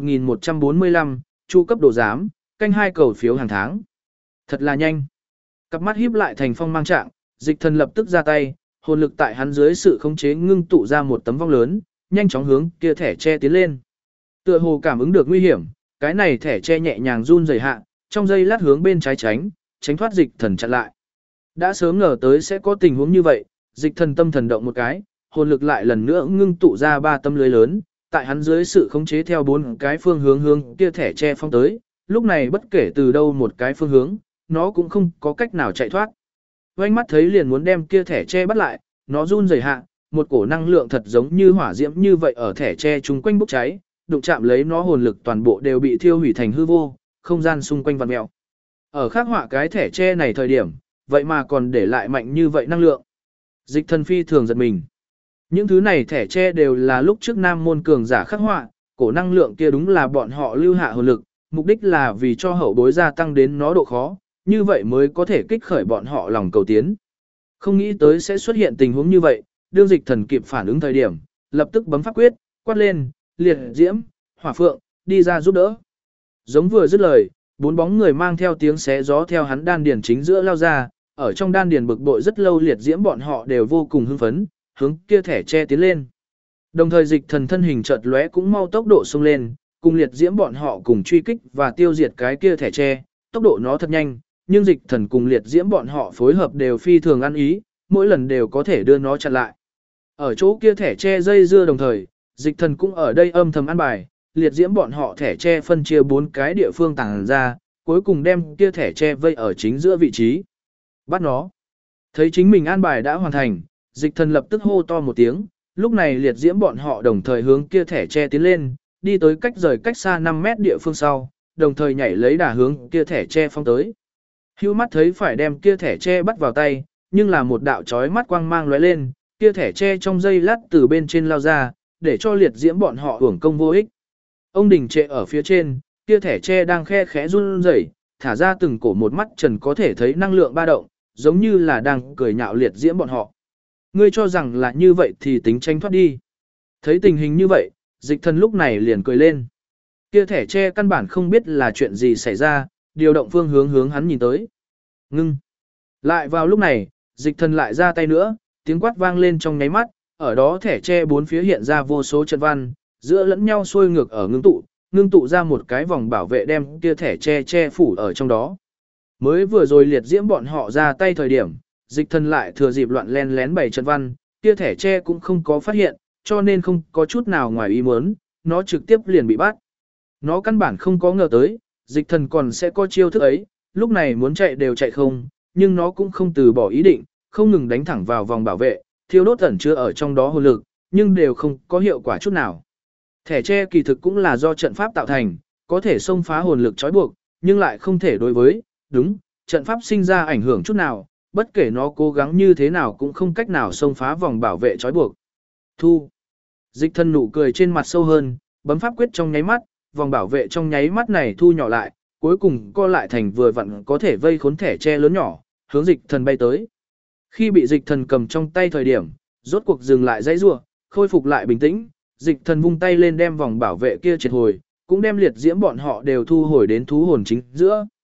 1145, chu cấp đồ giám, canh 2 cầu phiếu hàng tháng. Thật là nhanh. Cặp mắt híp lại thành phong mang trạng, dịch thần lập tức ra tay, hồn lực tại hắn dưới sự khống chế ngưng tụ ra một tấm vong lớn, nhanh chóng hướng kia thẻ tre tiến lên. Tựa hồ cảm ứng được nguy hiểm, cái này thẻ tre nhẹ nhàng run rẩy hạ, trong giây lát hướng bên trái tránh thoát dịch thần chặn lại. Đã sớm ngờ tới sẽ có tình huống như vậy, dịch thần tâm thần động một cái, hồn lực lại lần nữa ngưng tụ ra 3 tấm lưới lớn, tại hắn dưới sự khống chế theo 4 cái phương hướng kia thẻ tre phong tới, lúc này bất kể từ đâu một cái phương hướng, nó cũng không có cách nào chạy thoát. Oanh mắt thấy liền muốn đem kia thẻ tre bắt lại, nó run rẩy hạ, một cổ năng lượng thật giống như hỏa diễm như vậy ở thẻ tre chung quanh bốc cháy, đụng chạm lấy nó hồn lực toàn bộ đều bị thiêu hủy thành hư vô, không gian xung quanh vặn mèo. Ở khắc họa cái thẻ tre này thời điểm, vậy mà còn để lại mạnh như vậy năng lượng. Dịch thần phi thường giật mình. Những thứ này thẻ tre đều là lúc trước nam môn cường giả khắc họa, cổ năng lượng kia đúng là bọn họ lưu hạ hồn lực, mục đích là vì cho hậu bối gia tăng đến nó độ khó, như vậy mới có thể kích khởi bọn họ lòng cầu tiến. Không nghĩ tới sẽ xuất hiện tình huống như vậy, đương dịch thần kịp phản ứng thời điểm, lập tức bấm pháp quyết, quát lên, liệt diễm, hỏa phượng, đi ra giúp đỡ. Giống vừa dứt lời, 4 bóng người mang theo tiếng xé gió theo hắn đan điền chính giữa lao ra, ở trong đan điền bực bội rất lâu liệt diễm bọn họ đều vô cùng hưng phấn, hướng kia thẻ che tiến lên. Đồng thời dịch thần thân hình chợt lóe cũng mau tốc độ xông lên, cùng liệt diễm bọn họ cùng truy kích và tiêu diệt cái kia thẻ che, tốc độ nó thật nhanh, nhưng dịch thần cùng liệt diễm bọn họ phối hợp đều phi thường ăn ý, mỗi lần đều có thể đưa nó chặn lại. Ở chỗ kia thẻ che dây dưa đồng thời, dịch thần cũng ở đây âm thầm ăn bài, liệt diễm bọn họ thẻ che phân chia 4 cái địa phương tàng ra, cuối cùng đem kia thẻ che vây ở chính giữa vị trí. Bắt nó. Thấy chính mình an bài đã hoàn thành, dịch thần lập tức hô to một tiếng, lúc này liệt diễm bọn họ đồng thời hướng kia thẻ che tiến lên, đi tới cách xa 5 mét địa phương sau, đồng thời nhảy lấy đà hướng kia thẻ che phong tới. Hưu mắt thấy phải đem kia thẻ che bắt vào tay, nhưng là một đạo chói mắt quang mang lóe lên, kia thẻ che trong giây lát từ bên trên lao ra, để cho liệt diễm bọn họ hưởng công vô ích. Ông đình trệ ở phía trên, kia thẻ che đang khe khẽ run rẩy, thả ra từng cổ một mắt trần có thể thấy năng lượng ba động, giống như là đang cười nhạo liệt diễm bọn họ. Ngươi cho rằng là như vậy thì tính tranh thoát đi. Thấy tình hình như vậy, dịch thần lúc này liền cười lên. Kia thẻ che căn bản không biết là chuyện gì xảy ra, điều động phương hướng hắn nhìn tới. Ngưng. Lại vào lúc này, dịch thần lại ra tay nữa, tiếng quát vang lên trong nháy mắt, ở đó thẻ che 4 phía hiện ra vô số trận văn, giữa lẫn nhau xuôi ngược ở ngưng tụ ra một cái vòng bảo vệ đem kia thẻ che phủ ở trong đó. Mới vừa rồi liệt diễm bọn họ ra tay thời điểm, dịch thần lại thừa dịp loạn len lén bày trận văn, kia thẻ che cũng không có phát hiện, cho nên không có chút nào ngoài ý muốn, nó trực tiếp liền bị bắt. Nó căn bản không có ngờ tới, dịch thần còn sẽ có chiêu thức ấy, lúc này muốn chạy đều chạy không, nhưng nó cũng không từ bỏ ý định, không ngừng đánh thẳng vào vòng bảo vệ, thiêu đốt ẩn chứa ở trong đó hồn lực, nhưng đều không có hiệu quả chút nào. Thẻ tre kỳ thực cũng là do trận pháp tạo thành, có thể xông phá hồn lực trói buộc, nhưng lại không thể đối với, trận pháp sinh ra ảnh hưởng chút nào, bất kể nó cố gắng như thế nào cũng không cách nào xông phá vòng bảo vệ trói buộc. Thu. Dịch thân nụ cười trên mặt sâu hơn, bấm pháp quyết trong nháy mắt, vòng bảo vệ trong nháy mắt này thu nhỏ lại, cuối cùng co lại thành vừa vặn có thể vây khốn thẻ tre lớn nhỏ, hướng dịch thần bay tới. Khi bị dịch thần cầm trong tay thời điểm, rốt cuộc dừng lại dãy rủa, khôi phục lại bình tĩnh, dịch thần vung tay lên đem vòng bảo vệ kia triệt hồi, cũng đem liệt diễm bọn họ đều thu hồi đến thú hồn chính giữa.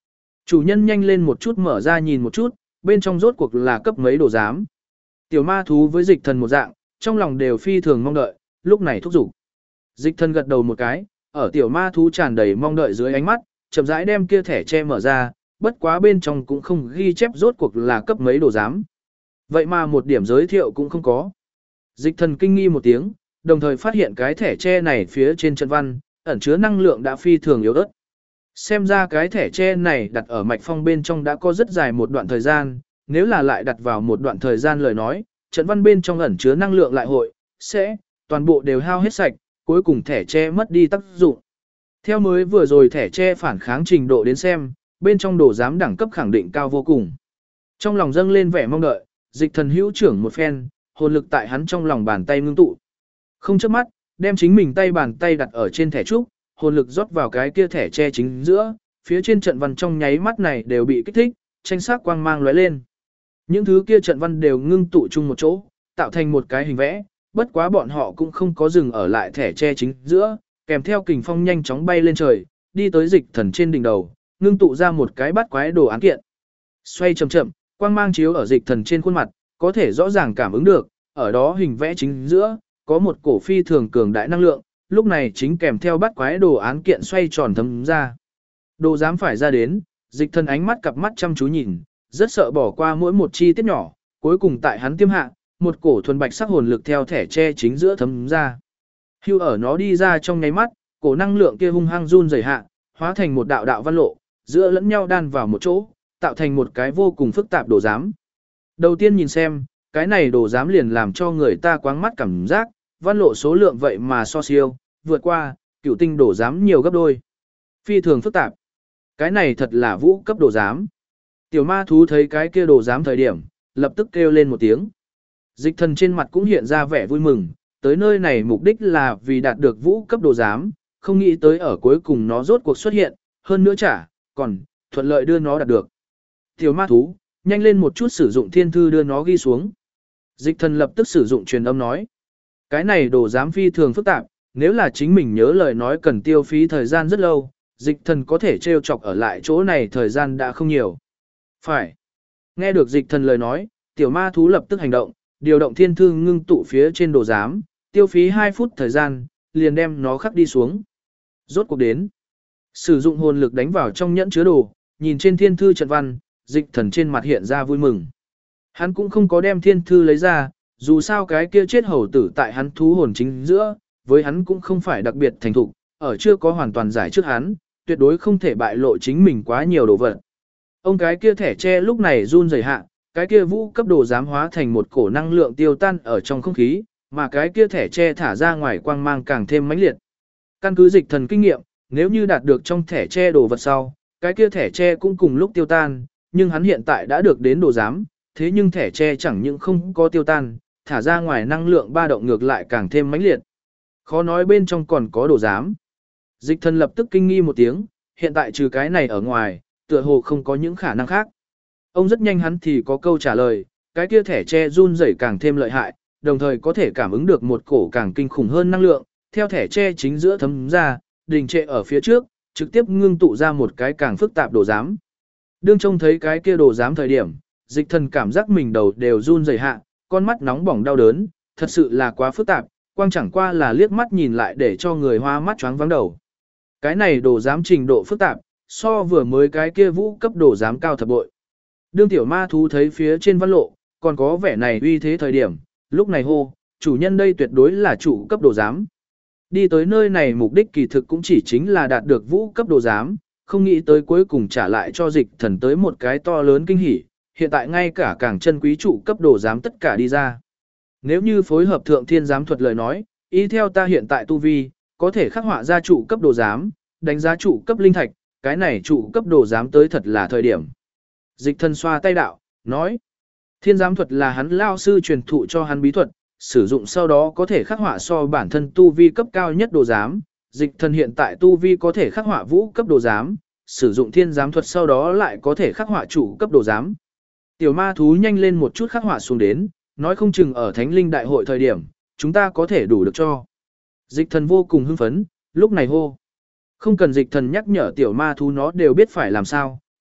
Chủ nhân nhanh lên một chút mở ra nhìn một chút, bên trong rốt cuộc là cấp mấy đồ giám. Tiểu ma thú với dịch thần một dạng, trong lòng đều phi thường mong đợi, lúc này thúc giục. Dịch thần gật đầu một cái, ở tiểu ma thú tràn đầy mong đợi dưới ánh mắt, chậm rãi đem kia thẻ tre mở ra, bất quá bên trong cũng không ghi chép rốt cuộc là cấp mấy đồ giám. Vậy mà một điểm giới thiệu cũng không có. Dịch thần kinh nghi một tiếng, đồng thời phát hiện cái thẻ tre này phía trên trận văn, ẩn chứa năng lượng đã phi thường yếu ớt. Xem ra cái thẻ tre này đặt ở mạch phong bên trong đã có rất dài một đoạn thời gian, nếu là lại đặt vào một đoạn thời gian lời nói, trận văn bên trong ẩn chứa năng lượng lại hội, sẽ, toàn bộ đều hao hết sạch, cuối cùng thẻ tre mất đi tác dụng. Theo mới vừa rồi thẻ tre phản kháng trình độ đến xem, bên trong đồ giám đẳng cấp khẳng định cao vô cùng. Trong lòng dâng lên vẻ mong đợi, dịch thần hữu trưởng một phen, hồn lực tại hắn trong lòng bàn tay ngưng tụ. Không chớp mắt, đem chính mình tay bàn tay đặt ở trên thẻ trúc, hồn lực rót vào cái kia thẻ tre chính giữa, phía trên trận văn trong nháy mắt này đều bị kích thích, tranh sắc quang mang lóe lên. Những thứ kia trận văn đều ngưng tụ chung một chỗ, tạo thành một cái hình vẽ, bất quá bọn họ cũng không có dừng ở lại thẻ tre chính giữa, kèm theo kình phong nhanh chóng bay lên trời, đi tới dịch thần trên đỉnh đầu, ngưng tụ ra một cái bát quái đồ án kiện. Xoay chậm chậm, quang mang chiếu ở dịch thần trên khuôn mặt, có thể rõ ràng cảm ứng được, ở đó hình vẽ chính giữa, có một cổ phi thường cường đại năng lượng, lúc này chính kèm theo bát quái đồ án kiện xoay tròn thấm ra. Đồ dám phải ra đến, dịch thần ánh mắt cặp mắt chăm chú nhìn, rất sợ bỏ qua mỗi một chi tiết nhỏ, cuối cùng tại hắn tiêm hạ, một cổ thuần bạch sắc hồn lực theo thẻ tre chính giữa thấm ra. Hưu ở nó đi ra trong nháy mắt, cổ năng lượng kia hung hăng run rẩy hạ, hóa thành một đạo đạo văn lộ, giữa lẫn nhau đan vào một chỗ, tạo thành một cái vô cùng phức tạp đồ giám. Đầu tiên nhìn xem, cái này đồ giám liền làm cho người ta quáng mắt cảm giác, văn lộ số lượng vậy mà so siêu, vượt qua, cửu tinh đồ giám nhiều gấp đôi. Phi thường phức tạp. Cái này thật là vũ cấp đồ giám. Tiểu ma thú thấy cái kia đồ giám thời điểm, lập tức kêu lên một tiếng. Dịch thần trên mặt cũng hiện ra vẻ vui mừng, tới nơi này mục đích là vì đạt được vũ cấp đồ giám, không nghĩ tới ở cuối cùng nó rốt cuộc xuất hiện, hơn nữa còn thuận lợi đưa nó đạt được. Tiểu ma thú, nhanh lên một chút sử dụng thiên thư đưa nó ghi xuống. Dịch thần lập tức sử dụng truyền âm nói. Cái này đồ giám phi thường phức tạp, nếu là chính mình nhớ lời nói cần tiêu phí thời gian rất lâu, dịch thần có thể trêu chọc ở lại chỗ này thời gian đã không nhiều. Phải. Nghe được dịch thần lời nói, tiểu ma thú lập tức hành động, điều động thiên thư ngưng tụ phía trên đồ giám, tiêu phí 2 phút thời gian, liền đem nó khắc đi xuống. Rốt cuộc đến. Sử dụng hồn lực đánh vào trong nhẫn chứa đồ, nhìn trên thiên thư trận văn, dịch thần trên mặt hiện ra vui mừng. Hắn cũng không có đem thiên thư lấy ra, dù sao cái kia chết hầu tử tại hắn thú hồn chính giữa, với hắn cũng không phải đặc biệt thành thục, ở chưa có hoàn toàn giải trước hắn, tuyệt đối không thể bại lộ chính mình quá nhiều đồ vật. Ông cái kia thẻ tre lúc này run rẩy hạ, cái kia vũ cấp đồ giám hóa thành một cổ năng lượng tiêu tan ở trong không khí, mà cái kia thẻ tre thả ra ngoài quang mang càng thêm mãnh liệt. Căn cứ dịch thần kinh nghiệm, nếu như đạt được trong thẻ tre đồ vật sau, cái kia thẻ tre cũng cùng lúc tiêu tan, nhưng hắn hiện tại đã được đến đồ giám, thế nhưng thẻ tre chẳng những không có tiêu tan, thả ra ngoài năng lượng ba động ngược lại càng thêm mãnh liệt. Khó nói bên trong còn có đồ giám. Dịch thần lập tức kinh nghi một tiếng, hiện tại trừ cái này ở ngoài, tựa hồ không có những khả năng khác. Ông rất nhanh hắn thì có câu trả lời, cái kia thẻ tre run rẩy càng thêm lợi hại, đồng thời có thể cảm ứng được một cổ càng kinh khủng hơn năng lượng, theo thẻ tre chính giữa thấm ra, đình trệ ở phía trước, trực tiếp ngưng tụ ra một cái càng phức tạp đồ giám. Đương trông thấy cái kia đồ giám thời điểm, dịch thần cảm giác mình đầu đều run rẩy hạ, con mắt nóng bỏng đau đớn, thật sự là quá phức tạp, quang chẳng qua là liếc mắt nhìn lại để cho người hoa mắt choáng váng đầu. Cái này đồ giám trình độ phức tạp, so vừa mới cái kia vũ cấp đồ giám cao thập bội. Đương tiểu ma thú thấy phía trên văn lộ, còn có vẻ này uy thế thời điểm, lúc này hô, chủ nhân đây tuyệt đối là chủ cấp đồ giám. Đi tới nơi này mục đích kỳ thực cũng chỉ chính là đạt được vũ cấp đồ giám, không nghĩ tới cuối cùng trả lại cho dịch thần tới một cái to lớn kinh hỉ, hiện tại ngay cả càng chân quý trụ cấp đồ giám tất cả đi ra. Nếu như phối hợp thượng thiên giám thuật lời nói, ý theo ta hiện tại tu vi, có thể khắc họa ra trụ cấp đồ giám, đánh giá trụ cấp linh thạch, cái này trụ cấp đồ giám tới thật là thời điểm. Dịch thần xoa tay đạo, nói, thiên giám thuật là hắn lao sư truyền thụ cho hắn bí thuật, sử dụng sau đó có thể khắc họa so bản thân tu vi cấp cao nhất đồ giám, dịch thần hiện tại tu vi có thể khắc họa vũ cấp đồ giám, sử dụng thiên giám thuật sau đó lại có thể khắc họa trụ cấp đồ giám. Tiểu ma thú nhanh lên một chút khắc họa xuống đến, nói không chừng ở thánh linh đại hội thời điểm, chúng ta có thể đủ được cho. Dịch thần vô cùng hưng phấn, lúc này hô. Không cần dịch thần nhắc nhở tiểu ma thú nó đều biết phải làm sao,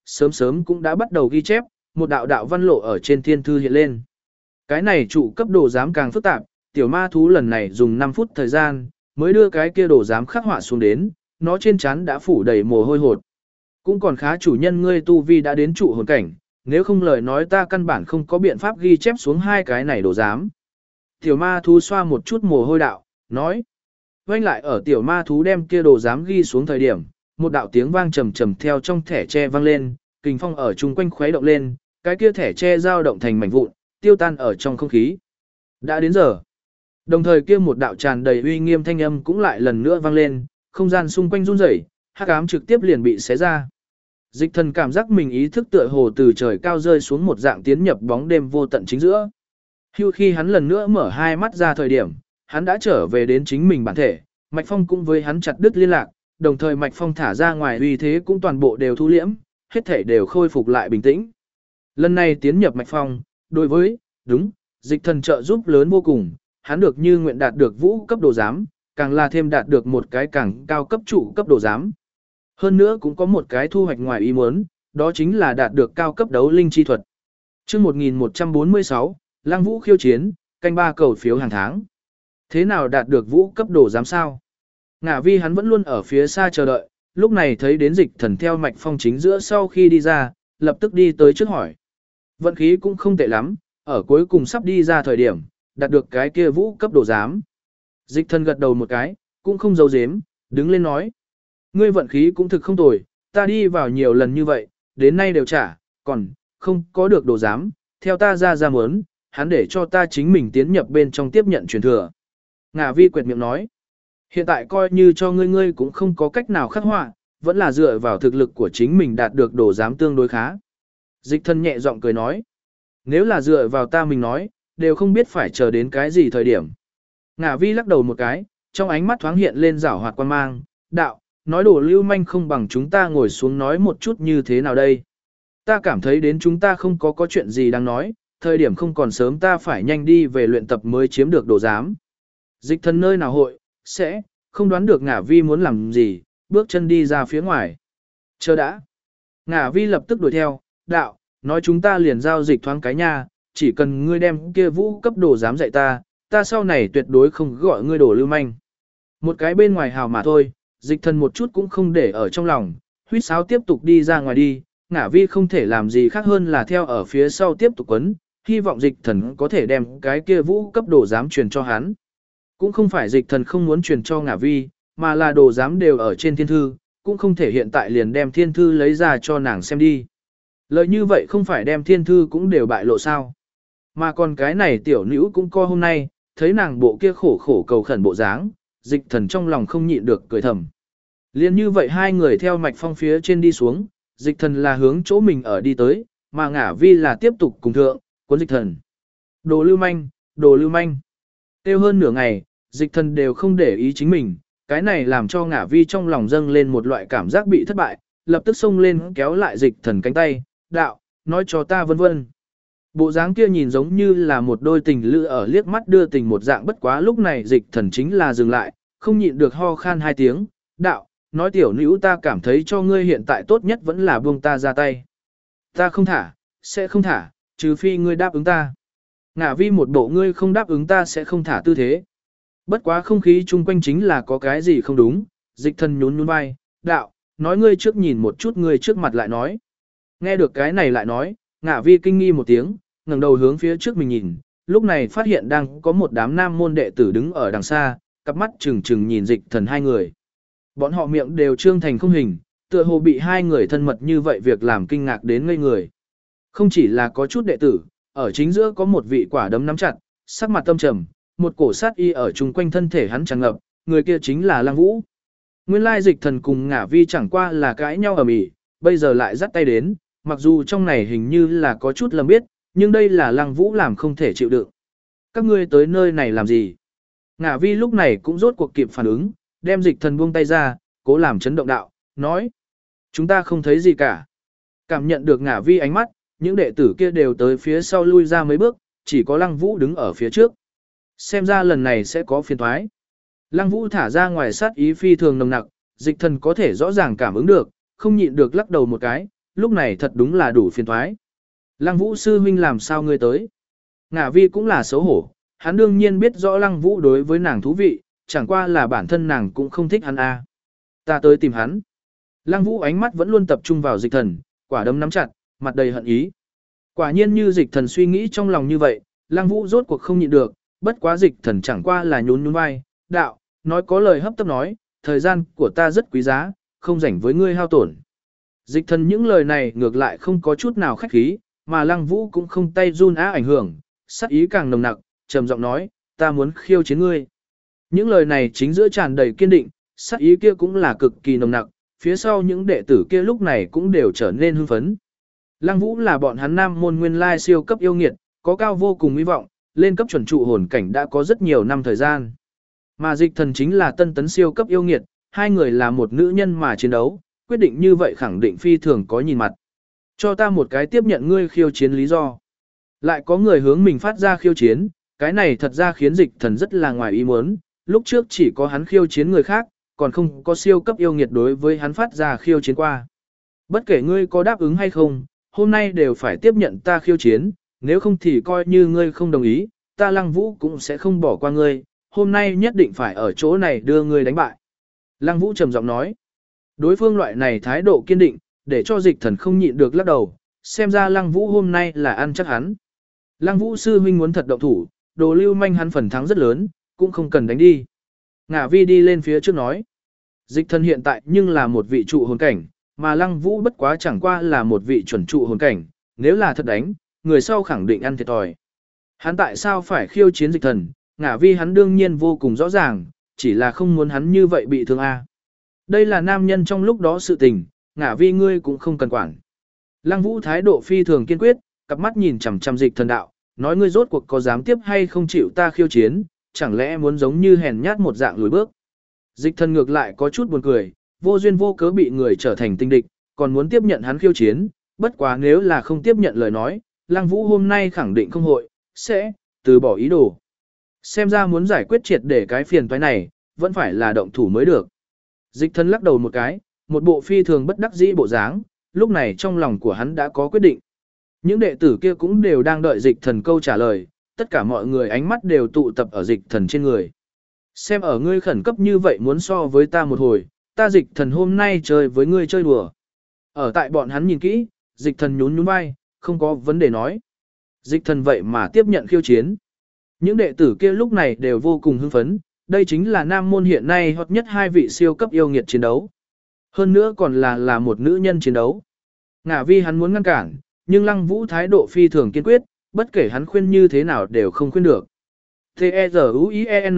sớm sớm cũng đã bắt đầu ghi chép, một đạo đạo văn lộ ở trên thiên thư hiện lên. Cái này trụ cấp đồ giám càng phức tạp, tiểu ma thú lần này dùng 5 phút thời gian, mới đưa cái kia đồ giám khắc họa xuống đến, nó trên trán đã phủ đầy mồ hôi hột. Cũng còn khá chủ nhân ngươi tu vi đã đến trụ hồn cảnh, nếu không lời nói ta căn bản không có biện pháp ghi chép xuống hai cái này đồ giám. Tiểu ma thú xoa một chút mồ hôi đạo, nói. Vanh lại ở tiểu ma thú đem kia đồ giám ghi xuống thời điểm, một đạo tiếng vang trầm trầm theo trong thẻ tre vang lên, kình phong ở chung quanh khuấy động lên, cái kia thẻ tre dao động thành mảnh vụn, tiêu tan ở trong không khí. Đã đến giờ. Đồng thời kia một đạo tràn đầy uy nghiêm thanh âm cũng lại lần nữa vang lên, không gian xung quanh run rẩy, hắc ám trực tiếp liền bị xé ra. Dịch thần cảm giác mình ý thức tựa hồ từ trời cao rơi xuống một dạng tiến nhập bóng đêm vô tận chính giữa. Hưu khi hắn lần nữa mở hai mắt ra thời điểm, hắn đã trở về đến chính mình bản thể, Mạch Phong cũng với hắn chặt đứt liên lạc, đồng thời Mạch Phong thả ra ngoài uy thế cũng toàn bộ đều thu liễm, hết thể đều khôi phục lại bình tĩnh. Lần này tiến nhập Mạch Phong, đối với, đúng, dịch thần trợ giúp lớn vô cùng, hắn được như nguyện đạt được vũ cấp đồ giám, càng là thêm đạt được một cái càng cao cấp trụ cấp đồ giám. Hơn nữa cũng có một cái thu hoạch ngoài ý muốn, đó chính là đạt được cao cấp đấu linh chi thuật. Chương 1146, Lăng Vũ khiêu chiến, canh 3 cầu phiếu hàng tháng. Thế nào đạt được vũ cấp đồ giám sao? Ngả vi hắn vẫn luôn ở phía xa chờ đợi, lúc này thấy đến dịch thần theo Mạch Phong chính giữa sau khi đi ra, lập tức đi tới trước hỏi. Vận khí cũng không tệ lắm, ở cuối cùng sắp đi ra thời điểm, đạt được cái kia vũ cấp đồ giám. Dịch thần gật đầu một cái, cũng không giấu giếm, đứng lên nói. Ngươi vận khí cũng thực không tồi, ta đi vào nhiều lần như vậy, đến nay đều trả, còn, không có được đồ giám, theo ta ra muốn, hắn để cho ta chính mình tiến nhập bên trong tiếp nhận truyền thừa. Ngả vi quệt miệng nói. Hiện tại coi như cho ngươi cũng không có cách nào khắc họa, vẫn là dựa vào thực lực của chính mình đạt được đồ giám tương đối khá. Dịch thân nhẹ giọng cười nói. Nếu là dựa vào ta mình nói, đều không biết phải chờ đến cái gì thời điểm. Ngả vi lắc đầu một cái, trong ánh mắt thoáng hiện lên rảo hoạt quan mang, đạo, nói đồ lưu manh không bằng chúng ta ngồi xuống nói một chút như thế nào đây. Ta cảm thấy đến chúng ta không có chuyện gì đang nói, thời điểm không còn sớm ta phải nhanh đi về luyện tập mới chiếm được đồ giám. Dịch thân nơi nào hội, sẽ, không đoán được ngả vi muốn làm gì, bước chân đi ra phía ngoài. Chờ đã. Ngả vi lập tức đuổi theo, đạo, nói chúng ta liền giao dịch thoáng cái nha, chỉ cần ngươi đem kia vũ cấp đồ giám dạy ta, ta sau này tuyệt đối không gọi ngươi đồ lưu manh. Một cái bên ngoài hào mà thôi, dịch thần một chút cũng không để ở trong lòng, huýt sáo tiếp tục đi ra ngoài đi, ngả vi không thể làm gì khác hơn là theo ở phía sau tiếp tục quấn, hy vọng dịch thần có thể đem cái kia vũ cấp đồ giám truyền cho hắn. Cũng không phải dịch thần không muốn truyền cho ngả vi, mà là đồ giám đều ở trên thiên thư, cũng không thể hiện tại liền đem thiên thư lấy ra cho nàng xem đi. Lợi như vậy không phải đem thiên thư cũng đều bại lộ sao. Mà còn cái này tiểu nữ cũng co hôm nay, thấy nàng bộ kia khổ khổ cầu khẩn bộ dáng, dịch thần trong lòng không nhịn được cười thầm. Liên như vậy hai người theo Mạch Phong phía trên đi xuống, dịch thần là hướng chỗ mình ở đi tới, mà ngả vi là tiếp tục cùng thượng, cuốn dịch thần. Đồ lưu manh, đồ lưu manh. Tiêu hơn nửa ngày, dịch thần đều không để ý chính mình, cái này làm cho ngả vi trong lòng dâng lên một loại cảm giác bị thất bại, lập tức xông lên kéo lại dịch thần cánh tay, đạo, nói cho ta vân vân. Bộ dáng kia nhìn giống như là một đôi tình lữ ở liếc mắt đưa tình một dạng, bất quá lúc này dịch thần chính là dừng lại, không nhịn được ho khan hai tiếng, đạo, nói tiểu nữ ta cảm thấy cho ngươi hiện tại tốt nhất vẫn là buông ta ra tay. Ta không thả, sẽ không thả, trừ phi ngươi đáp ứng ta. Ngả vi một bộ ngươi không đáp ứng ta sẽ không thả tư thế. Bất quá không khí chung quanh chính là có cái gì không đúng, dịch thần nhún nhún vai, đạo, nói ngươi trước nhìn một chút ngươi trước mặt lại nói. Nghe được cái này lại nói, ngả vi kinh nghi một tiếng, ngẩng đầu hướng phía trước mình nhìn, lúc này phát hiện đang có một đám nam môn đệ tử đứng ở đằng xa, cặp mắt trừng trừng nhìn dịch thần hai người. Bọn họ miệng đều trương thành không hình, tựa hồ bị hai người thân mật như vậy việc làm kinh ngạc đến ngây người. Không chỉ là có chút đệ tử, ở chính giữa có một vị quả đấm nắm chặt, sắc mặt tâm trầm, một cổ sát y ở chung quanh thân thể hắn tràn ngập, người kia chính là Lăng Vũ. Nguyên lai dịch thần cùng ngả vi chẳng qua là cãi nhau ầm ĩ, bây giờ lại dắt tay đến, mặc dù trong này hình như là có chút lầm biết, nhưng đây là Lăng Vũ làm không thể chịu đựng. Các ngươi tới nơi này làm gì? Ngả vi lúc này cũng rốt cuộc kịp phản ứng, đem dịch thần buông tay ra, cố làm chấn động đạo, nói. Chúng ta không thấy gì cả. Cảm nhận được ngả vi ánh mắt, những đệ tử kia đều tới phía sau lui ra mấy bước, chỉ có Lăng Vũ đứng ở phía trước. Xem ra lần này sẽ có phiền toái. Lăng Vũ thả ra ngoài sát ý phi thường nồng nặc, dịch thần có thể rõ ràng cảm ứng được, không nhịn được lắc đầu một cái, lúc này thật đúng là đủ phiền toái. Lăng Vũ sư huynh làm sao ngươi tới? Ngả Vi cũng là xấu hổ, hắn đương nhiên biết rõ Lăng Vũ đối với nàng thú vị, chẳng qua là bản thân nàng cũng không thích hắn a. Ta tới tìm hắn. Lăng Vũ ánh mắt vẫn luôn tập trung vào Dịch Thần, quả đấm nắm chặt, mặt đầy hận ý. Quả nhiên như Dịch Thần suy nghĩ trong lòng như vậy, Lăng Vũ rốt cuộc không nhịn được, bất quá Dịch Thần chẳng qua là nhún nhún vai, đạo, nói có lời hấp tấp nói, thời gian của ta rất quý giá, không rảnh với ngươi hao tổn. Dịch Thần những lời này ngược lại không có chút nào khách khí, mà Lăng Vũ cũng không tay run ảnh hưởng, sắc ý càng nồng nặc, trầm giọng nói, ta muốn khiêu chiến ngươi. Những lời này chính giữa tràn đầy kiên định, sắc ý kia cũng là cực kỳ nồng nặc, phía sau những đệ tử kia lúc này cũng đều trở nên hưng phấn. Lăng Vũ là bọn hắn nam môn nguyên lai siêu cấp yêu nghiệt, có cao vô cùng hy vọng, lên cấp chuẩn trụ hồn cảnh đã có rất nhiều năm thời gian. Mà Dịch Thần chính là tân tấn siêu cấp yêu nghiệt, hai người là một nữ nhân mà chiến đấu, quyết định như vậy khẳng định phi thường có nhìn mặt. Cho ta một cái tiếp nhận ngươi khiêu chiến lý do. Lại có người hướng mình phát ra khiêu chiến, cái này thật ra khiến Dịch Thần rất là ngoài ý muốn, lúc trước chỉ có hắn khiêu chiến người khác, còn không có siêu cấp yêu nghiệt đối với hắn phát ra khiêu chiến qua. Bất kể ngươi có đáp ứng hay không, hôm nay đều phải tiếp nhận ta khiêu chiến, nếu không thì coi như ngươi không đồng ý, ta Lăng Vũ cũng sẽ không bỏ qua ngươi, hôm nay nhất định phải ở chỗ này đưa ngươi đánh bại. Lăng Vũ trầm giọng nói, đối phương loại này thái độ kiên định, để cho Dịch Thần không nhịn được lắc đầu, xem ra Lăng Vũ hôm nay là ăn chắc hắn. Lăng Vũ sư huynh muốn thật động thủ, Đồ Lưu Manh hắn phần thắng rất lớn, cũng không cần đánh đi. Ngả Vi đi lên phía trước nói, Dịch Thần hiện tại nhưng là một vị trụ hồn cảnh, mà Lăng Vũ bất quá chẳng qua là một vị chuẩn trụ hồn cảnh, nếu là thật đánh, người sau khẳng định ăn thiệt thòi. Hắn tại sao phải khiêu chiến Dịch Thần, Ngả Vi hắn đương nhiên vô cùng rõ ràng, chỉ là không muốn hắn như vậy bị thương a. Đây là nam nhân trong lúc đó sự tình, Ngả Vi ngươi cũng không cần quản. Lăng Vũ thái độ phi thường kiên quyết, cặp mắt nhìn chằm chằm Dịch Thần đạo, nói ngươi rốt cuộc có dám tiếp hay không chịu ta khiêu chiến, chẳng lẽ muốn giống như hèn nhát một dạng lùi bước. Dịch Thần ngược lại có chút buồn cười, vô duyên vô cớ bị người trở thành tinh địch, còn muốn tiếp nhận hắn khiêu chiến, bất quá nếu là không tiếp nhận lời nói, Lăng Vũ hôm nay khẳng định không hội, sẽ từ bỏ ý đồ. Xem ra muốn giải quyết triệt để cái phiền toái này, vẫn phải là động thủ mới được. Dịch Thần lắc đầu một cái, một bộ phi thường bất đắc dĩ bộ dáng, lúc này trong lòng của hắn đã có quyết định. Những đệ tử kia cũng đều đang đợi Dịch Thần câu trả lời, tất cả mọi người ánh mắt đều tụ tập ở Dịch Thần trên người. Xem ở ngươi khẩn cấp như vậy muốn so với ta một hồi, ta Dịch Thần hôm nay chơi với ngươi chơi đùa. Ở tại bọn hắn nhìn kỹ, Dịch Thần nhún nhún vai, không có vấn đề nói. Dịch Thần vậy mà tiếp nhận khiêu chiến. Những đệ tử kia lúc này đều vô cùng hưng phấn, đây chính là nam môn hiện nay hot nhất hai vị siêu cấp yêu nghiệt chiến đấu. Hơn nữa còn là một nữ nhân chiến đấu. Ngả Vi hắn muốn ngăn cản, nhưng Lăng Vũ thái độ phi thường kiên quyết, bất kể hắn khuyên như thế nào đều không khuyên được. T-E-Z-U-I-E-N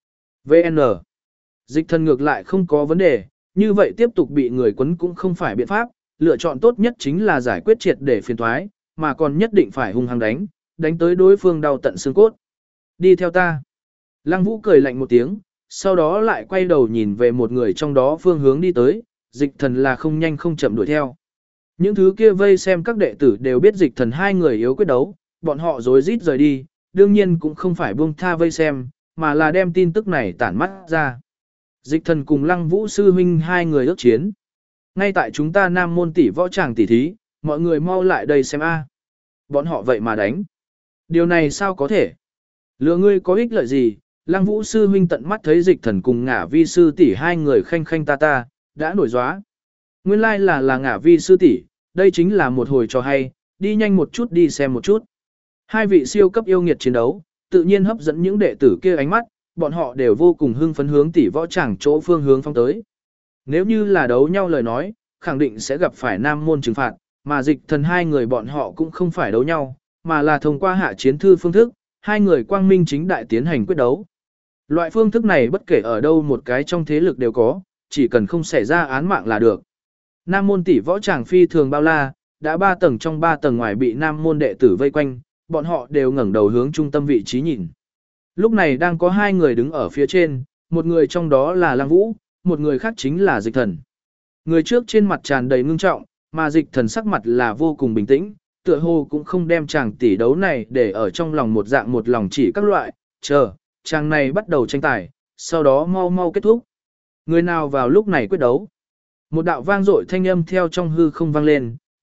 VN Dịch Thần ngược lại không có vấn đề, như vậy tiếp tục bị người quấn cũng không phải biện pháp, lựa chọn tốt nhất chính là giải quyết triệt để phiền toái, mà còn nhất định phải hung hăng đánh tới đối phương đau tận xương cốt. Đi theo ta. Lăng Vũ cười lạnh một tiếng, sau đó lại quay đầu nhìn về một người trong đó phương hướng đi tới, Dịch Thần là không nhanh không chậm đuổi theo. Những thứ kia vây xem các đệ tử đều biết Dịch Thần hai người yếu quyết đấu, bọn họ rối rít rời đi, đương nhiên cũng không phải buông tha vây xem, mà là đem tin tức này tản mắt ra. Dịch Thần cùng Lăng Vũ sư huynh hai người ước chiến. Ngay tại chúng ta nam môn tỷ võ tràng tỷ thí, mọi người mau lại đây xem a. Bọn họ vậy mà đánh. Điều này sao có thể? Lừa ngươi có ích lợi gì? Lăng Vũ sư huynh tận mắt thấy Dịch Thần cùng Ngả Vi sư tỷ hai người khanh khanh ta ta, đã nổi gióa. Nguyên lai là Ngả Vi sư tỷ, đây chính là một hồi trò hay, đi nhanh một chút đi xem một chút. Hai vị siêu cấp yêu nghiệt chiến đấu, tự nhiên hấp dẫn những đệ tử kia ánh mắt, bọn họ đều vô cùng hưng phấn hướng tỷ võ tràng chỗ phương hướng phong tới. Nếu như là đấu nhau lời nói, khẳng định sẽ gặp phải nam môn trừng phạt, mà Dịch Thần hai người bọn họ cũng không phải đấu nhau, mà là thông qua hạ chiến thư phương thức, hai người quang minh chính đại tiến hành quyết đấu. Loại phương thức này bất kể ở đâu một cái trong thế lực đều có, chỉ cần không xảy ra án mạng là được. Nam môn tỷ võ tràng phi thường bao la, đã 3 tầng trong 3 tầng ngoài bị nam môn đệ tử vây quanh, bọn họ đều ngẩng đầu hướng trung tâm vị trí nhìn. Lúc này đang có hai người đứng ở phía trên, một người trong đó là Lăng Vũ, một người khác chính là Dịch Thần. Người trước trên mặt tràn đầy ngưng trọng, mà Dịch Thần sắc mặt là vô cùng bình tĩnh, tựa hồ cũng không đem chàng tỷ đấu này để ở trong lòng một dạng một lòng chỉ các loại, chờ, chàng này bắt đầu tranh tài, sau đó mau mau kết thúc. Người nào vào lúc này quyết đấu? Một đạo vang dội thanh âm theo trong hư không vang lên,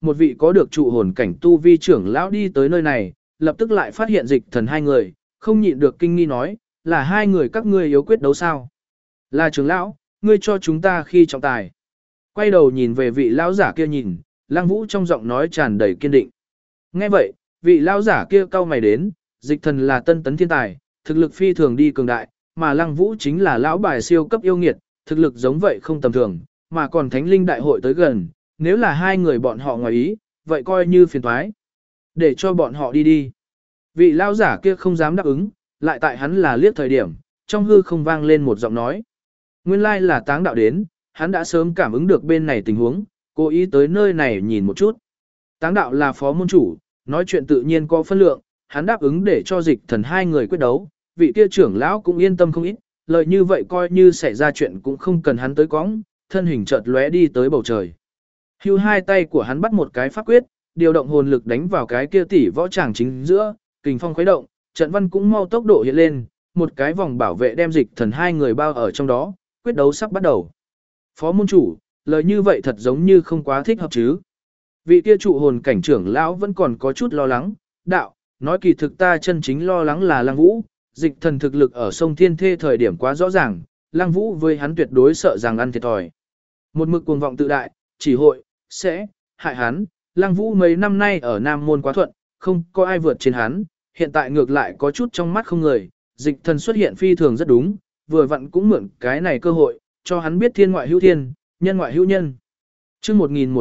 một vị có được trụ hồn cảnh tu vi trưởng lão đi tới nơi này, lập tức lại phát hiện dịch thần hai người, không nhịn được kinh nghi nói, là hai người các ngươi yếu quyết đấu sao? Là trưởng lão, ngươi cho chúng ta khi trọng tài. Quay đầu nhìn về vị lão giả kia nhìn, Lăng Vũ trong giọng nói tràn đầy kiên định. Nghe vậy, vị lão giả kia cau mày đến, dịch thần là tân tấn thiên tài, thực lực phi thường đi cường đại, mà Lăng Vũ chính là lão bài siêu cấp yêu nghiệt, thực lực giống vậy không tầm thường, mà còn thánh linh đại hội tới gần, nếu là hai người bọn họ ngoài ý, vậy coi như phiền toái. Để cho bọn họ đi đi. Vị lão giả kia không dám đáp ứng, lại tại hắn là liếc thời điểm, trong hư không vang lên một giọng nói. Nguyên lai là Táng Đạo đến, hắn đã sớm cảm ứng được bên này tình huống, cố ý tới nơi này nhìn một chút. Táng Đạo là phó môn chủ, nói chuyện tự nhiên có phân lượng, hắn đáp ứng để cho dịch thần hai người quyết đấu, vị kia trưởng lão cũng yên tâm không ít, lời như vậy coi như xảy ra chuyện cũng không cần hắn tới cõng, thân hình chợt lóe đi tới bầu trời. Hưu hai tay của hắn bắt một cái pháp quyết, điều động hồn lực đánh vào cái kia tỷ võ tràng chính giữa, kình phong khuấy động, trận văn cũng mau tốc độ hiện lên, một cái vòng bảo vệ đem dịch thần hai người bao ở trong đó, quyết đấu sắp bắt đầu. Phó môn chủ, lời như vậy thật giống như không quá thích hợp chứ. Vị kia trụ hồn cảnh trưởng lão vẫn còn có chút lo lắng, đạo, nói kỳ thực ta chân chính lo lắng là Lăng Vũ, dịch thần thực lực ở sông Thiên Thê thời điểm quá rõ ràng, Lăng Vũ với hắn tuyệt đối sợ rằng ăn thiệt thòi. Một mực cuồng vọng tự đại, chỉ hội, sẽ, hại hắn, Lăng Vũ mấy năm nay ở Nam Môn quá thuận, không có ai vượt trên hắn, hiện tại ngược lại có chút trong mắt không người, dịch thần xuất hiện phi thường rất đúng, vừa vặn cũng mượn cái này cơ hội, cho hắn biết thiên ngoại hữu thiên, nhân ngoại hữu nhân. Trước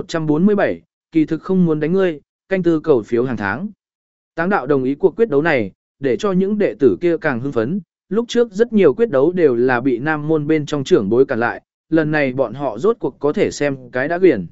1147, kỳ thực không muốn đánh ngươi, canh tư cầu phiếu hàng tháng. Táng Đạo đồng ý cuộc quyết đấu này, để cho những đệ tử kia càng hưng phấn, lúc trước rất nhiều quyết đấu đều là bị Nam Môn bên trong trưởng bối cản lại, lần này bọn họ rốt cuộc có thể xem cái đã quyển.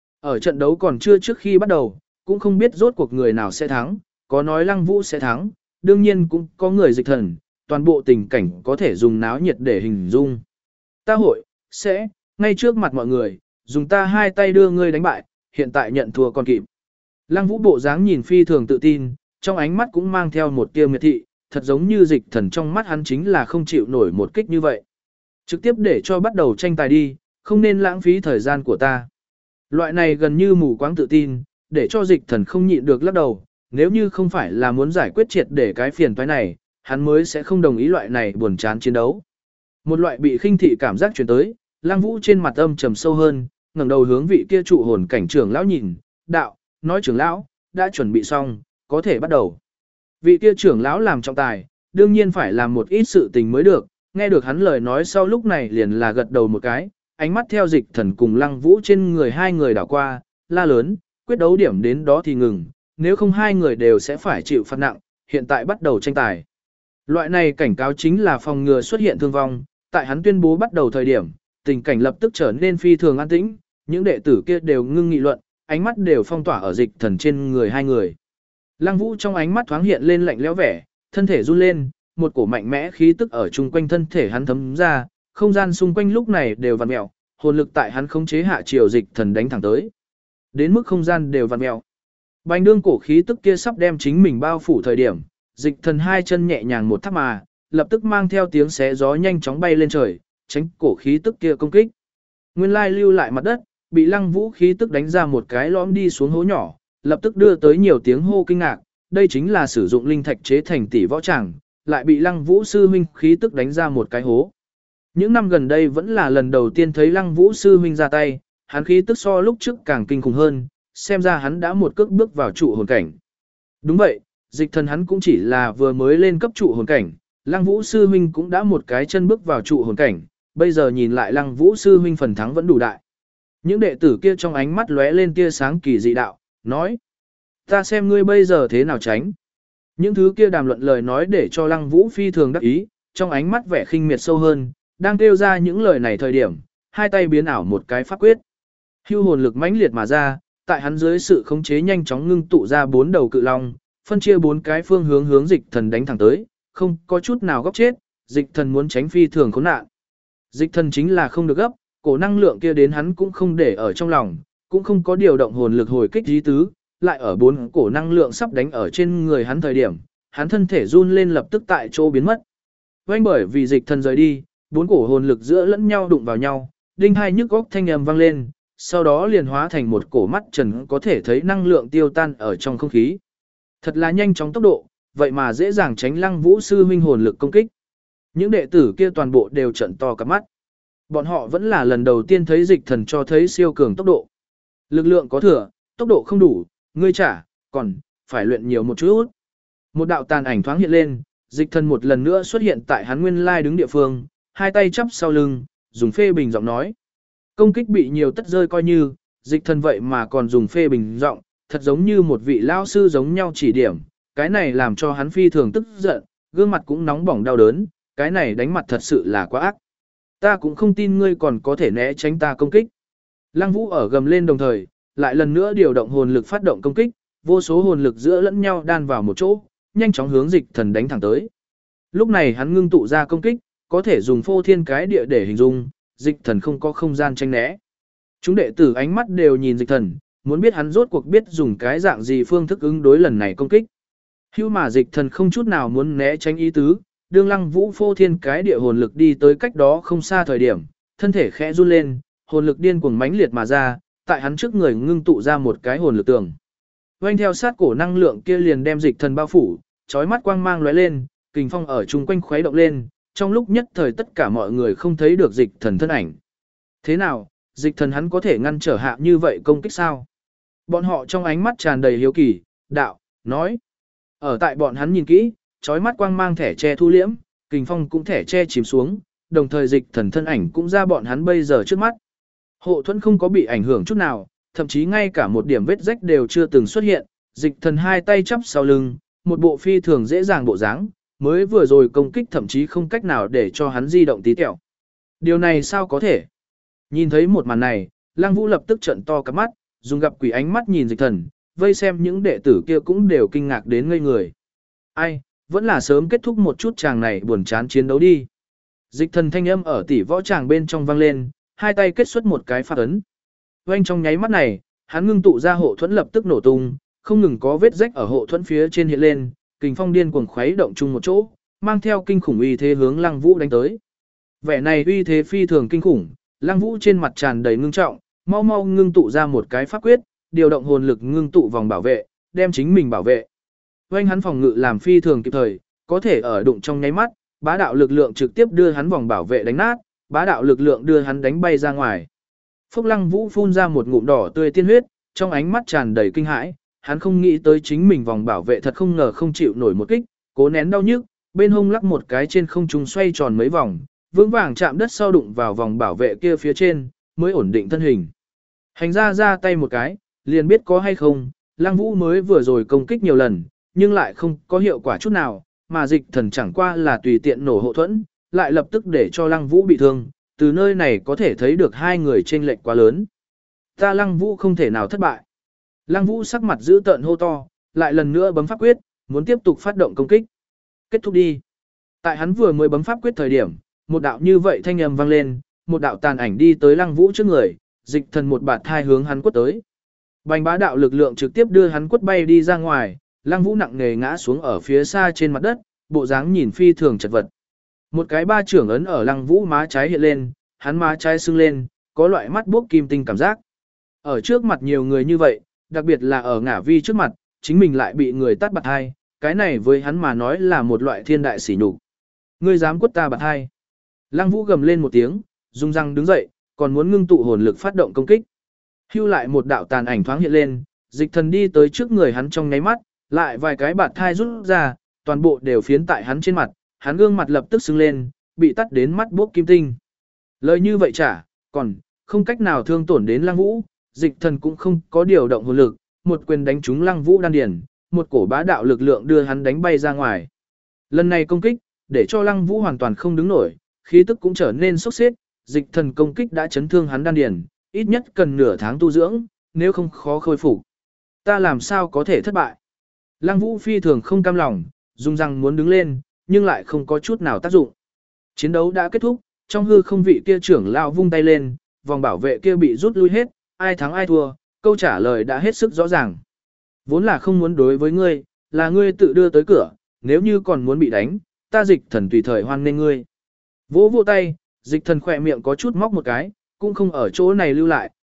Ở trận đấu còn chưa trước khi bắt đầu, cũng không biết rốt cuộc người nào sẽ thắng, có nói Lăng Vũ sẽ thắng, đương nhiên cũng có người dịch thần, toàn bộ tình cảnh có thể dùng náo nhiệt để hình dung. Ta hội, sẽ, ngay trước mặt mọi người, dùng ta hai tay đưa ngươi đánh bại, hiện tại nhận thua còn kịp. Lăng Vũ bộ dáng nhìn phi thường tự tin, trong ánh mắt cũng mang theo một tia miệt thị, thật giống như dịch thần trong mắt hắn chính là không chịu nổi một kích như vậy. Trực tiếp để cho bắt đầu tranh tài đi, không nên lãng phí thời gian của ta. Loại này gần như mù quáng tự tin, để cho dịch thần không nhịn được lắc đầu, nếu như không phải là muốn giải quyết triệt để cái phiền toái này, hắn mới sẽ không đồng ý loại này buồn chán chiến đấu. Một loại bị khinh thị cảm giác truyền tới, Lăng Vũ trên mặt âm trầm sâu hơn, ngẩng đầu hướng vị kia trụ hồn cảnh trưởng lão nhìn, đạo, nói trưởng lão, đã chuẩn bị xong, có thể bắt đầu. Vị kia trưởng lão làm trọng tài, đương nhiên phải làm một ít sự tình mới được, nghe được hắn lời nói sau lúc này liền là gật đầu một cái, ánh mắt theo dịch thần cùng Lăng Vũ trên người hai người đảo qua, la lớn, quyết đấu điểm đến đó thì ngừng, nếu không hai người đều sẽ phải chịu phạt nặng, hiện tại bắt đầu tranh tài. Loại này cảnh cáo chính là phòng ngừa xuất hiện thương vong, tại hắn tuyên bố bắt đầu thời điểm, tình cảnh lập tức trở nên phi thường an tĩnh, những đệ tử kia đều ngưng nghị luận, ánh mắt đều phong tỏa ở dịch thần trên người hai người. Lăng Vũ trong ánh mắt thoáng hiện lên lạnh lẽo vẻ, thân thể run lên, một cổ mạnh mẽ khí tức ở chung quanh thân thể hắn thấm ra, không gian xung quanh lúc này đều vặn mèo, hồn lực tại hắn khống chế hạ chiều dịch thần đánh thẳng tới. Đến mức không gian đều vặn mèo. Bành đương cổ khí tức kia sắp đem chính mình bao phủ thời điểm, dịch thần hai chân nhẹ nhàng một thắp mà, lập tức mang theo tiếng xé gió nhanh chóng bay lên trời, tránh cổ khí tức kia công kích. Nguyên lai lưu lại mặt đất, bị Lăng Vũ khí tức đánh ra một cái lõm đi xuống hố nhỏ, lập tức đưa tới nhiều tiếng hô kinh ngạc, đây chính là sử dụng linh thạch chế thành tỷ võ tràng, lại bị Lăng Vũ sư huynh khí tức đánh ra một cái hố. Những năm gần đây vẫn là lần đầu tiên thấy Lăng Vũ sư huynh ra tay, hắn khí tức so lúc trước càng kinh khủng hơn, xem ra hắn đã một cước bước vào trụ hồn cảnh. Đúng vậy, dịch thần hắn cũng chỉ là vừa mới lên cấp trụ hồn cảnh, Lăng Vũ sư huynh cũng đã một cái chân bước vào trụ hồn cảnh, bây giờ nhìn lại Lăng Vũ sư huynh phần thắng vẫn đủ đại. Những đệ tử kia trong ánh mắt lóe lên tia sáng kỳ dị đạo, nói: "Ta xem ngươi bây giờ thế nào tránh." Những thứ kia đàm luận lời nói để cho Lăng Vũ phi thường đắc ý, trong ánh mắt vẻ khinh miệt sâu hơn, đang kêu ra những lời này thời điểm, hai tay biến ảo một cái pháp quyết. Hưu hồn lực mãnh liệt mà ra, tại hắn dưới sự khống chế nhanh chóng ngưng tụ ra 4 đầu cự long, phân chia 4 cái phương hướng hướng dịch thần đánh thẳng tới, không có chút nào góc chết, dịch thần muốn tránh phi thường khốn nạn. Dịch thần chính là không được gấp, cổ năng lượng kia đến hắn cũng không để ở trong lòng, cũng không có điều động hồn lực hồi kích ý tứ, lại ở 4 cổ năng lượng sắp đánh ở trên người hắn thời điểm, hắn thân thể run lên lập tức tại chỗ biến mất. Vành bởi vì dịch thần rời đi, 4 cổ hồn lực giữa lẫn nhau đụng vào nhau, đinh hai nhức góc thanh âm vang lên, sau đó liền hóa thành một cổ mắt trần có thể thấy năng lượng tiêu tan ở trong không khí. Thật là nhanh chóng tốc độ, vậy mà dễ dàng tránh Lăng Vũ sư huynh hồn lực công kích. Những đệ tử kia toàn bộ đều trợn to cả mắt. Bọn họ vẫn là lần đầu tiên thấy dịch thần cho thấy siêu cường tốc độ. Lực lượng có thừa, tốc độ không đủ, ngươi trả, còn phải luyện nhiều một chút. Một đạo tàn ảnh thoáng hiện lên, dịch thần một lần nữa xuất hiện tại hắn nguyên lai đứng địa phương, hai tay chắp sau lưng, dùng phê bình giọng nói. Công kích bị nhiều tất rơi coi như, dịch thần vậy mà còn dùng phê bình giọng, thật giống như một vị lao sư giống nhau chỉ điểm, cái này làm cho hắn phi thường tức giận, gương mặt cũng nóng bỏng đau đớn, cái này đánh mặt thật sự là quá ác. Ta cũng không tin ngươi còn có thể né tránh ta công kích. Lăng Vũ ở gầm lên đồng thời, lại lần nữa điều động hồn lực phát động công kích, vô số hồn lực giữa lẫn nhau đan vào một chỗ, nhanh chóng hướng dịch thần đánh thẳng tới. Lúc này hắn ngưng tụ ra công kích, có thể dùng phô thiên cái địa để hình dung, dịch thần không có không gian tranh né. Chúng đệ tử ánh mắt đều nhìn dịch thần, muốn biết hắn rốt cuộc biết dùng cái dạng gì phương thức ứng đối lần này công kích. Hưu mà dịch thần không chút nào muốn né tránh ý tứ, đương Lăng Vũ phô thiên cái địa hồn lực đi tới cách đó không xa thời điểm, thân thể khẽ run lên, hồn lực điên cuồng mãnh liệt mà ra, tại hắn trước người ngưng tụ ra một cái hồn lực tường. Vành theo sát cổ năng lượng kia liền đem dịch thần bao phủ, chói mắt quang mang lóe lên, kình phong ở chung quanh khuấy động lên, trong lúc nhất thời tất cả mọi người không thấy được dịch thần thân ảnh. Thế nào, dịch thần hắn có thể ngăn trở hạ như vậy công kích sao? Bọn họ trong ánh mắt tràn đầy hiếu kỳ, đạo, nói. Ở tại bọn hắn nhìn kỹ, chói mắt quang mang thẻ che thu liễm, kình phong cũng thẻ che chìm xuống, đồng thời dịch thần thân ảnh cũng ra bọn hắn bây giờ trước mắt. Hộ thuẫn không có bị ảnh hưởng chút nào, thậm chí ngay cả một điểm vết rách đều chưa từng xuất hiện, dịch thần hai tay chắp sau lưng, một bộ phi thường dễ dàng bộ dáng, mới vừa rồi công kích thậm chí không cách nào để cho hắn di động tí tẹo. Điều này sao có thể? Nhìn thấy một màn này, Lăng Vũ lập tức trợn to cả mắt, dùng gặp quỷ ánh mắt nhìn dịch thần, vây xem những đệ tử kia cũng đều kinh ngạc đến ngây người. Ai, vẫn là sớm kết thúc một chút chàng này buồn chán chiến đấu đi. Dịch thần thanh âm ở tỷ võ tràng bên trong vang lên, hai tay kết xuất một cái pháp ấn. Oanh trong nháy mắt này, hắn ngưng tụ ra hộ thuẫn lập tức nổ tung, không ngừng có vết rách ở hộ thuẫn phía trên hiện lên, kình phong điên cuồng khuấy động chung một chỗ, mang theo kinh khủng uy thế hướng Lăng Vũ đánh tới. Vẻ này uy thế phi thường kinh khủng, Lăng Vũ trên mặt tràn đầy ngưng trọng, mau mau ngưng tụ ra một cái pháp quyết, điều động hồn lực ngưng tụ vòng bảo vệ, đem chính mình bảo vệ. Oanh hắn phòng ngự làm phi thường kịp thời, có thể ở đụng trong nháy mắt, bá đạo lực lượng trực tiếp đưa hắn vòng bảo vệ đánh nát, bá đạo lực lượng đưa hắn đánh bay ra ngoài. Phúc Lăng Vũ phun ra một ngụm đỏ tươi tiên huyết, trong ánh mắt tràn đầy kinh hãi, hắn không nghĩ tới chính mình vòng bảo vệ thật không ngờ không chịu nổi một kích, cố nén đau nhức, bên hông lắc một cái trên không trung xoay tròn mấy vòng, vững vàng chạm đất sau đụng vào vòng bảo vệ kia phía trên, mới ổn định thân hình. Hành ra tay một cái, liền biết có hay không, Lăng Vũ mới vừa rồi công kích nhiều lần, nhưng lại không có hiệu quả chút nào, mà dịch thần chẳng qua là tùy tiện nổ hộ thuẫn, lại lập tức để cho Lăng Vũ bị thương, từ nơi này có thể thấy được hai người chênh lệch quá lớn. Ta Lăng Vũ không thể nào thất bại. Lăng Vũ sắc mặt giữ tợn hô to, lại lần nữa bấm pháp quyết, muốn tiếp tục phát động công kích. Kết thúc đi. Tại hắn vừa mới bấm pháp quyết thời điểm, một đạo như vậy thanh âm vang lên, một đạo tàn ảnh đi tới Lăng Vũ trước người, dịch thần một bạt thai hướng hắn quất tới. Bành bá đạo lực lượng trực tiếp đưa hắn quất bay đi ra ngoài, Lăng Vũ nặng nề ngã xuống ở phía xa trên mặt đất, bộ dáng nhìn phi thường chật vật. Một cái ba trưởng ấn ở Lăng Vũ má trái hiện lên, hắn má trái sưng lên, có loại mắt buốc kim tinh cảm giác. Ở trước mặt nhiều người như vậy, đặc biệt là ở Ngả Vi trước mặt, chính mình lại bị người tát bạt hai, cái này với hắn mà nói là một loại thiên đại sỉ nhục. Ngươi dám quất ta bạt hai? Lăng Vũ gầm lên một tiếng, rung răng đứng dậy, còn muốn ngưng tụ hồn lực phát động công kích. Hưu lại một đạo tàn ảnh thoáng hiện lên, dịch thần đi tới trước người hắn trong nháy mắt, lại vài cái bạt thai rút ra, toàn bộ đều phiến tại hắn trên mặt, hắn gương mặt lập tức sưng lên, bị tắt đến mắt buốc kim tinh. Lời như vậy chả, còn không cách nào thương tổn đến Lăng Vũ, dịch thần cũng không có điều động hồn lực, một quyền đánh trúng Lăng Vũ đan điền, một cổ bá đạo lực lượng đưa hắn đánh bay ra ngoài. Lần này công kích, để cho Lăng Vũ hoàn toàn không đứng nổi, khí tức cũng trở nên sốc xếp, dịch thần công kích đã chấn thương hắn đan điền, ít nhất cần nửa tháng tu dưỡng, nếu không khó khôi phục. Ta làm sao có thể thất bại? Lăng Vũ phi thường không cam lòng, dùng răng muốn đứng lên, nhưng lại không có chút nào tác dụng. Chiến đấu đã kết thúc, trong hư không vị kia trưởng lão vung tay lên, vòng bảo vệ kia bị rút lui hết, ai thắng ai thua, câu trả lời đã hết sức rõ ràng. Vốn là không muốn đối với ngươi, là ngươi tự đưa tới cửa, nếu như còn muốn bị đánh, ta dịch thần tùy thời hoan nghênh ngươi. Vỗ vỗ tay, dịch thần khỏe miệng có chút móc một cái, cũng không ở chỗ này lưu lại,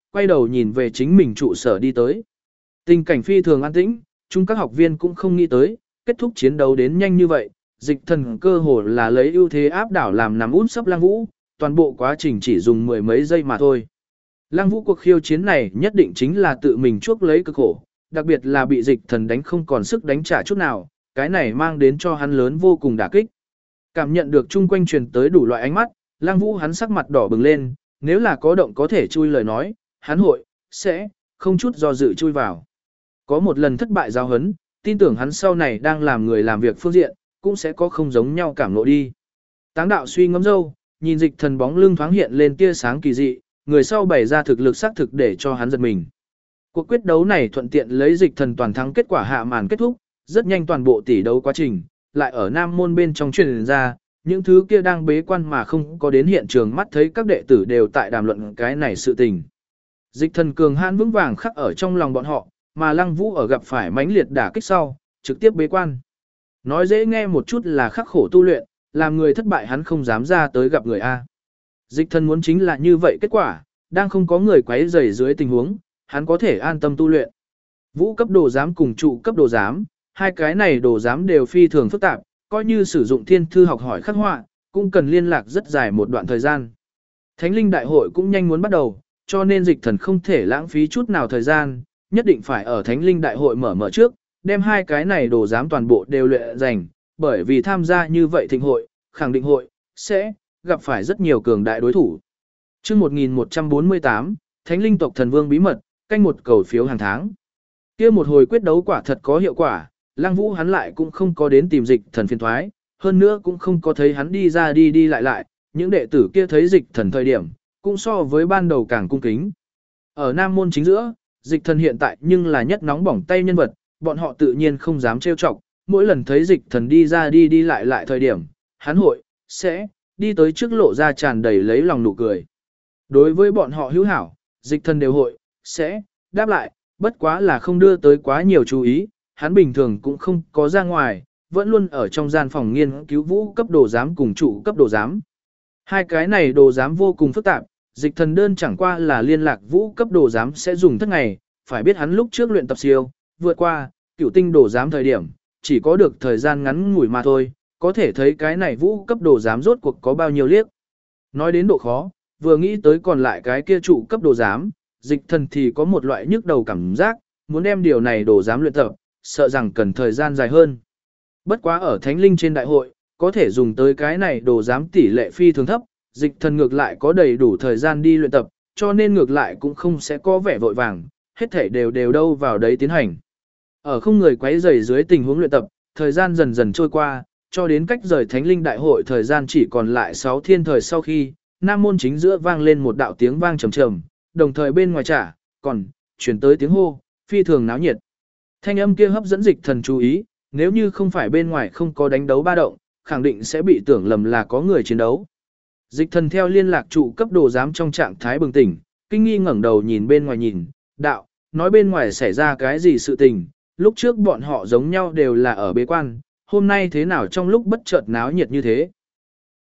quay đầu nhìn về chính mình trụ sở đi tới. Tình cảnh phi thường an tĩnh, chúng các học viên cũng không nghĩ tới, kết thúc chiến đấu đến nhanh như vậy, dịch thần cơ hồ là lấy ưu thế áp đảo làm nằm út sấp Lăng Vũ, toàn bộ quá trình chỉ dùng mười mấy giây mà thôi. Lăng Vũ cuộc khiêu chiến này nhất định chính là tự mình chuốc lấy cực khổ, đặc biệt là bị dịch thần đánh không còn sức đánh trả chút nào, cái này mang đến cho hắn lớn vô cùng đả kích. Cảm nhận được chung quanh truyền tới đủ loại ánh mắt, Lăng Vũ hắn sắc mặt đỏ bừng lên, nếu là có động có thể chui lời nói, hắn sẽ không chút do dự chui vào. Có một lần thất bại giáo huấn, tin tưởng hắn sau này đang làm người làm việc phương diện, cũng sẽ có không giống nhau cảm ngộ đi. Táng đạo suy ngẫm dâu, nhìn dịch thần bóng lưng thoáng hiện lên tia sáng kỳ dị, người sau bày ra thực lực xác thực để cho hắn giật mình. Cuộc quyết đấu này thuận tiện lấy dịch thần toàn thắng kết quả hạ màn kết thúc, rất nhanh toàn bộ tỷ đấu quá trình, lại ở Nam môn bên trong truyền ra, những thứ kia đang bế quan mà không có đến hiện trường mắt thấy các đệ tử đều tại đàm luận cái này sự tình. Dịch thần cường hãn vững vàng khắc ở trong lòng bọn họ, mà Lăng Vũ ở gặp phải mãnh liệt đả kích sau, trực tiếp bế quan. Nói dễ nghe một chút là khắc khổ tu luyện, làm người thất bại hắn không dám ra tới gặp người A. Dịch thần muốn chính là như vậy kết quả, đang không có người quấy rầy dưới tình huống, hắn có thể an tâm tu luyện. Vũ cấp đồ giám cùng trụ cấp đồ giám, hai cái này đồ giám đều phi thường phức tạp, coi như sử dụng thiên thư học hỏi khắc họa, cũng cần liên lạc rất dài một đoạn thời gian. Thánh linh đại hội cũng nhanh muốn bắt đầu, cho nên dịch thần không thể lãng phí chút nào thời gian, nhất định phải ở thánh linh đại hội mở trước, đem hai cái này đồ giám toàn bộ đều luyện dành, bởi vì tham gia như vậy thịnh hội, khẳng định hội, sẽ gặp phải rất nhiều cường đại đối thủ. Chương 1148, Thánh linh tộc thần vương bí mật, canh một cầu phiếu hàng tháng. Kia một hồi quyết đấu quả thật có hiệu quả, Lăng Vũ hắn lại cũng không có đến tìm dịch thần phiền thoái, hơn nữa cũng không có thấy hắn đi ra đi lại, những đệ tử kia thấy dịch thần thời điểm, cũng so với ban đầu càng cung kính. Ở Nam môn chính giữa, dịch thần hiện tại nhưng là nhất nóng bỏng tay nhân vật, bọn họ tự nhiên không dám trêu chọc, mỗi lần thấy dịch thần đi ra đi lại thời điểm, hắn sẽ đi tới trước lộ ra tràn đầy lấy lòng nụ cười. Đối với bọn họ hữu hảo, dịch thần đều sẽ đáp lại, bất quá là không đưa tới quá nhiều chú ý, hắn bình thường cũng không có ra ngoài, vẫn luôn ở trong gian phòng nghiên cứu vũ cấp đồ giám cùng trụ cấp đồ giám. Hai cái này đồ giám vô cùng phức tạp, dịch thần đơn chẳng qua là liên lạc vũ cấp đồ giám sẽ dùng thức ngày, phải biết hắn lúc trước luyện tập siêu, vượt qua, cửu tinh đồ giám thời điểm, chỉ có được thời gian ngắn ngủi mà thôi, có thể thấy cái này vũ cấp đồ giám rốt cuộc có bao nhiêu liếc. Nói đến độ khó, vừa nghĩ tới còn lại cái kia trụ cấp đồ giám, dịch thần thì có một loại nhức đầu cảm giác, muốn đem điều này đồ giám luyện tập, sợ rằng cần thời gian dài hơn. Bất quá ở thánh linh trên đại hội, có thể dùng tới cái này đồ giám tỷ lệ phi thường thấp, dịch thần ngược lại có đầy đủ thời gian đi luyện tập, cho nên ngược lại cũng không sẽ có vẻ vội vàng, hết thể đều đâu vào đấy tiến hành. Ở không người quấy rầy dưới tình huống luyện tập, thời gian dần dần trôi qua, cho đến cách rời thánh linh đại hội thời gian chỉ còn lại 6 thiên thời sau khi, Nam môn chính giữa vang lên một đạo tiếng vang trầm trầm, đồng thời bên ngoài còn chuyển tới tiếng hô, phi thường náo nhiệt. Thanh âm kia hấp dẫn dịch thần chú ý, nếu như không phải bên ngoài không có đánh đấu ba động, khẳng định sẽ bị tưởng lầm là có người chiến đấu. Dịch thần theo liên lạc trụ cấp đồ giám trong trạng thái bừng tỉnh, kinh nghi ngẩng đầu nhìn bên ngoài nhìn, đạo, nói bên ngoài xảy ra cái gì sự tình, lúc trước bọn họ giống nhau đều là ở bế quan, hôm nay thế nào trong lúc bất chợt náo nhiệt như thế.